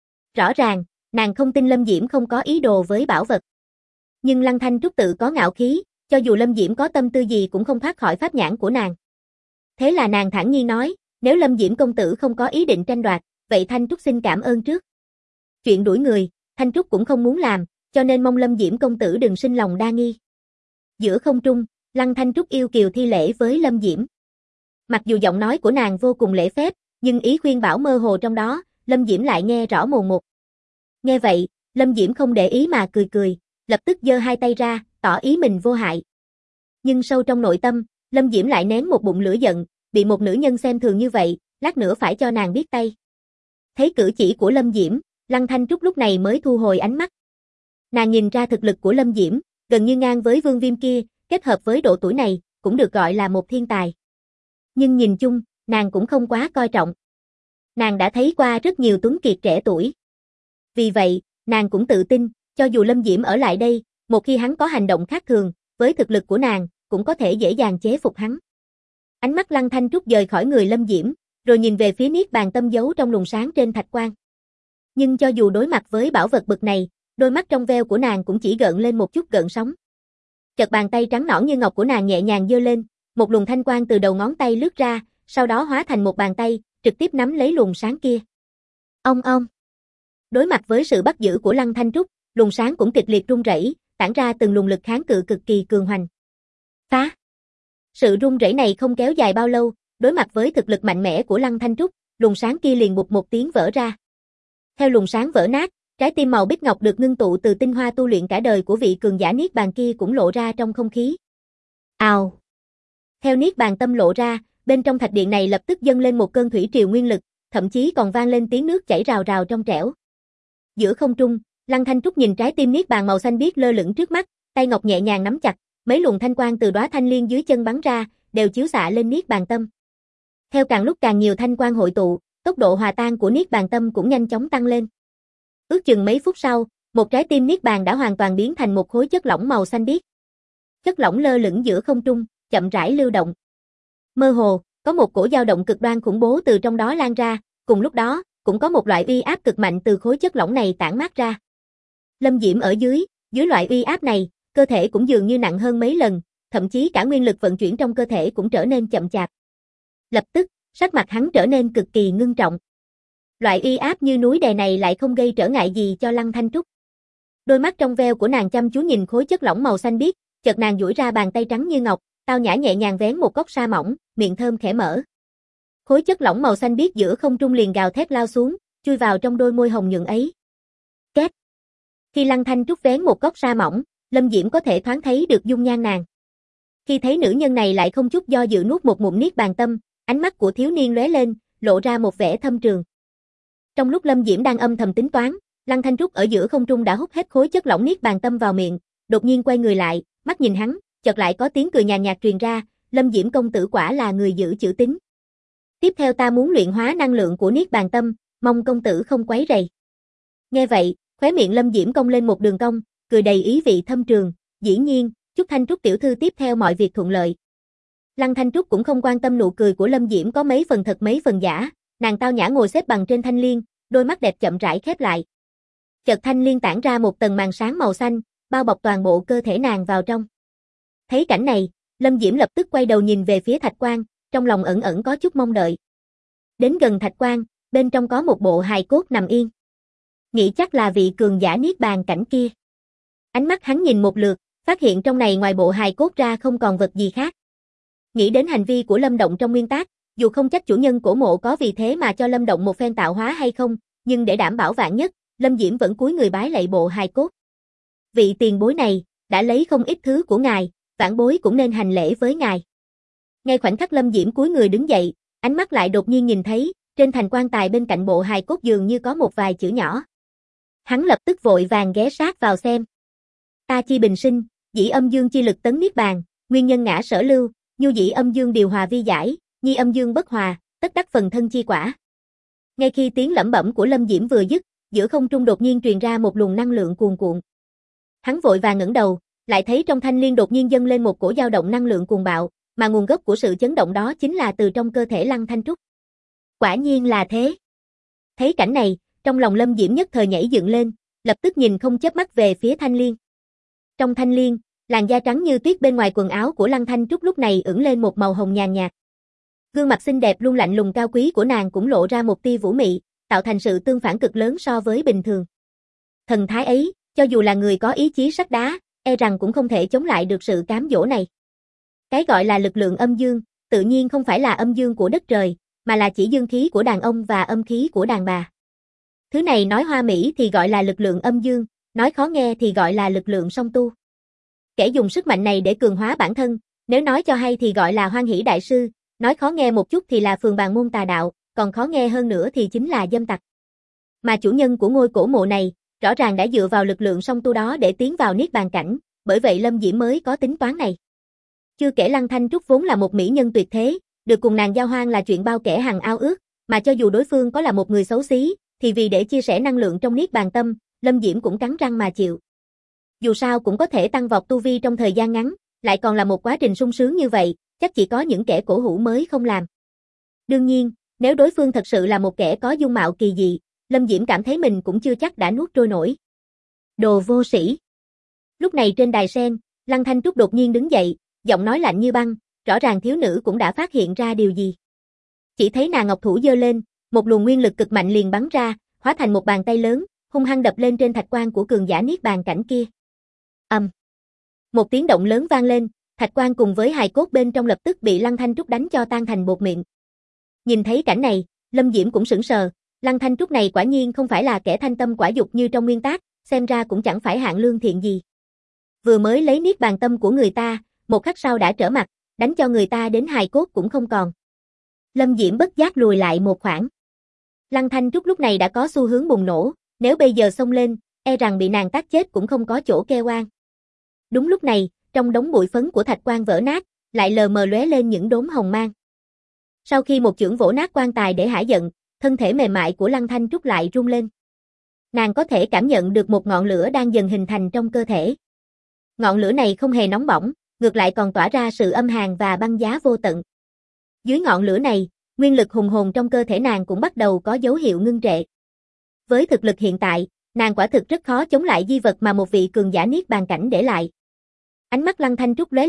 Rõ ràng, nàng không tin Lâm Diễm không có ý đồ với bảo vật. Nhưng Lăng Thanh Trúc tự có ngạo khí, cho dù Lâm Diễm có tâm tư gì cũng không thoát khỏi pháp nhãn của nàng. Thế là nàng thản nhiên nói, nếu Lâm Diễm công tử không có ý định tranh đoạt, vậy Thanh Trúc xin cảm ơn trước. Chuyện đuổi người, Thanh Trúc cũng không muốn làm, cho nên mong Lâm Diễm công tử đừng sinh lòng đa nghi. Giữa không trung, Lăng Thanh Trúc yêu kiều thi lễ với Lâm Diễm. Mặc dù giọng nói của nàng vô cùng lễ phép, nhưng ý khuyên bảo mơ hồ trong đó, Lâm Diễm lại nghe rõ mồn một. Nghe vậy, Lâm Diễm không để ý mà cười cười, lập tức giơ hai tay ra, tỏ ý mình vô hại. Nhưng sâu trong nội tâm, Lâm Diễm lại nén một bụng lửa giận, bị một nữ nhân xem thường như vậy, lát nữa phải cho nàng biết tay. Thấy cử chỉ của Lâm Diễm, Lăng Thanh Trúc lúc này mới thu hồi ánh mắt. Nàng nhìn ra thực lực của Lâm Diễm, gần như ngang với Vương Viêm kia, kết hợp với độ tuổi này, cũng được gọi là một thiên tài. Nhưng nhìn chung, nàng cũng không quá coi trọng. Nàng đã thấy qua rất nhiều tuấn kiệt trẻ tuổi. Vì vậy, nàng cũng tự tin, cho dù Lâm Diễm ở lại đây, một khi hắn có hành động khác thường, với thực lực của nàng, cũng có thể dễ dàng chế phục hắn. Ánh mắt Lăng Thanh Trúc dời khỏi người Lâm Diễm, rồi nhìn về phía Niết Bàn tâm giấu trong luồng sáng trên thạch quan. Nhưng cho dù đối mặt với bảo vật bực này, đôi mắt trong veo của nàng cũng chỉ gợn lên một chút gợn sóng. Chợt bàn tay trắng nõn như ngọc của nàng nhẹ nhàng giơ lên, một luồng thanh quang từ đầu ngón tay lướt ra, sau đó hóa thành một bàn tay, trực tiếp nắm lấy luồng sáng kia. Ong ong. Đối mặt với sự bắt giữ của Lăng Thanh Trúc, luồng sáng cũng kịch liệt rung rẩy, tản ra từng luồng lực kháng cự cực kỳ cường hoành. Phá! Sự rung rẩy này không kéo dài bao lâu, đối mặt với thực lực mạnh mẽ của Lăng Thanh Trúc, luồng sáng kia liền bụp một tiếng vỡ ra. Theo luồng sáng vỡ nát, trái tim màu bích ngọc được ngưng tụ từ tinh hoa tu luyện cả đời của vị cường giả Niết Bàn kia cũng lộ ra trong không khí. Ào! Theo Niết Bàn tâm lộ ra, bên trong thạch điện này lập tức dâng lên một cơn thủy triều nguyên lực, thậm chí còn vang lên tiếng nước chảy rào rào trong trẻo. Giữa không trung, Lăng Thanh Trúc nhìn trái tim Niết Bàn màu xanh biếc lơ lửng trước mắt, tay ngọc nhẹ nhàng nắm chặt, mấy luồng thanh quang từ đóa thanh liên dưới chân bắn ra, đều chiếu xạ lên Niết Bàn tâm. Theo càng lúc càng nhiều thanh quang hội tụ, tốc độ hòa tan của Niết Bàn tâm cũng nhanh chóng tăng lên. Ước chừng mấy phút sau, một trái tim Niết Bàn đã hoàn toàn biến thành một khối chất lỏng màu xanh biếc. Chất lỏng lơ lửng giữa không trung, chậm rãi lưu động. Mơ hồ, có một cổ dao động cực đoan khủng bố từ trong đó lan ra, cùng lúc đó, cũng có một loại uy áp cực mạnh từ khối chất lỏng này tản mát ra. Lâm Diễm ở dưới loại uy áp này, cơ thể cũng dường như nặng hơn mấy lần, thậm chí cả nguyên lực vận chuyển trong cơ thể cũng trở nên chậm chạp. Lập tức, sắc mặt hắn trở nên cực kỳ ngưng trọng. Loại uy áp như núi đè này lại không gây trở ngại gì cho Lăng Thanh Trúc. Đôi mắt trong veo của nàng chăm chú nhìn khối chất lỏng màu xanh biếc, chợt nàng duỗi ra bàn tay trắng như ngọc, tao nhã nhẹ nhàng vén một góc sa mỏng, miệng thơm khẽ mở. Khối chất lỏng màu xanh biếc giữa không trung liền gào thét lao xuống, chui vào trong đôi môi hồng nhuận ấy. Két. Khi Lăng Thanh Trúc vén một góc sa mỏng, Lâm Diễm có thể thoáng thấy được dung nhan nàng. Khi thấy nữ nhân này lại không chút do dự nuốt một ngụm niết bàn tâm, ánh mắt của thiếu niên lóe lên, lộ ra một vẻ thâm trường. Trong lúc Lâm Diễm đang âm thầm tính toán, Lăng Thanh Trúc ở giữa không trung đã hút hết khối chất lỏng niết bàn tâm vào miệng, đột nhiên quay người lại, mắt nhìn hắn, chợt lại có tiếng cười nhàn nhạt truyền ra, Lâm Diễm công tử quả là người giữ chữ tín. Tiếp theo ta muốn luyện hóa năng lượng của niết bàn tâm, mong công tử không quấy rầy. Nghe vậy, khóe miệng Lâm Diễm cong lên một đường cong, cười đầy ý vị thâm trường, dĩ nhiên, chúc Thanh Trúc tiểu thư tiếp theo mọi việc thuận lợi. Lăng Thanh Trúc cũng không quan tâm nụ cười của Lâm Diễm có mấy phần thật mấy phần giả, nàng tao nhã ngồi xếp bằng trên thanh liên, đôi mắt đẹp chậm rãi khép lại. Chợt thanh liên tản ra một tầng màn sáng màu xanh, bao bọc toàn bộ cơ thể nàng vào trong. Thấy cảnh này, Lâm Diễm lập tức quay đầu nhìn về phía thạch quan, trong lòng ẩn ẩn có chút mong đợi. Đến gần thạch quan, bên trong có một bộ hài cốt nằm yên. Nghĩ chắc là vị cường giả niết bàn cảnh kia. Ánh mắt hắn nhìn một lượt, phát hiện trong này ngoài bộ hài cốt ra không còn vật gì khác. Nghĩ đến hành vi của Lâm Động trong nguyên tác, dù không chắc chủ nhân cổ mộ có vì thế mà cho Lâm Động một phen tạo hóa hay không, nhưng để đảm bảo vạn nhất, Lâm Diễm vẫn cúi người bái lạy bộ hài cốt. Vị tiền bối này, đã lấy không ít thứ của ngài, vãn bối cũng nên hành lễ với ngài. Ngay khoảnh khắc Lâm Diễm cúi người đứng dậy, ánh mắt lại đột nhiên nhìn thấy, trên thành quan tài bên cạnh bộ hài cốt dường như có một vài chữ nhỏ. Hắn lập tức vội vàng ghé sát vào xem. Ta chi bình sinh, dĩ âm dương chi lực tấn niết bàn, nguyên nhân ngã sở lưu, nhu dĩ âm dương điều hòa vi giải, nhi âm dương bất hòa, tất đắc phần thân chi quả. Ngay khi tiếng lẩm bẩm của Lâm Diễm vừa dứt, giữa không trung đột nhiên truyền ra một luồng năng lượng cuồn cuộn. Hắn vội vàng ngẩng đầu, lại thấy trong thanh liên đột nhiên dâng lên một cổ dao động năng lượng cuồng bạo, mà nguồn gốc của sự chấn động đó chính là từ trong cơ thể Lăng Thanh Trúc. Quả nhiên là thế. Thấy cảnh này, trong lòng Lâm Diễm nhất thời nhảy dựng lên, lập tức nhìn không chớp mắt về phía thanh liên. Trong thanh liên, làn da trắng như tuyết bên ngoài quần áo của Lăng Thanh Trúc lúc này ửng lên một màu hồng nhàn nhạt. Gương mặt xinh đẹp luôn lạnh lùng cao quý của nàng cũng lộ ra một tia vũ mị, tạo thành sự tương phản cực lớn so với bình thường. Thần thái ấy, cho dù là người có ý chí sắt đá, e rằng cũng không thể chống lại được sự cám dỗ này. Cái gọi là lực lượng âm dương, tự nhiên không phải là âm dương của đất trời, mà là chỉ dương khí của đàn ông và âm khí của đàn bà. Thứ này nói hoa mỹ thì gọi là lực lượng âm dương, nói khó nghe thì gọi là lực lượng song tu. Kẻ dùng sức mạnh này để cường hóa bản thân, nếu nói cho hay thì gọi là hoan hỷ đại sư, nói khó nghe một chút thì là phường bàn môn tà đạo, còn khó nghe hơn nữa thì chính là dâm tặc. Mà chủ nhân của ngôi cổ mộ này, rõ ràng đã dựa vào lực lượng song tu đó để tiến vào niết bàn cảnh, bởi vậy Lâm Diễm mới có tính toán này. Chưa kể Lăng Thanh Trúc vốn là một mỹ nhân tuyệt thế, được cùng nàng giao hoan là chuyện bao kẻ hằng ao ước, mà cho dù đối phương có là một người xấu xí, thì vì để chia sẻ năng lượng trong niết bàn tâm, Lâm Diễm cũng cắn răng mà chịu. Dù sao cũng có thể tăng vọt tu vi trong thời gian ngắn, lại còn là một quá trình sung sướng như vậy, chắc chỉ có những kẻ cổ hủ mới không làm. Đương nhiên, nếu đối phương thật sự là một kẻ có dung mạo kỳ dị, Lâm Diễm cảm thấy mình cũng chưa chắc đã nuốt trôi nổi. Đồ vô sĩ. Lúc này trên đài sen, Lăng Thanh Trúc đột nhiên đứng dậy, giọng nói lạnh như băng, rõ ràng thiếu nữ cũng đã phát hiện ra điều gì. Chỉ thấy nàng ngọc thủ giơ lên, một luồng nguyên lực cực mạnh liền bắn ra, hóa thành một bàn tay lớn, hung hăng đập lên trên thạch quan của cường giả niết bàn cảnh kia. Một tiếng động lớn vang lên, thạch quan cùng với hài cốt bên trong lập tức bị Lăng Thanh Trúc đánh cho tan thành bột mịn. Nhìn thấy cảnh này, Lâm Diễm cũng sững sờ, Lăng Thanh Trúc này quả nhiên không phải là kẻ thanh tâm quả dục như trong nguyên tác, xem ra cũng chẳng phải hạng lương thiện gì. Vừa mới lấy niết bàn tâm của người ta, một khắc sau đã trở mặt, đánh cho người ta đến hài cốt cũng không còn. Lâm Diễm bất giác lùi lại một khoảng. Lăng Thanh Trúc lúc này đã có xu hướng bùng nổ, nếu bây giờ xông lên, e rằng bị nàng tát chết cũng không có chỗ kêu oan. Đúng lúc này, trong đống bụi phấn của thạch quan vỡ nát, lại lờ mờ lóe lên những đốm hồng mang. Sau khi một chưởng vỗ nát quan tài để hả giận, thân thể mềm mại của Lăng Thanh Trúc lại rung lên. Nàng có thể cảm nhận được một ngọn lửa đang dần hình thành trong cơ thể. Ngọn lửa này không hề nóng bỏng, ngược lại còn tỏa ra sự âm hàn và băng giá vô tận. Dưới ngọn lửa này, nguyên lực hùng hồn trong cơ thể nàng cũng bắt đầu có dấu hiệu ngưng trệ. Với thực lực hiện tại, nàng quả thực rất khó chống lại di vật mà một vị cường giả niết bàn cảnh để lại. Ánh mắt Lăng Thanh Trúc lóe lên,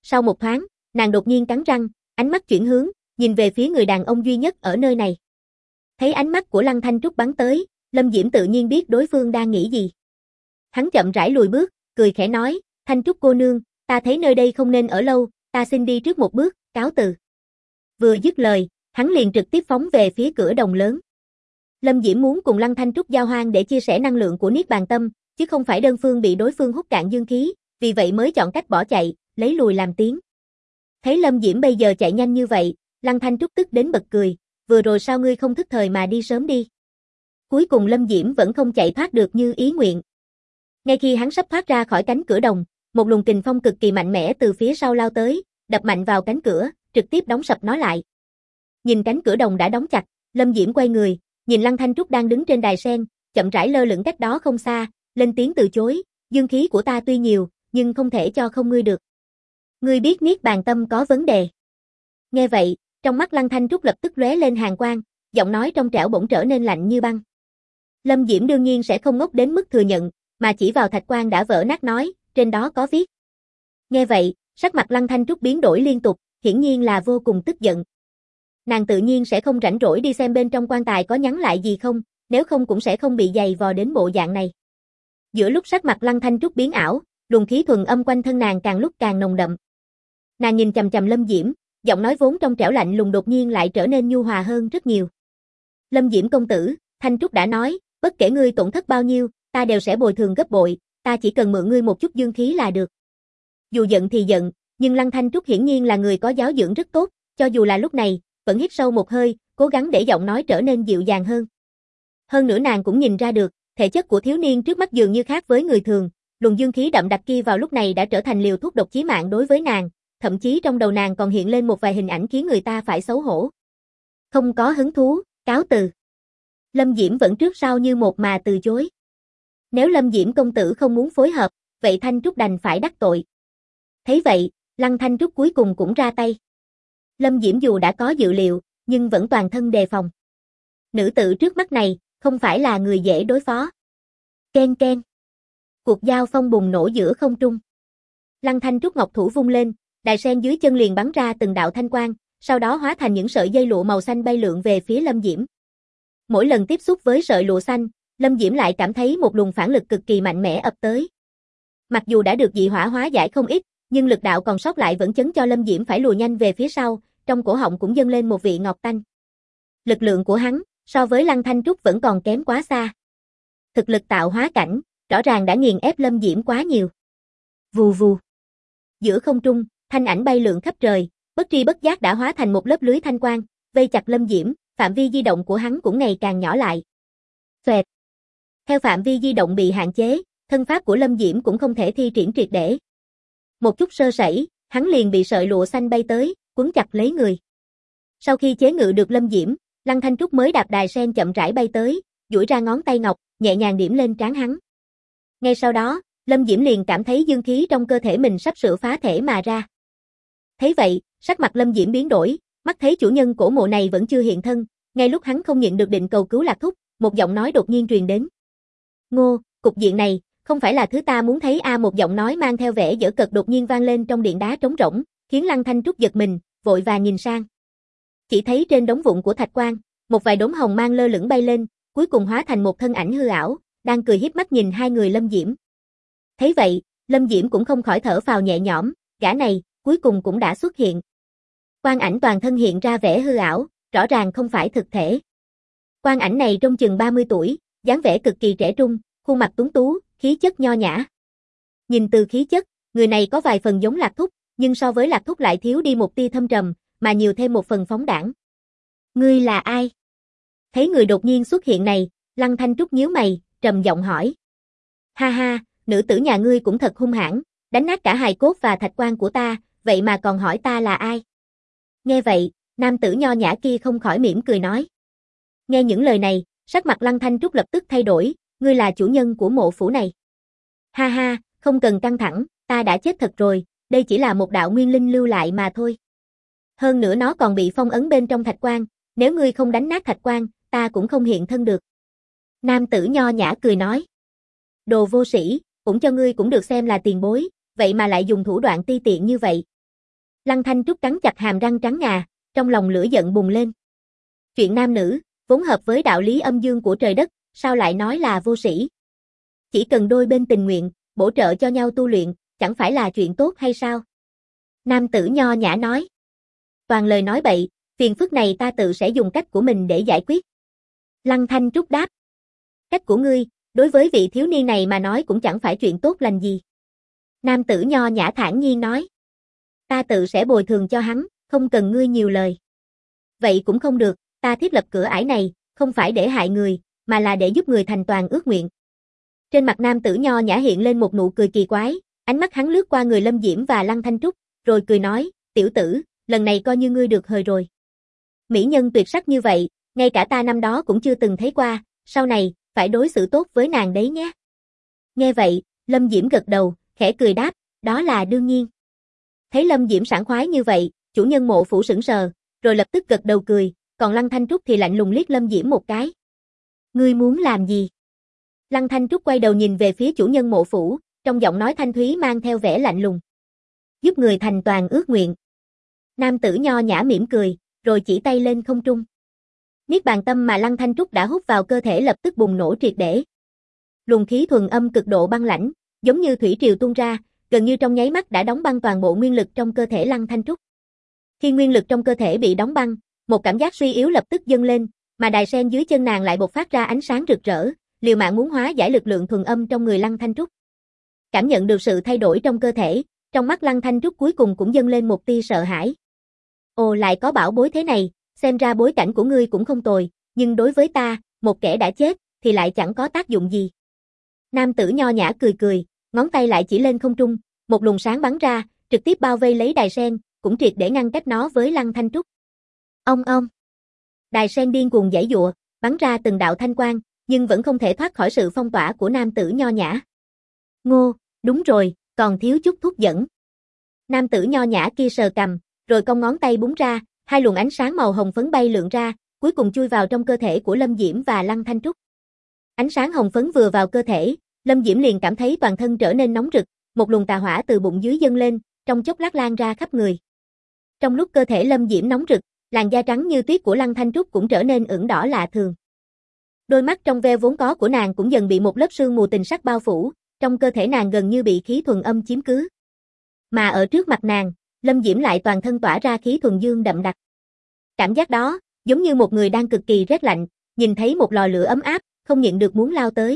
Sau một thoáng, nàng đột nhiên cắn răng, ánh mắt chuyển hướng, nhìn về phía người đàn ông duy nhất ở nơi này. Thấy ánh mắt của Lăng Thanh Trúc bắn tới, Lâm Diễm tự nhiên biết đối phương đang nghĩ gì. Hắn chậm rãi lùi bước, cười khẽ nói, Thanh Trúc cô nương, ta thấy nơi đây không nên ở lâu, ta xin đi trước một bước, cáo từ. Vừa dứt lời, hắn liền trực tiếp phóng về phía cửa đồng lớn. Lâm Diễm muốn cùng Lăng Thanh Trúc giao hoan để chia sẻ năng lượng của Niết Bàn Tâm, chứ không phải đơn phương bị đối phương hút cạn dương khí, vì vậy mới chọn cách bỏ chạy, lấy lùi làm tiến. Thấy Lâm Diễm bây giờ chạy nhanh như vậy, Lăng Thanh Trúc tức đến bật cười, vừa rồi sao ngươi không thức thời mà đi sớm đi. Cuối cùng Lâm Diễm vẫn không chạy thoát được như ý nguyện. Ngay khi hắn sắp thoát ra khỏi cánh cửa đồng, một luồng kình phong cực kỳ mạnh mẽ từ phía sau lao tới, đập mạnh vào cánh cửa, trực tiếp đóng sập nó lại. Nhìn cánh cửa đồng đã đóng chặt, Lâm Diễm quay người, nhìn Lăng Thanh Trúc đang đứng trên đài sen, chậm rãi lơ lửng cách đó không xa, lên tiếng từ chối, dương khí của ta tuy nhiều, nhưng không thể cho không ngươi được. Ngươi biết Niết Bàn Tâm có vấn đề. Nghe vậy, trong mắt Lăng Thanh Trúc lập tức lóe lên hàn quang, giọng nói trong trẻo bỗng trở nên lạnh như băng. Lâm Diễm đương nhiên sẽ không ngốc đến mức thừa nhận, mà chỉ vào thạch quan đã vỡ nát nói, trên đó có viết. Nghe vậy, sắc mặt Lăng Thanh Trúc biến đổi liên tục, hiển nhiên là vô cùng tức giận. Nàng tự nhiên sẽ không rảnh rỗi đi xem bên trong quan tài có nhắn lại gì không, nếu không cũng sẽ không bị giày vò đến bộ dạng này. Giữa lúc sắc mặt Lăng Thanh Trúc biến ảo, luồng khí thuần âm quanh thân nàng càng lúc càng nồng đậm. Nàng nhìn chằm chằm Lâm Diễm, giọng nói vốn trong trẻo lạnh lùng đột nhiên lại trở nên nhu hòa hơn rất nhiều. Lâm Diễm công tử, Thanh Trúc đã nói, bất kể ngươi tổn thất bao nhiêu, ta đều sẽ bồi thường gấp bội, ta chỉ cần mượn ngươi một chút dương khí là được. Dù giận thì giận, nhưng Lăng Thanh Trúc hiển nhiên là người có giáo dưỡng rất tốt, cho dù là lúc này, vẫn hít sâu một hơi, cố gắng để giọng nói trở nên dịu dàng hơn. Hơn nữa nàng cũng nhìn ra được, thể chất của thiếu niên trước mắt dường như khác với người thường, luồng dương khí đậm đặc kia vào lúc này đã trở thành liều thuốc độc chí mạng đối với nàng, thậm chí trong đầu nàng còn hiện lên một vài hình ảnh khiến người ta phải xấu hổ. Không có hứng thú, cáo từ. Lâm Diễm vẫn trước sau như một mà từ chối. Nếu Lâm Diễm công tử không muốn phối hợp, vậy Thanh Trúc đành phải đắc tội. Thấy vậy, Lăng Thanh Trúc cuối cùng cũng ra tay. Lâm Diễm dù đã có dự liệu, nhưng vẫn toàn thân đề phòng. Nữ tử trước mắt này, không phải là người dễ đối phó. Ken ken. Cuộc giao phong bùng nổ giữa không trung. Lăng Thanh Trúc ngọc thủ vung lên, đài sen dưới chân liền bắn ra từng đạo thanh quang, sau đó hóa thành những sợi dây lụa màu xanh bay lượn về phía Lâm Diễm. Mỗi lần tiếp xúc với sợi lụa xanh, Lâm Diễm lại cảm thấy một luồng phản lực cực kỳ mạnh mẽ ập tới. Mặc dù đã được dị hỏa hóa giải không ít, nhưng lực đạo còn sót lại vẫn chấn cho Lâm Diễm phải lùi nhanh về phía sau, trong cổ họng cũng dâng lên một vị ngọt tanh. Lực lượng của hắn, so với Lăng Thanh Trúc vẫn còn kém quá xa. Thực lực tạo hóa cảnh, rõ ràng đã nghiền ép Lâm Diễm quá nhiều. Vù vù. Giữa không trung, thanh ảnh bay lượn khắp trời, bất tri bất giác đã hóa thành một lớp lưới thanh quang, vây chặt Lâm Diễm, phạm vi di động của hắn cũng ngày càng nhỏ lại. Xoẹt. Theo phạm vi di động bị hạn chế, thân pháp của Lâm Diễm cũng không thể thi triển triệt để. Một chút sơ sẩy, hắn liền bị sợi lụa xanh bay tới, quấn chặt lấy người. Sau khi chế ngự được Lâm Diễm, Lăng Thanh Trúc mới đạp đài sen chậm rãi bay tới, duỗi ra ngón tay ngọc, nhẹ nhàng điểm lên trán hắn. Ngay sau đó, Lâm Diễm liền cảm thấy dương khí trong cơ thể mình sắp sửa phá thể mà ra. Thấy vậy, sắc mặt Lâm Diễm biến đổi, mắt thấy chủ nhân cổ mộ này vẫn chưa hiện thân, ngay lúc hắn không nhịn được định cầu cứu Lạc Thúc, một giọng nói đột nhiên truyền đến. Ngô, cục diện này, không phải là thứ ta muốn thấy một giọng nói mang theo vẻ giở cợt đột nhiên vang lên trong điện đá trống rỗng, khiến Lăng Thanh Trúc giật mình, vội vàng nhìn sang. Chỉ thấy trên đống vụn của thạch quan, một vài đốm hồng mang lơ lửng bay lên, cuối cùng hóa thành một thân ảnh hư ảo, đang cười híp mắt nhìn hai người Lâm Diễm. Thấy vậy, Lâm Diễm cũng không khỏi thở phào nhẹ nhõm, gã này, cuối cùng cũng đã xuất hiện. Quan ảnh toàn thân hiện ra vẻ hư ảo, rõ ràng không phải thực thể. Quan ảnh này trông chừng 30 tuổi, dáng vẻ cực kỳ trẻ trung, khuôn mặt tuấn tú, khí chất nho nhã. Nhìn từ khí chất, người này có vài phần giống Lạc Thúc, nhưng so với Lạc Thúc lại thiếu đi một tia thâm trầm, mà nhiều thêm một phần phóng đãng. Ngươi là ai? Thấy người đột nhiên xuất hiện này, Lăng Thanh Trúc nhíu mày, trầm giọng hỏi. Ha ha, nữ tử nhà ngươi cũng thật hung hãn, đánh nát cả hài cốt và thạch quan của ta, vậy mà còn hỏi ta là ai? Nghe vậy, nam tử nho nhã kia không khỏi mỉm cười nói. Nghe những lời này, sắc mặt Lăng Thanh Trúc lập tức thay đổi, ngươi là chủ nhân của mộ phủ này. Ha ha, không cần căng thẳng, ta đã chết thật rồi, đây chỉ là một đạo nguyên linh lưu lại mà thôi. Hơn nữa nó còn bị phong ấn bên trong thạch quan, nếu ngươi không đánh nát thạch quan, ta cũng không hiện thân được. Nam tử nho nhã cười nói. Đồ vô sĩ, cũng cho ngươi cũng được xem là tiền bối, vậy mà lại dùng thủ đoạn ti tiện như vậy. Lăng Thanh Trúc cắn chặt hàm răng trắng ngà, trong lòng lửa giận bùng lên. Chuyện nam nữ, vốn hợp với đạo lý âm dương của trời đất, sao lại nói là vô sĩ? Chỉ cần đôi bên tình nguyện, bổ trợ cho nhau tu luyện, chẳng phải là chuyện tốt hay sao? Nam tử nho nhã nói. Toàn lời nói bậy, phiền phức này ta tự sẽ dùng cách của mình để giải quyết. Lăng Thanh Trúc đáp. Cách của ngươi, đối với vị thiếu niên này mà nói cũng chẳng phải chuyện tốt lành gì. Nam tử nho nhã thản nhiên nói. Ta tự sẽ bồi thường cho hắn, không cần ngươi nhiều lời. Vậy cũng không được, ta thiết lập cửa ải này, không phải để hại người, mà là để giúp người thành toàn ước nguyện. Trên mặt nam tử nho nhã hiện lên một nụ cười kỳ quái, ánh mắt hắn lướt qua người Lâm Diễm và Lăng Thanh Trúc, rồi cười nói, tiểu tử, lần này coi như ngươi được hời rồi. Mỹ nhân tuyệt sắc như vậy, ngay cả ta năm đó cũng chưa từng thấy qua, sau này, phải đối xử tốt với nàng đấy nhé. Nghe vậy, Lâm Diễm gật đầu, khẽ cười đáp, đó là đương nhiên. Thấy Lâm Diễm sảng khoái như vậy, chủ nhân Mộ Phủ sững sờ, rồi lập tức gật đầu cười, còn Lăng Thanh Trúc thì lạnh lùng liếc Lâm Diễm một cái. Ngươi muốn làm gì? Lăng Thanh Trúc quay đầu nhìn về phía chủ nhân Mộ Phủ, trong giọng nói thanh thúy mang theo vẻ lạnh lùng. Giúp người thành toàn ước nguyện. Nam tử nho nhã mỉm cười, rồi chỉ tay lên không trung. Niết bàn tâm mà Lăng Thanh Trúc đã hút vào cơ thể lập tức bùng nổ triệt để. Luồng khí thuần âm cực độ băng lãnh, giống như thủy triều tuôn ra, gần như trong nháy mắt đã đóng băng toàn bộ nguyên lực trong cơ thể Lăng Thanh Trúc. Khi nguyên lực trong cơ thể bị đóng băng, một cảm giác suy yếu lập tức dâng lên, mà đài sen dưới chân nàng lại bộc phát ra ánh sáng rực rỡ, liều mạng muốn hóa giải lực lượng thuần âm trong người Lăng Thanh Trúc. Cảm nhận được sự thay đổi trong cơ thể, trong mắt Lăng Thanh Trúc cuối cùng cũng dâng lên một tia sợ hãi. Ồ, lại có bảo bối thế này, xem ra bối cảnh của ngươi cũng không tồi, nhưng đối với ta, một kẻ đã chết, thì lại chẳng có tác dụng gì. Nam tử nho nhã cười cười, ngón tay lại chỉ lên không trung, một luồng sáng bắn ra, trực tiếp bao vây lấy đài sen, cũng triệt để ngăn cách nó với Lăng Thanh Trúc. Ông. Đài sen điên cuồng giãy giụa, bắn ra từng đạo thanh quang, nhưng vẫn không thể thoát khỏi sự phong tỏa của nam tử nho nhã. Ngô, đúng rồi, còn thiếu chút thuốc dẫn. Nam tử nho nhã kia sờ cằm, rồi cong ngón tay búng ra, hai luồng ánh sáng màu hồng phấn bay lượn ra, cuối cùng chui vào trong cơ thể của Lâm Diễm và Lăng Thanh Trúc. Ánh sáng hồng phấn vừa vào cơ thể, Lâm Diễm liền cảm thấy toàn thân trở nên nóng rực, một luồng tà hỏa từ bụng dưới dâng lên, trong chốc lát lan ra khắp người. Trong lúc cơ thể Lâm Diễm nóng rực, làn da trắng như tuyết của Lăng Thanh Trúc cũng trở nên ửng đỏ lạ thường. Đôi mắt trong veo vốn có của nàng cũng dần bị một lớp sương mù tình sắc bao phủ, trong cơ thể nàng gần như bị khí thuần âm chiếm cứ. Mà ở trước mặt nàng, Lâm Diễm lại toàn thân tỏa ra khí thuần dương đậm đặc. Cảm giác đó, giống như một người đang cực kỳ rét lạnh, nhìn thấy một lò lửa ấm áp, không nhịn được muốn lao tới.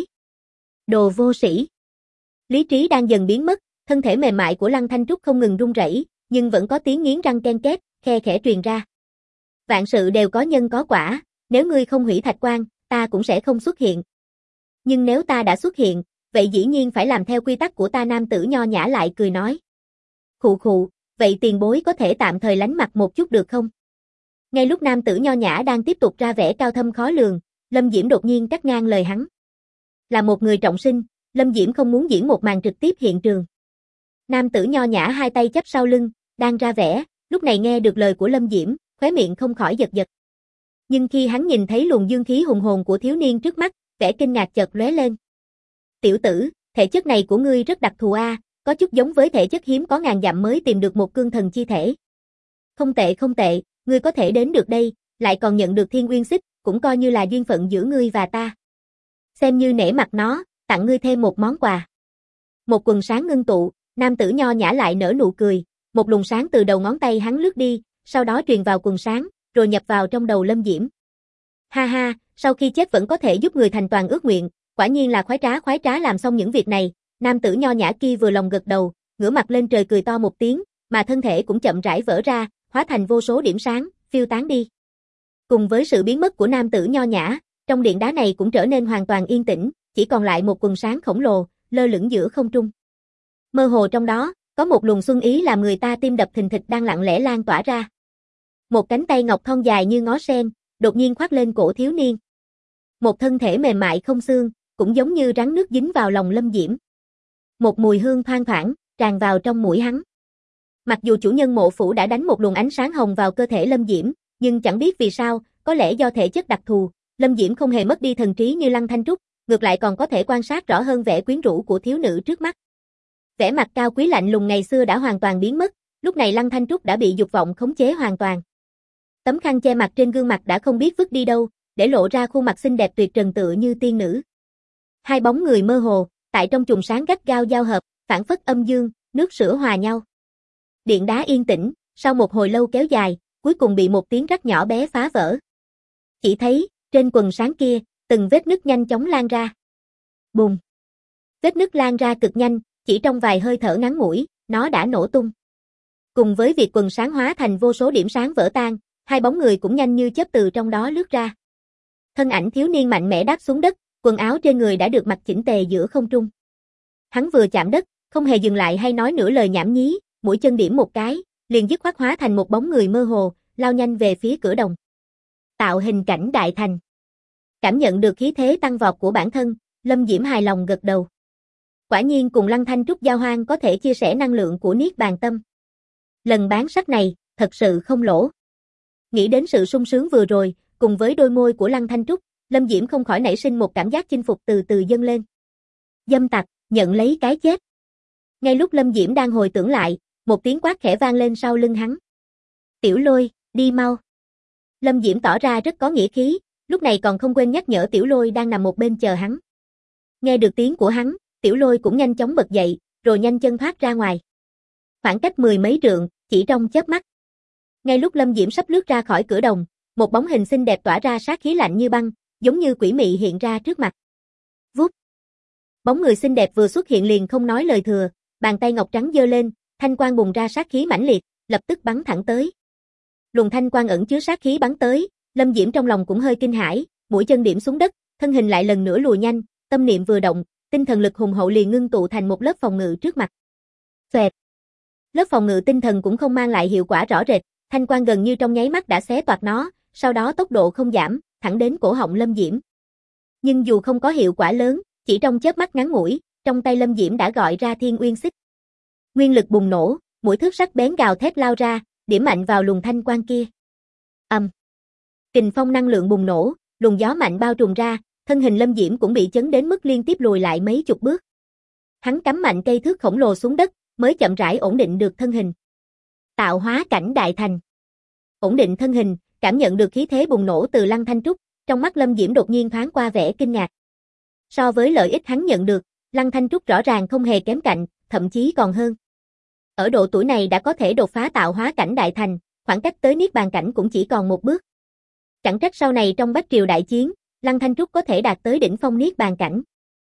Đồ vô sĩ. Lý trí đang dần biến mất, thân thể mềm mại của Lăng Thanh Trúc không ngừng run rẩy, nhưng vẫn có tiếng nghiến răng ken két, khe khẽ truyền ra. Vạn sự đều có nhân có quả, nếu ngươi không hủy thạch quan, ta cũng sẽ không xuất hiện. Nhưng nếu ta đã xuất hiện, vậy dĩ nhiên phải làm theo quy tắc của ta. Nam tử nho nhã lại cười nói. Khụ khụ, vậy tiền bối có thể tạm thời lánh mặt một chút được không? Ngay lúc nam tử nho nhã đang tiếp tục ra vẻ cao thâm khó lường, Lâm Diễm đột nhiên cắt ngang lời hắn. Là một người trọng sinh, Lâm Diễm không muốn diễn một màn trực tiếp hiện trường. Nam tử nho nhã hai tay chắp sau lưng, đang ra vẻ, lúc này nghe được lời của Lâm Diễm, khóe miệng không khỏi giật giật. Nhưng khi hắn nhìn thấy luồng dương khí hùng hồn của thiếu niên trước mắt, vẻ kinh ngạc chợt lóe lên. Tiểu tử, thể chất này của ngươi rất đặc thù a, có chút giống với thể chất hiếm có ngàn dặm mới tìm được một cương thần chi thể. Không tệ, ngươi có thể đến được đây, lại còn nhận được Thiên Uyên Xích, cũng coi như là duyên phận giữa ngươi và ta. Xem như nể mặt nó, tặng ngươi thêm một món quà. Một quần sáng ngưng tụ, nam tử nho nhã lại nở nụ cười, một luồng sáng từ đầu ngón tay hắn lướt đi, sau đó truyền vào quần sáng, rồi nhập vào trong đầu Lâm Diễm. Ha ha, sau khi chết vẫn có thể giúp người thành toàn ước nguyện, quả nhiên là khoái trá làm xong những việc này. Nam tử nho nhã kia vừa lòng gật đầu, ngửa mặt lên trời cười to một tiếng, mà thân thể cũng chậm rãi vỡ ra, hóa thành vô số điểm sáng, phiêu tán đi. Cùng với sự biến mất của nam tử nho nhã, trong điện đá này cũng trở nên hoàn toàn yên tĩnh, chỉ còn lại một quần sáng khổng lồ, lơ lửng giữa không trung. Mơ hồ trong đó, có một luồng xuân ý làm người ta tim đập thình thịch đang lặng lẽ lan tỏa ra. Một cánh tay ngọc thon dài như ngó sen, đột nhiên khoác lên cổ thiếu niên. Một thân thể mềm mại không xương, cũng giống như rắn nước dính vào lòng Lâm Diễm. Một mùi hương thoang thoảng, tràn vào trong mũi hắn. Mặc dù chủ nhân Mộ Phủ đã đánh một luồng ánh sáng hồng vào cơ thể Lâm Diễm, nhưng chẳng biết vì sao, có lẽ do thể chất đặc thù, Lâm Diễm không hề mất đi thần trí như Lăng Thanh Trúc, ngược lại còn có thể quan sát rõ hơn vẻ quyến rũ của thiếu nữ trước mắt. Vẻ mặt cao quý lạnh lùng ngày xưa đã hoàn toàn biến mất, lúc Lúc này Lăng Thanh Trúc đã bị dục vọng khống chế hoàn toàn. Tấm khăn che mặt trên gương mặt đã không biết vứt đi đâu, để lộ ra khuôn mặt xinh đẹp tuyệt trần tựa như tiên nữ. Hai bóng người mơ hồ, tại trong chùm sáng gắt gao giao hợp, phản phất âm dương, nước sữa hòa nhau. Điện đá yên tĩnh, sau một hồi lâu kéo dài, cuối cùng bị một tiếng rắc nhỏ bé phá vỡ. Chỉ thấy, trên quần sáng kia, từng vết nứt nhanh chóng lan ra. Bùng! Vết nứt lan ra cực nhanh, chỉ trong vài hơi thở ngắn ngủi, nó đã nổ tung. Cùng với việc quần sáng hóa thành vô số điểm sáng vỡ tan, hai bóng người cũng nhanh như chớp từ trong đó lướt ra. Thân ảnh thiếu niên mạnh mẽ đáp xuống đất, quần áo trên người đã được mặc chỉnh tề giữa không trung. Hắn vừa chạm đất, không hề dừng lại hay nói nửa lời nhảm nhí, mũi chân điểm một cái, liền dứt khoát hóa thành một bóng người mơ hồ, lao nhanh về phía cửa đồng. Tạo hình cảnh đại thành. Cảm nhận được khí thế tăng vọt của bản thân, Lâm Diễm hài lòng gật đầu. Quả nhiên cùng Lăng Thanh Trúc giao hoang có thể chia sẻ năng lượng của Niết Bàn Tâm. Lần bán sách này, thật sự không lỗ. Nghĩ đến sự sung sướng vừa rồi, cùng với đôi môi của Lăng Thanh Trúc, Lâm Diễm không khỏi nảy sinh một cảm giác chinh phục từ từ dâng lên. Dâm tặc, nhận lấy cái chết. Ngay lúc Lâm Diễm đang hồi tưởng lại, một tiếng quát khẽ vang lên sau lưng hắn. Tiểu Lôi, đi mau. Lâm Diễm tỏ ra rất có nghĩa khí, lúc này còn không quên nhắc nhở Tiểu Lôi đang nằm một bên chờ hắn. Nghe được tiếng của hắn, Tiểu Lôi cũng nhanh chóng bật dậy, rồi nhanh chân thoát ra ngoài. Khoảng cách 10 mấy trượng, chỉ trong chớp mắt. Ngay lúc Lâm Diễm sắp lướt ra khỏi cửa đồng, một bóng hình xinh đẹp tỏa ra sát khí lạnh như băng, giống như quỷ mị hiện ra trước mặt. Vút. Bóng người xinh đẹp vừa xuất hiện liền không nói lời thừa, bàn tay ngọc trắng giơ lên, thanh quang bùng ra sát khí mãnh liệt, lập tức bắn thẳng tới. Luồng thanh quang ẩn chứa sát khí bắn tới, Lâm Diễm trong lòng cũng hơi kinh hãi, mũi chân điểm xuống đất, thân hình lại lần nữa lùi nhanh, tâm niệm vừa động, tinh thần lực hùng hậu liền ngưng tụ thành một lớp phòng ngự trước mặt. Xoẹt. Lớp phòng ngự tinh thần cũng không mang lại hiệu quả rõ rệt, thanh quang gần như trong nháy mắt đã xé toạc nó, sau đó tốc độ không giảm, thẳng đến cổ họng Lâm Diễm. Nhưng dù không có hiệu quả lớn, chỉ trong chớp mắt ngắn ngủi, trong tay Lâm Diễm đã gọi ra Thiên Uyên Xích. Nguyên lực bùng nổ, mũi thước sắc bén gào thét lao ra, điểm mạnh vào luồng thanh quang kia. Kình phong năng lượng bùng nổ, luồng gió mạnh bao trùm ra, thân hình Lâm Diễm cũng bị chấn đến mức liên tiếp lùi lại mấy chục bước. Hắn cắm mạnh cây thước khổng lồ xuống đất, mới chậm rãi ổn định được thân hình. Tạo hóa cảnh đại thành. Ổn định thân hình, cảm nhận được khí thế bùng nổ từ Lăng Thanh Trúc, trong mắt Lâm Diễm đột nhiên thoáng qua vẻ kinh ngạc. So với lợi ích hắn nhận được, Lăng Thanh Trúc rõ ràng không hề kém cạnh, thậm chí còn hơn. Ở độ tuổi này đã có thể đột phá tạo hóa cảnh đại thành, khoảng cách tới Niết Bàn cảnh cũng chỉ còn một bước. Chẳng trách sau này trong Bách Triều đại chiến, Lăng Thanh Trúc có thể đạt tới đỉnh phong Niết Bàn cảnh.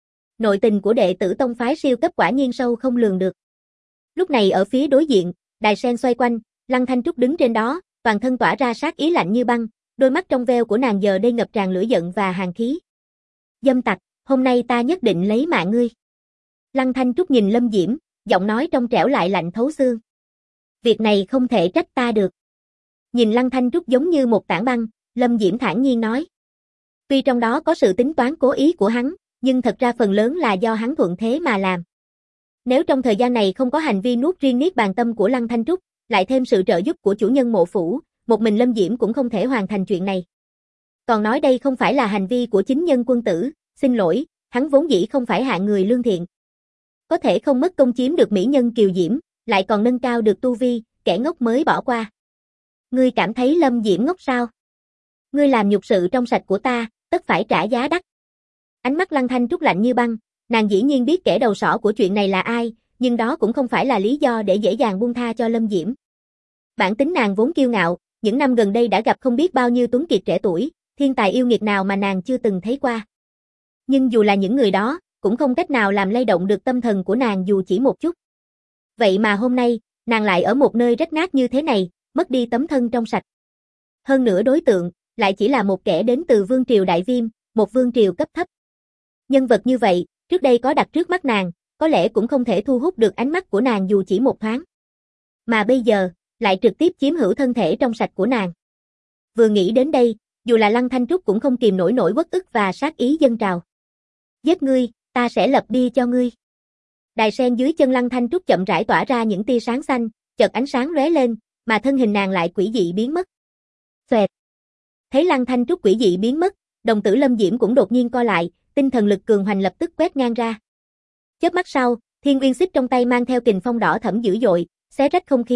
Nội tình của đệ tử tông phái siêu cấp quả nhiên sâu không lường được. Lúc này ở phía đối diện, đài sen xoay quanh, Lăng Thanh Trúc đứng trên đó, toàn thân tỏa ra sát ý lạnh như băng, đôi mắt trong veo của nàng giờ đây ngập tràn lửa giận và hàn khí. Dâm tặc, hôm nay ta nhất định lấy mạng ngươi. Lăng Thanh Trúc nhìn Lâm Diễm, giọng nói trong trẻo lại lạnh thấu xương. Việc này không thể trách ta được. Nhìn Lăng Thanh Trúc giống như một tảng băng, Lâm Diễm thản nhiên nói. Tuy trong đó có sự tính toán cố ý của hắn, nhưng thật ra phần lớn là do hắn thuận thế mà làm. Nếu trong thời gian này không có hành vi nuốt riêng Niết Bàn Tâm của Lăng Thanh Trúc, lại thêm sự trợ giúp của chủ nhân Mộ Phủ, một mình Lâm Diễm cũng không thể hoàn thành chuyện này. Còn nói đây không phải là hành vi của chính nhân quân tử, xin lỗi, hắn vốn dĩ không phải hạng người lương thiện. Có thể không mất công chiếm được mỹ nhân kiều diễm, lại còn nâng cao được tu vi, kẻ ngốc mới bỏ qua. Ngươi cảm thấy Lâm Diễm ngốc sao? Ngươi làm nhục sự trong sạch của ta, tất phải trả giá đắt. Ánh mắt Lăng Thanh Trúc lạnh như băng, nàng dĩ nhiên biết kẻ đầu sỏ của chuyện này là ai, nhưng đó cũng không phải là lý do để dễ dàng buông tha cho Lâm Diễm. Bản tính nàng vốn kiêu ngạo, những năm gần đây đã gặp không biết bao nhiêu tuấn kiệt trẻ tuổi, thiên tài yêu nghiệt nào mà nàng chưa từng thấy qua. Nhưng dù là những người đó, cũng không cách nào làm lay động được tâm thần của nàng dù chỉ một chút. Vậy mà hôm nay, nàng lại ở một nơi rách nát như thế này, mất đi tấm thân trong sạch. Hơn nữa đối tượng, lại chỉ là một kẻ đến từ vương triều Đại Viêm, một vương triều cấp thấp. Nhân vật như vậy, trước đây có đặt trước mắt nàng, có lẽ cũng không thể thu hút được ánh mắt của nàng dù chỉ một thoáng. Mà bây giờ, lại trực tiếp chiếm hữu thân thể trong sạch của nàng. Vừa nghĩ đến đây, dù là Lăng Thanh Trúc cũng không kìm nổi nỗi uất ức và sát ý dâng trào. Giết ngươi, ta sẽ lập bia cho ngươi. Đài sen dưới chân Lăng Thanh Trúc chậm rãi tỏa ra những tia sáng xanh, chợt ánh sáng lóe lên, mà thân hình nàng lại quỷ dị biến mất. Xoẹt. Thấy Lăng Thanh Trúc quỷ dị biến mất, đồng tử Lâm Diễm cũng đột nhiên co lại, tinh thần lực cường hoành lập tức quét ngang ra. Chớp mắt sau, Thiên Uyên Xích trong tay mang theo kình phong đỏ thẫm dữ dội, xé rách không khí,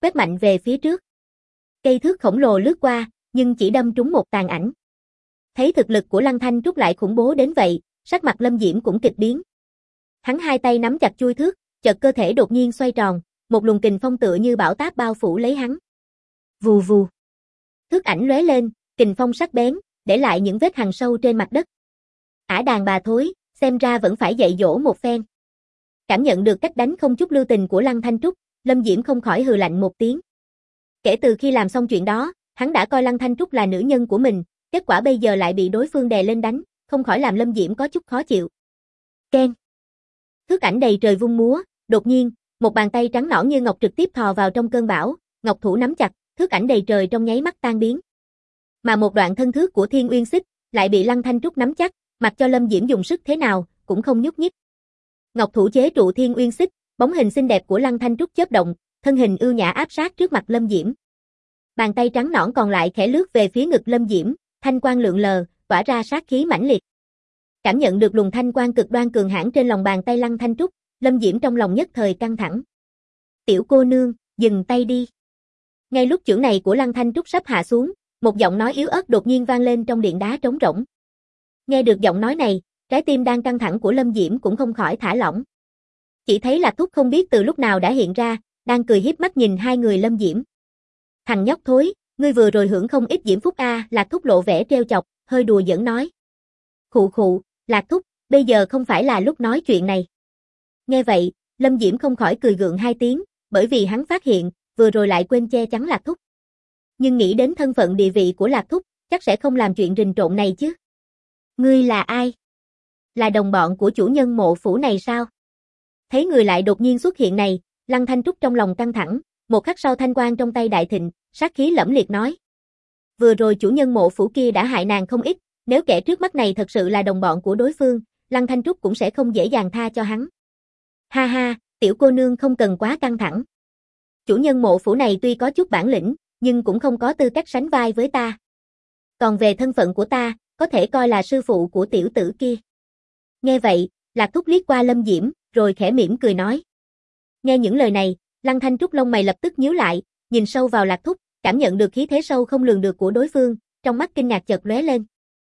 quét mạnh về phía trước. Cây thước khổng lồ lướt qua, nhưng chỉ đâm trúng một tàn ảnh. Thấy thực lực của Lăng Thanh Trúc lại khủng bố đến vậy, sắc mặt Lâm Diễm cũng kịch biến. Hắn hai tay nắm chặt chuôi thước, chợt cơ thể đột nhiên xoay tròn, một luồng kình phong tựa như bão táp bao phủ lấy hắn. Vù vù. Thước ảnh lóe lên, kình phong sắc bén, để lại những vết hằn sâu trên mặt đất. Ả đàn bà thối, xem ra vẫn phải dạy dỗ một phen. Cảm nhận được cách đánh không chút lưu tình của Lăng Thanh Trúc, Lâm Diễm không khỏi hừ lạnh một tiếng. Kể từ khi làm xong chuyện đó, hắn đã coi Lăng Thanh Trúc là nữ nhân của mình, kết quả bây giờ lại bị đối phương đè lên đánh, không khỏi làm Lâm Diễm có chút khó chịu. Keng. Thước ảnh đầy trời vung múa, đột nhiên, một bàn tay trắng nõn như ngọc trực tiếp thò vào trong cơn bão, ngọc thủ nắm chặt, thước ảnh đầy trời trong nháy mắt tan biến. Mà một đoạn thân thước của Thiên Uyên Xích lại bị Lăng Thanh Trúc nắm chắc, mặc cho Lâm Diễm dùng sức thế nào cũng không nhúc nhích. Ngọc thủ chế trụ Thiên Uyên Xích, bóng hình xinh đẹp của Lăng Thanh Trúc chớp động, thân hình ưu nhã áp sát trước mặt Lâm Diễm. Bàn tay trắng nõn còn lại khẽ lướt về phía ngực Lâm Diễm, thanh quang lượn lờ, tỏa ra sát khí mãnh liệt. Cảm nhận được luồng thanh quang cực đoan cường hãn trên lòng bàn tay Lăng Thanh Trúc, Lâm Diễm trong lòng nhất thời căng thẳng. "Tiểu cô nương, dừng tay đi." Ngay lúc chưởng này của Lăng Thanh Trúc sắp hạ xuống, một giọng nói yếu ớt đột nhiên vang lên trong điện đá trống rỗng. Nghe được giọng nói này, trái tim đang căng thẳng của Lâm Diễm cũng không khỏi thả lỏng. Chỉ thấy Lạc Thúc không biết từ lúc nào đã hiện ra, đang cười hiếp mắt nhìn hai người Lâm Diễm. "Thằng nhóc thối, ngươi vừa rồi hưởng không ít diễm phúc a." Lạc Thúc lộ vẻ trêu chọc, hơi đùa giỡn nói. "Khụ khụ, Lạc Thúc, bây giờ không phải là lúc nói chuyện này." Nghe vậy, Lâm Diễm không khỏi cười gượng hai tiếng, bởi vì hắn phát hiện, vừa rồi lại quên che chắn Lạc Thúc. Nhưng nghĩ đến thân phận địa vị của Lạc Thúc, chắc sẽ không làm chuyện rình trộn này chứ. "Ngươi là ai? Là đồng bọn của chủ nhân mộ phủ này sao?" Thấy người lại đột nhiên xuất hiện này, Lăng Thanh Trúc trong lòng căng thẳng, một khắc sau thanh quang trong tay đại thịnh, sát khí lẫm liệt nói. Vừa rồi chủ nhân mộ phủ kia đã hại nàng không ít, nếu kẻ trước mắt này thật sự là đồng bọn của đối phương, Lăng Thanh Trúc cũng sẽ không dễ dàng tha cho hắn. "Ha ha, tiểu cô nương không cần quá căng thẳng. Chủ nhân mộ phủ này tuy có chút bản lĩnh, nhưng cũng không có tư cách sánh vai với ta. Còn về thân phận của ta, có thể coi là sư phụ của tiểu tử kia." Nghe vậy, Lạc Thúc liếc qua Lâm Diễm, rồi khẽ mỉm cười nói. Nghe những lời này, Lăng Thanh Trúc lông mày lập tức nhíu lại, nhìn sâu vào Lạc Thúc, cảm nhận được khí thế sâu không lường được của đối phương, trong mắt kinh ngạc chợt lóe lên.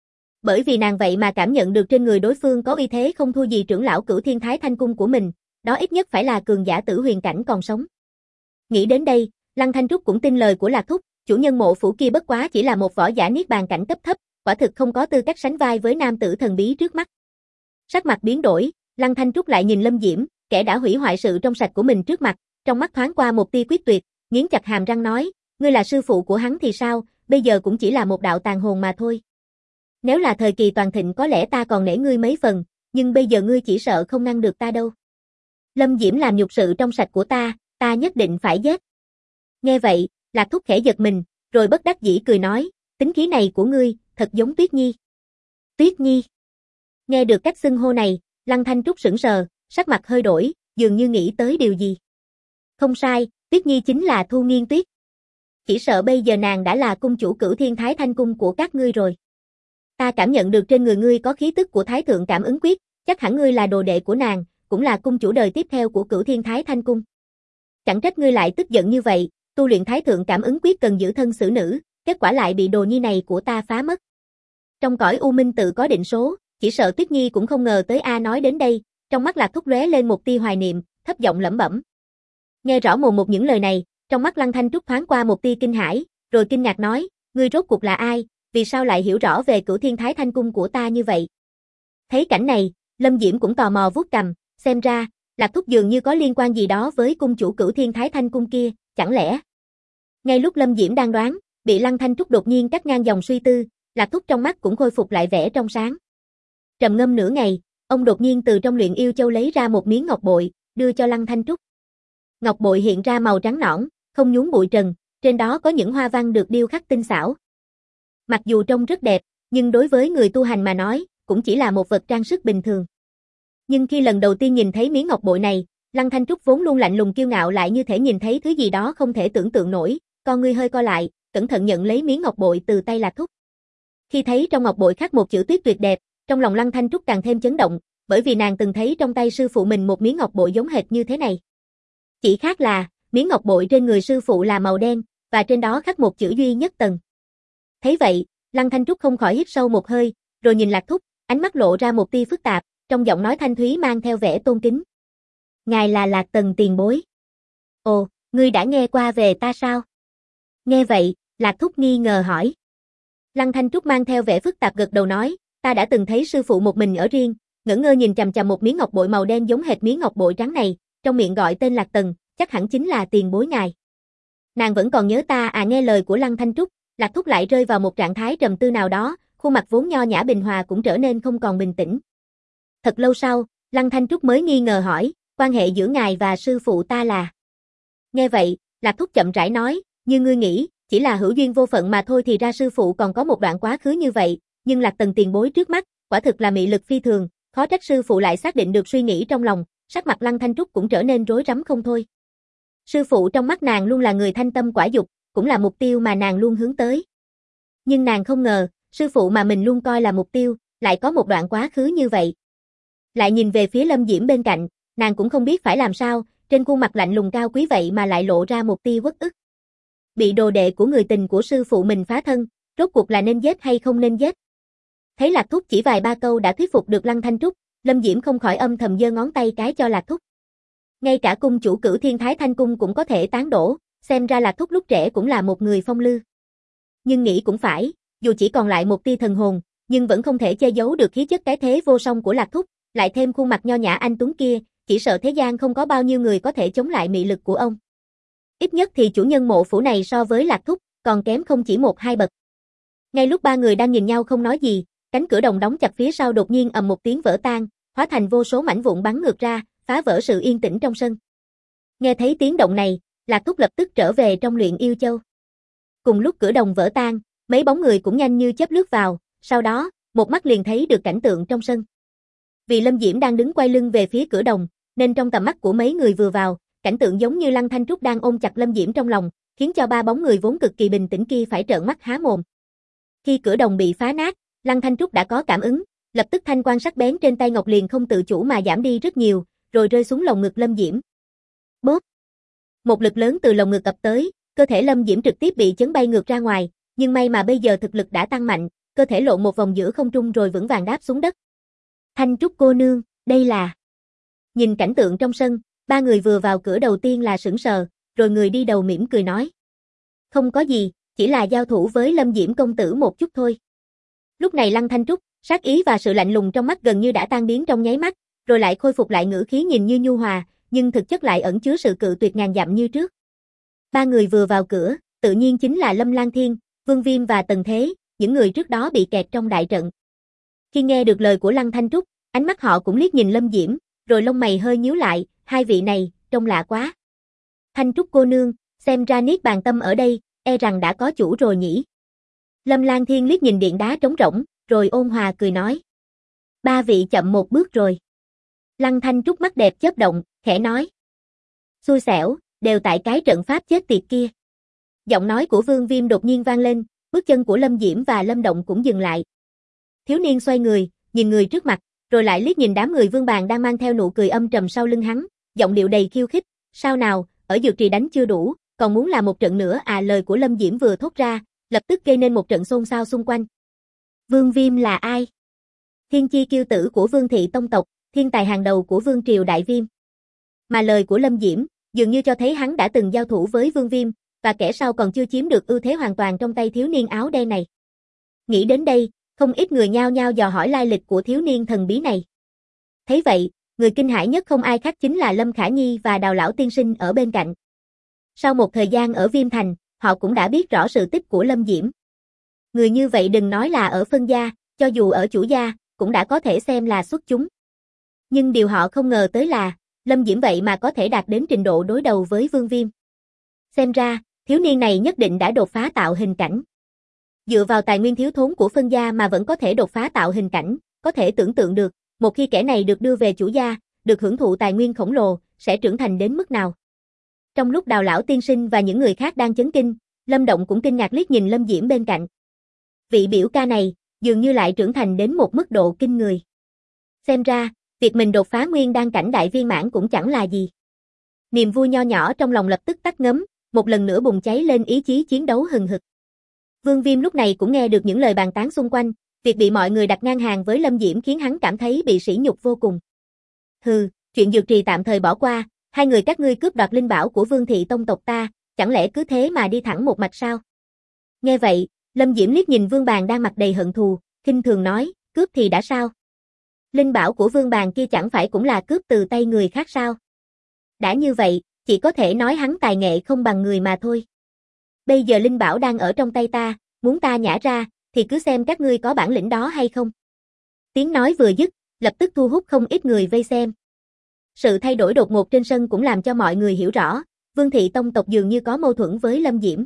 Bởi vì nàng vậy mà cảm nhận được trên người đối phương có uy thế không thua gì trưởng lão Cửu Thiên Thái Thanh Cung của mình, đó ít nhất phải là cường giả tử huyền cảnh còn sống. Nghĩ đến đây, Lăng Thanh Trúc cũng tin lời của Lạc Thúc, chủ nhân mộ phủ kia bất quá chỉ là một võ giả niết bàn cảnh cấp thấp, quả thực không có tư cách sánh vai với nam tử thần bí trước mắt. Sắc mặt biến đổi, Lăng Thanh Trúc lại nhìn Lâm Diễm, kẻ đã hủy hoại sự trong sạch của mình trước mặt, trong mắt thoáng qua một tia quyết tuyệt, nghiến chặt hàm răng nói, ngươi là sư phụ của hắn thì sao, bây giờ cũng chỉ là một đạo tàn hồn mà thôi. Nếu là thời kỳ toàn thịnh có lẽ ta còn nể ngươi mấy phần, nhưng bây giờ ngươi chỉ sợ không ngăn được ta đâu. Lâm Diễm làm nhục sự trong sạch của ta nhất định phải giết. Nghe vậy, Lạc Thúc khẽ giật mình, rồi bất đắc dĩ cười nói, tính khí này của ngươi, thật giống Tuyết Nhi. Tuyết Nhi. Nghe được cách xưng hô này, Lăng Thanh Trúc sững sờ, sắc mặt hơi đổi, dường như nghĩ tới điều gì. Không sai, Tuyết Nhi chính là Thu Nghiên Tuyết. Chỉ sợ bây giờ nàng đã là cung chủ Cửu Thiên Thái Thanh Cung của các ngươi rồi. Ta cảm nhận được trên người ngươi có khí tức của Thái Thượng Cảm Ứng Quyết, chắc hẳn ngươi là đồ đệ của nàng, cũng là cung chủ đời tiếp theo của Cửu Thiên Thái Thanh Cung. Chẳng trách ngươi lại tức giận như vậy, tu luyện Thái Thượng Cảm Ứng Quyết cần giữ thân xử nữ, kết quả lại bị đồ nhi này của ta phá mất. Trong cõi U Minh tự có định số, chỉ sợ Tuyết Nhi cũng không ngờ tới nói đến đây, trong mắt Lạc Thúc lóe lên một tia hoài niệm, thấp giọng lẩm bẩm. Nghe rõ mồm một những lời này, trong mắt Lăng Thanh Trúc thoáng qua một tia kinh hãi, rồi kinh ngạc nói, ngươi rốt cuộc là ai, vì sao lại hiểu rõ về Cửu Thiên Thái Thanh Cung của ta như vậy? Thấy cảnh này, Lâm Diễm cũng tò mò vuốt cằm, xem ra, Lạc Thúc dường như có liên quan gì đó với cung chủ Cửu Thiên Thái Thanh Cung kia, chẳng lẽ? Ngay lúc Lâm Diễm đang đoán, bị Lăng Thanh Trúc đột nhiên cắt ngang dòng suy tư, Lạc Thúc trong mắt cũng khôi phục lại vẻ trong sáng. Trầm ngâm nửa ngày, ông đột nhiên từ trong luyện yêu châu lấy ra một miếng ngọc bội, đưa cho Lăng Thanh Trúc. Ngọc bội hiện ra màu trắng nõn, không nhúm bụi trần, trên đó có những hoa văn được điêu khắc tinh xảo. Mặc dù trông rất đẹp, nhưng đối với người tu hành mà nói, cũng chỉ là một vật trang sức bình thường. Nhưng khi lần đầu tiên nhìn thấy miếng ngọc bội này, Lăng Thanh Trúc vốn luôn lạnh lùng kiêu ngạo lại như thể nhìn thấy thứ gì đó không thể tưởng tượng nổi, con ngươi hơi co lại, cẩn thận nhận lấy miếng ngọc bội từ tay Lạc Thúc. Khi thấy trong ngọc bội khắc một chữ tuyết tuyệt đẹp, trong lòng Lăng Thanh Trúc càng thêm chấn động, bởi vì nàng từng thấy trong tay sư phụ mình một miếng ngọc bội giống hệt như thế này. Chỉ khác là, miếng ngọc bội trên người sư phụ là màu đen, và trên đó khắc một chữ duy nhất tầng. Thấy vậy, Lăng Thanh Trúc không khỏi hít sâu một hơi, rồi nhìn Lạc Thúc, ánh mắt lộ ra một tia phức tạp, trong giọng nói thanh thúy mang theo vẻ tôn kính. Ngài là Lạc Tần tiền bối. Ồ, ngươi đã nghe qua về ta sao? Nghe vậy, Lạc Thúc nghi ngờ hỏi. Lăng Thanh Trúc mang theo vẻ phức tạp gật đầu nói, ta đã từng thấy sư phụ một mình ở riêng, ngẩn ngơ nhìn chằm chằm một miếng ngọc bội màu đen giống hệt miếng ngọc bội trắng này, trong miệng gọi tên Lạc Tần, chắc hẳn chính là tiền bối ngài. Nàng vẫn còn nhớ ta à? Nghe lời của Lăng Thanh Trúc, Lạc Thúc lại rơi vào một trạng thái trầm tư nào đó, khuôn mặt vốn nho nhã bình hòa cũng trở nên không còn bình tĩnh. Thật lâu sau, Lăng Thanh Trúc mới nghi ngờ hỏi, quan hệ giữa ngài và sư phụ ta là? Nghe vậy, Lạc Thúc chậm rãi nói, như ngươi nghĩ, chỉ là hữu duyên vô phận mà thôi, thì ra sư phụ còn có một đoạn quá khứ như vậy, nhưng Lạc Tần tiền bối trước mắt, quả thực là mị lực phi thường, khó trách sư phụ lại xác định được suy nghĩ trong lòng, sắc mặt Lăng Thanh Trúc cũng trở nên rối rắm không thôi. Sư phụ trong mắt nàng luôn là người thanh tâm quả dục, cũng là mục tiêu mà nàng luôn hướng tới. Nhưng nàng không ngờ, sư phụ mà mình luôn coi là mục tiêu, lại có một đoạn quá khứ như vậy. Lại nhìn về phía Lâm Diễm bên cạnh, nàng cũng không biết phải làm sao, trên khuôn mặt lạnh lùng cao quý vậy mà lại lộ ra một tia uất ức. Bị đồ đệ của người tình của sư phụ mình phá thân, rốt cuộc là nên giết hay không nên giết? Thấy Lạc Thúc chỉ vài ba câu đã thuyết phục được Lăng Thanh Trúc, Lâm Diễm không khỏi âm thầm giơ ngón tay cái cho Lạc Thúc. Ngay cả cung chủ Cửu Thiên Thái Thanh Cung cũng có thể tán đổ, xem ra Lạc Thúc lúc trẻ cũng là một người phong lưu. Nhưng nghĩ cũng phải, dù chỉ còn lại một tia thần hồn, nhưng vẫn không thể che giấu được khí chất cái thế vô song của Lạc Thúc, lại thêm khuôn mặt nho nhã anh tuấn kia, chỉ sợ thế gian không có bao nhiêu người có thể chống lại mị lực của ông. Ít nhất thì chủ nhân mộ phủ này so với Lạc Thúc, còn kém không chỉ một hai bậc. Ngay lúc ba người đang nhìn nhau không nói gì, cánh cửa đồng đóng chặt phía sau đột nhiên ầm một tiếng vỡ tan, hóa thành vô số mảnh vụn bắn ngược ra, phá vỡ sự yên tĩnh trong sân. Nghe thấy tiếng động này, Lạc Thúc lập tức trở về trong Luyện Yêu Châu. Cùng lúc cửa đồng vỡ tan, mấy bóng người cũng nhanh như chớp lướt vào, sau đó, một mắt liền thấy được cảnh tượng trong sân. Vì Lâm Diễm đang đứng quay lưng về phía cửa đồng, nên trong tầm mắt của mấy người vừa vào, cảnh tượng giống như Lăng Thanh Trúc đang ôm chặt Lâm Diễm trong lòng, khiến cho ba bóng người vốn cực kỳ bình tĩnh kia phải trợn mắt há mồm. Khi cửa đồng bị phá nát, Lăng Thanh Trúc đã có cảm ứng, lập tức thanh quang sắc bén trên tay ngọc liền không tự chủ mà giảm đi rất nhiều, rồi rơi xuống lồng ngực Lâm Diễm. Bốp! Một lực lớn từ lồng ngực ập tới, cơ thể Lâm Diễm trực tiếp bị chấn bay ngược ra ngoài, nhưng may mà bây giờ thực lực đã tăng mạnh, cơ thể lộn một vòng giữa không trung rồi vững vàng đáp xuống đất. Thanh Trúc cô nương, đây là... Nhìn cảnh tượng trong sân, ba người vừa vào cửa đầu tiên là sững sờ, rồi người đi đầu mỉm cười nói. Không có gì, chỉ là giao thủ với Lâm Diễm công tử một chút thôi. Lúc này Lăng Thanh Trúc, sát ý và sự lạnh lùng trong mắt gần như đã tan biến trong nháy mắt, rồi lại khôi phục lại ngữ khí nhìn như nhu hòa, nhưng thực chất lại ẩn chứa sự cự tuyệt ngàn dặm như trước. Ba người vừa vào cửa, tự nhiên chính là Lâm Lang Thiên, Vương Viêm và Tần Thế, những người trước đó bị kẹt trong đại trận. Khi nghe được lời của Lăng Thanh Trúc, ánh mắt họ cũng liếc nhìn Lâm Diễm, rồi lông mày hơi nhíu lại, hai vị này, trông lạ quá. Thanh Trúc cô nương, xem ra Niết Bàn Tâm ở đây, e rằng đã có chủ rồi nhỉ. Lâm Lang Thiên liếc nhìn điện đá trống rỗng, rồi ôn hòa cười nói. Ba vị chậm một bước rồi. Lăng Thanh Trúc mắt đẹp chớp động, khẽ nói. Xui xẻo, đều tại cái trận pháp chết tiệt kia. Giọng nói của Vương Viêm đột nhiên vang lên, bước chân của Lâm Diễm và Lâm Động cũng dừng lại. Thiếu niên xoay người, nhìn người trước mặt, rồi lại liếc nhìn đám người Vương Bàn đang mang theo nụ cười âm trầm sau lưng hắn, giọng điệu đầy khiêu khích, sao nào, ở dược trì đánh chưa đủ, còn muốn làm một trận nữa à? Lời của Lâm Diễm vừa thốt ra, lập tức gây nên một trận xôn xao xung quanh. Vương Viêm là ai? Thiên chi kiêu tử của Vương thị tông tộc, thiên tài hàng đầu của Vương triều Đại Viêm. Mà lời của Lâm Diễm, dường như cho thấy hắn đã từng giao thủ với Vương Viêm, và kẻ sau còn chưa chiếm được ưu thế hoàn toàn trong tay thiếu niên áo đen này. Nghĩ đến đây, không ít người nhao nhao dò hỏi lai lịch của thiếu niên thần bí này. Thấy vậy, người kinh hãi nhất không ai khác chính là Lâm Khả Nhi và Đào lão tiên sinh ở bên cạnh. Sau một thời gian ở Viêm Thành, họ cũng đã biết rõ sự tích của Lâm Diễm. Người như vậy đừng nói là ở phân gia, cho dù ở chủ gia, cũng đã có thể xem là xuất chúng. Nhưng điều họ không ngờ tới là, Lâm Diễm vậy mà có thể đạt đến trình độ đối đầu với Vương Viêm. Xem ra, thiếu niên này nhất định đã đột phá tạo hình cảnh. Dựa vào tài nguyên thiếu thốn của phân gia mà vẫn có thể đột phá tạo hình cảnh, có thể tưởng tượng được, một khi kẻ này được đưa về chủ gia, được hưởng thụ tài nguyên khổng lồ, sẽ trưởng thành đến mức nào. Trong lúc Đào lão tiên sinh và những người khác đang chấn kinh, Lâm Động cũng kinh ngạc liếc nhìn Lâm Diễm bên cạnh. Vị biểu ca này, dường như lại trưởng thành đến một mức độ kinh người. Xem ra, việc mình đột phá nguyên đan cảnh đại viên mãn cũng chẳng là gì. Niềm vui nho nhỏ trong lòng lập tức tắt ngấm, một lần nữa bùng cháy lên ý chí chiến đấu hừng hực. Vương Viêm lúc này cũng nghe được những lời bàn tán xung quanh, việc bị mọi người đặt ngang hàng với Lâm Diễm khiến hắn cảm thấy bị sỉ nhục vô cùng. Hừ, chuyện dược trì tạm thời bỏ qua, hai người các ngươi cướp đoạt linh bảo của Vương thị tông tộc ta, chẳng lẽ cứ thế mà đi thẳng một mạch sao? Nghe vậy, Lâm Diễm liếc nhìn Vương Bàn đang mặt đầy hận thù, khinh thường nói, cướp thì đã sao? Linh bảo của Vương Bàn kia chẳng phải cũng là cướp từ tay người khác sao? Đã như vậy, chỉ có thể nói hắn tài nghệ không bằng người mà thôi. Bây giờ linh bảo đang ở trong tay ta, muốn ta nhả ra, thì cứ xem các ngươi có bản lĩnh đó hay không. Tiếng nói vừa dứt, lập tức thu hút không ít người vây xem. Sự thay đổi đột ngột trên sân cũng làm cho mọi người hiểu rõ, Vương thị tông tộc dường như có mâu thuẫn với Lâm Diễm.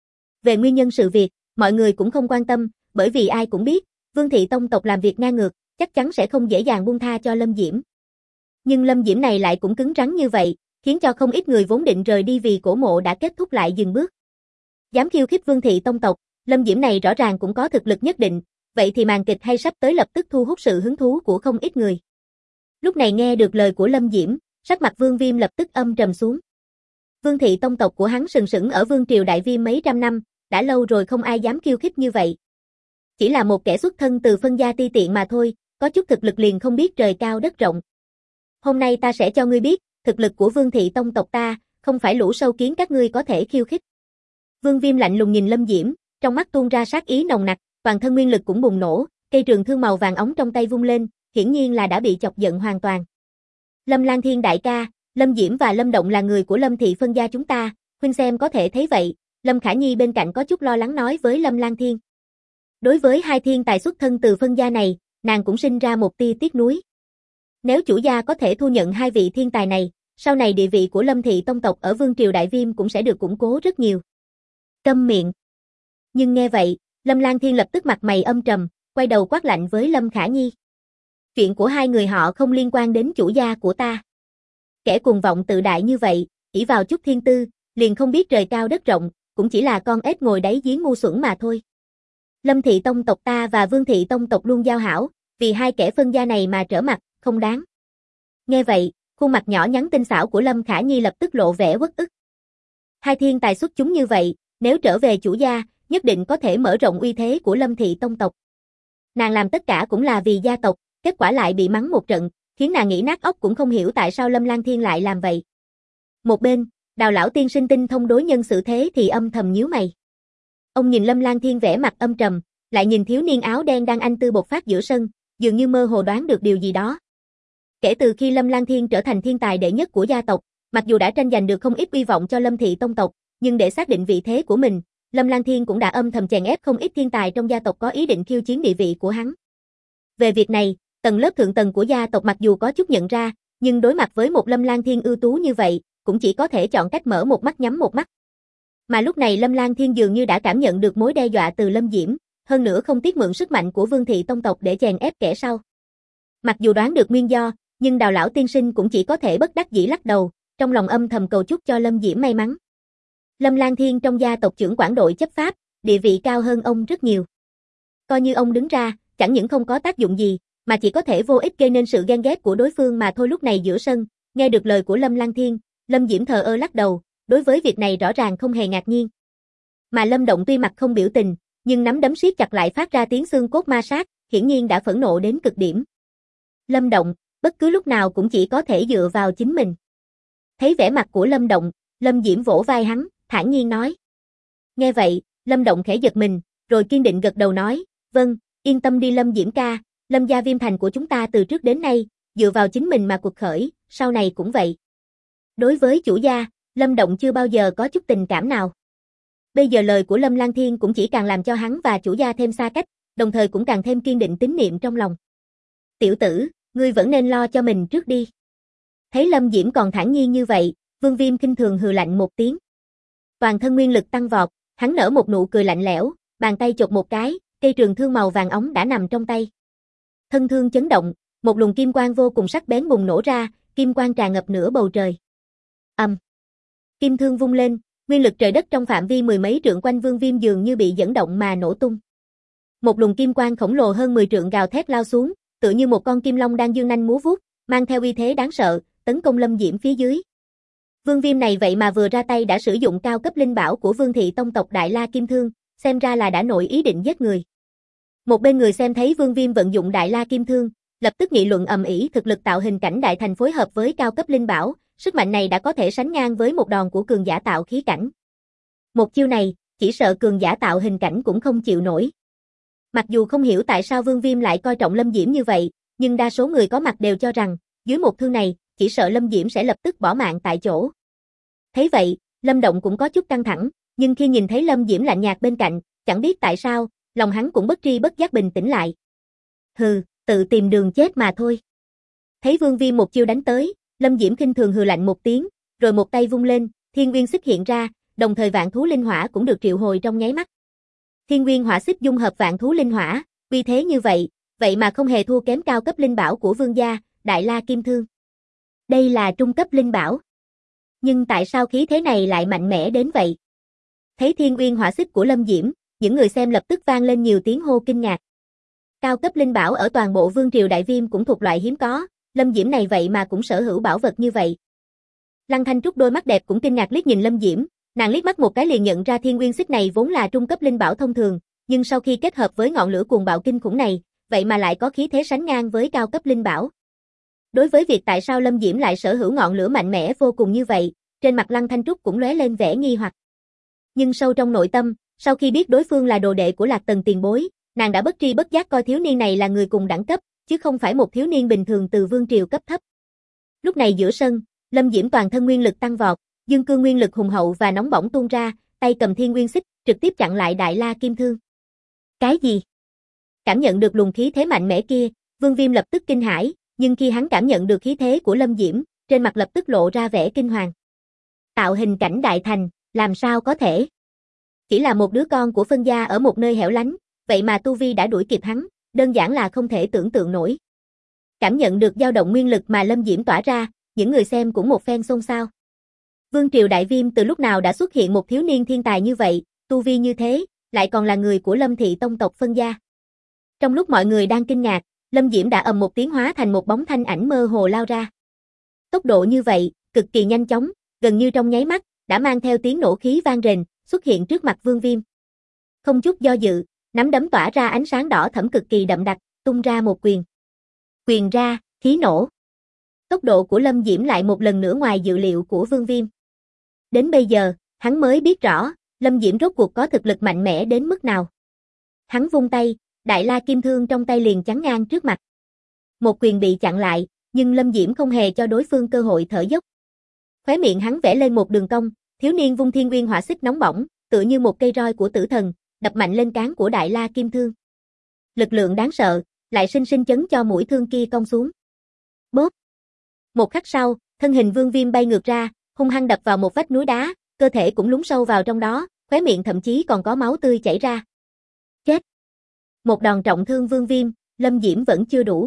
Về nguyên nhân sự việc, mọi người cũng không quan tâm, bởi vì ai cũng biết, Vương thị tông tộc làm việc ngang ngược, chắc chắn sẽ không dễ dàng buông tha cho Lâm Diễm. Nhưng Lâm Diễm này lại cũng cứng rắn như vậy, khiến cho không ít người vốn định rời đi vì cổ mộ đã kết thúc lại dừng bước. Dám khiêu khích Vương thị tông tộc, Lâm Diễm này rõ ràng cũng có thực lực nhất định, vậy thì màn kịch hay sắp tới lập tức thu hút sự hứng thú của không ít người. Lúc này nghe được lời của Lâm Diễm, sắc mặt Vương Viêm lập tức âm trầm xuống. Vương thị tông tộc của hắn sừng sững ở Vương triều Đại Viêm mấy trăm năm, đã lâu rồi không ai dám khiêu khích như vậy. Chỉ là một kẻ xuất thân từ phân gia ti tiện mà thôi, có chút thực lực liền không biết trời cao đất rộng. Hôm nay ta sẽ cho ngươi biết, thực lực của Vương thị tông tộc ta, không phải lũ sâu kiến các ngươi có thể khiêu khích. Vương Viêm lạnh lùng nhìn Lâm Diễm, trong mắt tuôn ra sát ý nồng nặc, toàn thân nguyên lực cũng bùng nổ, cây trường thương màu vàng óng trong tay vung lên, hiển nhiên là đã bị chọc giận hoàn toàn. Lâm Lang Thiên đại ca, Lâm Diễm và Lâm Động là người của Lâm thị phân gia chúng ta, huynh xem có thể thấy vậy. Lâm Khả Nhi bên cạnh có chút lo lắng nói với Lâm Lang Thiên. Đối với hai thiên tài xuất thân từ phân gia này, nàng cũng sinh ra một tia tiếc nuối. Nếu chủ gia có thể thu nhận hai vị thiên tài này, sau này địa vị của Lâm thị tông tộc ở Vương triều Đại Viêm cũng sẽ được củng cố rất nhiều. Câm miệng. Nhưng nghe vậy, Lâm Lang Thiên lập tức mặt mày âm trầm, quay đầu quát lạnh với Lâm Khả Nhi. Chuyện của hai người họ không liên quan đến chủ gia của ta. Kẻ cuồng vọng tự đại như vậy, ỷ vào chút thiên tư, liền không biết trời cao đất rộng, cũng chỉ là con ếch ngồi đáy giếng ngu xuẩn mà thôi. Lâm thị tông tộc ta và Vương thị tông tộc luôn giao hảo, vì hai kẻ phân gia này mà trở mặt, không đáng. Nghe vậy, khuôn mặt nhỏ nhắn tinh xảo của Lâm Khả Nhi lập tức lộ vẻ uất ức. Hai thiên tài xuất chúng như vậy, nếu trở về chủ gia, nhất định có thể mở rộng uy thế của Lâm thị tông tộc. Nàng làm tất cả cũng là vì gia tộc, kết quả lại bị mắng một trận, khiến nàng nghĩ nát óc cũng không hiểu tại sao Lâm Lang Thiên lại làm vậy. Một bên, Đào lão tiên sinh tinh thông đối nhân xử thế thì âm thầm nhíu mày. Ông nhìn Lâm Lang Thiên vẻ mặt âm trầm, lại nhìn thiếu niên áo đen đang anh tư bộc phát giữa sân, dường như mơ hồ đoán được điều gì đó. Kể từ khi Lâm Lang Thiên trở thành thiên tài đệ nhất của gia tộc, mặc dù đã tranh giành được không ít uy vọng cho Lâm thị tông tộc, nhưng để xác định vị thế của mình, Lâm Lang Thiên cũng đã âm thầm chèn ép không ít thiên tài trong gia tộc có ý định khiêu chiến địa vị của hắn. Về việc này, tầng lớp thượng tầng của gia tộc mặc dù có chút nhận ra, nhưng đối mặt với một Lâm Lang Thiên ưu tú như vậy, cũng chỉ có thể chọn cách mở một mắt nhắm một mắt. Mà lúc này Lâm Lang Thiên dường như đã cảm nhận được mối đe dọa từ Lâm Diễm, hơn nữa không tiếc mượn sức mạnh của Vương thị tông tộc để chèn ép kẻ sau. Mặc dù đoán được nguyên do, nhưng Đào lão tiên sinh cũng chỉ có thể bất đắc dĩ lắc đầu, trong lòng âm thầm cầu chúc cho Lâm Diễm may mắn. Lâm Lang Thiên trong gia tộc trưởng quản đội chấp pháp, địa vị cao hơn ông rất nhiều. Coi như ông đứng ra, chẳng những không có tác dụng gì, mà chỉ có thể vô ích gây nên sự ghen ghét của đối phương mà thôi. Lúc này giữa sân, nghe được lời của Lâm Lang Thiên, Lâm Diễm thờ ơ lắc đầu, đối với việc này rõ ràng không hề ngạc nhiên. Mà Lâm Động tuy mặt không biểu tình, nhưng nắm đấm siết chặt lại phát ra tiếng xương cốt ma sát, hiển nhiên đã phẫn nộ đến cực điểm. Lâm Động, bất cứ lúc nào cũng chỉ có thể dựa vào chính mình. Thấy vẻ mặt của Lâm Động, Lâm Diễm vỗ vai hắn, thản nhiên nói. Nghe vậy, Lâm Động khẽ giật mình, rồi kiên định gật đầu nói, vâng, yên tâm đi Lâm Diễm ca, Lâm gia Viêm Thành của chúng ta từ trước đến nay, dựa vào chính mình mà cuộc khởi, sau này cũng vậy. Đối với chủ gia, Lâm Động chưa bao giờ có chút tình cảm nào. Bây giờ lời của Lâm Lang Thiên cũng chỉ càng làm cho hắn và chủ gia thêm xa cách, đồng thời cũng càng thêm kiên định tín niệm trong lòng. Tiểu tử, ngươi vẫn nên lo cho mình trước đi. Thấy Lâm Diễm còn thản nhiên như vậy, Vương Viêm khinh thường hừ lạnh một tiếng. Toàn thân nguyên lực tăng vọt, hắn nở một nụ cười lạnh lẽo, bàn tay chộp một cái, cây trường thương màu vàng óng đã nằm trong tay. Thân thương chấn động, một luồng kim quang vô cùng sắc bén bùng nổ ra, kim quang tràn ngập nửa bầu trời. Kim thương vung lên, nguyên lực trời đất trong phạm vi mười mấy trượng quanh Vương Viêm dường như bị dẫn động mà nổ tung. Một luồng kim quang khổng lồ hơn 10 trượng gào thét lao xuống, tựa như một con kim long đang dương nanh múa vuốt, mang theo uy thế đáng sợ, tấn công Lâm Diễm phía dưới. Vương Viêm này vậy mà vừa ra tay đã sử dụng cao cấp linh bảo của Vương thị tông tộc Đại La Kim Thương, xem ra là đã nổi ý định giết người. Một bên người xem thấy Vương Viêm vận dụng Đại La Kim Thương, lập tức nghị luận ầm ĩ, thực lực tạo hình cảnh đại thành phối hợp với cao cấp linh bảo, sức mạnh này đã có thể sánh ngang với một đòn của cường giả tạo khí cảnh. Một chiêu này, chỉ sợ cường giả tạo hình cảnh cũng không chịu nổi. Mặc dù không hiểu tại sao Vương Viêm lại coi trọng Lâm Diễm như vậy, nhưng đa số người có mặt đều cho rằng, dưới một thương này, chỉ sợ Lâm Diễm sẽ lập tức bỏ mạng tại chỗ. Thấy vậy, Lâm Động cũng có chút căng thẳng, nhưng khi nhìn thấy Lâm Diễm lạnh nhạt bên cạnh, chẳng biết tại sao, lòng hắn cũng bất tri bất giác bình tĩnh lại. Hừ, tự tìm đường chết mà thôi. Thấy Vương Viêm một chiêu đánh tới, Lâm Diễm khinh thường hừ lạnh một tiếng, rồi một tay vung lên, Thiên Nguyên Xích hiện ra, đồng thời vạn thú linh hỏa cũng được triệu hồi trong nháy mắt. Thiên Nguyên Hỏa Xích dung hợp vạn thú linh hỏa, uy thế như vậy mà không hề thua kém cao cấp linh bảo của Vương gia, Đại La Kim Thương. Đây là trung cấp linh bảo. Nhưng tại sao khí thế này lại mạnh mẽ đến vậy? Thấy Thiên Nguyên Hỏa Xích của Lâm Diễm, những người xem lập tức vang lên nhiều tiếng hô kinh ngạc. Cao cấp linh bảo ở toàn bộ Vương triều Đại Viêm cũng thuộc loại hiếm có, Lâm Diễm này vậy mà cũng sở hữu bảo vật như vậy. Lăng Thanh Trúc đôi mắt đẹp cũng kinh ngạc liếc nhìn Lâm Diễm, nàng liếc mắt một cái liền nhận ra Thiên Nguyên Xích này vốn là trung cấp linh bảo thông thường, nhưng sau khi kết hợp với ngọn lửa cuồng bạo kinh khủng này, vậy mà lại có khí thế sánh ngang với cao cấp linh bảo. Đối với việc tại sao Lâm Diễm lại sở hữu ngọn lửa mạnh mẽ vô cùng như vậy, trên mặt Lăng Thanh Trúc cũng lóe lên vẻ nghi hoặc. Nhưng sâu trong nội tâm, sau khi biết đối phương là đồ đệ của Lạc Tần tiền bối, nàng đã bất tri bất giác coi thiếu niên này là người cùng đẳng cấp, chứ không phải một thiếu niên bình thường từ vương triều cấp thấp. Lúc này giữa sân, Lâm Diễm toàn thân nguyên lực tăng vọt, dương cương nguyên lực hùng hậu và nóng bỏng tuôn ra, tay cầm Thiên Nguyên Xích, trực tiếp chặn lại Đại La Kim Thương. Cái gì? Cảm nhận được luồng khí thế mạnh mẽ kia, Vương Viêm lập tức kinh hãi, nhưng khi hắn cảm nhận được khí thế của Lâm Diễm, trên mặt lập tức lộ ra vẻ kinh hoàng. Tạo hình cảnh đại thành, làm sao có thể? Chỉ là một đứa con của phân gia ở một nơi hẻo lánh, vậy mà tu vi đã đuổi kịp hắn, đơn giản là không thể tưởng tượng nổi. Cảm nhận được dao động nguyên lực mà Lâm Diễm tỏa ra, những người xem cũng một phen xôn xao. Vương triều Đại Viêm từ lúc nào đã xuất hiện một thiếu niên thiên tài như vậy, tu vi như thế, lại còn là người của Lâm thị tông tộc phân gia. Trong lúc mọi người đang kinh ngạc, Lâm Diễm đã ầm một tiếng hóa thành một bóng thanh ảnh mơ hồ lao ra. Tốc độ như vậy, cực kỳ nhanh chóng, gần như trong nháy mắt, đã mang theo tiếng nổ khí vang rền, xuất hiện trước mặt Vương Viêm. Không chút do dự, nắm đấm tỏa ra ánh sáng đỏ thẫm cực kỳ đậm đặc, tung ra một quyền. Quyền ra, khí nổ. Tốc độ của Lâm Diễm lại một lần nữa ngoài dự liệu của Vương Viêm. Đến bây giờ, hắn mới biết rõ, Lâm Diễm rốt cuộc có thực lực mạnh mẽ đến mức nào. Hắn vung tay, Đại La Kim Thương trong tay liền chắn ngang trước mặt. Một quyền bị chặn lại, nhưng Lâm Diễm không hề cho đối phương cơ hội thở dốc. Khóe miệng hắn vẽ lên một đường cong, thiếu niên vung Thiên Nguyên Hỏa Xích nóng bỏng, tựa như một cây roi của tử thần, đập mạnh lên trán của Đại La Kim Thương. Lực lượng đáng sợ, lại sinh sinh chấn cho mũi thương kia cong xuống. Bốp. Một khắc sau, thân hình Vương Viêm bay ngược ra, hung hăng đập vào một vách núi đá, cơ thể cũng lún sâu vào trong đó, khóe miệng thậm chí còn có máu tươi chảy ra. Chết. Một đòn trọng thương Vương Viêm, Lâm Diễm vẫn chưa đủ.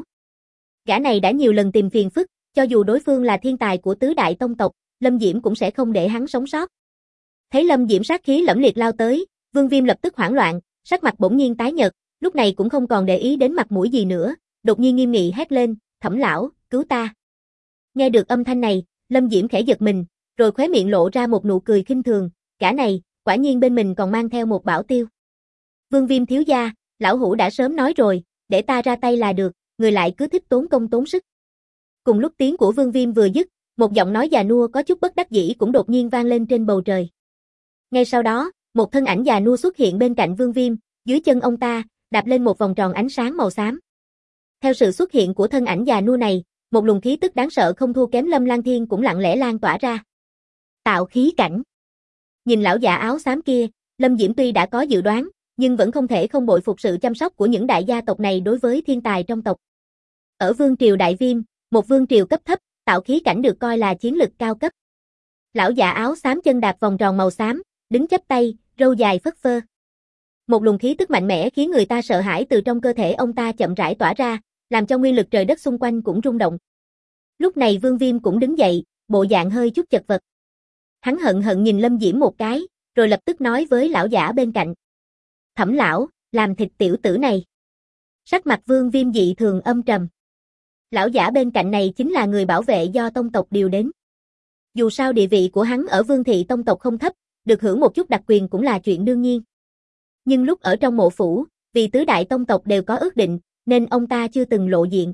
Gã này đã nhiều lần tìm phiền phức, cho dù đối phương là thiên tài của tứ đại tông tộc, Lâm Diễm cũng sẽ không để hắn sống sót. Thấy Lâm Diễm sát khí lẫm liệt lao tới, Vương Viêm lập tức hoảng loạn, sắc mặt bỗng nhiên tái nhợt, lúc này cũng không còn để ý đến mặt mũi gì nữa, đột nhiên nghiêm nghị hét lên, "Thẩm lão, cứu ta." Nghe được âm thanh này, Lâm Diễm khẽ giật mình, rồi khóe miệng lộ ra một nụ cười khinh thường, gã này, quả nhiên bên mình còn mang theo một bảo tiêu. Vương Viêm thiếu gia, lão hủ đã sớm nói rồi, để ta ra tay là được, người lại cứ thích tốn công tốn sức. Cùng lúc tiếng của Vương Viêm vừa dứt, một giọng nói già nua có chút bất đắc dĩ cũng đột nhiên vang lên trên bầu trời. Ngay sau đó, một thân ảnh già nua xuất hiện bên cạnh Vương Viêm, dưới chân ông ta, đạp lên một vòng tròn ánh sáng màu xám. Theo sự xuất hiện của thân ảnh già nua này, một luồng khí tức đáng sợ không thua kém Lâm Lang Thiên cũng lặng lẽ lan tỏa ra. Tạo khí cảnh. Nhìn lão già áo xám kia, Lâm Diễm tuy đã có dự đoán, nhưng vẫn không thể không bội phục sự chăm sóc của những đại gia tộc này đối với thiên tài trong tộc. Ở Vương triều Đại Viêm, một vương triều cấp thấp, tạo khí cảnh được coi là chiến lực cao cấp. Lão già áo xám chân đạp vòng tròn màu xám, đứng chắp tay, râu dài phất phơ. Một luồng khí tức mạnh mẽ khiến người ta sợ hãi từ trong cơ thể ông ta chậm rãi tỏa ra, làm cho nguyên lực trời đất xung quanh cũng rung động. Lúc này Vương Viêm cũng đứng dậy, bộ dạng hơi chút chật vật. Hắn hận hận nhìn Lâm Diễm một cái, rồi lập tức nói với lão giả bên cạnh. Thẩm lão, làm thịt tiểu tử này. Sắc mặt Vương Viêm dị thường âm trầm. Lão giả bên cạnh này chính là người bảo vệ do tông tộc điều đến. Dù sao địa vị của hắn ở Vương thị tông tộc không thấp, được hưởng một chút đặc quyền cũng là chuyện đương nhiên. Nhưng lúc ở trong mộ phủ, vì tứ đại tông tộc đều có ước định, nên ông ta chưa từng lộ diện.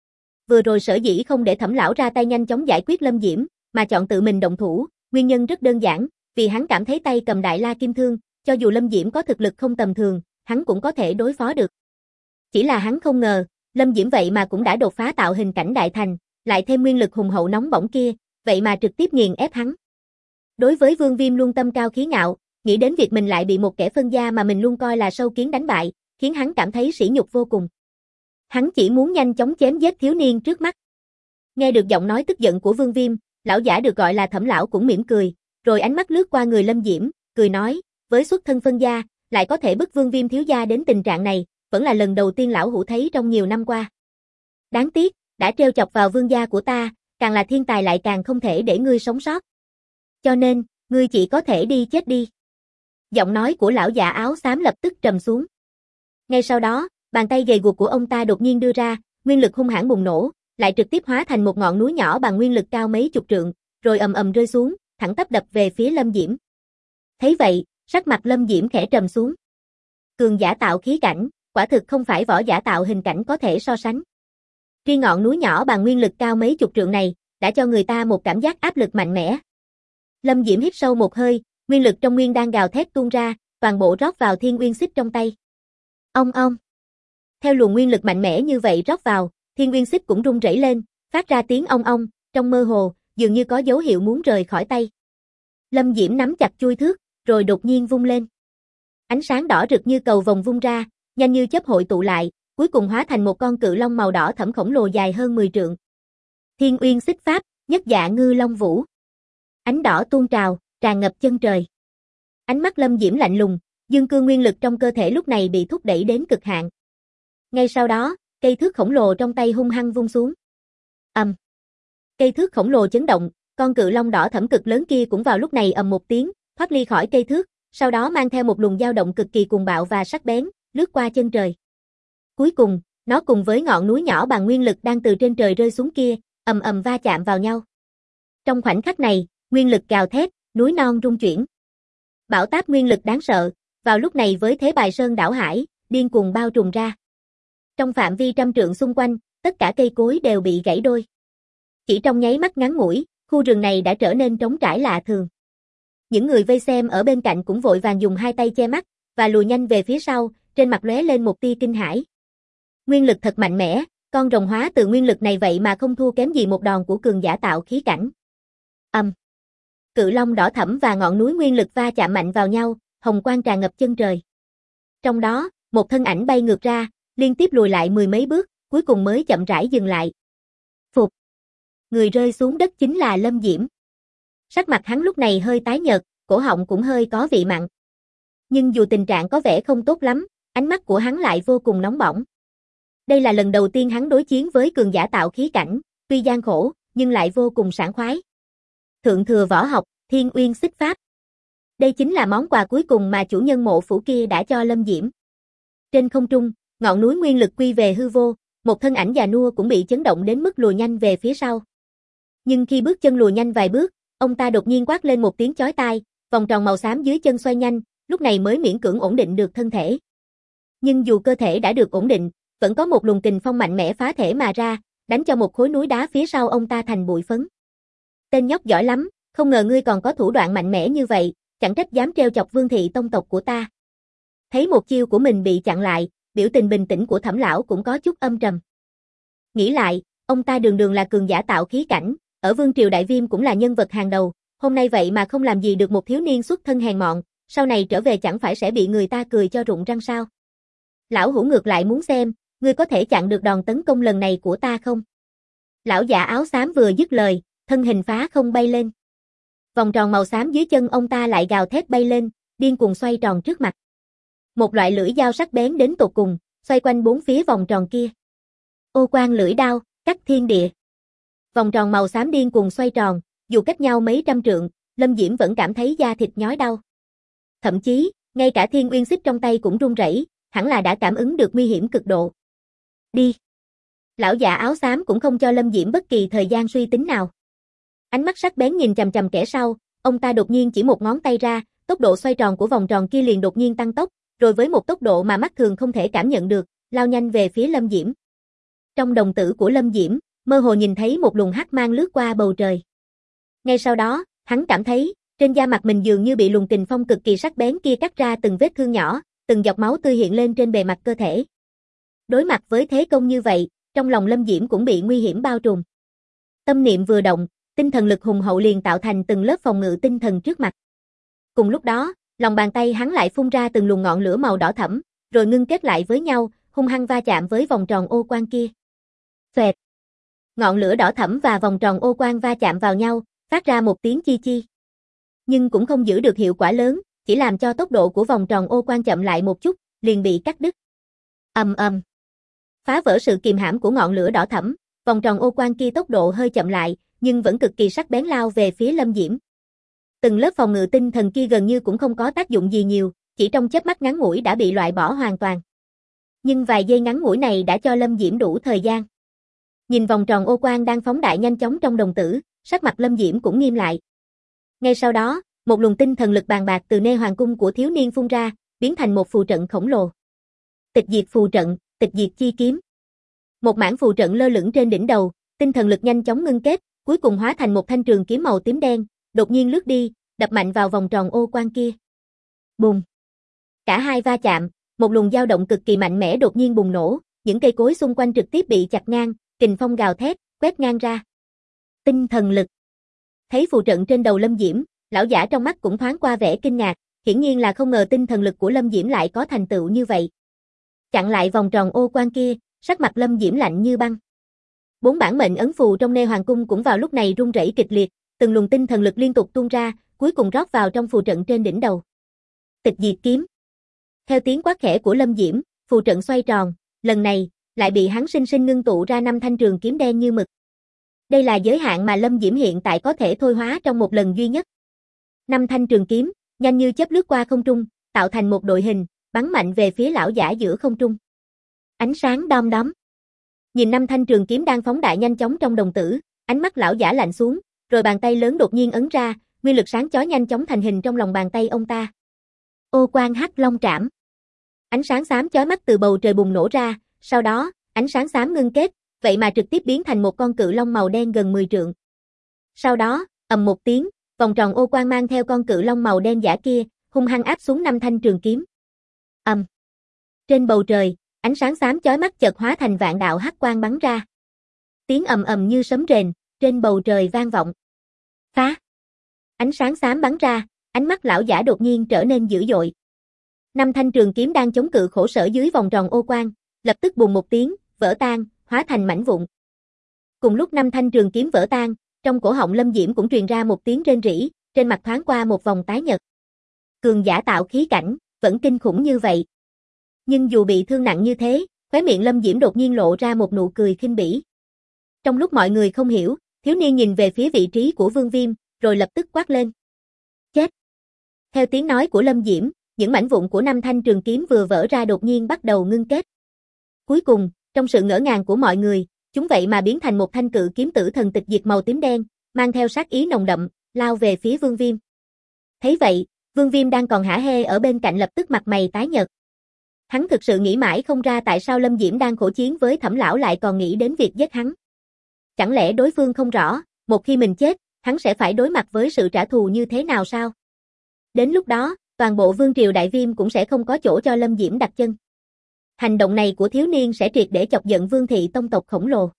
Vừa rồi sở dĩ không để Thẩm lão ra tay nhanh chóng giải quyết Lâm Diễm, mà chọn tự mình động thủ, nguyên nhân rất đơn giản, vì hắn cảm thấy tay cầm Đại La Kim Thương, cho dù Lâm Diễm có thực lực không tầm thường, hắn cũng có thể đối phó được. Chỉ là hắn không ngờ, Lâm Diễm vậy mà cũng đã đột phá tạo hình cảnh đại thành, lại thêm nguyên lực hùng hậu nóng bỏng kia, vậy mà trực tiếp nghiền ép hắn. Đối với Vương Viêm luôn tâm cao khí ngạo, nghĩ đến việc mình lại bị một kẻ phân gia mà mình luôn coi là sâu kiến đánh bại, khiến hắn cảm thấy sỉ nhục vô cùng. Hắn chỉ muốn nhanh chóng chém giết thiếu niên trước mắt. Nghe được giọng nói tức giận của Vương Viêm, lão giả được gọi là Thẩm lão cũng mỉm cười, rồi ánh mắt lướt qua người Lâm Diễm, cười nói, với xuất thân phân gia, lại có thể bức Vương Viêm thiếu gia đến tình trạng này, vẫn là lần đầu tiên lão hủ thấy trong nhiều năm qua. Đáng tiếc, đã trêu chọc vào vương gia của ta, càng là thiên tài lại càng không thể để ngươi sống sót. Cho nên, ngươi chỉ có thể đi chết đi. Giọng nói của lão già áo xám lập tức trầm xuống. Ngay sau đó, bàn tay gầy guộc của ông ta đột nhiên đưa ra, nguyên lực hung hãn bùng nổ, lại trực tiếp hóa thành một ngọn núi nhỏ bằng nguyên lực cao mấy chục trượng, rồi ầm ầm rơi xuống, thẳng tắp đập về phía Lâm Diễm. Thấy vậy, sắc mặt Lâm Diễm khẽ trầm xuống. Cường giả tạo khí cảnh, quả thực không phải võ giả tạo hình cảnh có thể so sánh. Riêng ngọn núi nhỏ bằng nguyên lực cao mấy chục trượng này, đã cho người ta một cảm giác áp lực mạnh mẽ. Lâm Diễm hít sâu một hơi, nguyên lực trong nguyên đan gào thét tuôn ra, toàn bộ rót vào Thiên Uyên Xích trong tay. Ong ong. Theo luồng nguyên lực mạnh mẽ như vậy rót vào, Thiên Uyên Xích cũng rung rẩy lên, phát ra tiếng ong ong, trong mơ hồ, dường như có dấu hiệu muốn rời khỏi tay. Lâm Diễm nắm chặt chuôi thước, rồi đột nhiên vung lên. Ánh sáng đỏ rực như cầu vồng vung ra, nhanh như chớp hội tụ lại, cuối cùng hóa thành một con cự long màu đỏ thẫm khổng lồ dài hơn 10 trượng. Thiên Uyên Xích pháp, nhất dạ ngư long vũ. Ánh đỏ tuôn trào, tràn ngập chân trời. Ánh mắt Lâm Diễm lạnh lùng, dương cương nguyên lực trong cơ thể lúc này bị thúc đẩy đến cực hạn. Ngay sau đó, cây thước khổng lồ trong tay hung hăng vung xuống. Cây thước khổng lồ chấn động, con cự long đỏ thẫm cực lớn kia cũng vào lúc này ầm một tiếng, thoát ly khỏi cây thước, sau đó mang theo một luồng dao động cực kỳ cuồng bạo và sắc bén, lướt qua chân trời. Cuối cùng, nó cùng với ngọn núi nhỏ bằng nguyên lực đang từ trên trời rơi xuống kia, ầm ầm va chạm vào nhau. Trong khoảnh khắc này, nguyên lực gào thét, núi non rung chuyển. Bão táp nguyên lực đáng sợ, vào lúc này với thế bài sơn đảo hải, điên cuồng bao trùm ra. Trong phạm vi trăm trượng xung quanh, tất cả cây cối đều bị gãy đôi. Chỉ trong nháy mắt ngắn ngủi, khu rừng này đã trở nên trống trải lạ thường. Những người vây xem ở bên cạnh cũng vội vàng dùng hai tay che mắt, và lùi nhanh về phía sau, trên mặt lóe lên một tia kinh hãi. Nguyên lực thật mạnh mẽ, con rồng hóa từ nguyên lực này vậy mà không thua kém gì một đòn của cường giả tạo khí cảnh. Cự long đỏ thẫm và ngọn núi nguyên lực va chạm mạnh vào nhau, hồng quang tràn ngập chân trời. Trong đó, một thân ảnh bay ngược ra, liên tiếp lùi lại mười mấy bước, cuối cùng mới chậm rãi dừng lại. Phục. Người rơi xuống đất chính là Lâm Diễm. Sắc mặt hắn lúc này hơi tái nhợt, cổ họng cũng hơi có vị mặn. Nhưng dù tình trạng có vẻ không tốt lắm, ánh mắt của hắn lại vô cùng nóng bỏng. Đây là lần đầu tiên hắn đối chiến với cường giả tạo khí cảnh, tuy gian khổ, nhưng lại vô cùng sảng khoái. Thượng thừa võ học, Thiên Uyên Xích pháp. Đây chính là món quà cuối cùng mà chủ nhân mộ phủ kia đã cho Lâm Diễm. Trên không trung, ngọn núi nguyên lực quy về hư vô, một thân ảnh già nua cũng bị chấn động đến mức lùi nhanh về phía sau. Nhưng khi bước chân lùi nhanh vài bước, ông ta đột nhiên quát lên một tiếng chói tai, vòng tròn màu xám dưới chân xoay nhanh, lúc này mới miễn cưỡng ổn định được thân thể. Nhưng dù cơ thể đã được ổn định, vẫn có một luồng kình phong mạnh mẽ phá thể mà ra, đánh cho một khối núi đá phía sau ông ta thành bụi phấn. Tên nhóc giỏi lắm, không ngờ ngươi còn có thủ đoạn mạnh mẽ như vậy, chẳng trách dám trêu chọc Vương thị tông tộc của ta. Thấy một chiêu của mình bị chặn lại, biểu tình bình tĩnh của Thẩm lão cũng có chút âm trầm. Nghĩ lại, ông ta đường đường là cường giả tạo khí cảnh, ở Vương triều Đại Viêm cũng là nhân vật hàng đầu, hôm nay vậy mà không làm gì được một thiếu niên xuất thân hèn mọn, sau này trở về chẳng phải sẽ bị người ta cười cho rụng răng sao? Lão hủ ngược lại muốn xem, ngươi có thể chặn được đòn tấn công lần này của ta không? Lão già áo xám vừa dứt lời, thân hình phá không bay lên. Vòng tròn màu xám dưới chân ông ta lại gào thét bay lên, điên cuồng xoay tròn trước mặt. Một loại lưỡi dao sắc bén đến tột cùng, xoay quanh bốn phía vòng tròn kia. Ô quang lưỡi đao, cắt thiên địa. Vòng tròn màu xám điên cuồng xoay tròn, dù cách nhau mấy trăm trượng, Lâm Diễm vẫn cảm thấy da thịt nhói đau. Thậm chí, ngay cả Thiên Uyên Xích trong tay cũng run rẩy, hẳn là đã cảm ứng được nguy hiểm cực độ. Đi. Lão già áo xám cũng không cho Lâm Diễm bất kỳ thời gian suy tính nào. Ánh mắt sắc bén nhìn chằm chằm kẻ sau, ông ta đột nhiên chỉ một ngón tay ra, tốc độ xoay tròn của vòng tròn kia liền đột nhiên tăng tốc, rồi với một tốc độ mà mắt thường không thể cảm nhận được, lao nhanh về phía Lâm Diễm. Trong đồng tử của Lâm Diễm, mơ hồ nhìn thấy một luồng hắc mang lướt qua bầu trời. Ngay sau đó, hắn cảm thấy, trên da mặt mình dường như bị luồng kình phong cực kỳ sắc bén kia cắt ra từng vết thương nhỏ, từng giọt máu tươi hiện lên trên bề mặt cơ thể. Đối mặt với thế công như vậy, trong lòng Lâm Diễm cũng bị nguy hiểm bao trùm. Tâm niệm vừa động, tinh thần lực hùng hậu liền tạo thành từng lớp phòng ngự tinh thần trước mặt. Cùng lúc đó, lòng bàn tay hắn lại phun ra từng luồng ngọn lửa màu đỏ thẫm, rồi ngưng kết lại với nhau, hung hăng va chạm với vòng tròn ô quang kia. Xoẹt. Ngọn lửa đỏ thẫm và vòng tròn ô quang va chạm vào nhau, phát ra một tiếng chi chi. Nhưng cũng không giữ được hiệu quả lớn, chỉ làm cho tốc độ của vòng tròn ô quang chậm lại một chút, liền bị cắt đứt. Ầm ầm. Phá vỡ sự kìm hãm của ngọn lửa đỏ thẫm, vòng tròn ô quang kia tốc độ hơi chậm lại, nhưng vẫn cực kỳ sắc bén lao về phía Lâm Diễm. Từng lớp phòng ngự tinh thần kia gần như cũng không có tác dụng gì nhiều, chỉ trong chớp mắt ngắn ngủi đã bị loại bỏ hoàn toàn. Nhưng vài giây ngắn ngủi này đã cho Lâm Diễm đủ thời gian. Nhìn vòng tròn ô quang đang phóng đại nhanh chóng trong đồng tử, sắc mặt Lâm Diễm cũng nghiêm lại. Ngay sau đó, một luồng tinh thần lực bàn bạc từ nê hoàng cung của thiếu niên phun ra, biến thành một phù trận khổng lồ. Tịch diệt phù trận, tịch diệt chi kiếm. Một mảng phù trận lơ lửng trên đỉnh đầu, tinh thần lực nhanh chóng ngưng kết, cuối cùng hóa thành một thanh trường kiếm màu tím đen, đột nhiên lướt đi, đập mạnh vào vòng tròn ô quang kia. Bùng! Cả hai va chạm, một luồng dao động cực kỳ mạnh mẽ đột nhiên bùng nổ, những cây cối xung quanh trực tiếp bị chặt ngang, kình phong gào thét, quét ngang ra. Tinh thần lực. Thấy phù trận trên đầu Lâm Diễm, lão giả trong mắt cũng thoáng qua vẻ kinh ngạc, hiển nhiên là không ngờ tinh thần lực của Lâm Diễm lại có thành tựu như vậy. Chặn lại vòng tròn ô quang kia, sắc mặt Lâm Diễm lạnh như băng. 4 bản mệnh ấn phù trong nê hoàng cung cũng vào lúc này rung rẩy kịch liệt, từng luồng tinh thần lực liên tục tuôn ra, cuối cùng rót vào trong phù trận trên đỉnh đầu. Tịch diệt kiếm. Theo tiếng quát khẽ của Lâm Diễm, phù trận xoay tròn, lần này lại bị hắn sinh sinh ngưng tụ ra 5 thanh trường kiếm đen như mực. Đây là giới hạn mà Lâm Diễm hiện tại có thể thôi hóa trong một lần duy nhất. 5 thanh trường kiếm, nhanh như chớp lướt qua không trung, tạo thành một đội hình, bắn mạnh về phía lão giả giữa không trung. Ánh sáng đom đóm. Nhìn 5 thanh trường kiếm đang phóng đại nhanh chóng trong đồng tử, ánh mắt lão giả lạnh xuống, rồi bàn tay lớn đột nhiên ấn ra, nguyên lực sáng chói nhanh chóng thành hình trong lòng bàn tay ông ta. Ô quang hắc long trảm. Ánh sáng xám chói mắt từ bầu trời bùng nổ ra, sau đó, ánh sáng xám ngưng kết, vậy mà trực tiếp biến thành một con cự long màu đen gần 10 trượng. Sau đó, ầm một tiếng, vòng tròn ô quang mang theo con cự long màu đen giả kia, hung hăng áp xuống 5 thanh trường kiếm. Ầm. Trên bầu trời, ánh sáng xám chói mắt chợt hóa thành vạn đạo hắc quang bắn ra. Tiếng ầm ầm như sấm rền, trên bầu trời vang vọng. Phá! Ánh sáng xám bắn ra, ánh mắt lão giả đột nhiên trở nên dữ dội. 5 thanh trường kiếm đang chống cự khổ sở dưới vòng tròn ô quang, lập tức bùng một tiếng, vỡ tan, hóa thành mảnh vụn. Cùng lúc 5 thanh trường kiếm vỡ tan, trong cổ họng Lâm Diễm cũng truyền ra một tiếng rên rỉ, trên mặt thoáng qua một vòng tái nhợt. Cường giả tạo khí cảnh, vẫn kinh khủng như vậy. Nhưng dù bị thương nặng như thế, khóe miệng Lâm Diễm đột nhiên lộ ra một nụ cười khinh bỉ. Trong lúc mọi người không hiểu, thiếu niên nhìn về phía vị trí của Vương Viêm, rồi lập tức quát lên. Chết! Theo tiếng nói của Lâm Diễm, những mảnh vụn của 5 thanh trường kiếm vừa vỡ ra đột nhiên bắt đầu ngưng kết. Cuối cùng, trong sự ngỡ ngàng của mọi người, chúng vậy mà biến thành một thanh cự kiếm tử thần tịch diệt màu tím đen, mang theo sát ý nồng đậm, lao về phía Vương Viêm. Thấy vậy, Vương Viêm đang còn hả hê ở bên cạnh lập tức mặt mày tái nhợt. Hắn thực sự nghĩ mãi không ra tại sao Lâm Diễm đang khổ chiến với Thẩm lão lại còn nghĩ đến việc giết hắn. Chẳng lẽ đối phương không rõ, một khi mình chết, hắn sẽ phải đối mặt với sự trả thù như thế nào sao? Đến lúc đó, toàn bộ vương triều Đại Viêm cũng sẽ không có chỗ cho Lâm Diễm đặt chân. Hành động này của thiếu niên sẽ triệt để chọc giận Vương thị tông tộc khổng lồ.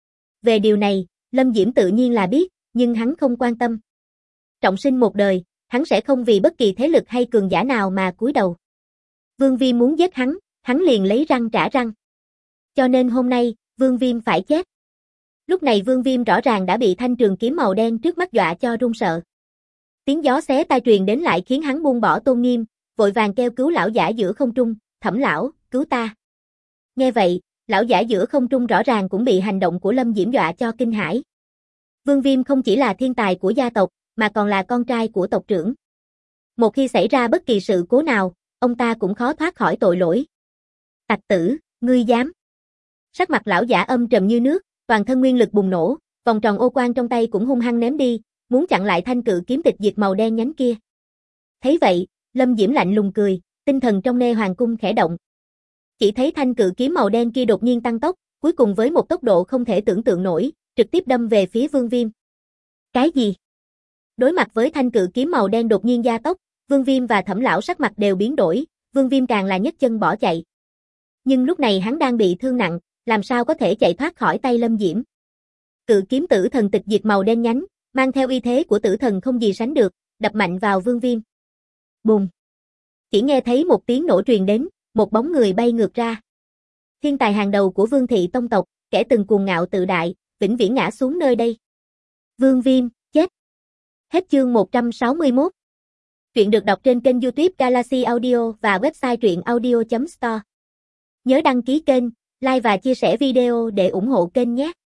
Về điều này, Lâm Diễm tự nhiên là biết, nhưng hắn không quan tâm. Trọng sinh một đời, hắn sẽ không vì bất kỳ thế lực hay cường giả nào mà cúi đầu. Vương Viêm muốn giết hắn liền lấy răng trả răng. Cho nên hôm nay, Vương Viêm phải chết. Lúc này Vương Viêm rõ ràng đã bị thanh trường kiếm màu đen trước mắt dọa cho run sợ. Tiếng gió xé tai truyền đến lại khiến hắn buông bỏ tôn nghiêm, vội vàng kêu cứu lão giả giữa không trung, Thẩm lão, cứu ta. Nghe vậy, lão giả giữa không trung rõ ràng cũng bị hành động của Lâm Diễm dọa cho kinh hãi. Vương Viêm không chỉ là thiên tài của gia tộc, mà còn là con trai của tộc trưởng. Một khi xảy ra bất kỳ sự cố nào, ông ta cũng khó thoát khỏi tội lỗi. Tặc tử, ngươi dám. Sắc mặt lão giả âm trầm như nước, toàn thân nguyên lực bùng nổ, Vòng tròn ô quan trong tay cũng hung hăng ném đi, muốn chặn lại thanh cự kiếm tịch diệt màu đen nhánh kia. Thấy vậy, Lâm Diễm lạnh lùng cười, tinh thần trong Nê Hoàng cung khẽ động. Chỉ thấy thanh cự kiếm màu đen kia đột nhiên tăng tốc, cuối cùng với một tốc độ không thể tưởng tượng nổi, trực tiếp đâm về phía Vương Viêm. Cái gì? Đối mặt với thanh cự kiếm màu đen đột nhiên gia tốc, Vương Viêm và Thẩm lão sắc mặt đều biến đổi, Vương Viêm càng là nhấc chân bỏ chạy. Nhưng lúc này hắn đang bị thương nặng, làm sao có thể chạy thoát khỏi tay Lâm Diễm. Cự kiếm tử thần tịch diệt màu đen nhánh, mang theo uy thế của tử thần không gì sánh được, đập mạnh vào Vương Viêm. Bùng! Chỉ nghe thấy một tiếng nổ truyền đến, một bóng người bay ngược ra. Thiên tài hàng đầu của Vương thị tông tộc, kẻ từng cuồng ngạo tự đại, vĩnh viễn ngã xuống nơi đây. Vương Viêm, chết! Hết chương 161. Truyện được đọc trên kênh YouTube Galaxy Audio và website truyệnaudio.store. Nhớ đăng ký kênh, like và chia sẻ video để ủng hộ kênh nhé.